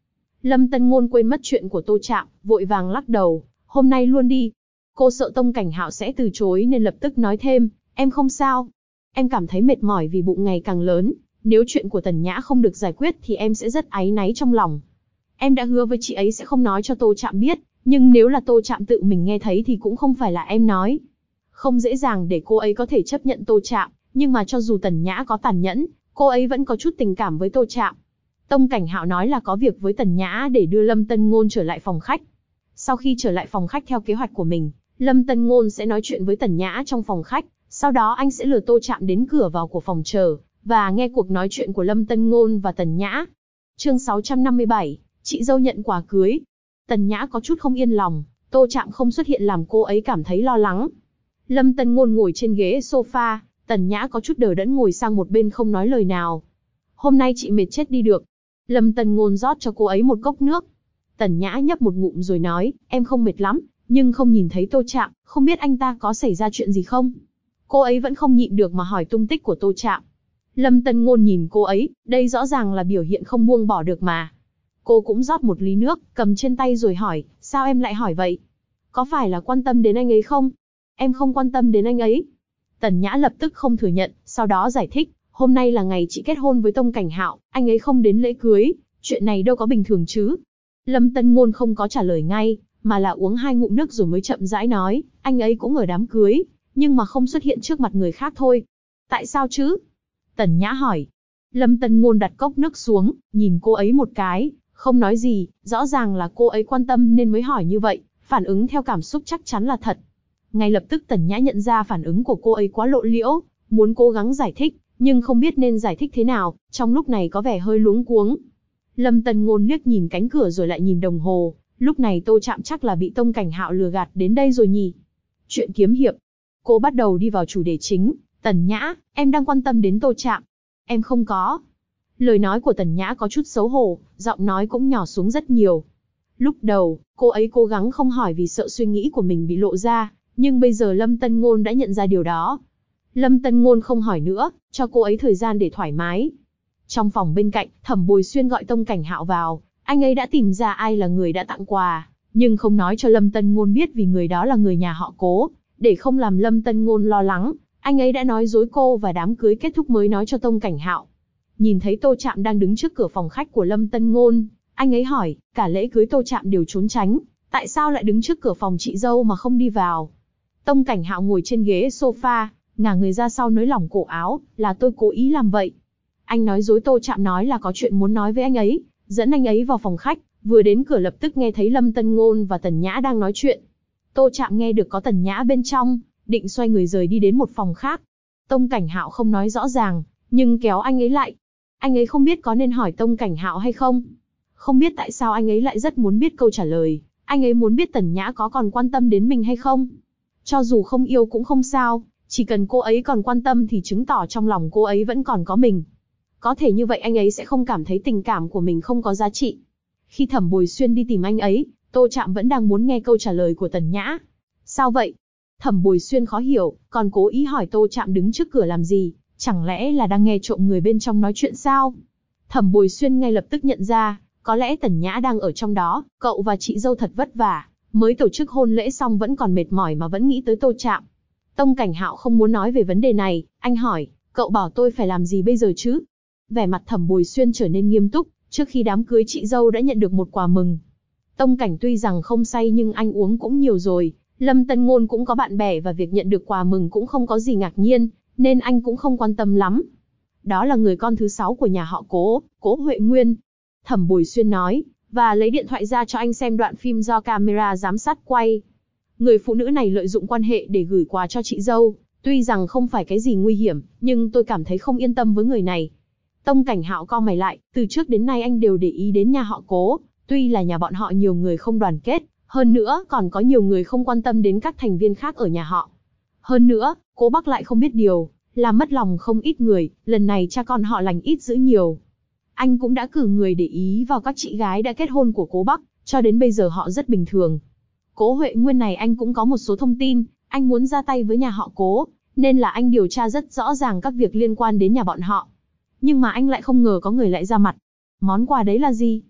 Lâm Tân Ngôn quên mất chuyện của Tô Trạm, vội vàng lắc đầu, hôm nay luôn đi. Cô sợ Tông Cảnh Hạo sẽ từ chối nên lập tức nói thêm, em không sao. Em cảm thấy mệt mỏi vì bụng ngày càng lớn, nếu chuyện của Tần Nhã không được giải quyết thì em sẽ rất áy náy trong lòng. Em đã hứa với chị ấy sẽ không nói cho Tô Trạm biết, nhưng nếu là Tô Trạm tự mình nghe thấy thì cũng không phải là em nói. Không dễ dàng để cô ấy có thể chấp nhận Tô Trạm, nhưng mà cho dù Tần Nhã có tàn nhẫn, cô ấy vẫn có chút tình cảm với Tô Trạm. Tông Cảnh Hạo nói là có việc với Tần Nhã để đưa Lâm Tân Ngôn trở lại phòng khách. Sau khi trở lại phòng khách theo kế hoạch của mình, Lâm Tân Ngôn sẽ nói chuyện với Tần Nhã trong phòng khách, sau đó anh sẽ lừa Tô Trạm đến cửa vào của phòng chờ, và nghe cuộc nói chuyện của Lâm Tân Ngôn và Tần Nhã. Chương 657, chị dâu nhận quà cưới. Tần Nhã có chút không yên lòng, Tô Trạm không xuất hiện làm cô ấy cảm thấy lo lắng. Lâm Tân Ngôn ngồi trên ghế sofa, Tần Nhã có chút đờ đẫn ngồi sang một bên không nói lời nào. Hôm nay chị mệt chết đi được. Lâm Tân Ngôn rót cho cô ấy một cốc nước. Tần Nhã nhấp một ngụm rồi nói, em không mệt lắm, nhưng không nhìn thấy Tô Trạm, không biết anh ta có xảy ra chuyện gì không? Cô ấy vẫn không nhịn được mà hỏi tung tích của Tô Trạm. Lâm Tân Ngôn nhìn cô ấy, đây rõ ràng là biểu hiện không buông bỏ được mà. Cô cũng rót một ly nước, cầm trên tay rồi hỏi, sao em lại hỏi vậy? Có phải là quan tâm đến anh ấy không? Em không quan tâm đến anh ấy. Tần Nhã lập tức không thừa nhận, sau đó giải thích, hôm nay là ngày chị kết hôn với Tông Cảnh Hạo, anh ấy không đến lễ cưới, chuyện này đâu có bình thường chứ. Lâm Tân Ngôn không có trả lời ngay, mà là uống 2 ngụm nước rồi mới chậm rãi nói, anh ấy cũng ở đám cưới, nhưng mà không xuất hiện trước mặt người khác thôi. Tại sao chứ? Tần Nhã hỏi. Lâm Tân Ngôn đặt cốc nước xuống, nhìn cô ấy một cái, không nói gì, rõ ràng là cô ấy quan tâm nên mới hỏi như vậy, phản ứng theo cảm xúc chắc chắn là thật. Ngay lập tức Tần Nhã nhận ra phản ứng của cô ấy quá lộ liễu, muốn cố gắng giải thích, nhưng không biết nên giải thích thế nào, trong lúc này có vẻ hơi luống cuống. Lâm Tân Ngôn liếc nhìn cánh cửa rồi lại nhìn đồng hồ, lúc này Tô Trạm chắc là bị Tông Cảnh Hạo lừa gạt đến đây rồi nhỉ. Chuyện kiếm hiệp. Cô bắt đầu đi vào chủ đề chính, Tần Nhã, em đang quan tâm đến Tô Trạm. Em không có. Lời nói của Tần Nhã có chút xấu hổ, giọng nói cũng nhỏ xuống rất nhiều. Lúc đầu, cô ấy cố gắng không hỏi vì sợ suy nghĩ của mình bị lộ ra, nhưng bây giờ Lâm Tân Ngôn đã nhận ra điều đó. Lâm Tân Ngôn không hỏi nữa, cho cô ấy thời gian để thoải mái. Trong phòng bên cạnh, Thẩm Bồi Xuyên gọi Tông Cảnh Hạo vào, anh ấy đã tìm ra ai là người đã tặng quà, nhưng không nói cho Lâm Tân Ngôn biết vì người đó là người nhà họ Cố, để không làm Lâm Tân Ngôn lo lắng, anh ấy đã nói dối cô và đám cưới kết thúc mới nói cho Tông Cảnh Hạo. Nhìn thấy Tô Trạm đang đứng trước cửa phòng khách của Lâm Tân Ngôn, anh ấy hỏi, cả lễ cưới Tô Trạm đều trốn tránh, tại sao lại đứng trước cửa phòng chị dâu mà không đi vào? Tông Cảnh Hạo ngồi trên ghế sofa, ngả người ra sau nới lỏng cổ áo, là tôi cố ý làm vậy. Anh nói dối Tô Trạm nói là có chuyện muốn nói với anh ấy, dẫn anh ấy vào phòng khách, vừa đến cửa lập tức nghe thấy Lâm Tân Ngôn và Tần Nhã đang nói chuyện. Tô Trạm nghe được có Tần Nhã bên trong, định xoay người rời đi đến một phòng khác. Tông Cảnh Hạo không nói rõ ràng, nhưng kéo anh ấy lại. Anh ấy không biết có nên hỏi Tông Cảnh Hạo hay không. Không biết tại sao anh ấy lại rất muốn biết câu trả lời, anh ấy muốn biết Tần Nhã có còn quan tâm đến mình hay không. Cho dù không yêu cũng không sao, chỉ cần cô ấy còn quan tâm thì chứng tỏ trong lòng cô ấy vẫn còn có mình. Có thể như vậy anh ấy sẽ không cảm thấy tình cảm của mình không có giá trị. Khi Thẩm Bồi Xuyên đi tìm anh ấy, Tô Trạm vẫn đang muốn nghe câu trả lời của Tần Nhã. Sao vậy? Thẩm Bồi Xuyên khó hiểu, còn cố ý hỏi Tô Trạm đứng trước cửa làm gì, chẳng lẽ là đang nghe trộm người bên trong nói chuyện sao? Thẩm Bồi Xuyên ngay lập tức nhận ra, có lẽ Tần Nhã đang ở trong đó, cậu và chị dâu thật vất vả, mới tổ chức hôn lễ xong vẫn còn mệt mỏi mà vẫn nghĩ tới Tô Trạm. Tông Cảnh Hạo không muốn nói về vấn đề này, anh hỏi, cậu bảo tôi phải làm gì bây giờ chứ? Vẻ mặt Thẩm Bồi Xuyên trở nên nghiêm túc, trước khi đám cưới chị dâu đã nhận được một quà mừng. Tông Cảnh tuy rằng không say nhưng anh uống cũng nhiều rồi, Lâm Tân Ngôn cũng có bạn bè và việc nhận được quà mừng cũng không có gì ngạc nhiên, nên anh cũng không quan tâm lắm. Đó là người con thứ 6 của nhà họ Cố, Cố Huệ Nguyên. Thẩm Bồi Xuyên nói, và lấy điện thoại ra cho anh xem đoạn phim do camera giám sát quay. Người phụ nữ này lợi dụng quan hệ để gửi quà cho chị dâu, tuy rằng không phải cái gì nguy hiểm, nhưng tôi cảm thấy không yên tâm với người này. Tông Cảnh Hạo cau mày lại, từ trước đến nay anh đều để ý đến nhà họ Cố, tuy là nhà bọn họ nhiều người không đoàn kết, hơn nữa còn có nhiều người không quan tâm đến các thành viên khác ở nhà họ. Hơn nữa, Cố Bắc lại không biết điều, làm mất lòng không ít người, lần này cha con họ lành ít dữ nhiều. Anh cũng đã cử người để ý vào các chị gái đã kết hôn của Cố Bắc, cho đến bây giờ họ rất bình thường. Cố Huệ Nguyên này anh cũng có một số thông tin, anh muốn ra tay với nhà họ Cố, nên là anh điều tra rất rõ ràng các việc liên quan đến nhà bọn họ. Nhưng mà anh lại không ngờ có người lại ra mặt. Món quà đấy là gì?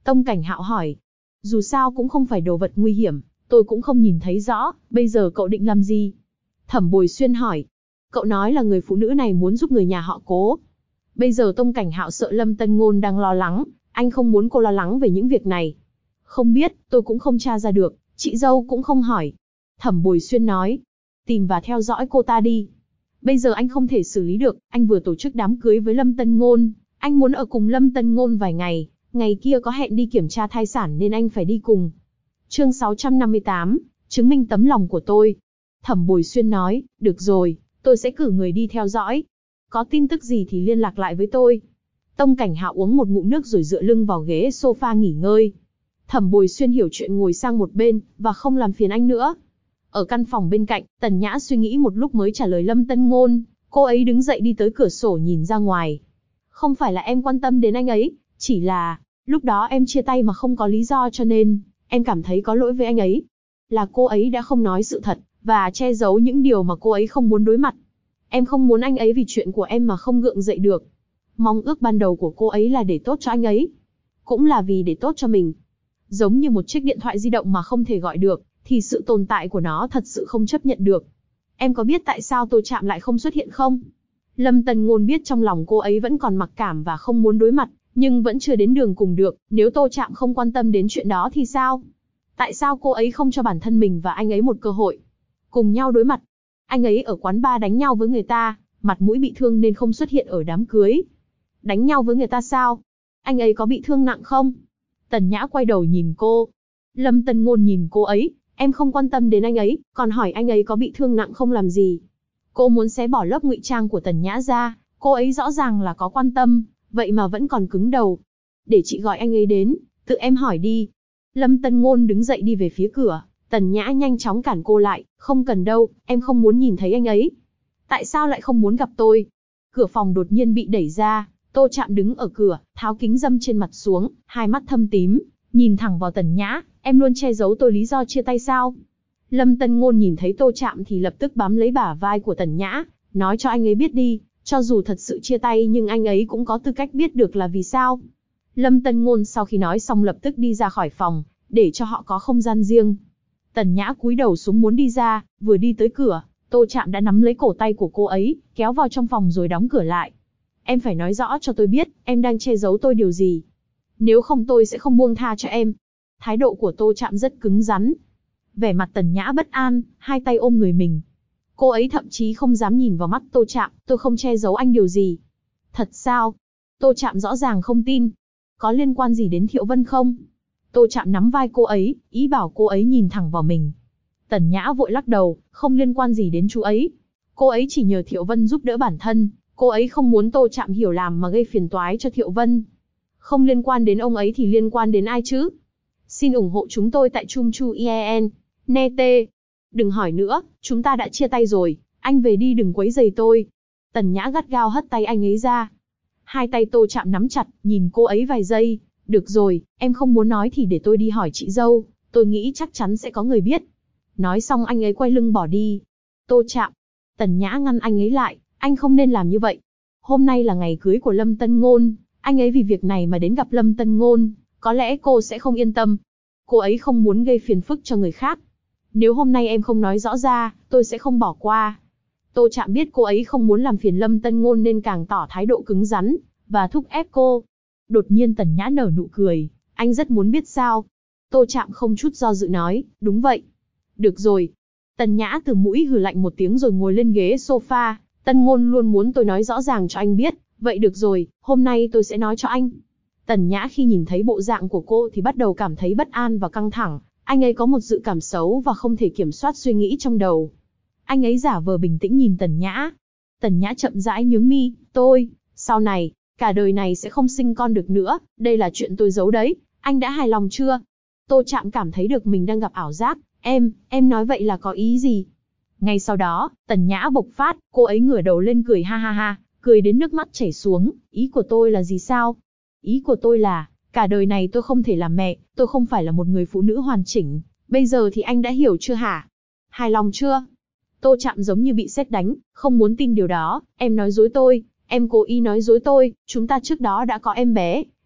Tông Cảnh Hạo hỏi. Dù sao cũng không phải đồ vật nguy hiểm, tôi cũng không nhìn thấy rõ, bây giờ cậu định làm gì? Thẩm Bồi Xuyên hỏi. Cậu nói là người phụ nữ này muốn giúp người nhà họ Cố. Bây giờ Tông Cảnh Hạo sợ Lâm Tân Ngôn đang lo lắng, anh không muốn cô lo lắng về những việc này. Không biết, tôi cũng không tra ra được, chị dâu cũng không hỏi. Thẩm Bồi Xuyên nói. Tìm và theo dõi cô ta đi. Bây giờ anh không thể xử lý được, anh vừa tổ chức đám cưới với Lâm Tân Ngôn. Anh muốn ở cùng Lâm Tân Ngôn vài ngày, ngày kia có hẹn đi kiểm tra thai sản nên anh phải đi cùng. Chương 658, chứng minh tấm lòng của tôi. Thẩm Bồi Xuyên nói, được rồi, tôi sẽ cử người đi theo dõi. Có tin tức gì thì liên lạc lại với tôi. Tông Cảnh Hạo uống một ngụm nước rồi dựa lưng vào ghế sofa nghỉ ngơi. Thẩm Bồi Xuyên hiểu chuyện ngồi sang một bên, và không làm phiền anh nữa. Ở căn phòng bên cạnh, Tần Nhã suy nghĩ một lúc mới trả lời Lâm Tân Ngôn. Cô ấy đứng dậy đi tới cửa sổ nhìn ra ngoài. Không phải là em quan tâm đến anh ấy, chỉ là, lúc đó em chia tay mà không có lý do cho nên, em cảm thấy có lỗi với anh ấy. Là cô ấy đã không nói sự thật, và che giấu những điều mà cô ấy không muốn đối mặt. Em không muốn anh ấy vì chuyện của em mà không gượng dậy được. Mong ước ban đầu của cô ấy là để tốt cho anh ấy. Cũng là vì để tốt cho mình. Giống như một chiếc điện thoại di động mà không thể gọi được, thì sự tồn tại của nó thật sự không chấp nhận được. Em có biết tại sao Tô Trạm lại không xuất hiện không? Lâm Tân Ngôn biết trong lòng cô ấy vẫn còn mặc cảm và không muốn đối mặt, nhưng vẫn chưa đến đường cùng được, nếu Tô Trạm không quan tâm đến chuyện đó thì sao? Tại sao cô ấy không cho bản thân mình và anh ấy một cơ hội? Cùng nhau đối mặt. Anh ấy ở quán bar đánh nhau với người ta, mặt mũi bị thương nên không xuất hiện ở đám cưới. Đánh nhau với người ta sao? Anh ấy có bị thương nặng không? Tần Nhã quay đầu nhìn cô. Lâm Tân Ngôn nhìn cô ấy, em không quan tâm đến anh ấy, còn hỏi anh ấy có bị thương nặng không làm gì? Cô muốn xé bỏ lớp ngụy trang của Tần Nhã ra, cô ấy rõ ràng là có quan tâm, vậy mà vẫn còn cứng đầu. Để chị gọi anh ấy đến, tự em hỏi đi. Lâm Tân Ngôn đứng dậy đi về phía cửa, Tần Nhã nhanh chóng cản cô lại, không cần đâu, em không muốn nhìn thấy anh ấy. Tại sao lại không muốn gặp tôi? Cửa phòng đột nhiên bị đẩy ra, Tô Trạm đứng ở cửa, tháo kính râm trên mặt xuống, hai mắt thâm tím, nhìn thẳng vào Tần Nhã, em luôn che giấu tôi lý do chia tay sao? Lâm Tân Ngôn nhìn thấy Tô Trạm thì lập tức bám lấy bả vai của Tần Nhã, nói cho anh ấy biết đi, cho dù thật sự chia tay nhưng anh ấy cũng có tư cách biết được là vì sao. Lâm Tân Ngôn sau khi nói xong lập tức đi ra khỏi phòng, để cho họ có không gian riêng. Tần Nhã cúi đầu xuống muốn đi ra, vừa đi tới cửa, Tô Trạm đã nắm lấy cổ tay của cô ấy, kéo vào trong phòng rồi đóng cửa lại. Em phải nói rõ cho tôi biết, em đang che giấu tôi điều gì. Nếu không tôi sẽ không buông tha cho em. Thái độ của Tô Trạm rất cứng rắn. Vẻ mặt Tần Nhã bất an, hai tay ôm người mình. Cô ấy thậm chí không dám nhìn vào mắt Tô Trạm, tôi không che giấu anh điều gì. Thật sao? Tô Trạm rõ ràng không tin. Có liên quan gì đến Thiệu Vân không? Tô Trạm nắm vai cô ấy, ý bảo cô ấy nhìn thẳng vào mình. Tần Nhã vội lắc đầu, không liên quan gì đến chú ấy. Cô ấy chỉ nhờ Thiệu Vân giúp đỡ bản thân, cô ấy không muốn Tô Trạm hiểu lầm mà gây phiền toái cho Thiệu Vân. Không liên quan đến ông ấy thì liên quan đến ai chứ? Xin ủng hộ chúng tôi tại Chung Chu IEN, Nete. Đừng hỏi nữa, chúng ta đã chia tay rồi, anh về đi đừng quấy rầy tôi. Tần Nhã gắt gao hất tay anh ấy ra. Hai tay Tô Trạm nắm chặt, nhìn cô ấy vài giây. Được rồi, em không muốn nói thì để tôi đi hỏi chị dâu, tôi nghĩ chắc chắn sẽ có người biết. Nói xong anh ấy quay lưng bỏ đi. Tô Trạm. Tần Nhã ngăn anh ấy lại, anh không nên làm như vậy. Hôm nay là ngày cưới của Lâm Tân Ngôn, anh ấy vì việc này mà đến gặp Lâm Tân Ngôn, có lẽ cô sẽ không yên tâm. Cô ấy không muốn gây phiền phức cho người khác. Nếu hôm nay em không nói rõ ra, tôi sẽ không bỏ qua. Tô Trạm biết cô ấy không muốn làm phiền Lâm Tân Ngôn nên càng tỏ thái độ cứng rắn, và thúc ép cô. Đột nhiên Tần Nhã nở nụ cười, anh rất muốn biết sao. Tô Trạm không chút do dự nói, đúng vậy. Được rồi. Tần Nhã từ mũi hừ lạnh một tiếng rồi ngồi lên ghế sofa, Tân Ngôn luôn muốn tôi nói rõ ràng cho anh biết, vậy được rồi, hôm nay tôi sẽ nói cho anh. Tần Nhã khi nhìn thấy bộ dạng của cô thì bắt đầu cảm thấy bất an và căng thẳng, anh ấy có một dự cảm xấu và không thể kiểm soát suy nghĩ trong đầu. Anh ấy giả vờ bình tĩnh nhìn Tần Nhã. Tần Nhã chậm rãi nhướng mi, sau này, cả đời này sẽ không sinh con được nữa, đây là chuyện tôi giấu đấy, anh đã hài lòng chưa? Tô Trạm cảm thấy được mình đang gặp ảo giác, em nói vậy là có ý gì? Ngay sau đó, Tần Nhã bộc phát, cô ấy ngửa đầu lên cười ha ha ha, cười đến nước mắt chảy xuống, ý của tôi là gì sao? Ý của tôi là, cả đời này tôi không thể làm mẹ, tôi không phải là một người phụ nữ hoàn chỉnh, bây giờ thì anh đã hiểu chưa hả? Hài lòng chưa? Tô Trạm giống như bị sét đánh, không muốn tin điều đó, em nói dối tôi, em cố ý nói dối tôi, chúng ta trước đó đã có em bé,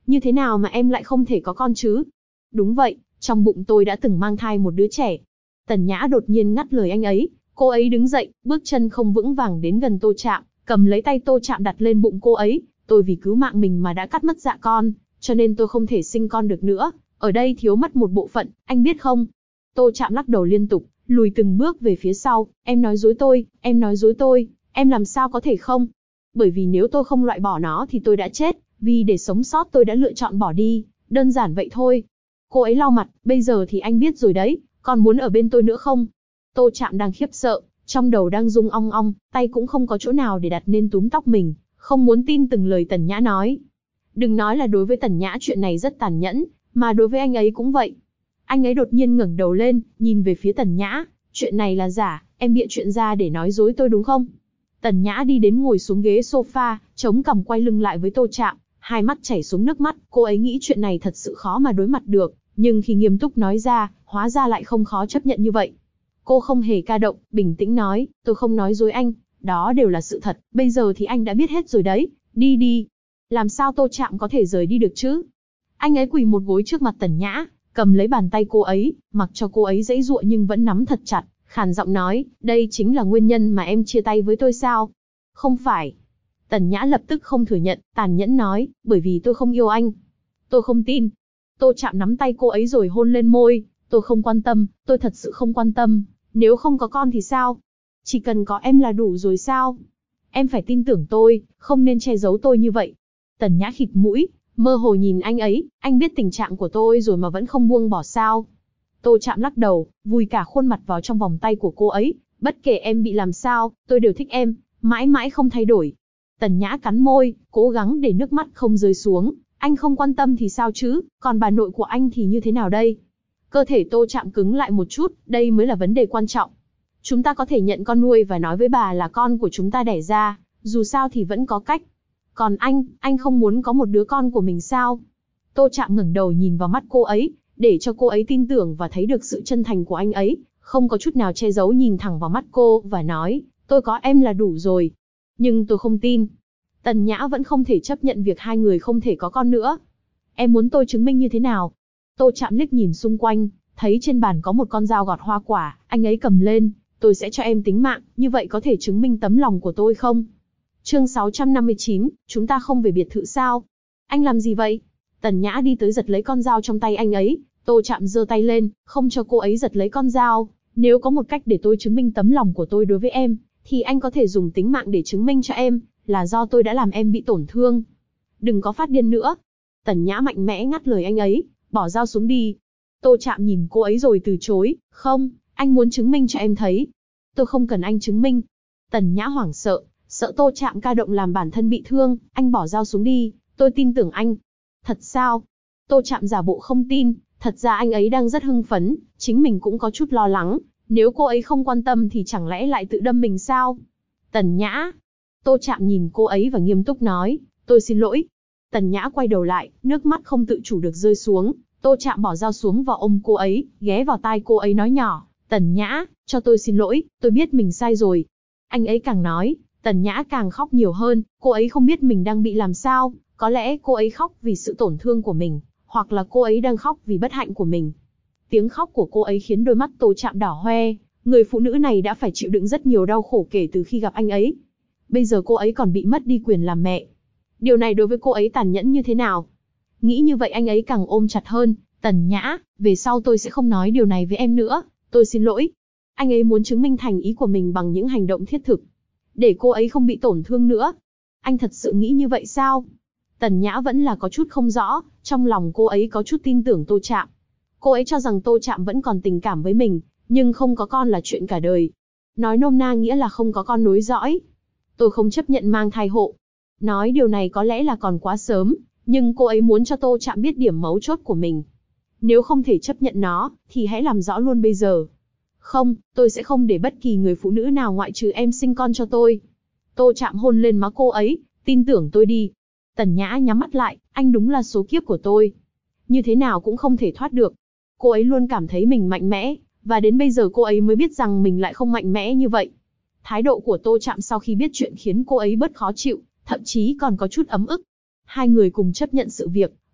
Như thế nào mà em lại không thể có con chứ? Đúng vậy, trong bụng tôi đã từng mang thai một đứa trẻ. Tần Nhã đột nhiên ngắt lời anh ấy, cô ấy đứng dậy, bước chân không vững vàng đến gần Tô Trạm, cầm lấy tay Tô Trạm đặt lên bụng cô ấy. Tôi vì cứu mạng mình mà đã cắt mất dạ con, cho nên tôi không thể sinh con được nữa. Ở đây thiếu mất một bộ phận, anh biết không? Tô Trạm lắc đầu liên tục, lùi từng bước về phía sau. Em nói dối tôi, em nói dối tôi, em làm sao có thể không? Bởi vì nếu tôi không loại bỏ nó thì tôi đã chết, vì để sống sót tôi đã lựa chọn bỏ đi, đơn giản vậy thôi. Cô ấy lau mặt, bây giờ thì anh biết rồi đấy, còn muốn ở bên tôi nữa không? Tô Trạm đang khiếp sợ, trong đầu đang rung ong ong, tay cũng không có chỗ nào để đặt nên túm tóc mình, không muốn tin từng lời Tần Nhã nói. Đừng nói là đối với Tần Nhã chuyện này rất tàn nhẫn, mà đối với anh ấy cũng vậy. Anh ấy đột nhiên ngẩng đầu lên, nhìn về phía Tần Nhã, chuyện này là giả, em bịa chuyện ra để nói dối tôi đúng không? Tần Nhã đi đến ngồi xuống ghế sofa, chống cằm quay lưng lại với Tô Trạm, hai mắt chảy xuống nước mắt, cô ấy nghĩ chuyện này thật sự khó mà đối mặt được, nhưng khi nghiêm túc nói ra, hóa ra lại không khó chấp nhận như vậy. Cô không hề ca động, bình tĩnh nói, tôi không nói dối anh, đó đều là sự thật, bây giờ thì anh đã biết hết rồi đấy, đi đi. Làm sao Tô Trạm có thể rời đi được chứ? Anh ấy quỳ một gối trước mặt Tần Nhã, cầm lấy bàn tay cô ấy, mặc cho cô ấy giãy giụa nhưng vẫn nắm thật chặt, khàn giọng nói, đây chính là nguyên nhân mà em chia tay với tôi sao? Không phải. Tần Nhã lập tức không thừa nhận, tàn nhẫn nói, bởi vì tôi không yêu anh. Tôi không tin. Tô Trạm nắm tay cô ấy rồi hôn lên môi, tôi không quan tâm, tôi thật sự không quan tâm, nếu không có con thì sao? Chỉ cần có em là đủ rồi sao? Em phải tin tưởng tôi, không nên che giấu tôi như vậy. Tần Nhã khịt mũi, mơ hồ nhìn anh ấy, anh biết tình trạng của tôi rồi mà vẫn không buông bỏ sao? Tô Trạm lắc đầu, vùi cả khuôn mặt vào trong vòng tay của cô ấy, bất kể em bị làm sao, tôi đều thích em, mãi mãi không thay đổi. Tần Nhã cắn môi, cố gắng để nước mắt không rơi xuống, anh không quan tâm thì sao chứ, còn bà nội của anh thì như thế nào đây? Cơ thể Tô Trạm cứng lại một chút, đây mới là vấn đề quan trọng. Chúng ta có thể nhận con nuôi và nói với bà là con của chúng ta đẻ ra, dù sao thì vẫn có cách. Còn anh không muốn có một đứa con của mình sao? Tô Trạm ngẩng đầu nhìn vào mắt cô ấy, để cho cô ấy tin tưởng và thấy được sự chân thành của anh ấy, không có chút nào che giấu nhìn thẳng vào mắt cô, và nói, tôi có em là đủ rồi. Nhưng tôi không tin. Tần Nhã vẫn không thể chấp nhận việc hai người không thể có con nữa. Em muốn tôi chứng minh như thế nào? Tô Trạm liếc nhìn xung quanh, thấy trên bàn có một con dao gọt hoa quả, anh ấy cầm lên, tôi sẽ cho em tính mạng, như vậy có thể chứng minh tấm lòng của tôi không? Chương 659, chúng ta không về biệt thự sao? Anh làm gì vậy? Tần Nhã đi tới giật lấy con dao trong tay anh ấy, Tô Trạm giơ tay lên, không cho cô ấy giật lấy con dao. Nếu có một cách để tôi chứng minh tấm lòng của tôi đối với em, thì anh có thể dùng tính mạng để chứng minh cho em, là do tôi đã làm em bị tổn thương. Đừng có phát điên nữa. Tần Nhã mạnh mẽ ngắt lời anh ấy, bỏ dao xuống đi. Tô Trạm nhìn cô ấy rồi từ chối, không, anh muốn chứng minh cho em thấy. Tôi không cần anh chứng minh. Tần Nhã hoảng sợ, sợ Tô Trạm ca động làm bản thân bị thương, anh bỏ dao xuống đi, tôi tin tưởng anh. Thật sao? Tô Trạm giả bộ không tin, thật ra anh ấy đang rất hưng phấn, chính mình cũng có chút lo lắng, nếu cô ấy không quan tâm thì chẳng lẽ lại tự đâm mình sao? Tần Nhã. Tô Trạm nhìn cô ấy và nghiêm túc nói, tôi xin lỗi. Tần Nhã quay đầu lại, nước mắt không tự chủ được rơi xuống, Tô Trạm bỏ dao xuống và ôm cô ấy, ghé vào tai cô ấy nói nhỏ, Tần Nhã, cho tôi xin lỗi, tôi biết mình sai rồi. Anh ấy càng nói, Tần Nhã càng khóc nhiều hơn, cô ấy không biết mình đang bị làm sao, có lẽ cô ấy khóc vì sự tổn thương của mình, hoặc là cô ấy đang khóc vì bất hạnh của mình. Tiếng khóc của cô ấy khiến đôi mắt Tô Trạm đỏ hoe, người phụ nữ này đã phải chịu đựng rất nhiều đau khổ kể từ khi gặp anh ấy. Bây giờ cô ấy còn bị mất đi quyền làm mẹ. Điều này đối với cô ấy tàn nhẫn như thế nào? Nghĩ như vậy anh ấy càng ôm chặt hơn, Tần Nhã, về sau tôi sẽ không nói điều này với em nữa, tôi xin lỗi. Anh ấy muốn chứng minh thành ý của mình bằng những hành động thiết thực, để cô ấy không bị tổn thương nữa. Anh thật sự nghĩ như vậy sao? Tần Nhã vẫn là có chút không rõ, trong lòng cô ấy có chút tin tưởng Tô Trạm. Cô ấy cho rằng Tô Trạm vẫn còn tình cảm với mình, nhưng không có con là chuyện cả đời. Nói nôm na nghĩa là không có con nối dõi. Tôi không chấp nhận mang thai hộ. Nói điều này có lẽ là còn quá sớm, nhưng cô ấy muốn cho Tô Trạm biết điểm mấu chốt của mình. Nếu không thể chấp nhận nó, thì hãy làm rõ luôn bây giờ. Không, tôi sẽ không để bất kỳ người phụ nữ nào ngoại trừ em sinh con cho tôi. Tô Trạm hôn lên má cô ấy, tin tưởng tôi đi. Tần Nhã nhắm mắt lại, anh đúng là số kiếp của tôi. Như thế nào cũng không thể thoát được. Cô ấy luôn cảm thấy mình mạnh mẽ, và đến bây giờ cô ấy mới biết rằng mình lại không mạnh mẽ như vậy. Thái độ của Tô Trạm sau khi biết chuyện khiến cô ấy bớt khó chịu, thậm chí còn có chút ấm ức. Hai người cùng chấp nhận sự việc,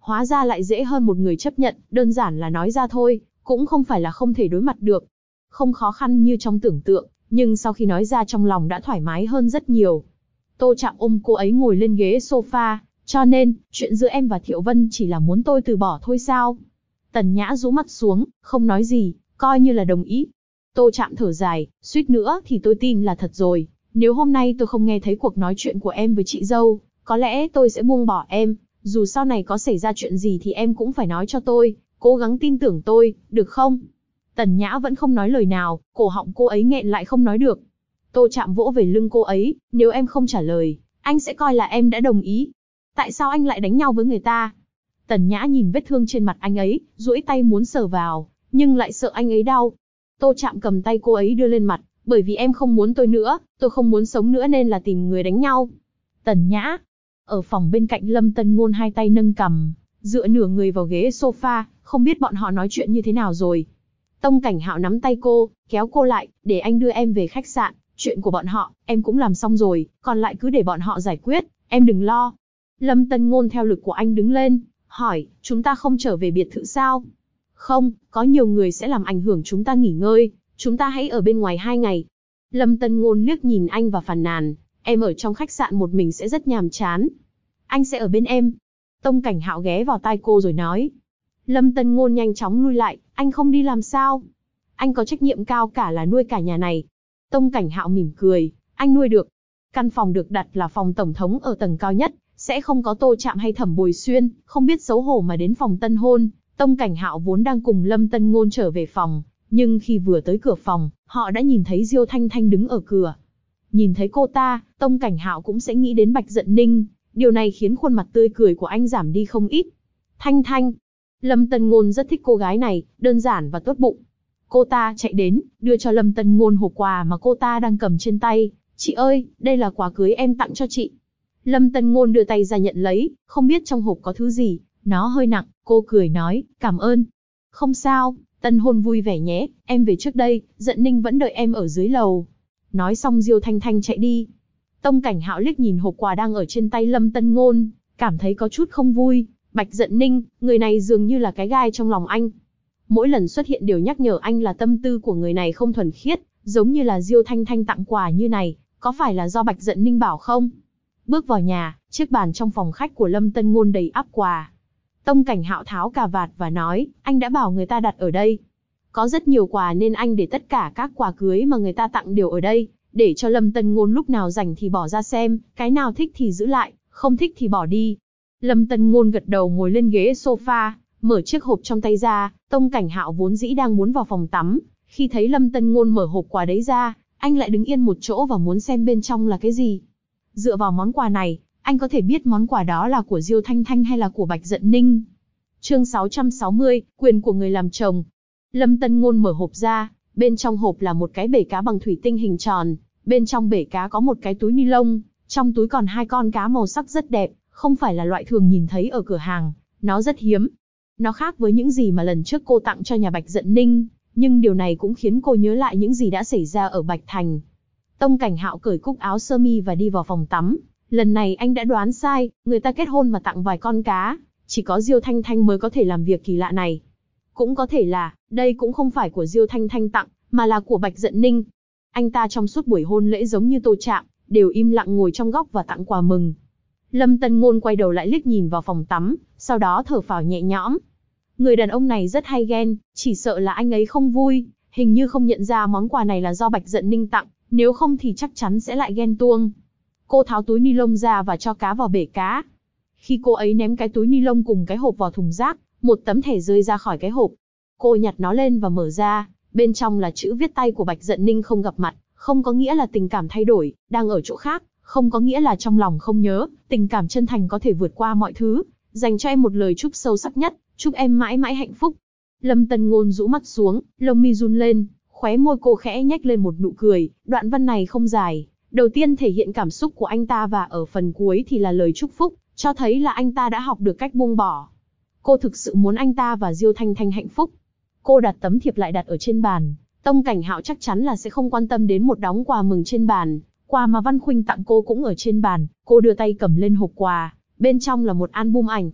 Hóa ra lại dễ hơn một người chấp nhận, đơn giản là nói ra thôi, cũng không phải là không thể đối mặt được. Không khó khăn như trong tưởng tượng, nhưng sau khi nói ra trong lòng đã thoải mái hơn rất nhiều. Tô Trạm ôm cô ấy ngồi lên ghế sofa, cho nên, chuyện giữa em và Thiệu Vân chỉ là muốn tôi từ bỏ thôi sao? Tần Nhã rũ mắt xuống, không nói gì, coi như là đồng ý. Tô Trạm thở dài, suýt nữa thì tôi tin là thật rồi. Nếu hôm nay tôi không nghe thấy cuộc nói chuyện của em với chị dâu, có lẽ tôi sẽ buông bỏ em. Dù sau này có xảy ra chuyện gì thì em cũng phải nói cho tôi, cố gắng tin tưởng tôi, được không? Tần Nhã vẫn không nói lời nào, cổ họng cô ấy nghẹn lại không nói được. Tô Trạm vỗ về lưng cô ấy, nếu em không trả lời, anh sẽ coi là em đã đồng ý. Tại sao anh lại đánh nhau với người ta? Tần Nhã nhìn vết thương trên mặt anh ấy, duỗi tay muốn sờ vào, nhưng lại sợ anh ấy đau. Tô Trạm cầm tay cô ấy đưa lên mặt, bởi vì em không muốn tôi nữa, tôi không muốn sống nữa nên là tìm người đánh nhau. Tần Nhã. Ở phòng bên cạnh Lâm Tân Ngôn hai tay nâng cằm, dựa nửa người vào ghế sofa, không biết bọn họ nói chuyện như thế nào rồi. Tông Cảnh Hạo nắm tay cô, kéo cô lại, để anh đưa em về khách sạn, chuyện của bọn họ, em cũng làm xong rồi, còn lại cứ để bọn họ giải quyết, em đừng lo. Lâm Tân Ngôn theo lực của anh đứng lên, hỏi, chúng ta không trở về biệt thự sao? Không, có nhiều người sẽ làm ảnh hưởng chúng ta nghỉ ngơi, chúng ta hãy ở bên ngoài 2 ngày. Lâm Tân Ngôn liếc nhìn anh và phàn nàn, em ở trong khách sạn một mình sẽ rất nhàm chán. Anh sẽ ở bên em. Tông Cảnh Hạo ghé vào tai cô rồi nói. Lâm Tân Ngôn nhanh chóng lui lại, anh không đi làm sao? Anh có trách nhiệm cao cả là nuôi cả nhà này. Tông Cảnh Hạo mỉm cười, anh nuôi được. Căn phòng được đặt là phòng tổng thống ở tầng cao nhất, sẽ không có Tô Trạm hay Thẩm Bồi Xuyên, không biết xấu hổ mà đến phòng tân hôn. Tông Cảnh Hạo vốn đang cùng Lâm Tân Ngôn trở về phòng, nhưng khi vừa tới cửa phòng, họ đã nhìn thấy Diêu Thanh Thanh đứng ở cửa. Nhìn thấy cô ta, Tông Cảnh Hạo cũng sẽ nghĩ đến Bạch Dận Ninh, điều này khiến khuôn mặt tươi cười của anh giảm đi không ít. Thanh Thanh. Lâm Tân Ngôn rất thích cô gái này, đơn giản và tốt bụng. Cô ta chạy đến, đưa cho Lâm Tân Ngôn hộp quà mà cô ta đang cầm trên tay. Chị ơi, đây là quà cưới em tặng cho chị. Lâm Tân Ngôn đưa tay ra nhận lấy, không biết trong hộp có thứ gì, nó hơi nặng, cô cười nói, cảm ơn. Không sao, tân hôn vui vẻ nhé, em về trước đây, Dận Ninh vẫn đợi em ở dưới lầu. Nói xong Diêu Thanh Thanh chạy đi. Tông Cảnh Hạo liếc nhìn hộp quà đang ở trên tay Lâm Tân Ngôn, cảm thấy có chút không vui. Bạch Dận Ninh, người này dường như là cái gai trong lòng anh. Mỗi lần xuất hiện đều nhắc nhở anh là tâm tư của người này không thuần khiết, giống như là Diêu Thanh Thanh tặng quà như này, có phải là do Bạch Dận Ninh bảo không? Bước vào nhà, chiếc bàn trong phòng khách của Lâm Tân Ngôn đầy ắp quà. Tông Cảnh Hạo tháo cà vạt và nói, anh đã bảo người ta đặt ở đây. Có rất nhiều quà nên anh để tất cả các quà cưới mà người ta tặng đều ở đây, để cho Lâm Tân Ngôn lúc nào rảnh thì bỏ ra xem, cái nào thích thì giữ lại, không thích thì bỏ đi. Lâm Tân Ngôn gật đầu ngồi lên ghế sofa, mở chiếc hộp trong tay ra. Tông Cảnh Hạo vốn dĩ đang muốn vào phòng tắm, khi thấy Lâm Tân Ngôn mở hộp quà đấy ra, anh lại đứng yên một chỗ và muốn xem bên trong là cái gì. Dựa vào món quà này, anh có thể biết món quà đó là của Diêu Thanh Thanh hay là của Bạch Dận Ninh. Chương 660, quyền của người làm chồng. Lâm Tân Ngôn mở hộp ra, bên trong hộp là một cái bể cá bằng thủy tinh hình tròn, bên trong bể cá có một cái túi ni lông, trong túi còn 2 con cá màu sắc rất đẹp, không phải là loại thường nhìn thấy ở cửa hàng, nó rất hiếm. Nó khác với những gì mà lần trước cô tặng cho nhà Bạch Dận Ninh, nhưng điều này cũng khiến cô nhớ lại những gì đã xảy ra ở Bạch Thành. Tông Cảnh Hạo cởi cúc áo sơ mi và đi vào phòng tắm. Lần này anh đã đoán sai, người ta kết hôn mà tặng vài con cá, chỉ có Diêu Thanh Thanh mới có thể làm việc kỳ lạ này. Cũng có thể là, đây cũng không phải của Diêu Thanh Thanh tặng, mà là của Bạch Dận Ninh. Anh ta trong suốt buổi hôn lễ giống như Tô Trạm, đều im lặng ngồi trong góc và tặng quà mừng. Lâm Tân Ngôn quay đầu lại liếc nhìn vào phòng tắm, sau đó thở phào nhẹ nhõm. Người đàn ông này rất hay ghen, chỉ sợ là anh ấy không vui, hình như không nhận ra món quà này là do Bạch Dận Ninh tặng, nếu không thì chắc chắn sẽ lại ghen tuông. Cô tháo túi ni lông ra và cho cá vào bể cá. Khi cô ấy ném cái túi ni lông cùng cái hộp vào thùng rác, một tấm thẻ rơi ra khỏi cái hộp. Cô nhặt nó lên và mở ra, bên trong là chữ viết tay của Bạch Dận Ninh không gặp mặt, không có nghĩa là tình cảm thay đổi, đang ở chỗ khác, không có nghĩa là trong lòng không nhớ, tình cảm chân thành có thể vượt qua mọi thứ, dành cho em một lời chúc sâu sắc nhất, chúc em mãi mãi hạnh phúc. Lâm Tân Ngôn rũ mắt xuống, lông mi run lên, khóe môi cô khẽ nhếch lên một nụ cười, đoạn văn này không dài, đầu tiên thể hiện cảm xúc của anh ta và ở phần cuối thì là lời chúc phúc, cho thấy là anh ta đã học được cách buông bỏ. Cô thực sự muốn anh ta và Diêu Thanh Thanh hạnh phúc. Cô đặt tấm thiệp lại đặt ở trên bàn, Tông Cảnh Hạo chắc chắn là sẽ không quan tâm đến một đống quà mừng trên bàn, quà mà Văn Khuynh tặng cô cũng ở trên bàn, cô đưa tay cầm lên hộp quà, bên trong là một album ảnh.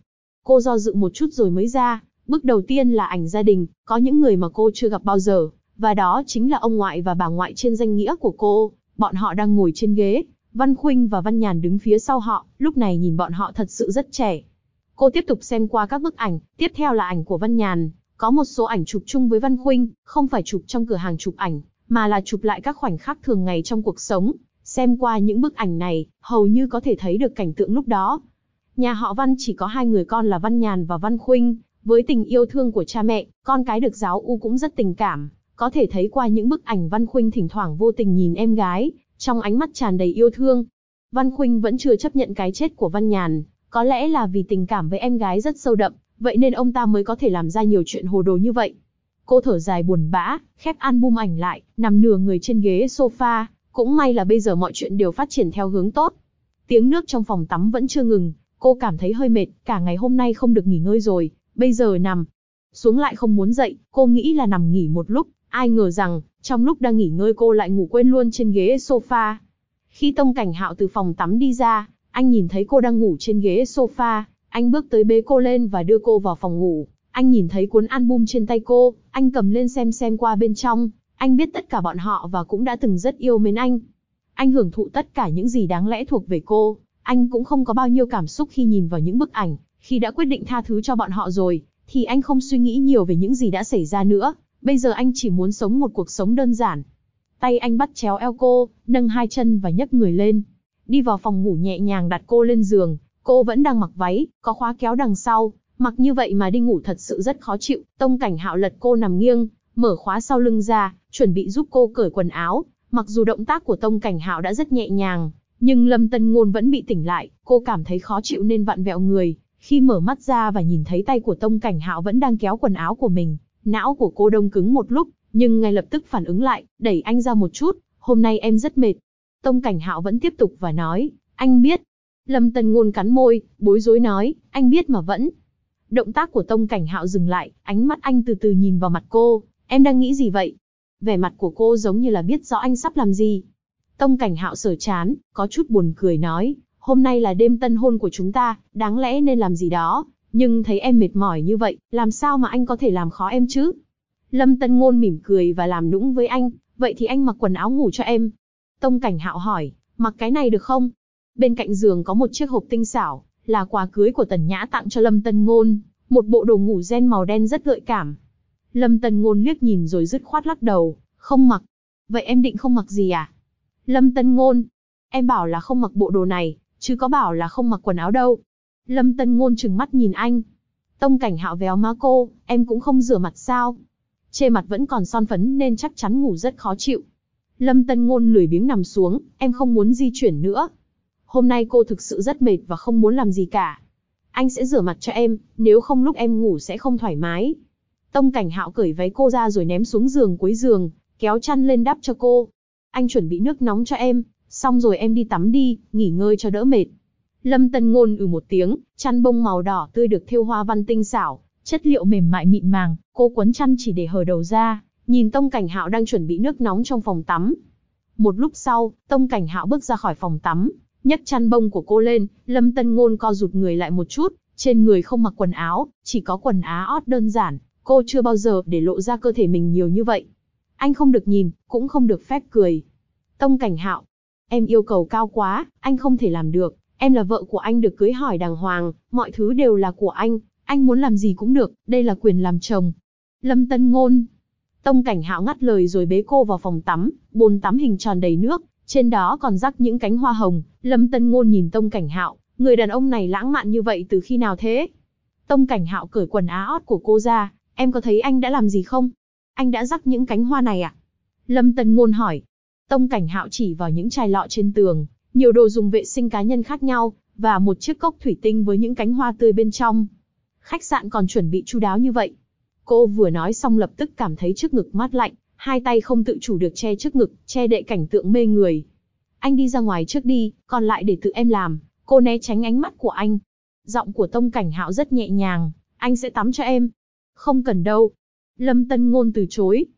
Cô do dự một chút rồi mới ra. Bước đầu tiên là ảnh gia đình, có những người mà cô chưa gặp bao giờ, và đó chính là ông ngoại và bà ngoại trên danh nghĩa của cô. Bọn họ đang ngồi trên ghế, Văn Khuynh và Văn Nhàn đứng phía sau họ, lúc này nhìn bọn họ thật sự rất trẻ. Cô tiếp tục xem qua các bức ảnh, tiếp theo là ảnh của Văn Nhàn, có một số ảnh chụp chung với Văn Khuynh, không phải chụp trong cửa hàng chụp ảnh, mà là chụp lại các khoảnh khắc thường ngày trong cuộc sống. Xem qua những bức ảnh này, hầu như có thể thấy được cảnh tượng lúc đó. Nhà họ Văn chỉ có 2 người con là Văn Nhàn và Văn Khuynh, với tình yêu thương của cha mẹ, con cái được giáo u cũng rất tình cảm. Có thể thấy qua những bức ảnh Văn Khuynh thỉnh thoảng vô tình nhìn em gái, trong ánh mắt tràn đầy yêu thương. Văn Khuynh vẫn chưa chấp nhận cái chết của Văn Nhàn, có lẽ là vì tình cảm với em gái rất sâu đậm, vậy nên ông ta mới có thể làm ra nhiều chuyện hồ đồ như vậy. Cô thở dài buồn bã, khép album ảnh lại, nằm nửa người trên ghế sofa, cũng may là bây giờ mọi chuyện đều phát triển theo hướng tốt. Tiếng nước trong phòng tắm vẫn chưa ngừng, cô cảm thấy hơi mệt, cả ngày hôm nay không được nghỉ ngơi rồi, bây giờ nằm xuống lại không muốn dậy, cô nghĩ là nằm nghỉ một lúc, ai ngờ rằng, trong lúc đang nghỉ ngơi cô lại ngủ quên luôn trên ghế sofa. Khi Tông Cảnh Hạo từ phòng tắm đi ra, anh nhìn thấy cô đang ngủ trên ghế sofa, anh bước tới bế cô lên và đưa cô vào phòng ngủ. Anh nhìn thấy cuốn album trên tay cô, anh cầm lên xem qua bên trong, anh biết tất cả bọn họ và cũng đã từng rất yêu mến anh. Anh hưởng thụ tất cả những gì đáng lẽ thuộc về cô, anh cũng không có bao nhiêu cảm xúc khi nhìn vào những bức ảnh, khi đã quyết định tha thứ cho bọn họ rồi, thì anh không suy nghĩ nhiều về những gì đã xảy ra nữa, bây giờ anh chỉ muốn sống một cuộc sống đơn giản. Tay anh bắt chéo eo cô, nâng 2 chân và nhấc người lên. Đi vào phòng ngủ nhẹ nhàng đặt cô lên giường, cô vẫn đang mặc váy, có khóa kéo đằng sau, mặc như vậy mà đi ngủ thật sự rất khó chịu. Tông Cảnh Hạo lật cô nằm nghiêng, mở khóa sau lưng ra, chuẩn bị giúp cô cởi quần áo. Mặc dù động tác của Tông Cảnh Hạo đã rất nhẹ nhàng, nhưng Lâm Tân Ngôn vẫn bị tỉnh lại, cô cảm thấy khó chịu nên vặn vẹo người. Khi mở mắt ra và nhìn thấy tay của Tông Cảnh Hạo vẫn đang kéo quần áo của mình, não của cô đông cứng một lúc, nhưng ngay lập tức phản ứng lại, đẩy anh ra một chút. Hôm nay em rất mệt. Tông Cảnh Hạo vẫn tiếp tục và nói, anh biết. Lâm Tân Ngôn cắn môi, bối rối nói, anh biết mà vẫn. Động tác của Tông Cảnh Hạo dừng lại, ánh mắt anh từ từ nhìn vào mặt cô, em đang nghĩ gì vậy? Vẻ mặt của cô giống như là biết rõ anh sắp làm gì. Tông Cảnh Hạo sờ trán, có chút buồn cười nói, hôm nay là đêm tân hôn của chúng ta, đáng lẽ nên làm gì đó, nhưng thấy em mệt mỏi như vậy, làm sao mà anh có thể làm khó em chứ? Lâm Tân Ngôn mỉm cười và làm nũng với anh, vậy thì anh mặc quần áo ngủ cho em. Tông Cảnh Hạo hỏi, mặc cái này được không? Bên cạnh giường có một chiếc hộp tinh xảo, là quà cưới của Tần Nhã tặng cho Lâm Tân Ngôn, một bộ đồ ngủ ren màu đen rất gợi cảm. Lâm Tân Ngôn liếc nhìn rồi dứt khoát lắc đầu, không mặc. Vậy em định không mặc gì à? Lâm Tân Ngôn, em bảo là không mặc bộ đồ này, chứ có bảo là không mặc quần áo đâu. Lâm Tân Ngôn trừng mắt nhìn anh. Tông Cảnh Hạo véo má cô, em cũng không rửa mặt sao? Trên mặt vẫn còn son phấn nên chắc chắn ngủ rất khó chịu. Lâm Tân Ngôn lười biếng nằm xuống, em không muốn di chuyển nữa. Hôm nay cô thực sự rất mệt và không muốn làm gì cả. Anh sẽ rửa mặt cho em, nếu không lúc em ngủ sẽ không thoải mái. Tông Cảnh Hạo cởi váy cô ra rồi ném xuống giường cuối giường, kéo chăn lên đắp cho cô. Anh chuẩn bị nước nóng cho em, xong rồi em đi tắm đi, nghỉ ngơi cho đỡ mệt. Lâm Tân Ngôn một tiếng, chăn bông màu đỏ tươi được thêu hoa văn tinh xảo, chất liệu mềm mại mịn màng, cô quấn chăn chỉ để hở đầu ra, nhìn Tông Cảnh Hạo đang chuẩn bị nước nóng trong phòng tắm. Một lúc sau, Tông Cảnh Hạo bước ra khỏi phòng tắm, nhấc chăn bông của cô lên, Lâm Tân Ngôn co rụt người lại một chút, trên người không mặc quần áo, chỉ có quần ót đơn giản, cô chưa bao giờ để lộ ra cơ thể mình nhiều như vậy. Anh không được nhìn, cũng không được phép cười. Tông Cảnh Hạo, em yêu cầu cao quá, anh không thể làm được, em là vợ của anh được cưới hỏi đàng hoàng, mọi thứ đều là của anh muốn làm gì cũng được, đây là quyền làm chồng. Lâm Tân Ngôn. Tông Cảnh Hạo ngắt lời rồi bế cô vào phòng tắm, bồn tắm hình tròn đầy nước, trên đó còn rắc những cánh hoa hồng. Lâm Tân Ngôn nhìn Tông Cảnh Hạo, người đàn ông này lãng mạn như vậy từ khi nào thế? Tông Cảnh Hạo cởi quần ót của cô ra, em có thấy anh đã làm gì không? Anh đã rắc những cánh hoa này à? Lâm Tân Ngôn hỏi. Tông Cảnh Hạo chỉ vào những chai lọ trên tường, nhiều đồ dùng vệ sinh cá nhân khác nhau, và một chiếc cốc thủy tinh với những cánh hoa tươi bên trong. Khách sạn còn chuẩn bị chu đáo như vậy. Cô vừa nói xong lập tức cảm thấy trước ngực mát lạnh, hai tay không tự chủ được che trước ngực, che đậy cảnh tượng mê người. Anh đi ra ngoài trước đi, còn lại để tự em làm. Cô né tránh ánh mắt của anh. Giọng của Tông Cảnh Hạo rất nhẹ nhàng, anh sẽ tắm cho em. Không cần đâu. Lâm Tân Ngôn từ chối,